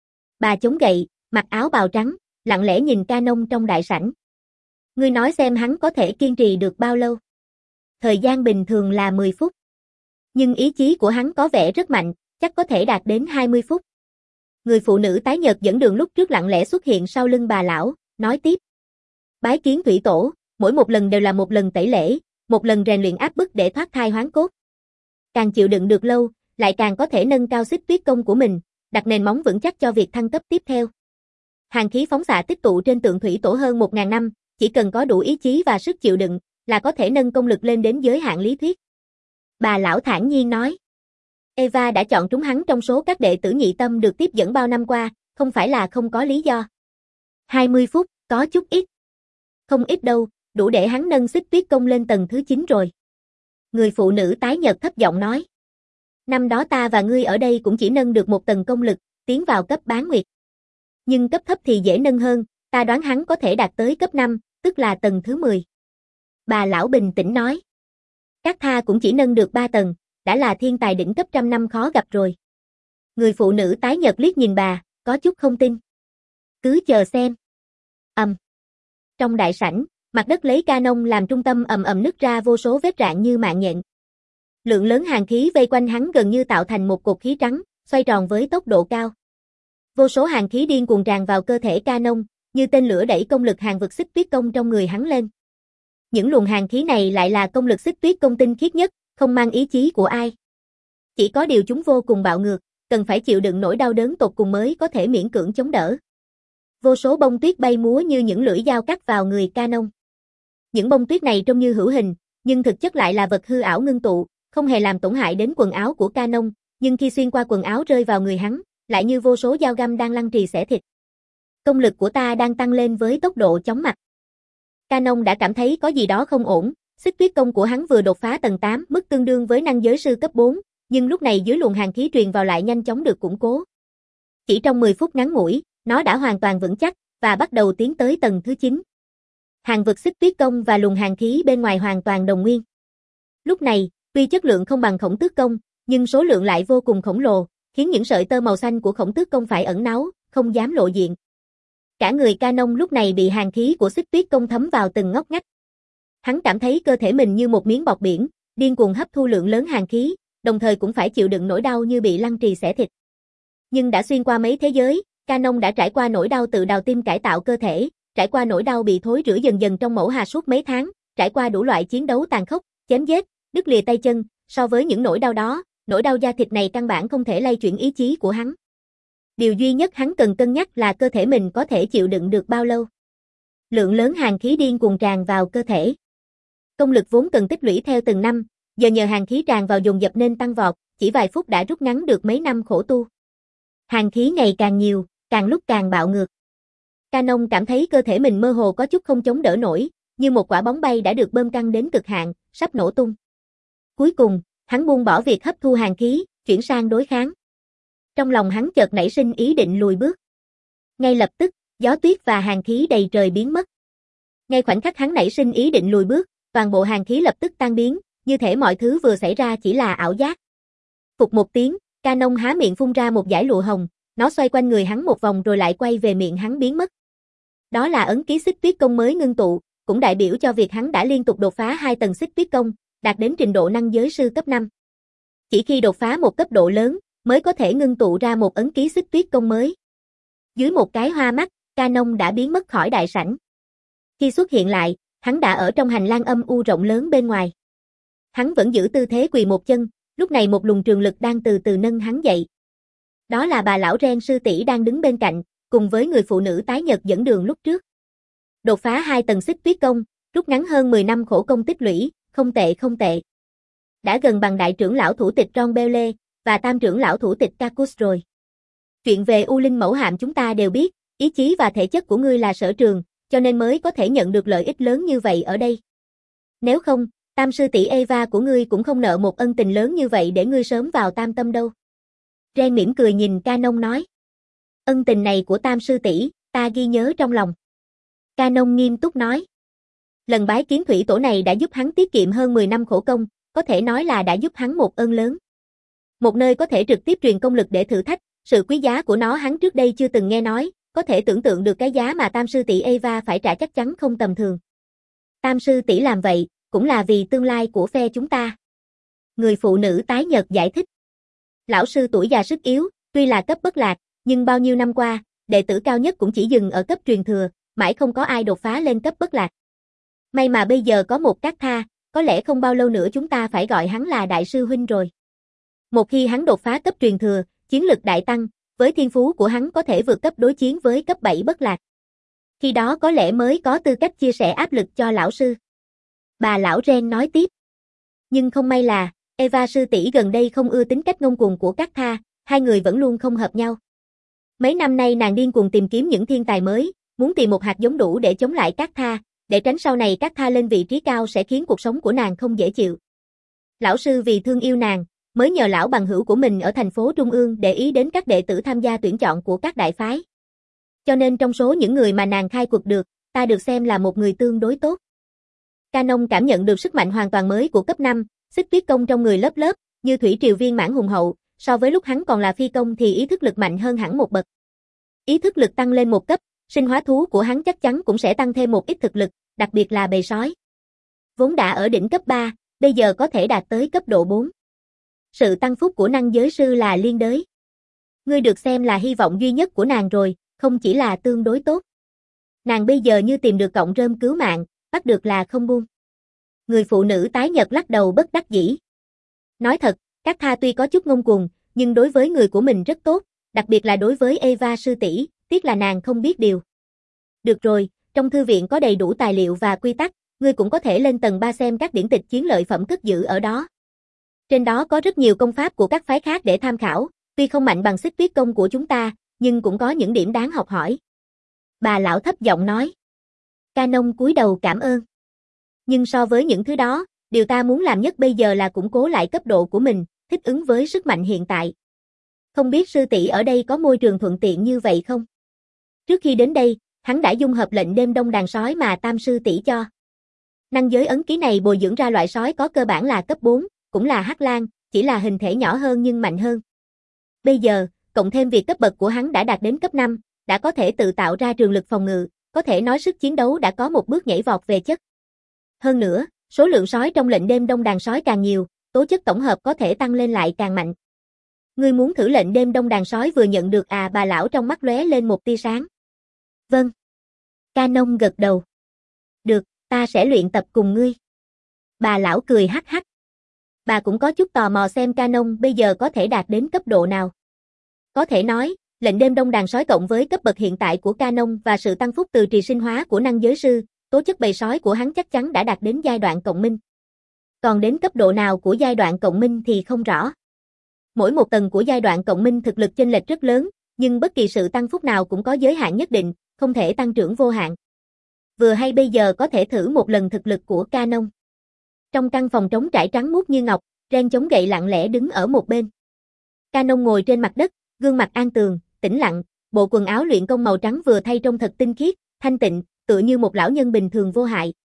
Bà chống gậy, mặc áo bào trắng, lặng lẽ nhìn Canon trong đại sảnh. Ngươi nói xem hắn có thể kiên trì được bao lâu? Thời gian bình thường là mười phút. Nhưng ý chí của hắn có vẻ rất mạnh, chắc có thể đạt đến hai mươi phút. Người phụ nữ tái nhợt dẫn đường lúc trước lặng lẽ xuất hiện sau lưng bà lão, nói tiếp. Bái kiến thủy tổ, mỗi một lần đều là một lần tẩy lễ, một lần rèn luyện áp bức để thoát thai hoán cốt. Càng chịu đựng được lâu, lại càng có thể nâng cao xích tuyết công của mình, đặt nền móng vững chắc cho việc thăng cấp tiếp theo. Hàn khí phóng xạ tích tụ trên tượng thủy tổ hơn một ngàn năm, chỉ cần có đủ ý chí và sức chịu đựng, là có thể nâng công lực lên đến giới hạn lý thuyết. Bà lão thản nhiên nói. Eva đã chọn trúng hắn trong số các đệ tử nhị tâm được tiếp dẫn bao năm qua, không phải là không có lý do. hai mươi phút, có chút ít. Không ít đâu, đủ để hắn nâng xích tuyết công lên tầng thứ chín rồi. Người phụ nữ tái nhợt thấp giọng nói. Năm đó ta và ngươi ở đây cũng chỉ nâng được một tầng công lực, tiến vào cấp bán nguyệt. Nhưng cấp thấp thì dễ nâng hơn, ta đoán hắn có thể đạt tới cấp năm, tức là tầng thứ mười. Bà lão bình tĩnh nói. Các tha cũng chỉ nâng được ba tầng, đã là thiên tài đỉnh cấp trăm năm khó gặp rồi. Người phụ nữ tái nhợt liếc nhìn bà, có chút không tin. Cứ chờ xem. Ầm. Um. Trong đại sảnh, mặt đất lấy Canon làm trung tâm ầm ầm nứt ra vô số vết rạn như mạng nhện. Lượng lớn hàn khí vây quanh hắn gần như tạo thành một cột khí trắng, xoay tròn với tốc độ cao. Vô số hàn khí điên cuồng tràn vào cơ thể Canon, như tên lửa đẩy công lực hàn vực xích tuyết công trong người hắn lên. Những luồng hàn khí này lại là công lực xích tuyết công tinh khiết nhất, không mang ý chí của ai. Chỉ có điều chúng vô cùng bạo ngược, cần phải chịu đựng nỗi đau đớn tột cùng mới có thể miễn cưỡng chống đỡ. Vô số bông tuyết bay múa như những lưỡi dao cắt vào người Canon. Những bông tuyết này trông như hữu hình, nhưng thực chất lại là vật hư ảo ngưng tụ, không hề làm tổn hại đến quần áo của Canon, nhưng khi xuyên qua quần áo rơi vào người hắn, lại như vô số dao găm đang lăng trì xẻ thịt. Công lực của ta đang tăng lên với tốc độ chóng mặt. Canon đã cảm thấy có gì đó không ổn, xích tuyết công của hắn vừa đột phá tầng tám, mức tương đương với năng giới sư cấp bốn, nhưng lúc này dưới luồng hàn khí truyền vào lại nhanh chóng được củng cố. Chỉ trong mười phút ngắn ngủi, nó đã hoàn toàn vững chắc và bắt đầu tiến tới tầng thứ chín. Hàn vực xích tuyết công và luồng hàn khí bên ngoài hoàn toàn đồng nguyên. Lúc này, tuy chất lượng không bằng khổng tước công, nhưng số lượng lại vô cùng khổng lồ, khiến những sợi tơ màu xanh của khổng tước công phải ẩn náu, không dám lộ diện. Cả người Canon lúc này bị hàn khí của xích tuyết công thấm vào từng ngóc ngách. Hắn cảm thấy cơ thể mình như một miếng bọt biển, điên cuồng hấp thu lượng lớn hàn khí, đồng thời cũng phải chịu đựng nỗi đau như bị lăng trì xẻ thịt. Nhưng đã xuyên qua mấy thế giới, Canon đã trải qua nỗi đau tự đào tim cải tạo cơ thể, trải qua nỗi đau bị thối rữa dần dần trong mẫu hà suốt mấy tháng, trải qua đủ loại chiến đấu tàn khốc, chém giết, đứt lìa tay chân, so với những nỗi đau đó, nỗi đau da thịt này căn bản không thể lay chuyển ý chí của hắn. Điều duy nhất hắn cần cân nhắc là cơ thể mình có thể chịu đựng được bao lâu. Lượng lớn hàn khí điên cuồng tràn vào cơ thể. Công lực vốn cần tích lũy theo từng năm, giờ nhờ hàn khí tràn vào dồn dập nên tăng vọt, chỉ vài phút đã rút ngắn được mấy năm khổ tu. Hàn khí ngày càng nhiều, càng lúc càng bạo ngược. Canon cảm thấy cơ thể mình mơ hồ có chút không chống đỡ nổi, như một quả bóng bay đã được bơm căng đến cực hạn, sắp nổ tung. Cuối cùng, hắn buông bỏ việc hấp thu hàn khí, chuyển sang đối kháng. Trong lòng hắn chợt nảy sinh ý định lùi bước. Ngay lập tức, gió tuyết và hàn khí đầy trời biến mất. Ngay khoảnh khắc hắn nảy sinh ý định lùi bước, toàn bộ hàn khí lập tức tan biến, như thể mọi thứ vừa xảy ra chỉ là ảo giác. Phục một tiếng, Canon há miệng phun ra một dải lụa hồng, nó xoay quanh người hắn một vòng rồi lại quay về miệng hắn biến mất. Đó là ấn ký xích tuyết công mới ngưng tụ, cũng đại biểu cho việc hắn đã liên tục đột phá hai tầng xích tuyết công, đạt đến trình độ năng giới sư cấp năm. Chỉ khi đột phá một cấp độ lớn, mới có thể ngưng tụ ra một ấn ký xích tuyết công mới. Dưới một cái hoa mắt, Canon đã biến mất khỏi đại sảnh. Khi xuất hiện lại, hắn đã ở trong hành lang âm u rộng lớn bên ngoài. Hắn vẫn giữ tư thế quỳ một chân, Lúc này một luồng trường lực đang từ từ nâng hắn dậy. Đó là bà lão Ren sư tỷ đang đứng bên cạnh, cùng với người phụ nữ tái nhợt dẫn đường lúc trước. Đột phá hai tầng xích tuyết công, rút ngắn hơn mười năm khổ công tích lũy, không tệ không tệ. Đã gần bằng đại trưởng lão thủ tịch Ron Bele và tam trưởng lão thủ tịch Cacus rồi. Chuyện về U Linh Mẫu Hạm chúng ta đều biết, ý chí và thể chất của ngươi là sở trường, cho nên mới có thể nhận được lợi ích lớn như vậy ở đây. Nếu không, tam sư tỷ Eva của ngươi cũng không nợ một ân tình lớn như vậy để ngươi sớm vào tam tâm đâu. Ren mỉm cười nhìn Canon nói. Ân tình này của tam sư tỷ, ta ghi nhớ trong lòng. Canon nghiêm túc nói. Lần bái kiến thủy tổ này đã giúp hắn tiết kiệm hơn mười năm khổ công, có thể nói là đã giúp hắn một ơn lớn. Một nơi có thể trực tiếp truyền công lực để thử thách, sự quý giá của nó hắn trước đây chưa từng nghe nói, có thể tưởng tượng được cái giá mà tam sư tỷ Eva phải trả chắc chắn không tầm thường. Tam sư tỷ làm vậy, cũng là vì tương lai của phe chúng ta. Người phụ nữ tái nhợt giải thích. Lão sư tuổi già sức yếu, tuy là cấp bất lạc, nhưng bao nhiêu năm qua, đệ tử cao nhất cũng chỉ dừng ở cấp truyền thừa, mãi không có ai đột phá lên cấp bất lạc. May mà bây giờ có một Cát Tha, có lẽ không bao lâu nữa chúng ta phải gọi hắn là đại sư huynh rồi. Một khi hắn đột phá cấp truyền thừa, chiến lực đại tăng, với thiên phú của hắn có thể vượt cấp đối chiến với cấp bảy bất lạc. Khi đó có lẽ mới có tư cách chia sẻ áp lực cho lão sư. Bà lão Ren nói tiếp. Nhưng không may là, Eva sư tỷ gần đây không ưa tính cách ngông cuồng của Cát Tha, hai người vẫn luôn không hợp nhau. Mấy năm nay nàng điên cuồng tìm kiếm những thiên tài mới, muốn tìm một hạt giống đủ để chống lại Cát Tha, để tránh sau này Cát Tha lên vị trí cao sẽ khiến cuộc sống của nàng không dễ chịu. Lão sư vì thương yêu nàng, mới nhờ lão bằng hữu của mình ở thành phố Trung ương để ý đến các đệ tử tham gia tuyển chọn của các đại phái. Cho nên trong số những người mà nàng khai quật được, ta được xem là một người tương đối tốt. Canon cảm nhận được sức mạnh hoàn toàn mới của cấp năm, xích tuyết công trong người lớp lớp, như thủy triều viên mãn hùng hậu, so với lúc hắn còn là phi công thì ý thức lực mạnh hơn hẳn một bậc. Ý thức lực tăng lên một cấp, sinh hóa thú của hắn chắc chắn cũng sẽ tăng thêm một ít thực lực, đặc biệt là bầy sói. Vốn đã ở đỉnh cấp ba, bây giờ có thể đạt tới cấp độ bốn. Sự tăng phúc của năng giới sư là liên đới. Ngươi được xem là hy vọng duy nhất của nàng rồi, không chỉ là tương đối tốt. Nàng bây giờ như tìm được cọng rơm cứu mạng, bắt được là không buông. Người phụ nữ tái nhợt lắc đầu bất đắc dĩ. Nói thật, Cát Tha tuy có chút ngông cuồng, nhưng đối với người của mình rất tốt, đặc biệt là đối với Eva sư tỷ, tiếc là nàng không biết điều. Được rồi, trong thư viện có đầy đủ tài liệu và quy tắc, ngươi cũng có thể lên tầng ba xem các điển tịch chiến lợi phẩm cất giữ ở đó. Trên đó có rất nhiều công pháp của các phái khác để tham khảo, tuy không mạnh bằng xích tuyết công của chúng ta, nhưng cũng có những điểm đáng học hỏi. Bà lão thấp giọng nói. Canon cúi đầu cảm ơn. Nhưng so với những thứ đó, điều ta muốn làm nhất bây giờ là củng cố lại cấp độ của mình, thích ứng với sức mạnh hiện tại. Không biết sư tỷ ở đây có môi trường thuận tiện như vậy không? Trước khi đến đây, hắn đã dung hợp lệnh đêm đông đàn sói mà tam sư tỷ cho. Năng giới ấn ký này bồi dưỡng ra loại sói có cơ bản là cấp bốn, cũng là hắc lang, chỉ là hình thể nhỏ hơn nhưng mạnh hơn. Bây giờ, cộng thêm việc cấp bậc của hắn đã đạt đến cấp năm, đã có thể tự tạo ra trường lực phòng ngự, có thể nói sức chiến đấu đã có một bước nhảy vọt về chất. Hơn nữa, số lượng sói trong lệnh đêm đông đàn sói càng nhiều, tố chất tổng hợp có thể tăng lên lại càng mạnh. Ngươi muốn thử lệnh đêm đông đàn sói vừa nhận được à? Bà lão trong mắt lóe lên một tia sáng. Vâng. Canon gật đầu. Được, ta sẽ luyện tập cùng ngươi. Bà lão cười hắc hắc. Bà cũng có chút tò mò xem Canon bây giờ có thể đạt đến cấp độ nào. Có thể nói, lệnh đêm đông đàn sói cộng với cấp bậc hiện tại của Canon và sự tăng phúc từ trì sinh hóa của năng giới sư, tố chất bầy sói của hắn chắc chắn đã đạt đến giai đoạn cộng minh. Còn đến cấp độ nào của giai đoạn cộng minh thì không rõ. Mỗi một tầng của giai đoạn cộng minh thực lực chênh lệch rất lớn, nhưng bất kỳ sự tăng phúc nào cũng có giới hạn nhất định, không thể tăng trưởng vô hạn. Vừa hay bây giờ có thể thử một lần thực lực của Canon. Trong căn phòng trống trải trắng muốt như ngọc, Ren chống gậy lặng lẽ đứng ở một bên. Canon ngồi trên mặt đất, gương mặt an tường, tĩnh lặng, bộ quần áo luyện công màu trắng vừa thay trông thật tinh khiết, thanh tịnh, tựa như một lão nhân bình thường vô hại.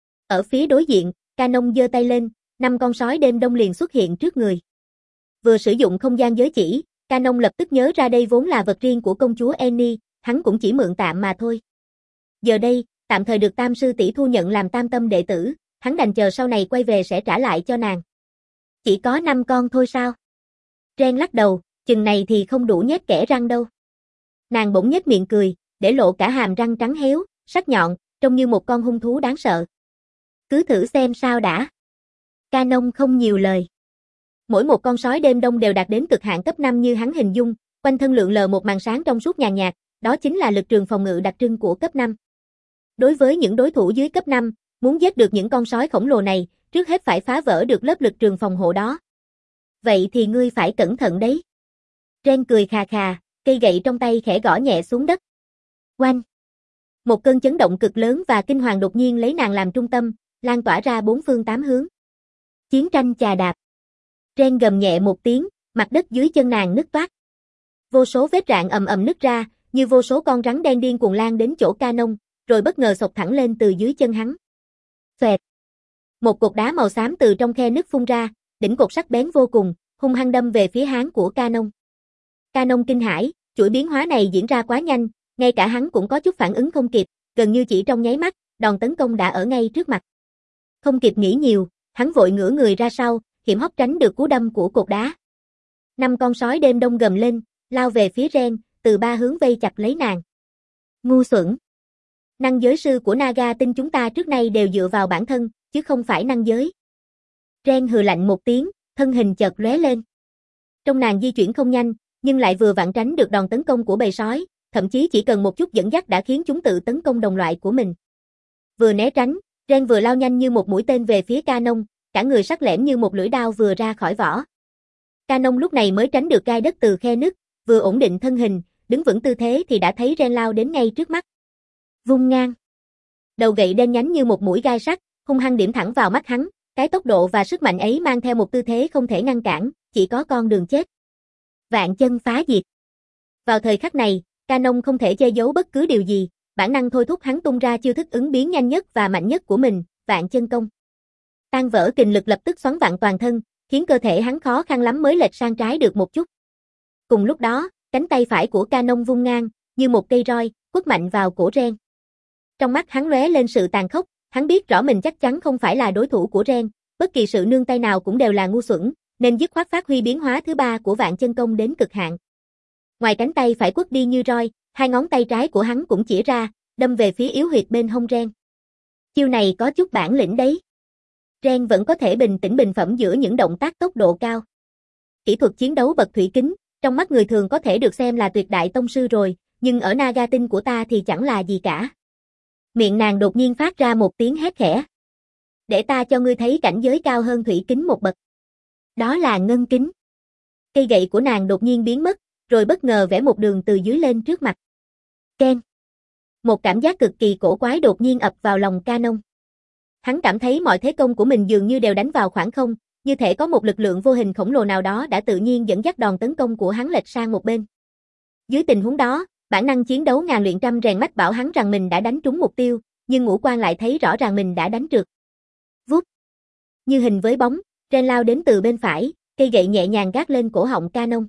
Ở phía đối diện, Canon giơ tay lên, năm con sói đêm đông liền xuất hiện trước người. Vừa sử dụng không gian giới chỉ, Canon lập tức nhớ ra đây vốn là vật riêng của công chúa Annie, hắn cũng chỉ mượn tạm mà thôi. Giờ đây, tạm thời được tam sư tỷ thu nhận làm tam tâm đệ tử, hắn đành chờ sau này quay về sẽ trả lại cho nàng. Chỉ có năm con thôi sao? Ren lắc đầu, chừng này thì không đủ nhét kẽ răng đâu. Nàng bỗng nhếch miệng cười, để lộ cả hàm răng trắng héo, sắc nhọn, trông như một con hung thú đáng sợ. Cứ thử xem sao đã. Canon không nhiều lời. Mỗi một con sói đêm đông đều đạt đến cực hạn cấp năm như hắn hình dung, quanh thân lượn lờ một màn sáng trong suốt nhàn nhạt, đó chính là lực trường phòng ngự đặc trưng của cấp năm. Đối với những đối thủ dưới cấp năm, muốn giết được những con sói khổng lồ này, trước hết phải phá vỡ được lớp lực trường phòng hộ đó. Vậy thì ngươi phải cẩn thận đấy. Ren cười khà khà, cây gậy trong tay khẽ gõ nhẹ xuống đất. Oanh! Một cơn chấn động cực lớn và kinh hoàng đột nhiên lấy nàng làm trung tâm, lan tỏa ra bốn phương tám hướng. Chiến tranh chà đạp. Ren gầm nhẹ một tiếng, mặt đất dưới chân nàng nứt toác. Vô số vết rạn ầm ầm nứt ra, như vô số con rắn đen điên cuồng lan đến chỗ Canon, rồi bất ngờ xộc thẳng lên từ dưới chân hắn. Xoẹt. Một cục đá màu xám từ trong khe nứt phun ra, đỉnh cột sắc bén vô cùng, hung hăng đâm về phía háng của Canon. Canon kinh hãi, chuỗi biến hóa này diễn ra quá nhanh, ngay cả hắn cũng có chút phản ứng không kịp, gần như chỉ trong nháy mắt, đòn tấn công đã ở ngay trước mặt. Không kịp nghĩ nhiều, hắn vội ngửa người ra sau, hiểm hóc tránh được cú đâm của cột đá. Năm con sói đêm đông gầm lên, lao về phía Ren, từ ba hướng vây chặt lấy nàng. Ngu xuẩn. Năng giới sư của Naga tinh chúng ta trước nay đều dựa vào bản thân, chứ không phải năng giới. Ren hừ lạnh một tiếng, thân hình chợt lóe lên. Trong nàng di chuyển không nhanh, nhưng lại vừa vặn tránh được đòn tấn công của bầy sói, thậm chí chỉ cần một chút dẫn dắt đã khiến chúng tự tấn công đồng loại của mình. Vừa né tránh, Ren vừa lao nhanh như một mũi tên về phía Canon, cả người sắc lẻm như một lưỡi đao vừa ra khỏi vỏ. Canon lúc này mới tránh được gai đất từ khe nứt, vừa ổn định thân hình, đứng vững tư thế thì đã thấy Ren lao đến ngay trước mắt. Vung ngang. Đầu gậy đen nhánh như một mũi gai sắt, hung hăng điểm thẳng vào mắt hắn, cái tốc độ và sức mạnh ấy mang theo một tư thế không thể ngăn cản, chỉ có con đường chết. Vạn chân phá diệt. Vào thời khắc này, Canon không thể che giấu bất cứ điều gì, bản năng thôi thúc hắn tung ra chiêu thức ứng biến nhanh nhất và mạnh nhất của mình, vạn chân công. Tan vỡ kình lực lập tức xoắn vặn toàn thân, khiến cơ thể hắn khó khăn lắm mới lệch sang trái được một chút. Cùng lúc đó, cánh tay phải của Canon vung ngang, như một cây roi, quất mạnh vào cổ Ren. Trong mắt hắn lóe lên sự tàn khốc, hắn biết rõ mình chắc chắn không phải là đối thủ của Ren, bất kỳ sự nương tay nào cũng đều là ngu xuẩn, nên dứt khoát phát huy biến hóa thứ ba của vạn chân công đến cực hạn. Ngoài cánh tay phải quất đi như roi, hai ngón tay trái của hắn cũng chĩa ra, đâm về phía yếu huyệt bên hông Ren. Chiêu này có chút bản lĩnh đấy. Ren vẫn có thể bình tĩnh bình phẩm giữa những động tác tốc độ cao. Kỹ thuật chiến đấu bậc thủy kính, trong mắt người thường có thể được xem là tuyệt đại tông sư rồi, nhưng ở Naga tinh của ta thì chẳng là gì cả. Miệng nàng đột nhiên phát ra một tiếng hét khẽ. Để ta cho ngươi thấy cảnh giới cao hơn thủy kính một bậc. Đó là ngân kính. Cây gậy của nàng đột nhiên biến mất, rồi bất ngờ vẽ một đường từ dưới lên trước mặt. Ken. Một cảm giác cực kỳ cổ quái đột nhiên ập vào lòng Canon. Hắn cảm thấy mọi thế công của mình dường như đều đánh vào khoảng không, như thể có một lực lượng vô hình khổng lồ nào đó đã tự nhiên dẫn dắt đòn tấn công của hắn lệch sang một bên. Dưới tình huống đó, bản năng chiến đấu ngàn luyện trăm rèn mách bảo hắn rằng mình đã đánh trúng mục tiêu, nhưng ngũ quan lại thấy rõ ràng mình đã đánh trượt. Vút. Như hình với bóng, Ren lao đến từ bên phải, cây gậy nhẹ nhàng gác lên cổ họng Canon.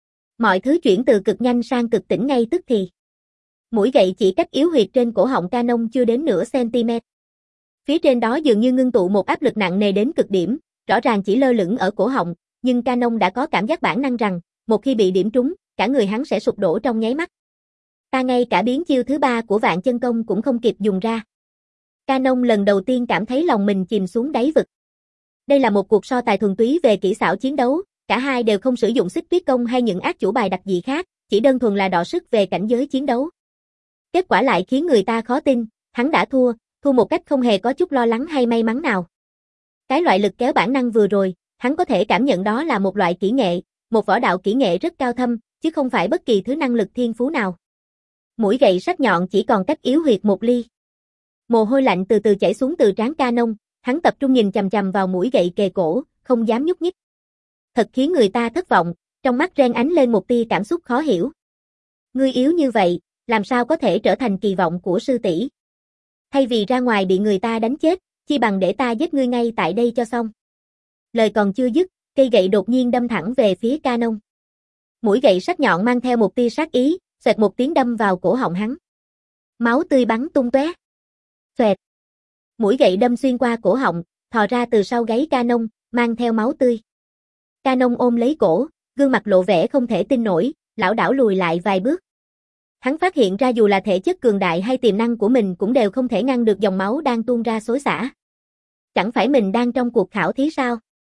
Mọi thứ chuyển từ cực nhanh sang cực tĩnh ngay tức thì. Mũi gậy chỉ cách yếu huyệt trên cổ họng Canon chưa đến nửa cm. Phía trên đó dường như ngưng tụ một áp lực nặng nề đến cực điểm, rõ ràng chỉ lơ lửng ở cổ họng, nhưng Canon đã có cảm giác bản năng rằng, một khi bị điểm trúng, cả người hắn sẽ sụp đổ trong nháy mắt. Ta ngay cả biến chiêu thứ ba của vạn chân công cũng không kịp dùng ra. Canon lần đầu tiên cảm thấy lòng mình chìm xuống đáy vực. Đây là một cuộc so tài thuần túy về kỹ xảo chiến đấu, cả hai đều không sử dụng xích tuyết công hay những ác chủ bài đặc dị khác, chỉ đơn thuần là đọ sức về cảnh giới chiến đấu. Kết quả lại khiến người ta khó tin, hắn đã thua, thua một cách không hề có chút lo lắng hay may mắn nào. Cái loại lực kéo bản năng vừa rồi, hắn có thể cảm nhận đó là một loại kỹ nghệ, một võ đạo kỹ nghệ rất cao thâm, chứ không phải bất kỳ thứ năng lực thiên phú nào. Mũi gậy sắc nhọn chỉ còn cách yếu huyệt một ly. Mồ hôi lạnh từ từ chảy xuống từ trán Canon, hắn tập trung nhìn chằm chằm vào mũi gậy kề cổ, không dám nhúc nhích. Thật khiến người ta thất vọng, trong mắt Ren ánh lên một tia cảm xúc khó hiểu. Ngươi yếu như vậy, làm sao có thể trở thành kỳ vọng của sư tỷ? Thay vì ra ngoài bị người ta đánh chết, chi bằng để ta giết ngươi ngay tại đây cho xong. Lời còn chưa dứt, cây gậy đột nhiên đâm thẳng về phía Canon. Mũi gậy sắc nhọn mang theo một tia sát ý, xoẹt một tiếng đâm vào cổ họng hắn. Máu tươi bắn tung tóe. Xoẹt. Mũi gậy đâm xuyên qua cổ họng, thò ra từ sau gáy Canon, mang theo máu tươi. Canon ôm lấy cổ, gương mặt lộ vẻ không thể tin nổi, lảo đảo lùi lại vài bước. Hắn phát hiện ra dù là thể chất cường đại hay tiềm năng của mình cũng đều không thể ngăn được dòng máu đang tuôn ra xối xả. Chẳng phải mình đang trong cuộc khảo thí sao?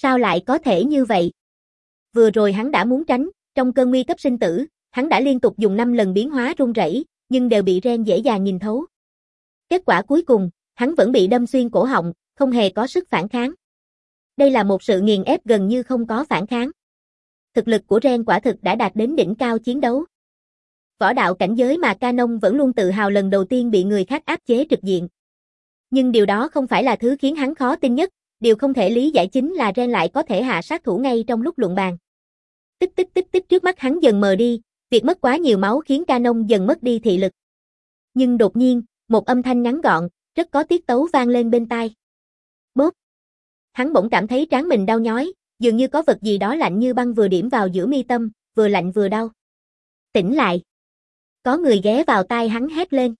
Sao lại có thể như vậy? Vừa rồi hắn đã muốn tránh, trong cơn nguy cấp sinh tử, hắn đã liên tục dùng năm lần biến hóa run rẩy, nhưng đều bị Ren dễ dàng nhìn thấu. Kết quả cuối cùng, hắn vẫn bị đâm xuyên cổ họng, không hề có sức phản kháng. Đây là một sự nghiền ép gần như không có phản kháng. Thực lực của Ren quả thực đã đạt đến đỉnh cao chiến đấu. Võ đạo cảnh giới mà Canon vẫn luôn tự hào lần đầu tiên bị người khác áp chế trực diện. Nhưng điều đó không phải là thứ khiến hắn khó tin nhất, điều không thể lý giải chính là Ren lại có thể hạ sát thủ ngay trong lúc luận bàn. Tích tích tích tích trước mắt hắn dần mờ đi, việc mất quá nhiều máu khiến Canon dần mất đi thị lực. Nhưng đột nhiên, một âm thanh ngắn gọn, rất có tiết tấu vang lên bên tai. Bốp! Hắn bỗng cảm thấy trán mình đau nhói, dường như có vật gì đó lạnh như băng vừa điểm vào giữa mi tâm, vừa lạnh vừa đau. Tỉnh lại! Có người ghé vào tai hắn hét lên.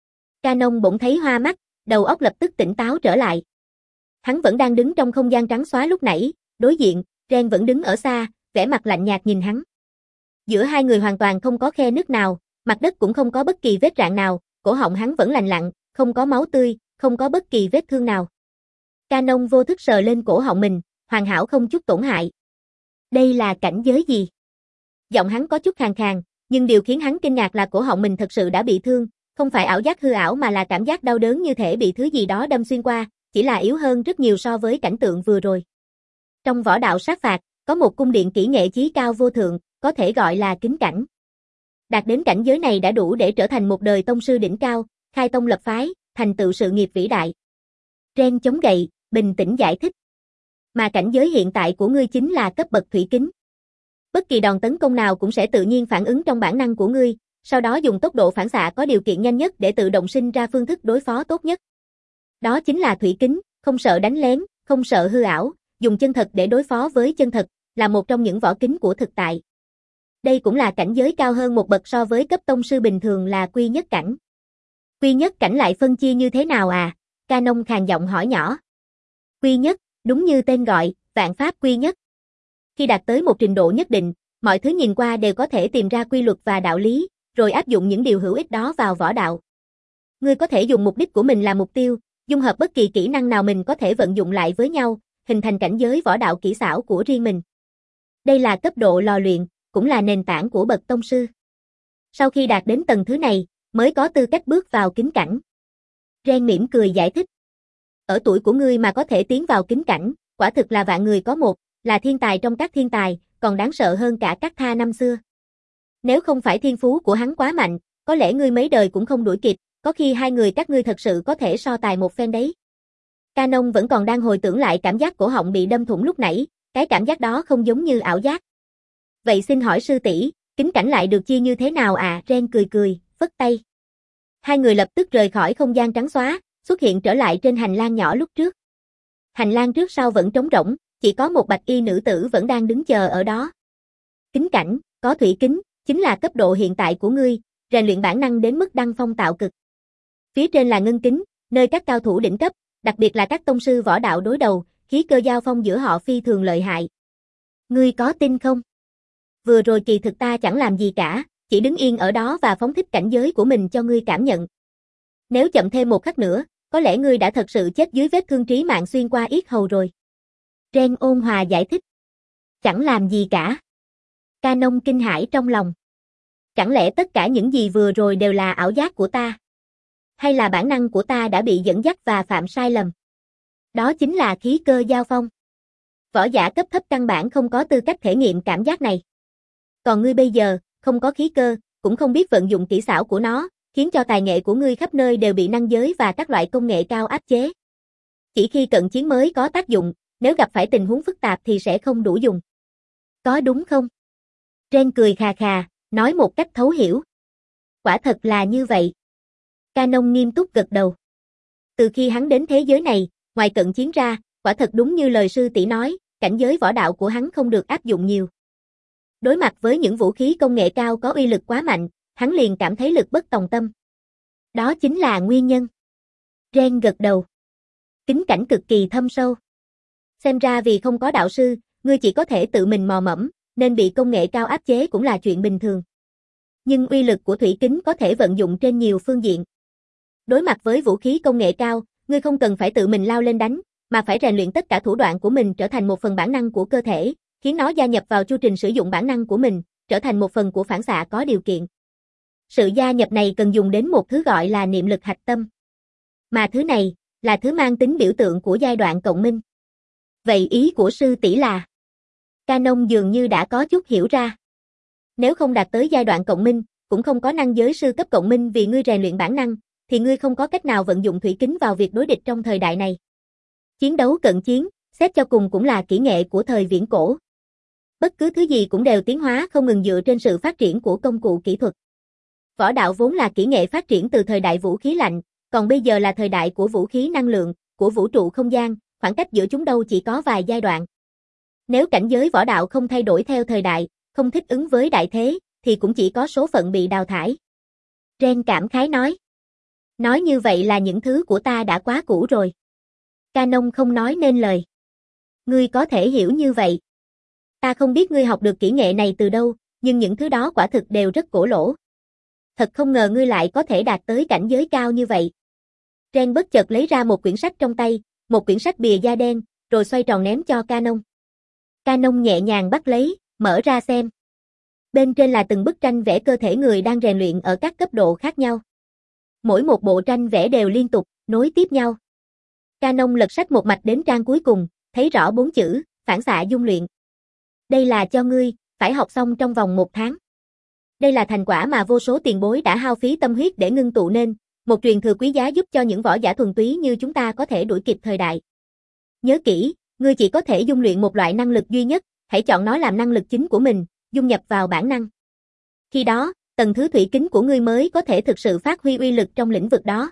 Canon bỗng thấy hoa mắt, đầu óc lập tức tỉnh táo trở lại. Hắn vẫn đang đứng trong không gian trắng xóa lúc nãy, đối diện, Ren vẫn đứng ở xa, vẻ mặt lạnh nhạt nhìn hắn. Giữa hai người hoàn toàn không có khe nứt nào, mặt đất cũng không có bất kỳ vết rạn nào, cổ họng hắn vẫn lành lặn, không có máu tươi, không có bất kỳ vết thương nào. Canon vô thức sờ lên cổ họng mình, hoàn hảo không chút tổn hại. Đây là cảnh giới gì? Giọng hắn có chút khàn khàn, nhưng điều khiến hắn kinh ngạc là cổ họng mình thật sự đã bị thương, không phải ảo giác hư ảo mà là cảm giác đau đớn như thể bị thứ gì đó đâm xuyên qua, chỉ là yếu hơn rất nhiều so với cảnh tượng vừa rồi. Trong võ đạo sát phạt, có một cung điện kỹ nghệ chí cao vô thượng, có thể gọi là kính cảnh. Đạt đến cảnh giới này đã đủ để trở thành một đời tông sư đỉnh cao, khai tông lập phái, thành tựu sự nghiệp vĩ đại. Ren chống gậy, bình tĩnh giải thích. Mà cảnh giới hiện tại của ngươi chính là cấp bậc thủy kính. Bất kỳ đòn tấn công nào cũng sẽ tự nhiên phản ứng trong bản năng của ngươi, sau đó dùng tốc độ phản xạ có điều kiện nhanh nhất để tự động sinh ra phương thức đối phó tốt nhất. Đó chính là thủy kính, không sợ đánh lén, không sợ hư ảo, dùng chân thật để đối phó với chân thật, là một trong những võ kính của thực tại. Đây cũng là cảnh giới cao hơn một bậc so với cấp tông sư bình thường là quy nhất cảnh. Quy nhất cảnh lại phân chia như thế nào à? Canon khàn giọng hỏi nhỏ. Quy nhất, đúng như tên gọi, vạn pháp quy nhất. Khi đạt tới một trình độ nhất định, mọi thứ nhìn qua đều có thể tìm ra quy luật và đạo lý, rồi áp dụng những điều hữu ích đó vào võ đạo. Ngươi có thể dùng mục đích của mình làm mục tiêu, dung hợp bất kỳ kỹ năng nào mình có thể vận dụng lại với nhau, hình thành cảnh giới võ đạo kỹ xảo của riêng mình. Đây là cấp độ lò luyện, cũng là nền tảng của bậc tông sư. Sau khi đạt đến tầng thứ này, mới có tư cách bước vào kính cảnh. Ren mỉm cười giải thích. Ở tuổi của ngươi mà có thể tiến vào kính cảnh, quả thực là vạn người có một, là thiên tài trong các thiên tài, còn đáng sợ hơn cả các tha năm xưa. Nếu không phải thiên phú của hắn quá mạnh, có lẽ ngươi mấy đời cũng không đuổi kịp, có khi hai người các ngươi thật sự có thể so tài một phen đấy. Canon vẫn còn đang hồi tưởng lại cảm giác cổ họng bị đâm thủng lúc nãy, cái cảm giác đó không giống như ảo giác. Vậy xin hỏi sư tỷ, kính cảnh lại được chia như thế nào à? Ren cười cười, phất tay. Hai người lập tức rời khỏi không gian trắng xóa, xuất hiện trở lại trên hành lang nhỏ lúc trước. Hành lang trước sau vẫn trống rỗng, chỉ có một bạch y nữ tử vẫn đang đứng chờ ở đó. Kính cảnh, có thủy kính, chính là cấp độ hiện tại của ngươi, rèn luyện bản năng đến mức đăng phong tạo cực. Phía trên là ngân kính, nơi các cao thủ đỉnh cấp, đặc biệt là các tông sư võ đạo đối đầu, khí cơ giao phong giữa họ phi thường lợi hại. Ngươi có tin không? Vừa rồi kỳ thực ta chẳng làm gì cả, chỉ đứng yên ở đó và phóng thích cảnh giới của mình cho ngươi cảm nhận. Nếu chậm thêm một khắc nữa, có lẽ ngươi đã thật sự chết dưới vết thương trí mạng xuyên qua yết hầu rồi. Ren ôn hòa giải thích. Chẳng làm gì cả. Canon kinh hãi trong lòng. Chẳng lẽ tất cả những gì vừa rồi đều là ảo giác của ta? Hay là bản năng của ta đã bị dẫn dắt và phạm sai lầm? Đó chính là khí cơ giao phong. Võ giả cấp thấp căn bản không có tư cách thể nghiệm cảm giác này. Còn ngươi bây giờ, không có khí cơ, cũng không biết vận dụng kỹ xảo của nó, khiến cho tài nghệ của ngươi khắp nơi đều bị năng giới và các loại công nghệ cao áp chế. Chỉ khi cận chiến mới có tác dụng, nếu gặp phải tình huống phức tạp thì sẽ không đủ dùng. Có đúng không? Ren cười khà khà, nói một cách thấu hiểu. Quả thật là như vậy. Canon nghiêm túc gật đầu. Từ khi hắn đến thế giới này, ngoài cận chiến ra, quả thật đúng như lời sư tỷ nói, cảnh giới võ đạo của hắn không được áp dụng nhiều. Đối mặt với những vũ khí công nghệ cao có uy lực quá mạnh, hắn liền cảm thấy lực bất tòng tâm. Đó chính là nguyên nhân. Ren gật đầu. Kính cảnh cực kỳ thâm sâu. Xem ra vì không có đạo sư, ngươi chỉ có thể tự mình mò mẫm, nên bị công nghệ cao áp chế cũng là chuyện bình thường. Nhưng uy lực của thủy kính có thể vận dụng trên nhiều phương diện. Đối mặt với vũ khí công nghệ cao, ngươi không cần phải tự mình lao lên đánh, mà phải rèn luyện tất cả thủ đoạn của mình trở thành một phần bản năng của cơ thể, khiến nó gia nhập vào chu trình sử dụng bản năng của mình, trở thành một phần của phản xạ có điều kiện. Sự gia nhập này cần dùng đến một thứ gọi là niệm lực hạch tâm. Mà thứ này, là thứ mang tính biểu tượng của giai đoạn cộng minh. Vậy ý của sư tỷ là? Canon dường như đã có chút hiểu ra. Nếu không đạt tới giai đoạn cộng minh, cũng không có năng giới sư cấp cộng minh vì ngươi rèn luyện bản năng, thì ngươi không có cách nào vận dụng thủy kính vào việc đối địch trong thời đại này. Chiến đấu cận chiến, xét cho cùng cũng là kỹ nghệ của thời viễn cổ. Bất cứ thứ gì cũng đều tiến hóa không ngừng dựa trên sự phát triển của công cụ kỹ thuật. Võ đạo vốn là kỹ nghệ phát triển từ thời đại vũ khí lạnh, còn bây giờ là thời đại của vũ khí năng lượng, của vũ trụ không gian, khoảng cách giữa chúng đâu chỉ có vài giai đoạn. Nếu cảnh giới võ đạo không thay đổi theo thời đại, không thích ứng với đại thế, thì cũng chỉ có số phận bị đào thải. Ren cảm khái nói. Nói như vậy là những thứ của ta đã quá cũ rồi. Canon không nói nên lời. Ngươi có thể hiểu như vậy. Ta không biết ngươi học được kỹ nghệ này từ đâu, nhưng những thứ đó quả thực đều rất cổ lỗ. Thật không ngờ ngươi lại có thể đạt tới cảnh giới cao như vậy. Ren bất chợt lấy ra một quyển sách trong tay, một quyển sách bìa da đen, rồi xoay tròn ném cho Canon. Canon nhẹ nhàng bắt lấy, mở ra xem. Bên trên là từng bức tranh vẽ cơ thể người đang rèn luyện ở các cấp độ khác nhau. Mỗi một bộ tranh vẽ đều liên tục, nối tiếp nhau. Canon lật sách một mạch đến trang cuối cùng, thấy rõ bốn chữ, phản xạ dung luyện. Đây là cho ngươi, phải học xong trong vòng một tháng. Đây là thành quả mà vô số tiền bối đã hao phí tâm huyết để ngưng tụ nên, một truyền thừa quý giá giúp cho những võ giả thuần túy như chúng ta có thể đuổi kịp thời đại. Nhớ kỹ, ngươi chỉ có thể dung luyện một loại năng lực duy nhất, hãy chọn nó làm năng lực chính của mình, dung nhập vào bản năng. Khi đó, tầng thứ thủy kính của ngươi mới có thể thực sự phát huy uy lực trong lĩnh vực đó.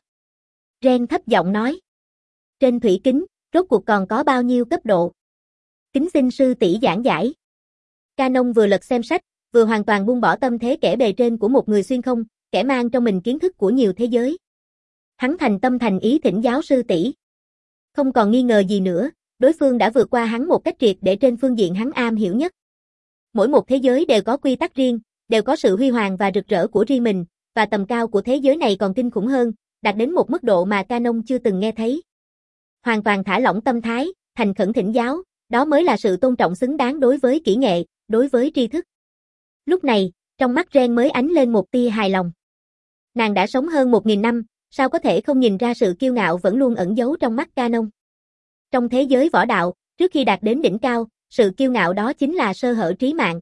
Ren thấp giọng nói. Trên thủy kính, rốt cuộc còn có bao nhiêu cấp độ? Kính xin sư tỷ giảng giải. Canon vừa lật xem sách, vừa hoàn toàn buông bỏ tâm thế kẻ bề trên của một người xuyên không, kẻ mang trong mình kiến thức của nhiều thế giới. Hắn thành tâm thành ý thỉnh giáo sư tỷ. Không còn nghi ngờ gì nữa, đối phương đã vượt qua hắn một cách triệt để trên phương diện hắn am hiểu nhất. Mỗi một thế giới đều có quy tắc riêng, đều có sự huy hoàng và rực rỡ của riêng mình, và tầm cao của thế giới này còn kinh khủng hơn, đạt đến một mức độ mà Canon chưa từng nghe thấy. Hoàn toàn thả lỏng tâm thái, thành khẩn thỉnh giáo, đó mới là sự tôn trọng xứng đáng đối với kỹ nghệ, đối với tri thức. Lúc này, trong mắt Ren mới ánh lên một tia hài lòng. Nàng đã sống hơn một nghìn năm, sao có thể không nhìn ra sự kiêu ngạo vẫn luôn ẩn giấu trong mắt Canon. Trong thế giới võ đạo, trước khi đạt đến đỉnh cao, sự kiêu ngạo đó chính là sơ hở trí mạng.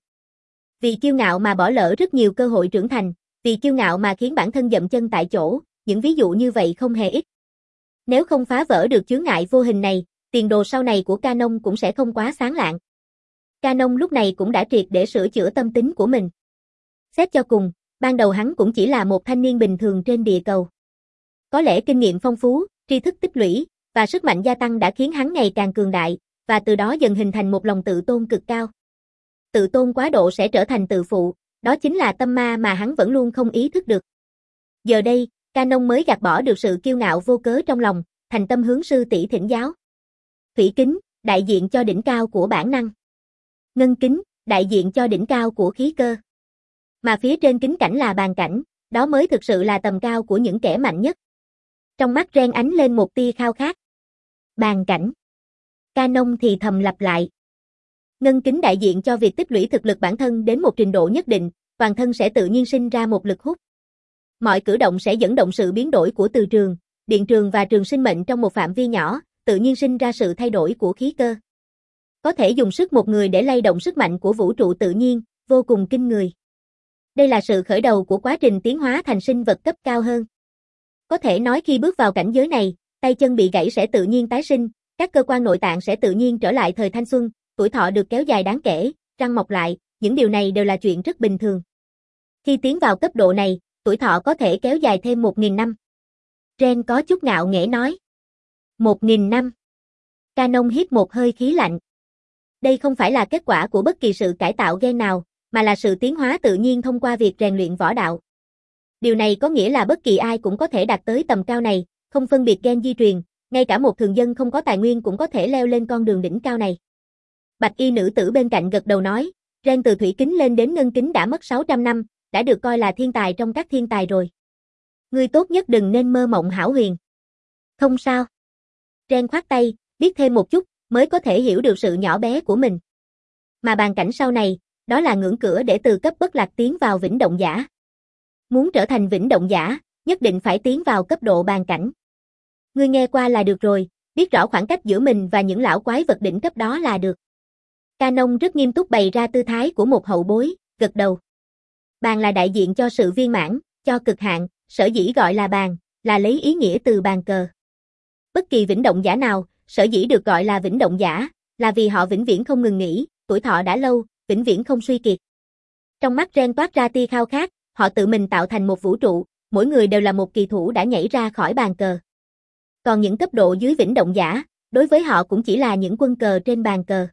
Vì kiêu ngạo mà bỏ lỡ rất nhiều cơ hội trưởng thành, vì kiêu ngạo mà khiến bản thân dậm chân tại chỗ, những ví dụ như vậy không hề ít. Nếu không phá vỡ được chướng ngại vô hình này, tiền đồ sau này của Canon cũng sẽ không quá sáng lạng. Canon lúc này cũng đã triệt để sửa chữa tâm tính của mình. Xét cho cùng, ban đầu hắn cũng chỉ là một thanh niên bình thường trên địa cầu. Có lẽ kinh nghiệm phong phú, tri thức tích lũy, và sức mạnh gia tăng đã khiến hắn ngày càng cường đại, và từ đó dần hình thành một lòng tự tôn cực cao. Tự tôn quá độ sẽ trở thành tự phụ, đó chính là tâm ma mà hắn vẫn luôn không ý thức được. Giờ đây, Canon mới gạt bỏ được sự kiêu ngạo vô cớ trong lòng, thành tâm hướng sư tỷ thỉnh giáo. Thủy kính, đại diện cho đỉnh cao của bản năng. Ngân kính, đại diện cho đỉnh cao của khí cơ. Mà phía trên kính cảnh là bàn cảnh, đó mới thực sự là tầm cao của những kẻ mạnh nhất. Trong mắt Ren ánh lên một tia khao khát. Bàn cảnh. Canon thì thầm lặp lại. Ngân kính đại diện cho việc tích lũy thực lực bản thân đến một trình độ nhất định, toàn thân sẽ tự nhiên sinh ra một lực hút. Mọi cử động sẽ dẫn động sự biến đổi của từ trường, điện trường và trường sinh mệnh trong một phạm vi nhỏ, tự nhiên sinh ra sự thay đổi của khí cơ. Có thể dùng sức một người để lay động sức mạnh của vũ trụ tự nhiên, vô cùng kinh người. Đây là sự khởi đầu của quá trình tiến hóa thành sinh vật cấp cao hơn. Có thể nói khi bước vào cảnh giới này, tay chân bị gãy sẽ tự nhiên tái sinh, các cơ quan nội tạng sẽ tự nhiên trở lại thời thanh xuân, tuổi thọ được kéo dài đáng kể, răng mọc lại, những điều này đều là chuyện rất bình thường. Khi tiến vào cấp độ này, tuổi thọ có thể kéo dài thêm một nghìn năm. Ren có chút ngạo nghễ nói. Một nghìn năm. Canon hít một hơi khí lạnh. Đây không phải là kết quả của bất kỳ sự cải tạo gen nào, mà là sự tiến hóa tự nhiên thông qua việc rèn luyện võ đạo. Điều này có nghĩa là bất kỳ ai cũng có thể đạt tới tầm cao này, không phân biệt gen di truyền, ngay cả một thường dân không có tài nguyên cũng có thể leo lên con đường đỉnh cao này. Bạch y nữ tử bên cạnh gật đầu nói, Ren từ thủy kính lên đến ngân kính đã mất sáu trăm năm, đã được coi là thiên tài trong các thiên tài rồi. Ngươi tốt nhất đừng nên mơ mộng hão huyền. Không sao. Ren khoát tay, biết thêm một chút, mới có thể hiểu được sự nhỏ bé của mình. Mà bàn cảnh sau này, đó là ngưỡng cửa để từ cấp bất lạc tiến vào vĩnh động giả. Muốn trở thành vĩnh động giả, nhất định phải tiến vào cấp độ bàn cảnh. Ngươi nghe qua là được rồi, biết rõ khoảng cách giữa mình và những lão quái vật đỉnh cấp đó là được. Canon rất nghiêm túc bày ra tư thái của một hậu bối, gật đầu. Bàn là đại diện cho sự viên mãn, cho cực hạn, sở dĩ gọi là bàn, là lấy ý nghĩa từ bàn cờ. Bất kỳ vĩnh động giả nào, sở dĩ được gọi là vĩnh động giả, là vì họ vĩnh viễn không ngừng nghỉ, tuổi thọ đã lâu, vĩnh viễn không suy kiệt. Trong mắt Ren toát ra tia khao khát, họ tự mình tạo thành một vũ trụ, mỗi người đều là một kỳ thủ đã nhảy ra khỏi bàn cờ. Còn những cấp độ dưới vĩnh động giả, đối với họ cũng chỉ là những quân cờ trên bàn cờ.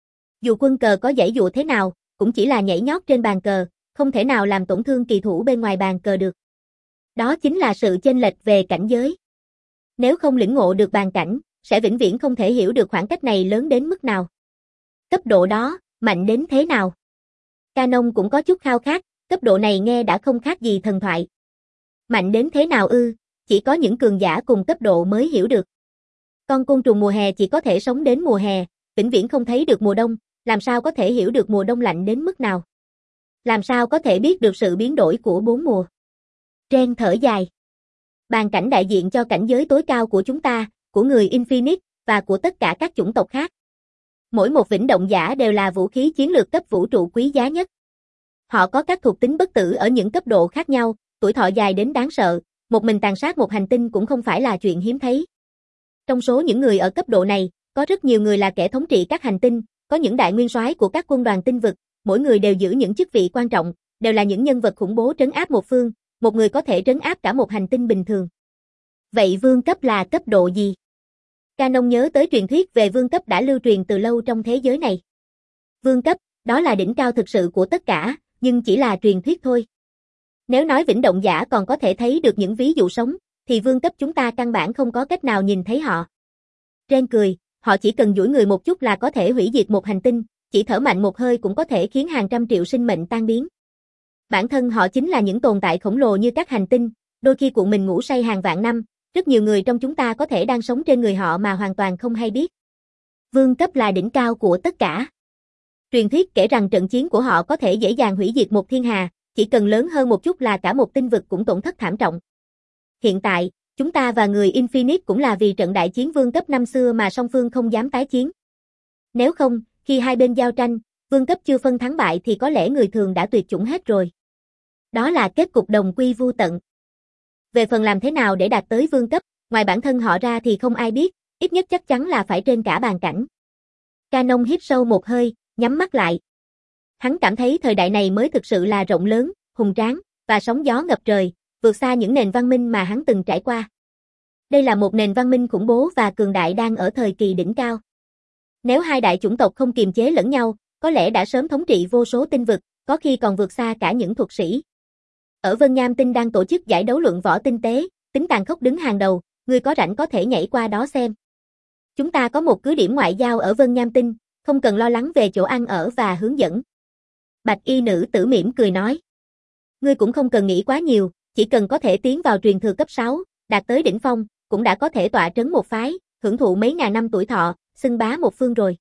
Dù quân cờ có giãy dụa thế nào, cũng chỉ là nhảy nhót trên bàn cờ, không thể nào làm tổn thương kỳ thủ bên ngoài bàn cờ được. Đó chính là sự chênh lệch về cảnh giới. Nếu không lĩnh ngộ được bàn cảnh, sẽ vĩnh viễn không thể hiểu được khoảng cách này lớn đến mức nào. Cấp độ đó, mạnh đến thế nào? Canon cũng có chút khao khát, cấp độ này nghe đã không khác gì thần thoại. Mạnh đến thế nào ư, chỉ có những cường giả cùng cấp độ mới hiểu được. Con côn trùng mùa hè chỉ có thể sống đến mùa hè, vĩnh viễn không thấy được mùa đông, làm sao có thể hiểu được mùa đông lạnh đến mức nào? Làm sao có thể biết được sự biến đổi của bốn mùa? Ren thở dài. Bàn cảnh đại diện cho cảnh giới tối cao của chúng ta, của người Infinite, và của tất cả các chủng tộc khác. Mỗi một vĩnh động giả đều là vũ khí chiến lược cấp vũ trụ quý giá nhất. Họ có các thuộc tính bất tử ở những cấp độ khác nhau, tuổi thọ dài đến đáng sợ, một mình tàn sát một hành tinh cũng không phải là chuyện hiếm thấy. Trong số những người ở cấp độ này, có rất nhiều người là kẻ thống trị các hành tinh, có những đại nguyên soái của các quân đoàn tinh vực, mỗi người đều giữ những chức vị quan trọng, đều là những nhân vật khủng bố trấn áp một phương, một người có thể trấn áp cả một hành tinh bình thường. Vậy vương cấp là cấp độ gì? Canon nhớ tới truyền thuyết về vương cấp đã lưu truyền từ lâu trong thế giới này. Vương cấp, đó là đỉnh cao thực sự của tất cả, nhưng chỉ là truyền thuyết thôi. Nếu nói vĩnh động giả còn có thể thấy được những ví dụ sống, thì vương cấp chúng ta căn bản không có cách nào nhìn thấy họ. Ren cười, họ chỉ cần duỗi người một chút là có thể hủy diệt một hành tinh, chỉ thở mạnh một hơi cũng có thể khiến hàng trăm triệu sinh mệnh tan biến. Bản thân họ chính là những tồn tại khổng lồ như các hành tinh, đôi khi cuộn mình ngủ say hàng vạn năm, rất nhiều người trong chúng ta có thể đang sống trên người họ mà hoàn toàn không hay biết. Vương cấp là đỉnh cao của tất cả. Truyền thuyết kể rằng trận chiến của họ có thể dễ dàng hủy diệt một thiên hà, chỉ cần lớn hơn một chút là cả một tinh vực cũng tổn thất thảm trọng. Hiện tại, chúng ta và người Infinite cũng là vì trận đại chiến vương cấp năm xưa mà song phương không dám tái chiến. Nếu không, khi hai bên giao tranh, vương cấp chưa phân thắng bại thì có lẽ người thường đã tuyệt chủng hết rồi. Đó là kết cục đồng quy vu tận. Về phần làm thế nào để đạt tới vương cấp, ngoài bản thân họ ra thì không ai biết, ít nhất chắc chắn là phải trên cả bàn cảnh. Canon hít sâu một hơi, nhắm mắt lại. Hắn cảm thấy thời đại này mới thực sự là rộng lớn, hùng tráng, và sóng gió ngập trời, vượt xa những nền văn minh mà hắn từng trải qua. Đây là một nền văn minh khủng bố và cường đại đang ở thời kỳ đỉnh cao. Nếu hai đại chủng tộc không kiềm chế lẫn nhau, có lẽ đã sớm thống trị vô số tinh vực, có khi còn vượt xa cả những thuật sĩ. Ở Vân Nham Tinh đang tổ chức giải đấu luận võ tinh tế, tính tàn khốc đứng hàng đầu, người có rảnh có thể nhảy qua đó xem. Chúng ta có một cứ điểm ngoại giao ở Vân Nham Tinh, không cần lo lắng về chỗ ăn ở và hướng dẫn. Bạch y nữ tử mỉm cười nói. Ngươi cũng không cần nghĩ quá nhiều, chỉ cần có thể tiến vào truyền thừa cấp sáu, đạt tới đỉnh phong, cũng đã có thể tọa trấn một phái, hưởng thụ mấy ngàn năm tuổi thọ, xưng bá một phương rồi.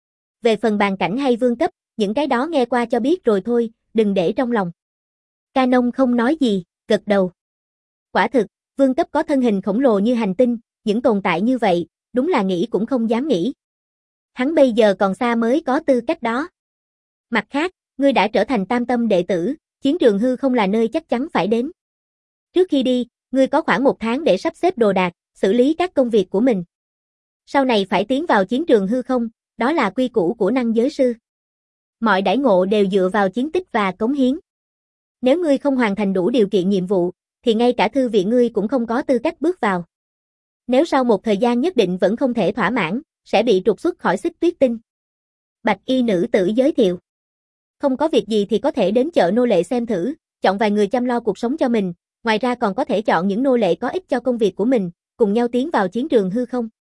Về phần bàn cảnh hay vương cấp, những cái đó nghe qua cho biết rồi thôi, đừng để trong lòng. Canon không nói gì, gật đầu. Quả thực, vương cấp có thân hình khổng lồ như hành tinh, những tồn tại như vậy, đúng là nghĩ cũng không dám nghĩ. Hắn bây giờ còn xa mới có tư cách đó. Mặt khác, ngươi đã trở thành tam tâm đệ tử, chiến trường hư không là nơi chắc chắn phải đến. Trước khi đi, ngươi có khoảng một tháng để sắp xếp đồ đạc, xử lý các công việc của mình. Sau này phải tiến vào chiến trường hư không, đó là quy củ của năng giới sư. Mọi đãi ngộ đều dựa vào chiến tích và cống hiến. Nếu ngươi không hoàn thành đủ điều kiện nhiệm vụ, thì ngay cả thư viện ngươi cũng không có tư cách bước vào. Nếu sau một thời gian nhất định vẫn không thể thỏa mãn, sẽ bị trục xuất khỏi Xích Tuyết Tinh. Bạch y nữ tử giới thiệu. Không có việc gì thì có thể đến chợ nô lệ xem thử, chọn vài người chăm lo cuộc sống cho mình, ngoài ra còn có thể chọn những nô lệ có ích cho công việc của mình, cùng nhau tiến vào chiến trường hư không.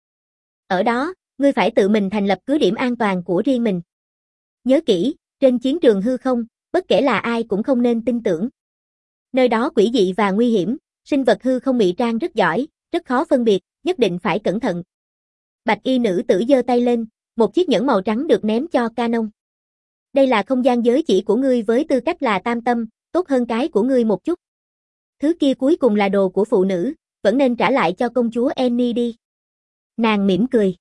Ở đó, ngươi phải tự mình thành lập cứ điểm an toàn của riêng mình. Nhớ kỹ, trên chiến trường hư không, bất kể là ai cũng không nên tin tưởng. Nơi đó quỷ dị và nguy hiểm, sinh vật hư không ngụy trang rất giỏi, rất khó phân biệt, nhất định phải cẩn thận. Bạch y nữ tử giơ tay lên, một chiếc nhẫn màu trắng được ném cho Canon. Đây là không gian giới chỉ của ngươi với tư cách là tam tâm, tốt hơn cái của ngươi một chút. Thứ kia cuối cùng là đồ của phụ nữ, vẫn nên trả lại cho công chúa Annie đi. Nàng mỉm cười.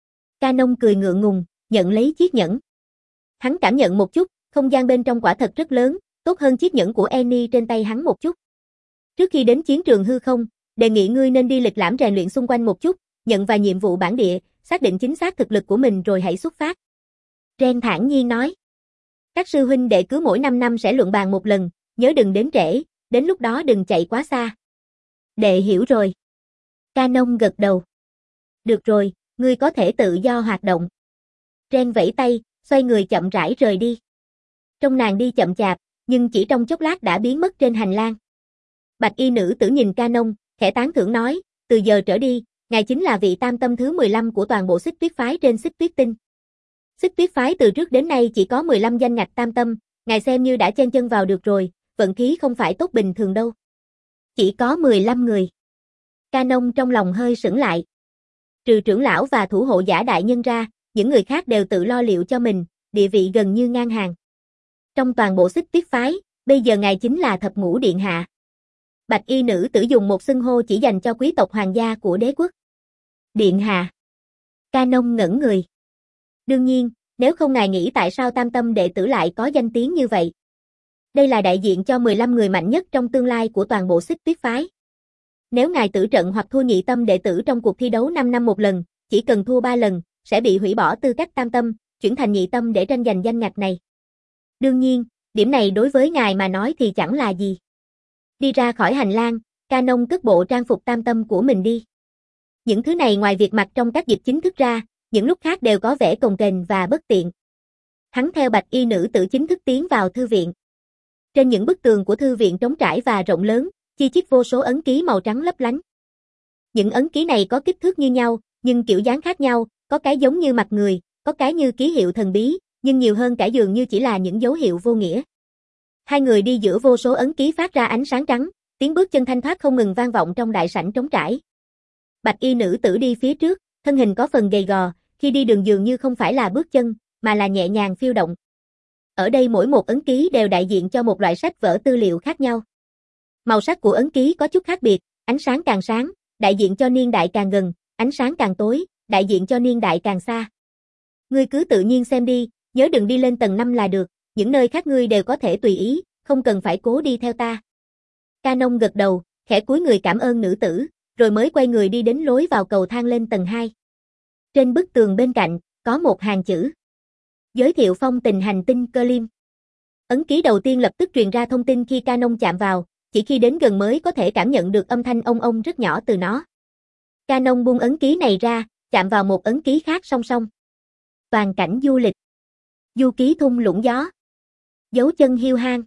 Canon cười ngượng ngùng, nhận lấy chiếc nhẫn. Hắn cảm nhận một chút, không gian bên trong quả thật rất lớn, tốt hơn chiếc nhẫn của Annie trên tay hắn một chút. Trước khi đến chiến trường hư không, đề nghị ngươi nên đi lịch lãm rèn luyện xung quanh một chút, nhận vài nhiệm vụ bản địa, xác định chính xác thực lực của mình rồi hãy xuất phát. Ren thản nhiên nói. Các sư huynh đệ cứ mỗi năm năm sẽ luận bàn một lần, nhớ đừng đến trễ, đến lúc đó đừng chạy quá xa. Đệ hiểu rồi. Canon gật đầu. Được rồi, ngươi có thể tự do hoạt động. Ren vẫy tay, xoay người chậm rãi rời đi. Trông nàng đi chậm chạp, nhưng chỉ trong chốc lát đã biến mất trên hành lang. Bạch y nữ tử nhìn Canon, khẽ tán thưởng nói, từ giờ trở đi, ngài chính là vị tam tâm thứ mười lăm của toàn bộ Xích Tuyết phái trên Xích Tuyết tinh. Xích Tuyết phái từ trước đến nay chỉ có mười lăm danh ngạch tam tâm, ngài xem như đã chen chân vào được rồi, vận khí không phải tốt bình thường đâu. Chỉ có mười lăm người. Canon trong lòng hơi sững lại. Trừ trưởng lão và thủ hộ giả đại nhân ra, những người khác đều tự lo liệu cho mình, địa vị gần như ngang hàng. Trong toàn bộ Xích Tuyết phái, bây giờ ngài chính là thập ngũ điện hạ. Bạch y nữ tử dùng một xưng hô chỉ dành cho quý tộc hoàng gia của đế quốc. Điện hạ. Canon ngẩn người. Đương nhiên, nếu không ngài nghĩ tại sao tam tâm đệ tử lại có danh tiếng như vậy. Đây là đại diện cho mười lăm người mạnh nhất trong tương lai của toàn bộ Xích Tuyết phái. Nếu ngài tử trận hoặc thua nhị tâm đệ tử trong cuộc thi đấu năm năm một lần, chỉ cần thua ba lần, sẽ bị hủy bỏ tư cách tam tâm, chuyển thành nhị tâm để tranh giành danh ngạch này. Đương nhiên, điểm này đối với ngài mà nói thì chẳng là gì. Đi ra khỏi hành lang, Canon cất bộ trang phục tam tâm của mình đi. Những thứ này ngoài việc mặc trong các dịp chính thức ra, những lúc khác đều có vẻ cồng kềnh và bất tiện. Hắn theo bạch y nữ tử chính thức tiến vào thư viện. Trên những bức tường của thư viện trống trải và rộng lớn, chi chít vô số ấn ký màu trắng lấp lánh. Những ấn ký này có kích thước như nhau, nhưng kiểu dáng khác nhau, có cái giống như mặt người, có cái như ký hiệu thần bí, nhưng nhiều hơn cả dường như chỉ là những dấu hiệu vô nghĩa. Hai người đi giữa vô số ấn ký phát ra ánh sáng trắng, tiếng bước chân thanh thoát không ngừng vang vọng trong đại sảnh trống trải. Bạch y nữ tử đi phía trước, thân hình có phần gầy gò, khi đi đường dường như không phải là bước chân, mà là nhẹ nhàng phiêu động. Ở đây mỗi một ấn ký đều đại diện cho một loại sách vở tư liệu khác nhau. Màu sắc của ấn ký có chút khác biệt, ánh sáng càng sáng, đại diện cho niên đại càng gần, ánh sáng càng tối, đại diện cho niên đại càng xa. Ngươi cứ tự nhiên xem đi, nhớ đừng đi lên tầng năm là được, những nơi khác ngươi đều có thể tùy ý, không cần phải cố đi theo ta. Canon gật đầu, khẽ cúi người cảm ơn nữ tử, rồi mới quay người đi đến lối vào cầu thang lên tầng hai. Trên bức tường bên cạnh, có một hàng chữ. Giới thiệu phong tình hành tinh Kerlim. Ấn ký đầu tiên lập tức truyền ra thông tin khi Canon chạm vào, chỉ khi đến gần mới có thể cảm nhận được âm thanh ông ông rất nhỏ từ nó. Canon buông ấn ký này ra, chạm vào một ấn ký khác song song. Toàn cảnh du lịch. Du ký thung lũng gió. Dấu chân hiêu hang.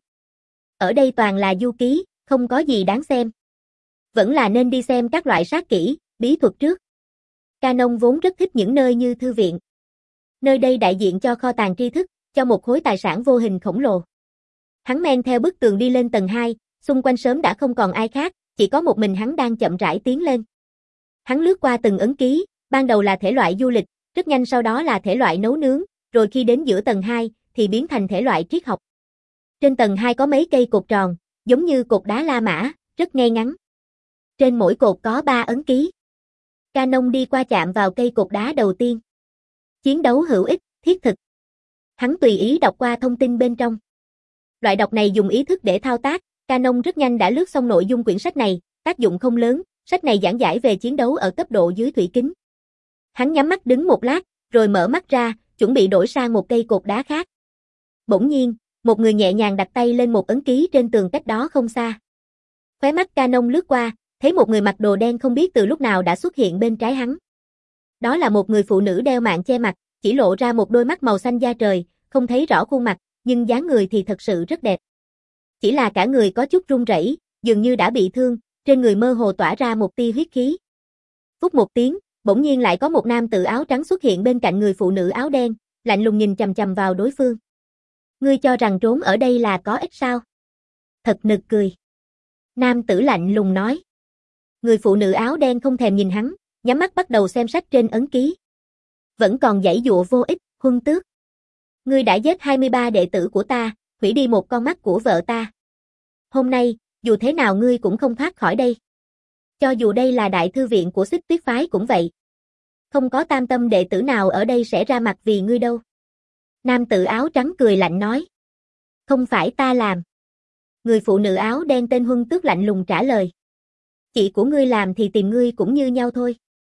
Ở đây toàn là du ký, không có gì đáng xem. Vẫn là nên đi xem các loại sát kỹ, bí thuật trước. Canon vốn rất thích những nơi như thư viện. Nơi đây đại diện cho kho tàng tri thức, cho một khối tài sản vô hình khổng lồ. Hắn men theo bức tường đi lên tầng hai, xung quanh sớm đã không còn ai khác, chỉ có một mình hắn đang chậm rãi tiến lên. Hắn lướt qua từng ấn ký, ban đầu là thể loại du lịch, rất nhanh sau đó là thể loại nấu nướng, rồi khi đến giữa tầng hai thì biến thành thể loại triết học. Trên tầng hai có mấy cây cột tròn, giống như cột đá La Mã, rất ngay ngắn. Trên mỗi cột có ba ấn ký. Canon đi qua chạm vào cây cột đá đầu tiên. Chiến đấu hữu ích, thiết thực. Hắn tùy ý đọc qua thông tin bên trong. Loại đọc này dùng ý thức để thao tác, Canon rất nhanh đã lướt xong nội dung quyển sách này, tác dụng không lớn, sách này giảng giải về chiến đấu ở cấp độ dưới thủy kính. Hắn nhắm mắt đứng một lát, rồi mở mắt ra, chuẩn bị đổi sang một cây cột đá khác. Bỗng nhiên, một người nhẹ nhàng đặt tay lên một ấn ký trên tường cách đó không xa. Khóe mắt Canon lướt qua, thấy một người mặc đồ đen không biết từ lúc nào đã xuất hiện bên trái hắn. Đó là một người phụ nữ đeo mạng che mặt, chỉ lộ ra một đôi mắt màu xanh da trời, không thấy rõ khuôn mặt, nhưng dáng người thì thật sự rất đẹp. Chỉ là cả người có chút run rẩy, dường như đã bị thương, trên người mơ hồ tỏa ra một tia huyết khí. Phút một tiếng, bỗng nhiên lại có một nam tử áo trắng xuất hiện bên cạnh người phụ nữ áo đen, lạnh lùng nhìn chằm chằm vào đối phương. Ngươi cho rằng trốn ở đây là có ích sao? Thật nực cười. Nam tử lạnh lùng nói. Người phụ nữ áo đen không thèm nhìn hắn, nhắm mắt bắt đầu xem sách trên ấn ký. Vẫn còn giãy dụa vô ích, Huân Tước. Ngươi đã giết hai mươi ba đệ tử của ta, hủy đi một con mắt của vợ ta. Hôm nay, dù thế nào ngươi cũng không thoát khỏi đây. Cho dù đây là đại thư viện của Xích Tuyết phái cũng vậy. Không có tam tâm đệ tử nào ở đây sẽ ra mặt vì ngươi đâu. Nam tử áo trắng cười lạnh nói. Không phải ta làm. Người phụ nữ áo đen tên Huân Tước lạnh lùng trả lời. Chị của ngươi làm thì tìm ngươi cũng như nhau thôi.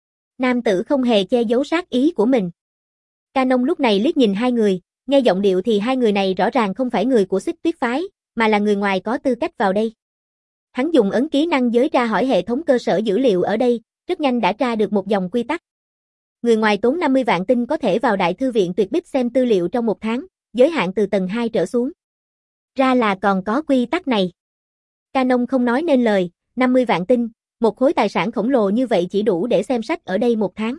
Nam tử không hề che giấu sát ý của mình. Canon lúc này liếc nhìn hai người, nghe giọng điệu thì hai người này rõ ràng không phải người của Xích Tuyết phái, mà là người ngoài có tư cách vào đây. Hắn dùng ấn ký năng giới ra hỏi hệ thống cơ sở dữ liệu ở đây, rất nhanh đã tra được một dòng quy tắc. Người ngoài tốn năm mươi vạn tinh có thể vào Đại thư viện Tuyệt Bích xem tư liệu trong một tháng, giới hạn từ tầng hai trở xuống. Ra là còn có quy tắc này. Canon không nói nên lời, năm mươi vạn tinh, một khối tài sản khổng lồ như vậy chỉ đủ để xem sách ở đây một tháng.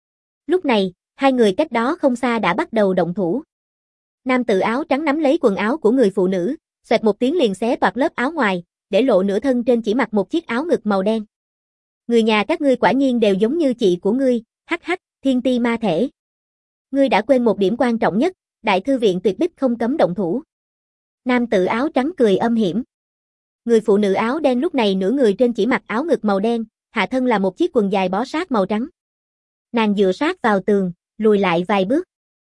Lúc này, hai người cách đó không xa đã bắt đầu động thủ. Nam tử áo trắng nắm lấy quần áo của người phụ nữ, xoẹt một tiếng liền xé toạc lớp áo ngoài, để lộ nửa thân trên chỉ mặc một chiếc áo ngực màu đen. Người nhà các ngươi quả nhiên đều giống như chị của ngươi, hắc hắc, thiên ti ma thể. Ngươi đã quên một điểm quan trọng nhất, Đại thư viện Tuyệt Bích không cấm động thủ. Nam tử áo trắng cười âm hiểm. Người phụ nữ áo đen lúc này nửa người trên chỉ mặc áo ngực màu đen, hạ thân là một chiếc quần dài bó sát màu trắng. Nàng dựa sát vào tường, lùi lại vài bước.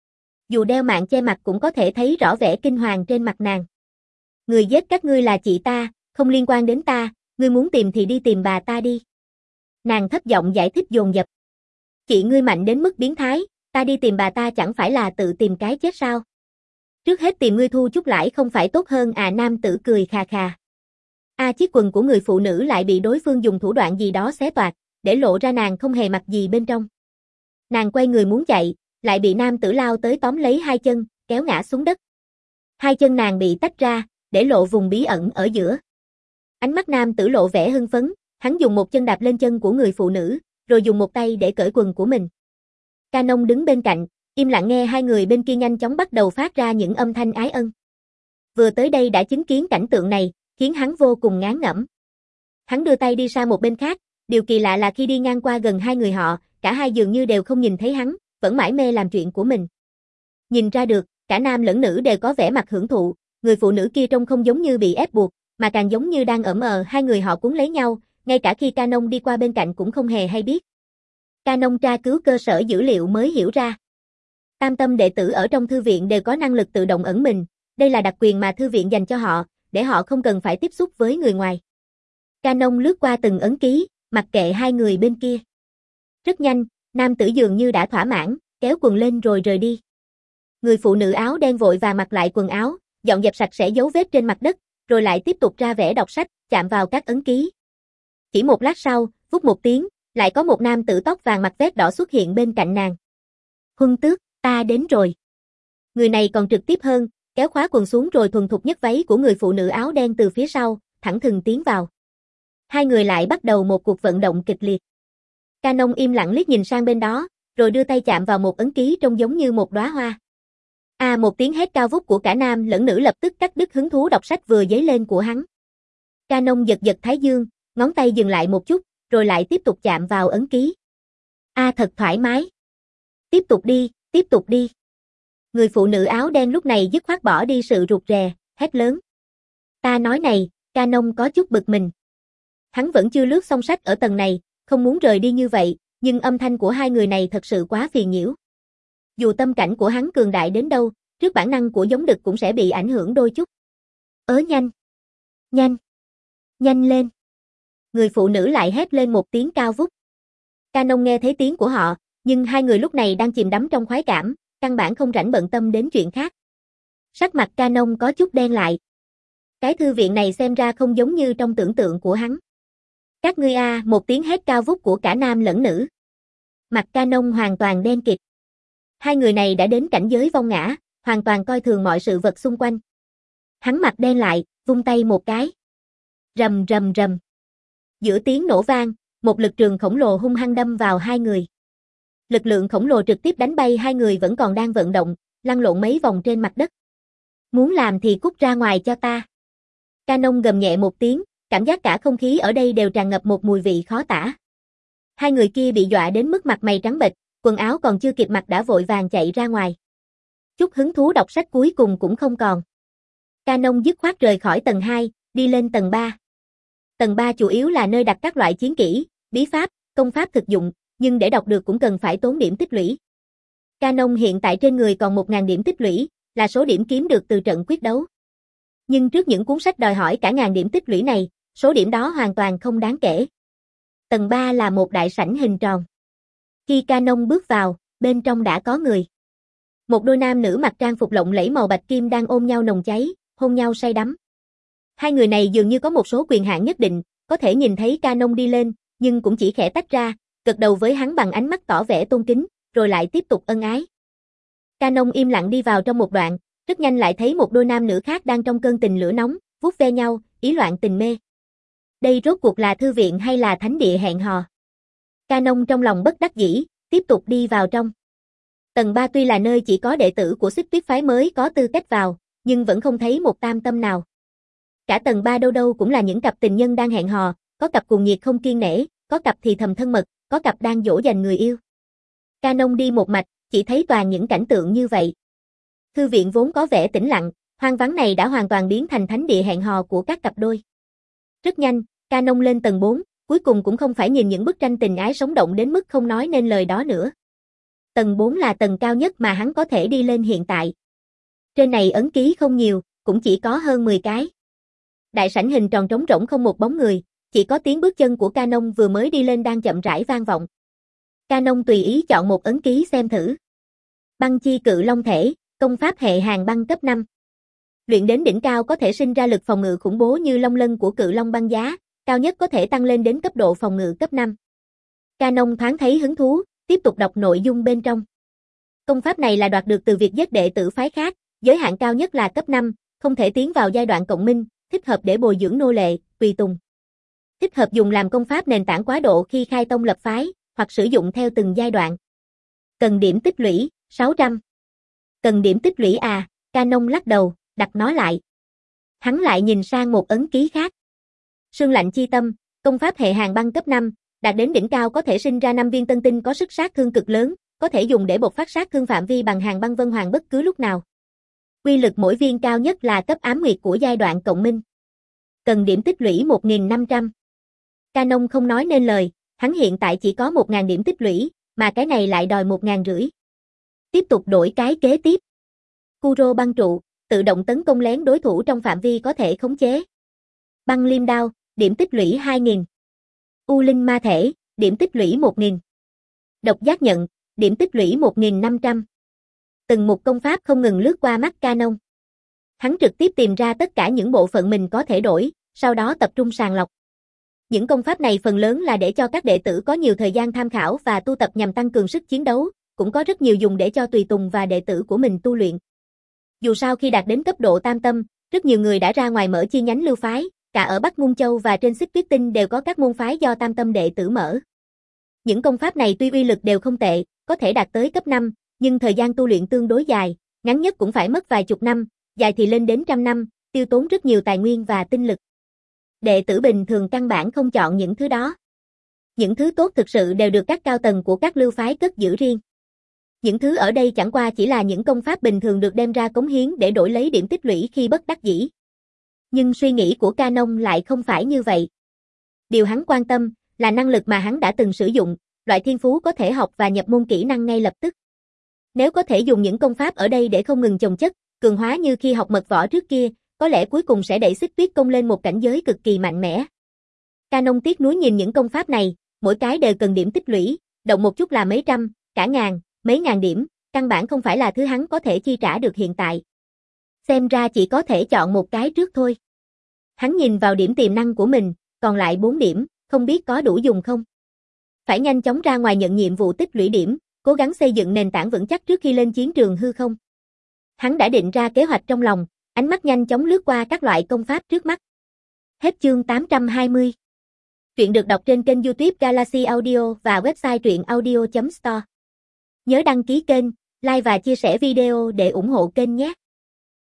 Dù đeo mạng che mặt cũng có thể thấy rõ vẻ kinh hoàng trên mặt nàng. Người giết các ngươi là chị ta, không liên quan đến ta, ngươi muốn tìm thì đi tìm bà ta đi. Nàng thấp giọng giải thích dồn dập. Chị ngươi mạnh đến mức biến thái, ta đi tìm bà ta chẳng phải là tự tìm cái chết sao? Trước hết tìm ngươi thu chút lãi không phải tốt hơn à? Nam tử cười khà khà. A à, chiếc quần của người phụ nữ lại bị đối phương dùng thủ đoạn gì đó xé toạc, để lộ ra nàng không hề mặc gì bên trong. Nàng quay người muốn chạy, lại bị nam tử lao tới tóm lấy hai chân, kéo ngã xuống đất. Hai chân nàng bị tách ra, để lộ vùng bí ẩn ở giữa. Ánh mắt nam tử lộ vẻ hưng phấn, hắn dùng một chân đạp lên chân của người phụ nữ, rồi dùng một tay để cởi quần của mình. Canon đứng bên cạnh, im lặng nghe hai người bên kia nhanh chóng bắt đầu phát ra những âm thanh ái ân. Vừa tới đây đã chứng kiến cảnh tượng này, khiến hắn vô cùng ngán ngẩm. Hắn đưa tay đi sang một bên khác, điều kỳ lạ là khi đi ngang qua gần hai người họ, cả hai dường như đều không nhìn thấy hắn, vẫn mải mê làm chuyện của mình. Nhìn ra được, cả nam lẫn nữ đều có vẻ mặt hưởng thụ, người phụ nữ kia trông không giống như bị ép buộc, mà càng giống như đang ẩm ờ, hai người họ cuốn lấy nhau, ngay cả khi Canon đi qua bên cạnh cũng không hề hay biết. Canon tra cứu cơ sở dữ liệu mới hiểu ra. Tam tâm đệ tử ở trong thư viện đều có năng lực tự động ẩn mình, đây là đặc quyền mà thư viện dành cho họ, để họ không cần phải tiếp xúc với người ngoài. Canon lướt qua từng ấn ký, mặc kệ hai người bên kia. Rất nhanh, nam tử dường như đã thỏa mãn, kéo quần lên rồi rời đi. Người phụ nữ áo đen vội và mặc lại quần áo, dọn dẹp sạch sẽ dấu vết trên mặt đất, rồi lại tiếp tục ra vẻ đọc sách, chạm vào các ấn ký. Chỉ một lát sau, vút một tiếng, lại có một nam tử tóc vàng mặt vét đỏ xuất hiện bên cạnh nàng. Huân Tước, ta đến rồi. Người này còn trực tiếp hơn, kéo khóa quần xuống rồi thuần thục nhấc váy của người phụ nữ áo đen từ phía sau, thẳng thừng tiến vào. Hai người lại bắt đầu một cuộc vận động kịch liệt. Canon im lặng liếc nhìn sang bên đó, rồi đưa tay chạm vào một ấn ký trông giống như một đóa hoa. A à, một tiếng hét cao vút của cả nam lẫn nữ lập tức cắt đứt hứng thú đọc sách vừa dấy lên của hắn. Canon giật giật thái dương, ngón tay dừng lại một chút, rồi lại tiếp tục chạm vào ấn ký. A à, thật thoải mái. Tiếp tục đi, tiếp tục đi. Người phụ nữ áo đen lúc này dứt khoát bỏ đi sự rụt rè, hét lớn. Ta nói này, Canon có chút bực mình. Hắn vẫn chưa lướt xong sách ở tầng này, không muốn rời đi như vậy, nhưng âm thanh của hai người này thật sự quá phiền nhiễu. Dù tâm cảnh của hắn cường đại đến đâu, trước bản năng của giống đực cũng sẽ bị ảnh hưởng đôi chút. Ớ nhanh! Nhanh! Nhanh lên! Người phụ nữ lại hét lên một tiếng cao vút. Canon nghe thấy tiếng của họ, nhưng hai người lúc này đang chìm đắm trong khoái cảm, căn bản không rảnh bận tâm đến chuyện khác. Sắc mặt Canon có chút đen lại. Cái thư viện này xem ra không giống như trong tưởng tượng của hắn. Các ngươi a, một tiếng hét cao vút của cả nam lẫn nữ. Mặt Canon hoàn toàn đen kịt. Hai người này đã đến cảnh giới vong ngã, hoàn toàn coi thường mọi sự vật xung quanh. Hắn mặt đen lại, vung tay một cái. Rầm rầm rầm. Giữa tiếng nổ vang, một lực trường khổng lồ hung hăng đâm vào hai người. Lực lượng khổng lồ trực tiếp đánh bay hai người vẫn còn đang vận động, lăn lộn mấy vòng trên mặt đất. Muốn làm thì cút ra ngoài cho ta. Canon gầm nhẹ một tiếng, cảm giác cả không khí ở đây đều tràn ngập một mùi vị khó tả. Hai người kia bị dọa đến mức mặt mày trắng bệch, quần áo còn chưa kịp mặc đã vội vàng chạy ra ngoài. Chút hứng thú đọc sách cuối cùng cũng không còn. Canon dứt khoát rời khỏi tầng hai, đi lên tầng ba. Tầng ba chủ yếu là nơi đặt các loại chiến kỹ, bí pháp, công pháp thực dụng, nhưng để đọc được cũng cần phải tốn điểm tích lũy. Canon hiện tại trên người còn một nghìn điểm tích lũy, là số điểm kiếm được từ trận quyết đấu. Nhưng trước những cuốn sách đòi hỏi cả ngàn điểm tích lũy này, số điểm đó hoàn toàn không đáng kể. Tầng ba là một đại sảnh hình tròn. Khi Canon bước vào, bên trong đã có người. Một đôi nam nữ mặc trang phục lộng lẫy màu bạch kim đang ôm nhau nồng cháy, hôn nhau say đắm. Hai người này dường như có một số quyền hạn nhất định, có thể nhìn thấy Canon đi lên, nhưng cũng chỉ khẽ tách ra, gật đầu với hắn bằng ánh mắt tỏ vẻ tôn kính, rồi lại tiếp tục ân ái. Canon im lặng đi vào trong một đoạn, rất nhanh lại thấy một đôi nam nữ khác đang trong cơn tình lửa nóng, vuốt ve nhau, ý loạn tình mê. Đây rốt cuộc là thư viện hay là thánh địa hẹn hò? Canon trong lòng bất đắc dĩ, tiếp tục đi vào trong. Tầng ba tuy là nơi chỉ có đệ tử của Xích Tuyết phái mới có tư cách vào, nhưng vẫn không thấy một tam tâm nào. Cả tầng ba đâu đâu cũng là những cặp tình nhân đang hẹn hò, có cặp cuồng nhiệt không kiêng nể, có cặp thì thầm thân mật, có cặp đang dỗ dành người yêu. Canon đi một mạch, chỉ thấy toàn những cảnh tượng như vậy. Thư viện vốn có vẻ tĩnh lặng, hoang vắng này đã hoàn toàn biến thành thánh địa hẹn hò của các cặp đôi. Rất nhanh, Canon lên tầng bốn, cuối cùng cũng không phải nhìn những bức tranh tình ái sống động đến mức không nói nên lời đó nữa. Tầng bốn là tầng cao nhất mà hắn có thể đi lên hiện tại. Trên này ấn ký không nhiều, cũng chỉ có hơn mười cái. Đại sảnh hình tròn trống rỗng không một bóng người, chỉ có tiếng bước chân của Canon vừa mới đi lên đang chậm rãi vang vọng. Canon tùy ý chọn một ấn ký xem thử. Băng chi cự long thể, công pháp hệ hàng băng cấp năm. Luyện đến đỉnh cao có thể sinh ra lực phòng ngự khủng bố như long lân của cự long băng giá, cao nhất có thể tăng lên đến cấp độ phòng ngự cấp năm. Canon thoáng thấy hứng thú, tiếp tục đọc nội dung bên trong. Công pháp này là đoạt được từ việc giết đệ tử phái khác, giới hạn cao nhất là cấp năm, không thể tiến vào giai đoạn cộng minh, thích hợp để bồi dưỡng nô lệ, tùy tùng. Thích hợp dùng làm công pháp nền tảng quá độ khi khai tông lập phái, hoặc sử dụng theo từng giai đoạn. Cần điểm tích lũy, sáu trăm. Cần điểm tích lũy à, Canon lắc đầu, đặt nó lại. Hắn lại nhìn sang một ấn ký khác. Sương lạnh chi tâm, công pháp hệ hàng băng cấp năm, đạt đến đỉnh cao có thể sinh ra năm viên tân tinh có sức sát thương cực lớn, có thể dùng để bộc phát sát thương phạm vi bằng hàng băng vân hoàng bất cứ lúc nào. Quy lực mỗi viên cao nhất là cấp ám nguyệt của giai đoạn cộng minh. Cần điểm tích lũy một nghìn năm trăm. Canon không nói nên lời, hắn hiện tại chỉ có một nghìn điểm tích lũy, mà cái này lại đòi một nghìn rưỡi. Tiếp tục đổi cái kế tiếp. Kuro băng trụ, tự động tấn công lén đối thủ trong phạm vi có thể khống chế. Băng liêm đao, điểm tích lũy hai nghìn. U linh ma thể, điểm tích lũy một nghìn. Độc giác nhận, điểm tích lũy một nghìn năm trăm. Từng một công pháp không ngừng lướt qua mắt Canon. Hắn trực tiếp tìm ra tất cả những bộ phận mình có thể đổi, sau đó tập trung sàng lọc. Những công pháp này phần lớn là để cho các đệ tử có nhiều thời gian tham khảo và tu tập nhằm tăng cường sức chiến đấu, cũng có rất nhiều dùng để cho tùy tùng và đệ tử của mình tu luyện. Dù sao khi đạt đến cấp độ tam tâm, rất nhiều người đã ra ngoài mở chi nhánh lưu phái, cả ở Bắc Ngung Châu và trên Xích Tuyết Tinh đều có các môn phái do tam tâm đệ tử mở. Những công pháp này tuy uy lực đều không tệ, có thể đạt tới cấp năm, nhưng thời gian tu luyện tương đối dài, ngắn nhất cũng phải mất vài chục năm, dài thì lên đến trăm năm, tiêu tốn rất nhiều tài nguyên và tinh lực. Đệ tử bình thường căn bản không chọn những thứ đó. Những thứ tốt thực sự đều được các cao tầng của các lưu phái cất giữ riêng. Những thứ ở đây chẳng qua chỉ là những công pháp bình thường được đem ra cống hiến để đổi lấy điểm tích lũy khi bất đắc dĩ. Nhưng suy nghĩ của Canon lại không phải như vậy. Điều hắn quan tâm là năng lực mà hắn đã từng sử dụng, loại thiên phú có thể học và nhập môn kỹ năng ngay lập tức. Nếu có thể dùng những công pháp ở đây để không ngừng chồng chất, cường hóa như khi học mật võ trước kia, có lẽ cuối cùng sẽ đẩy Xích Tuyết Công lên một cảnh giới cực kỳ mạnh mẽ. Canon tiếc nuối nhìn những công pháp này, mỗi cái đều cần điểm tích lũy, động một chút là mấy trăm, cả ngàn, mấy ngàn điểm, căn bản không phải là thứ hắn có thể chi trả được hiện tại. Xem ra chỉ có thể chọn một cái trước thôi. Hắn nhìn vào điểm tiềm năng của mình, còn lại bốn điểm, không biết có đủ dùng không. Phải nhanh chóng ra ngoài nhận nhiệm vụ tích lũy điểm, cố gắng xây dựng nền tảng vững chắc trước khi lên chiến trường hư không. Hắn đã định ra kế hoạch trong lòng, ánh mắt nhanh chóng lướt qua các loại công pháp trước mắt. Hết chương tám trăm hai mươi. Truyện được đọc trên kênh YouTube Galaxy Audio và website truyện audio chấm store. Nhớ đăng ký kênh, like và chia sẻ video để ủng hộ kênh nhé.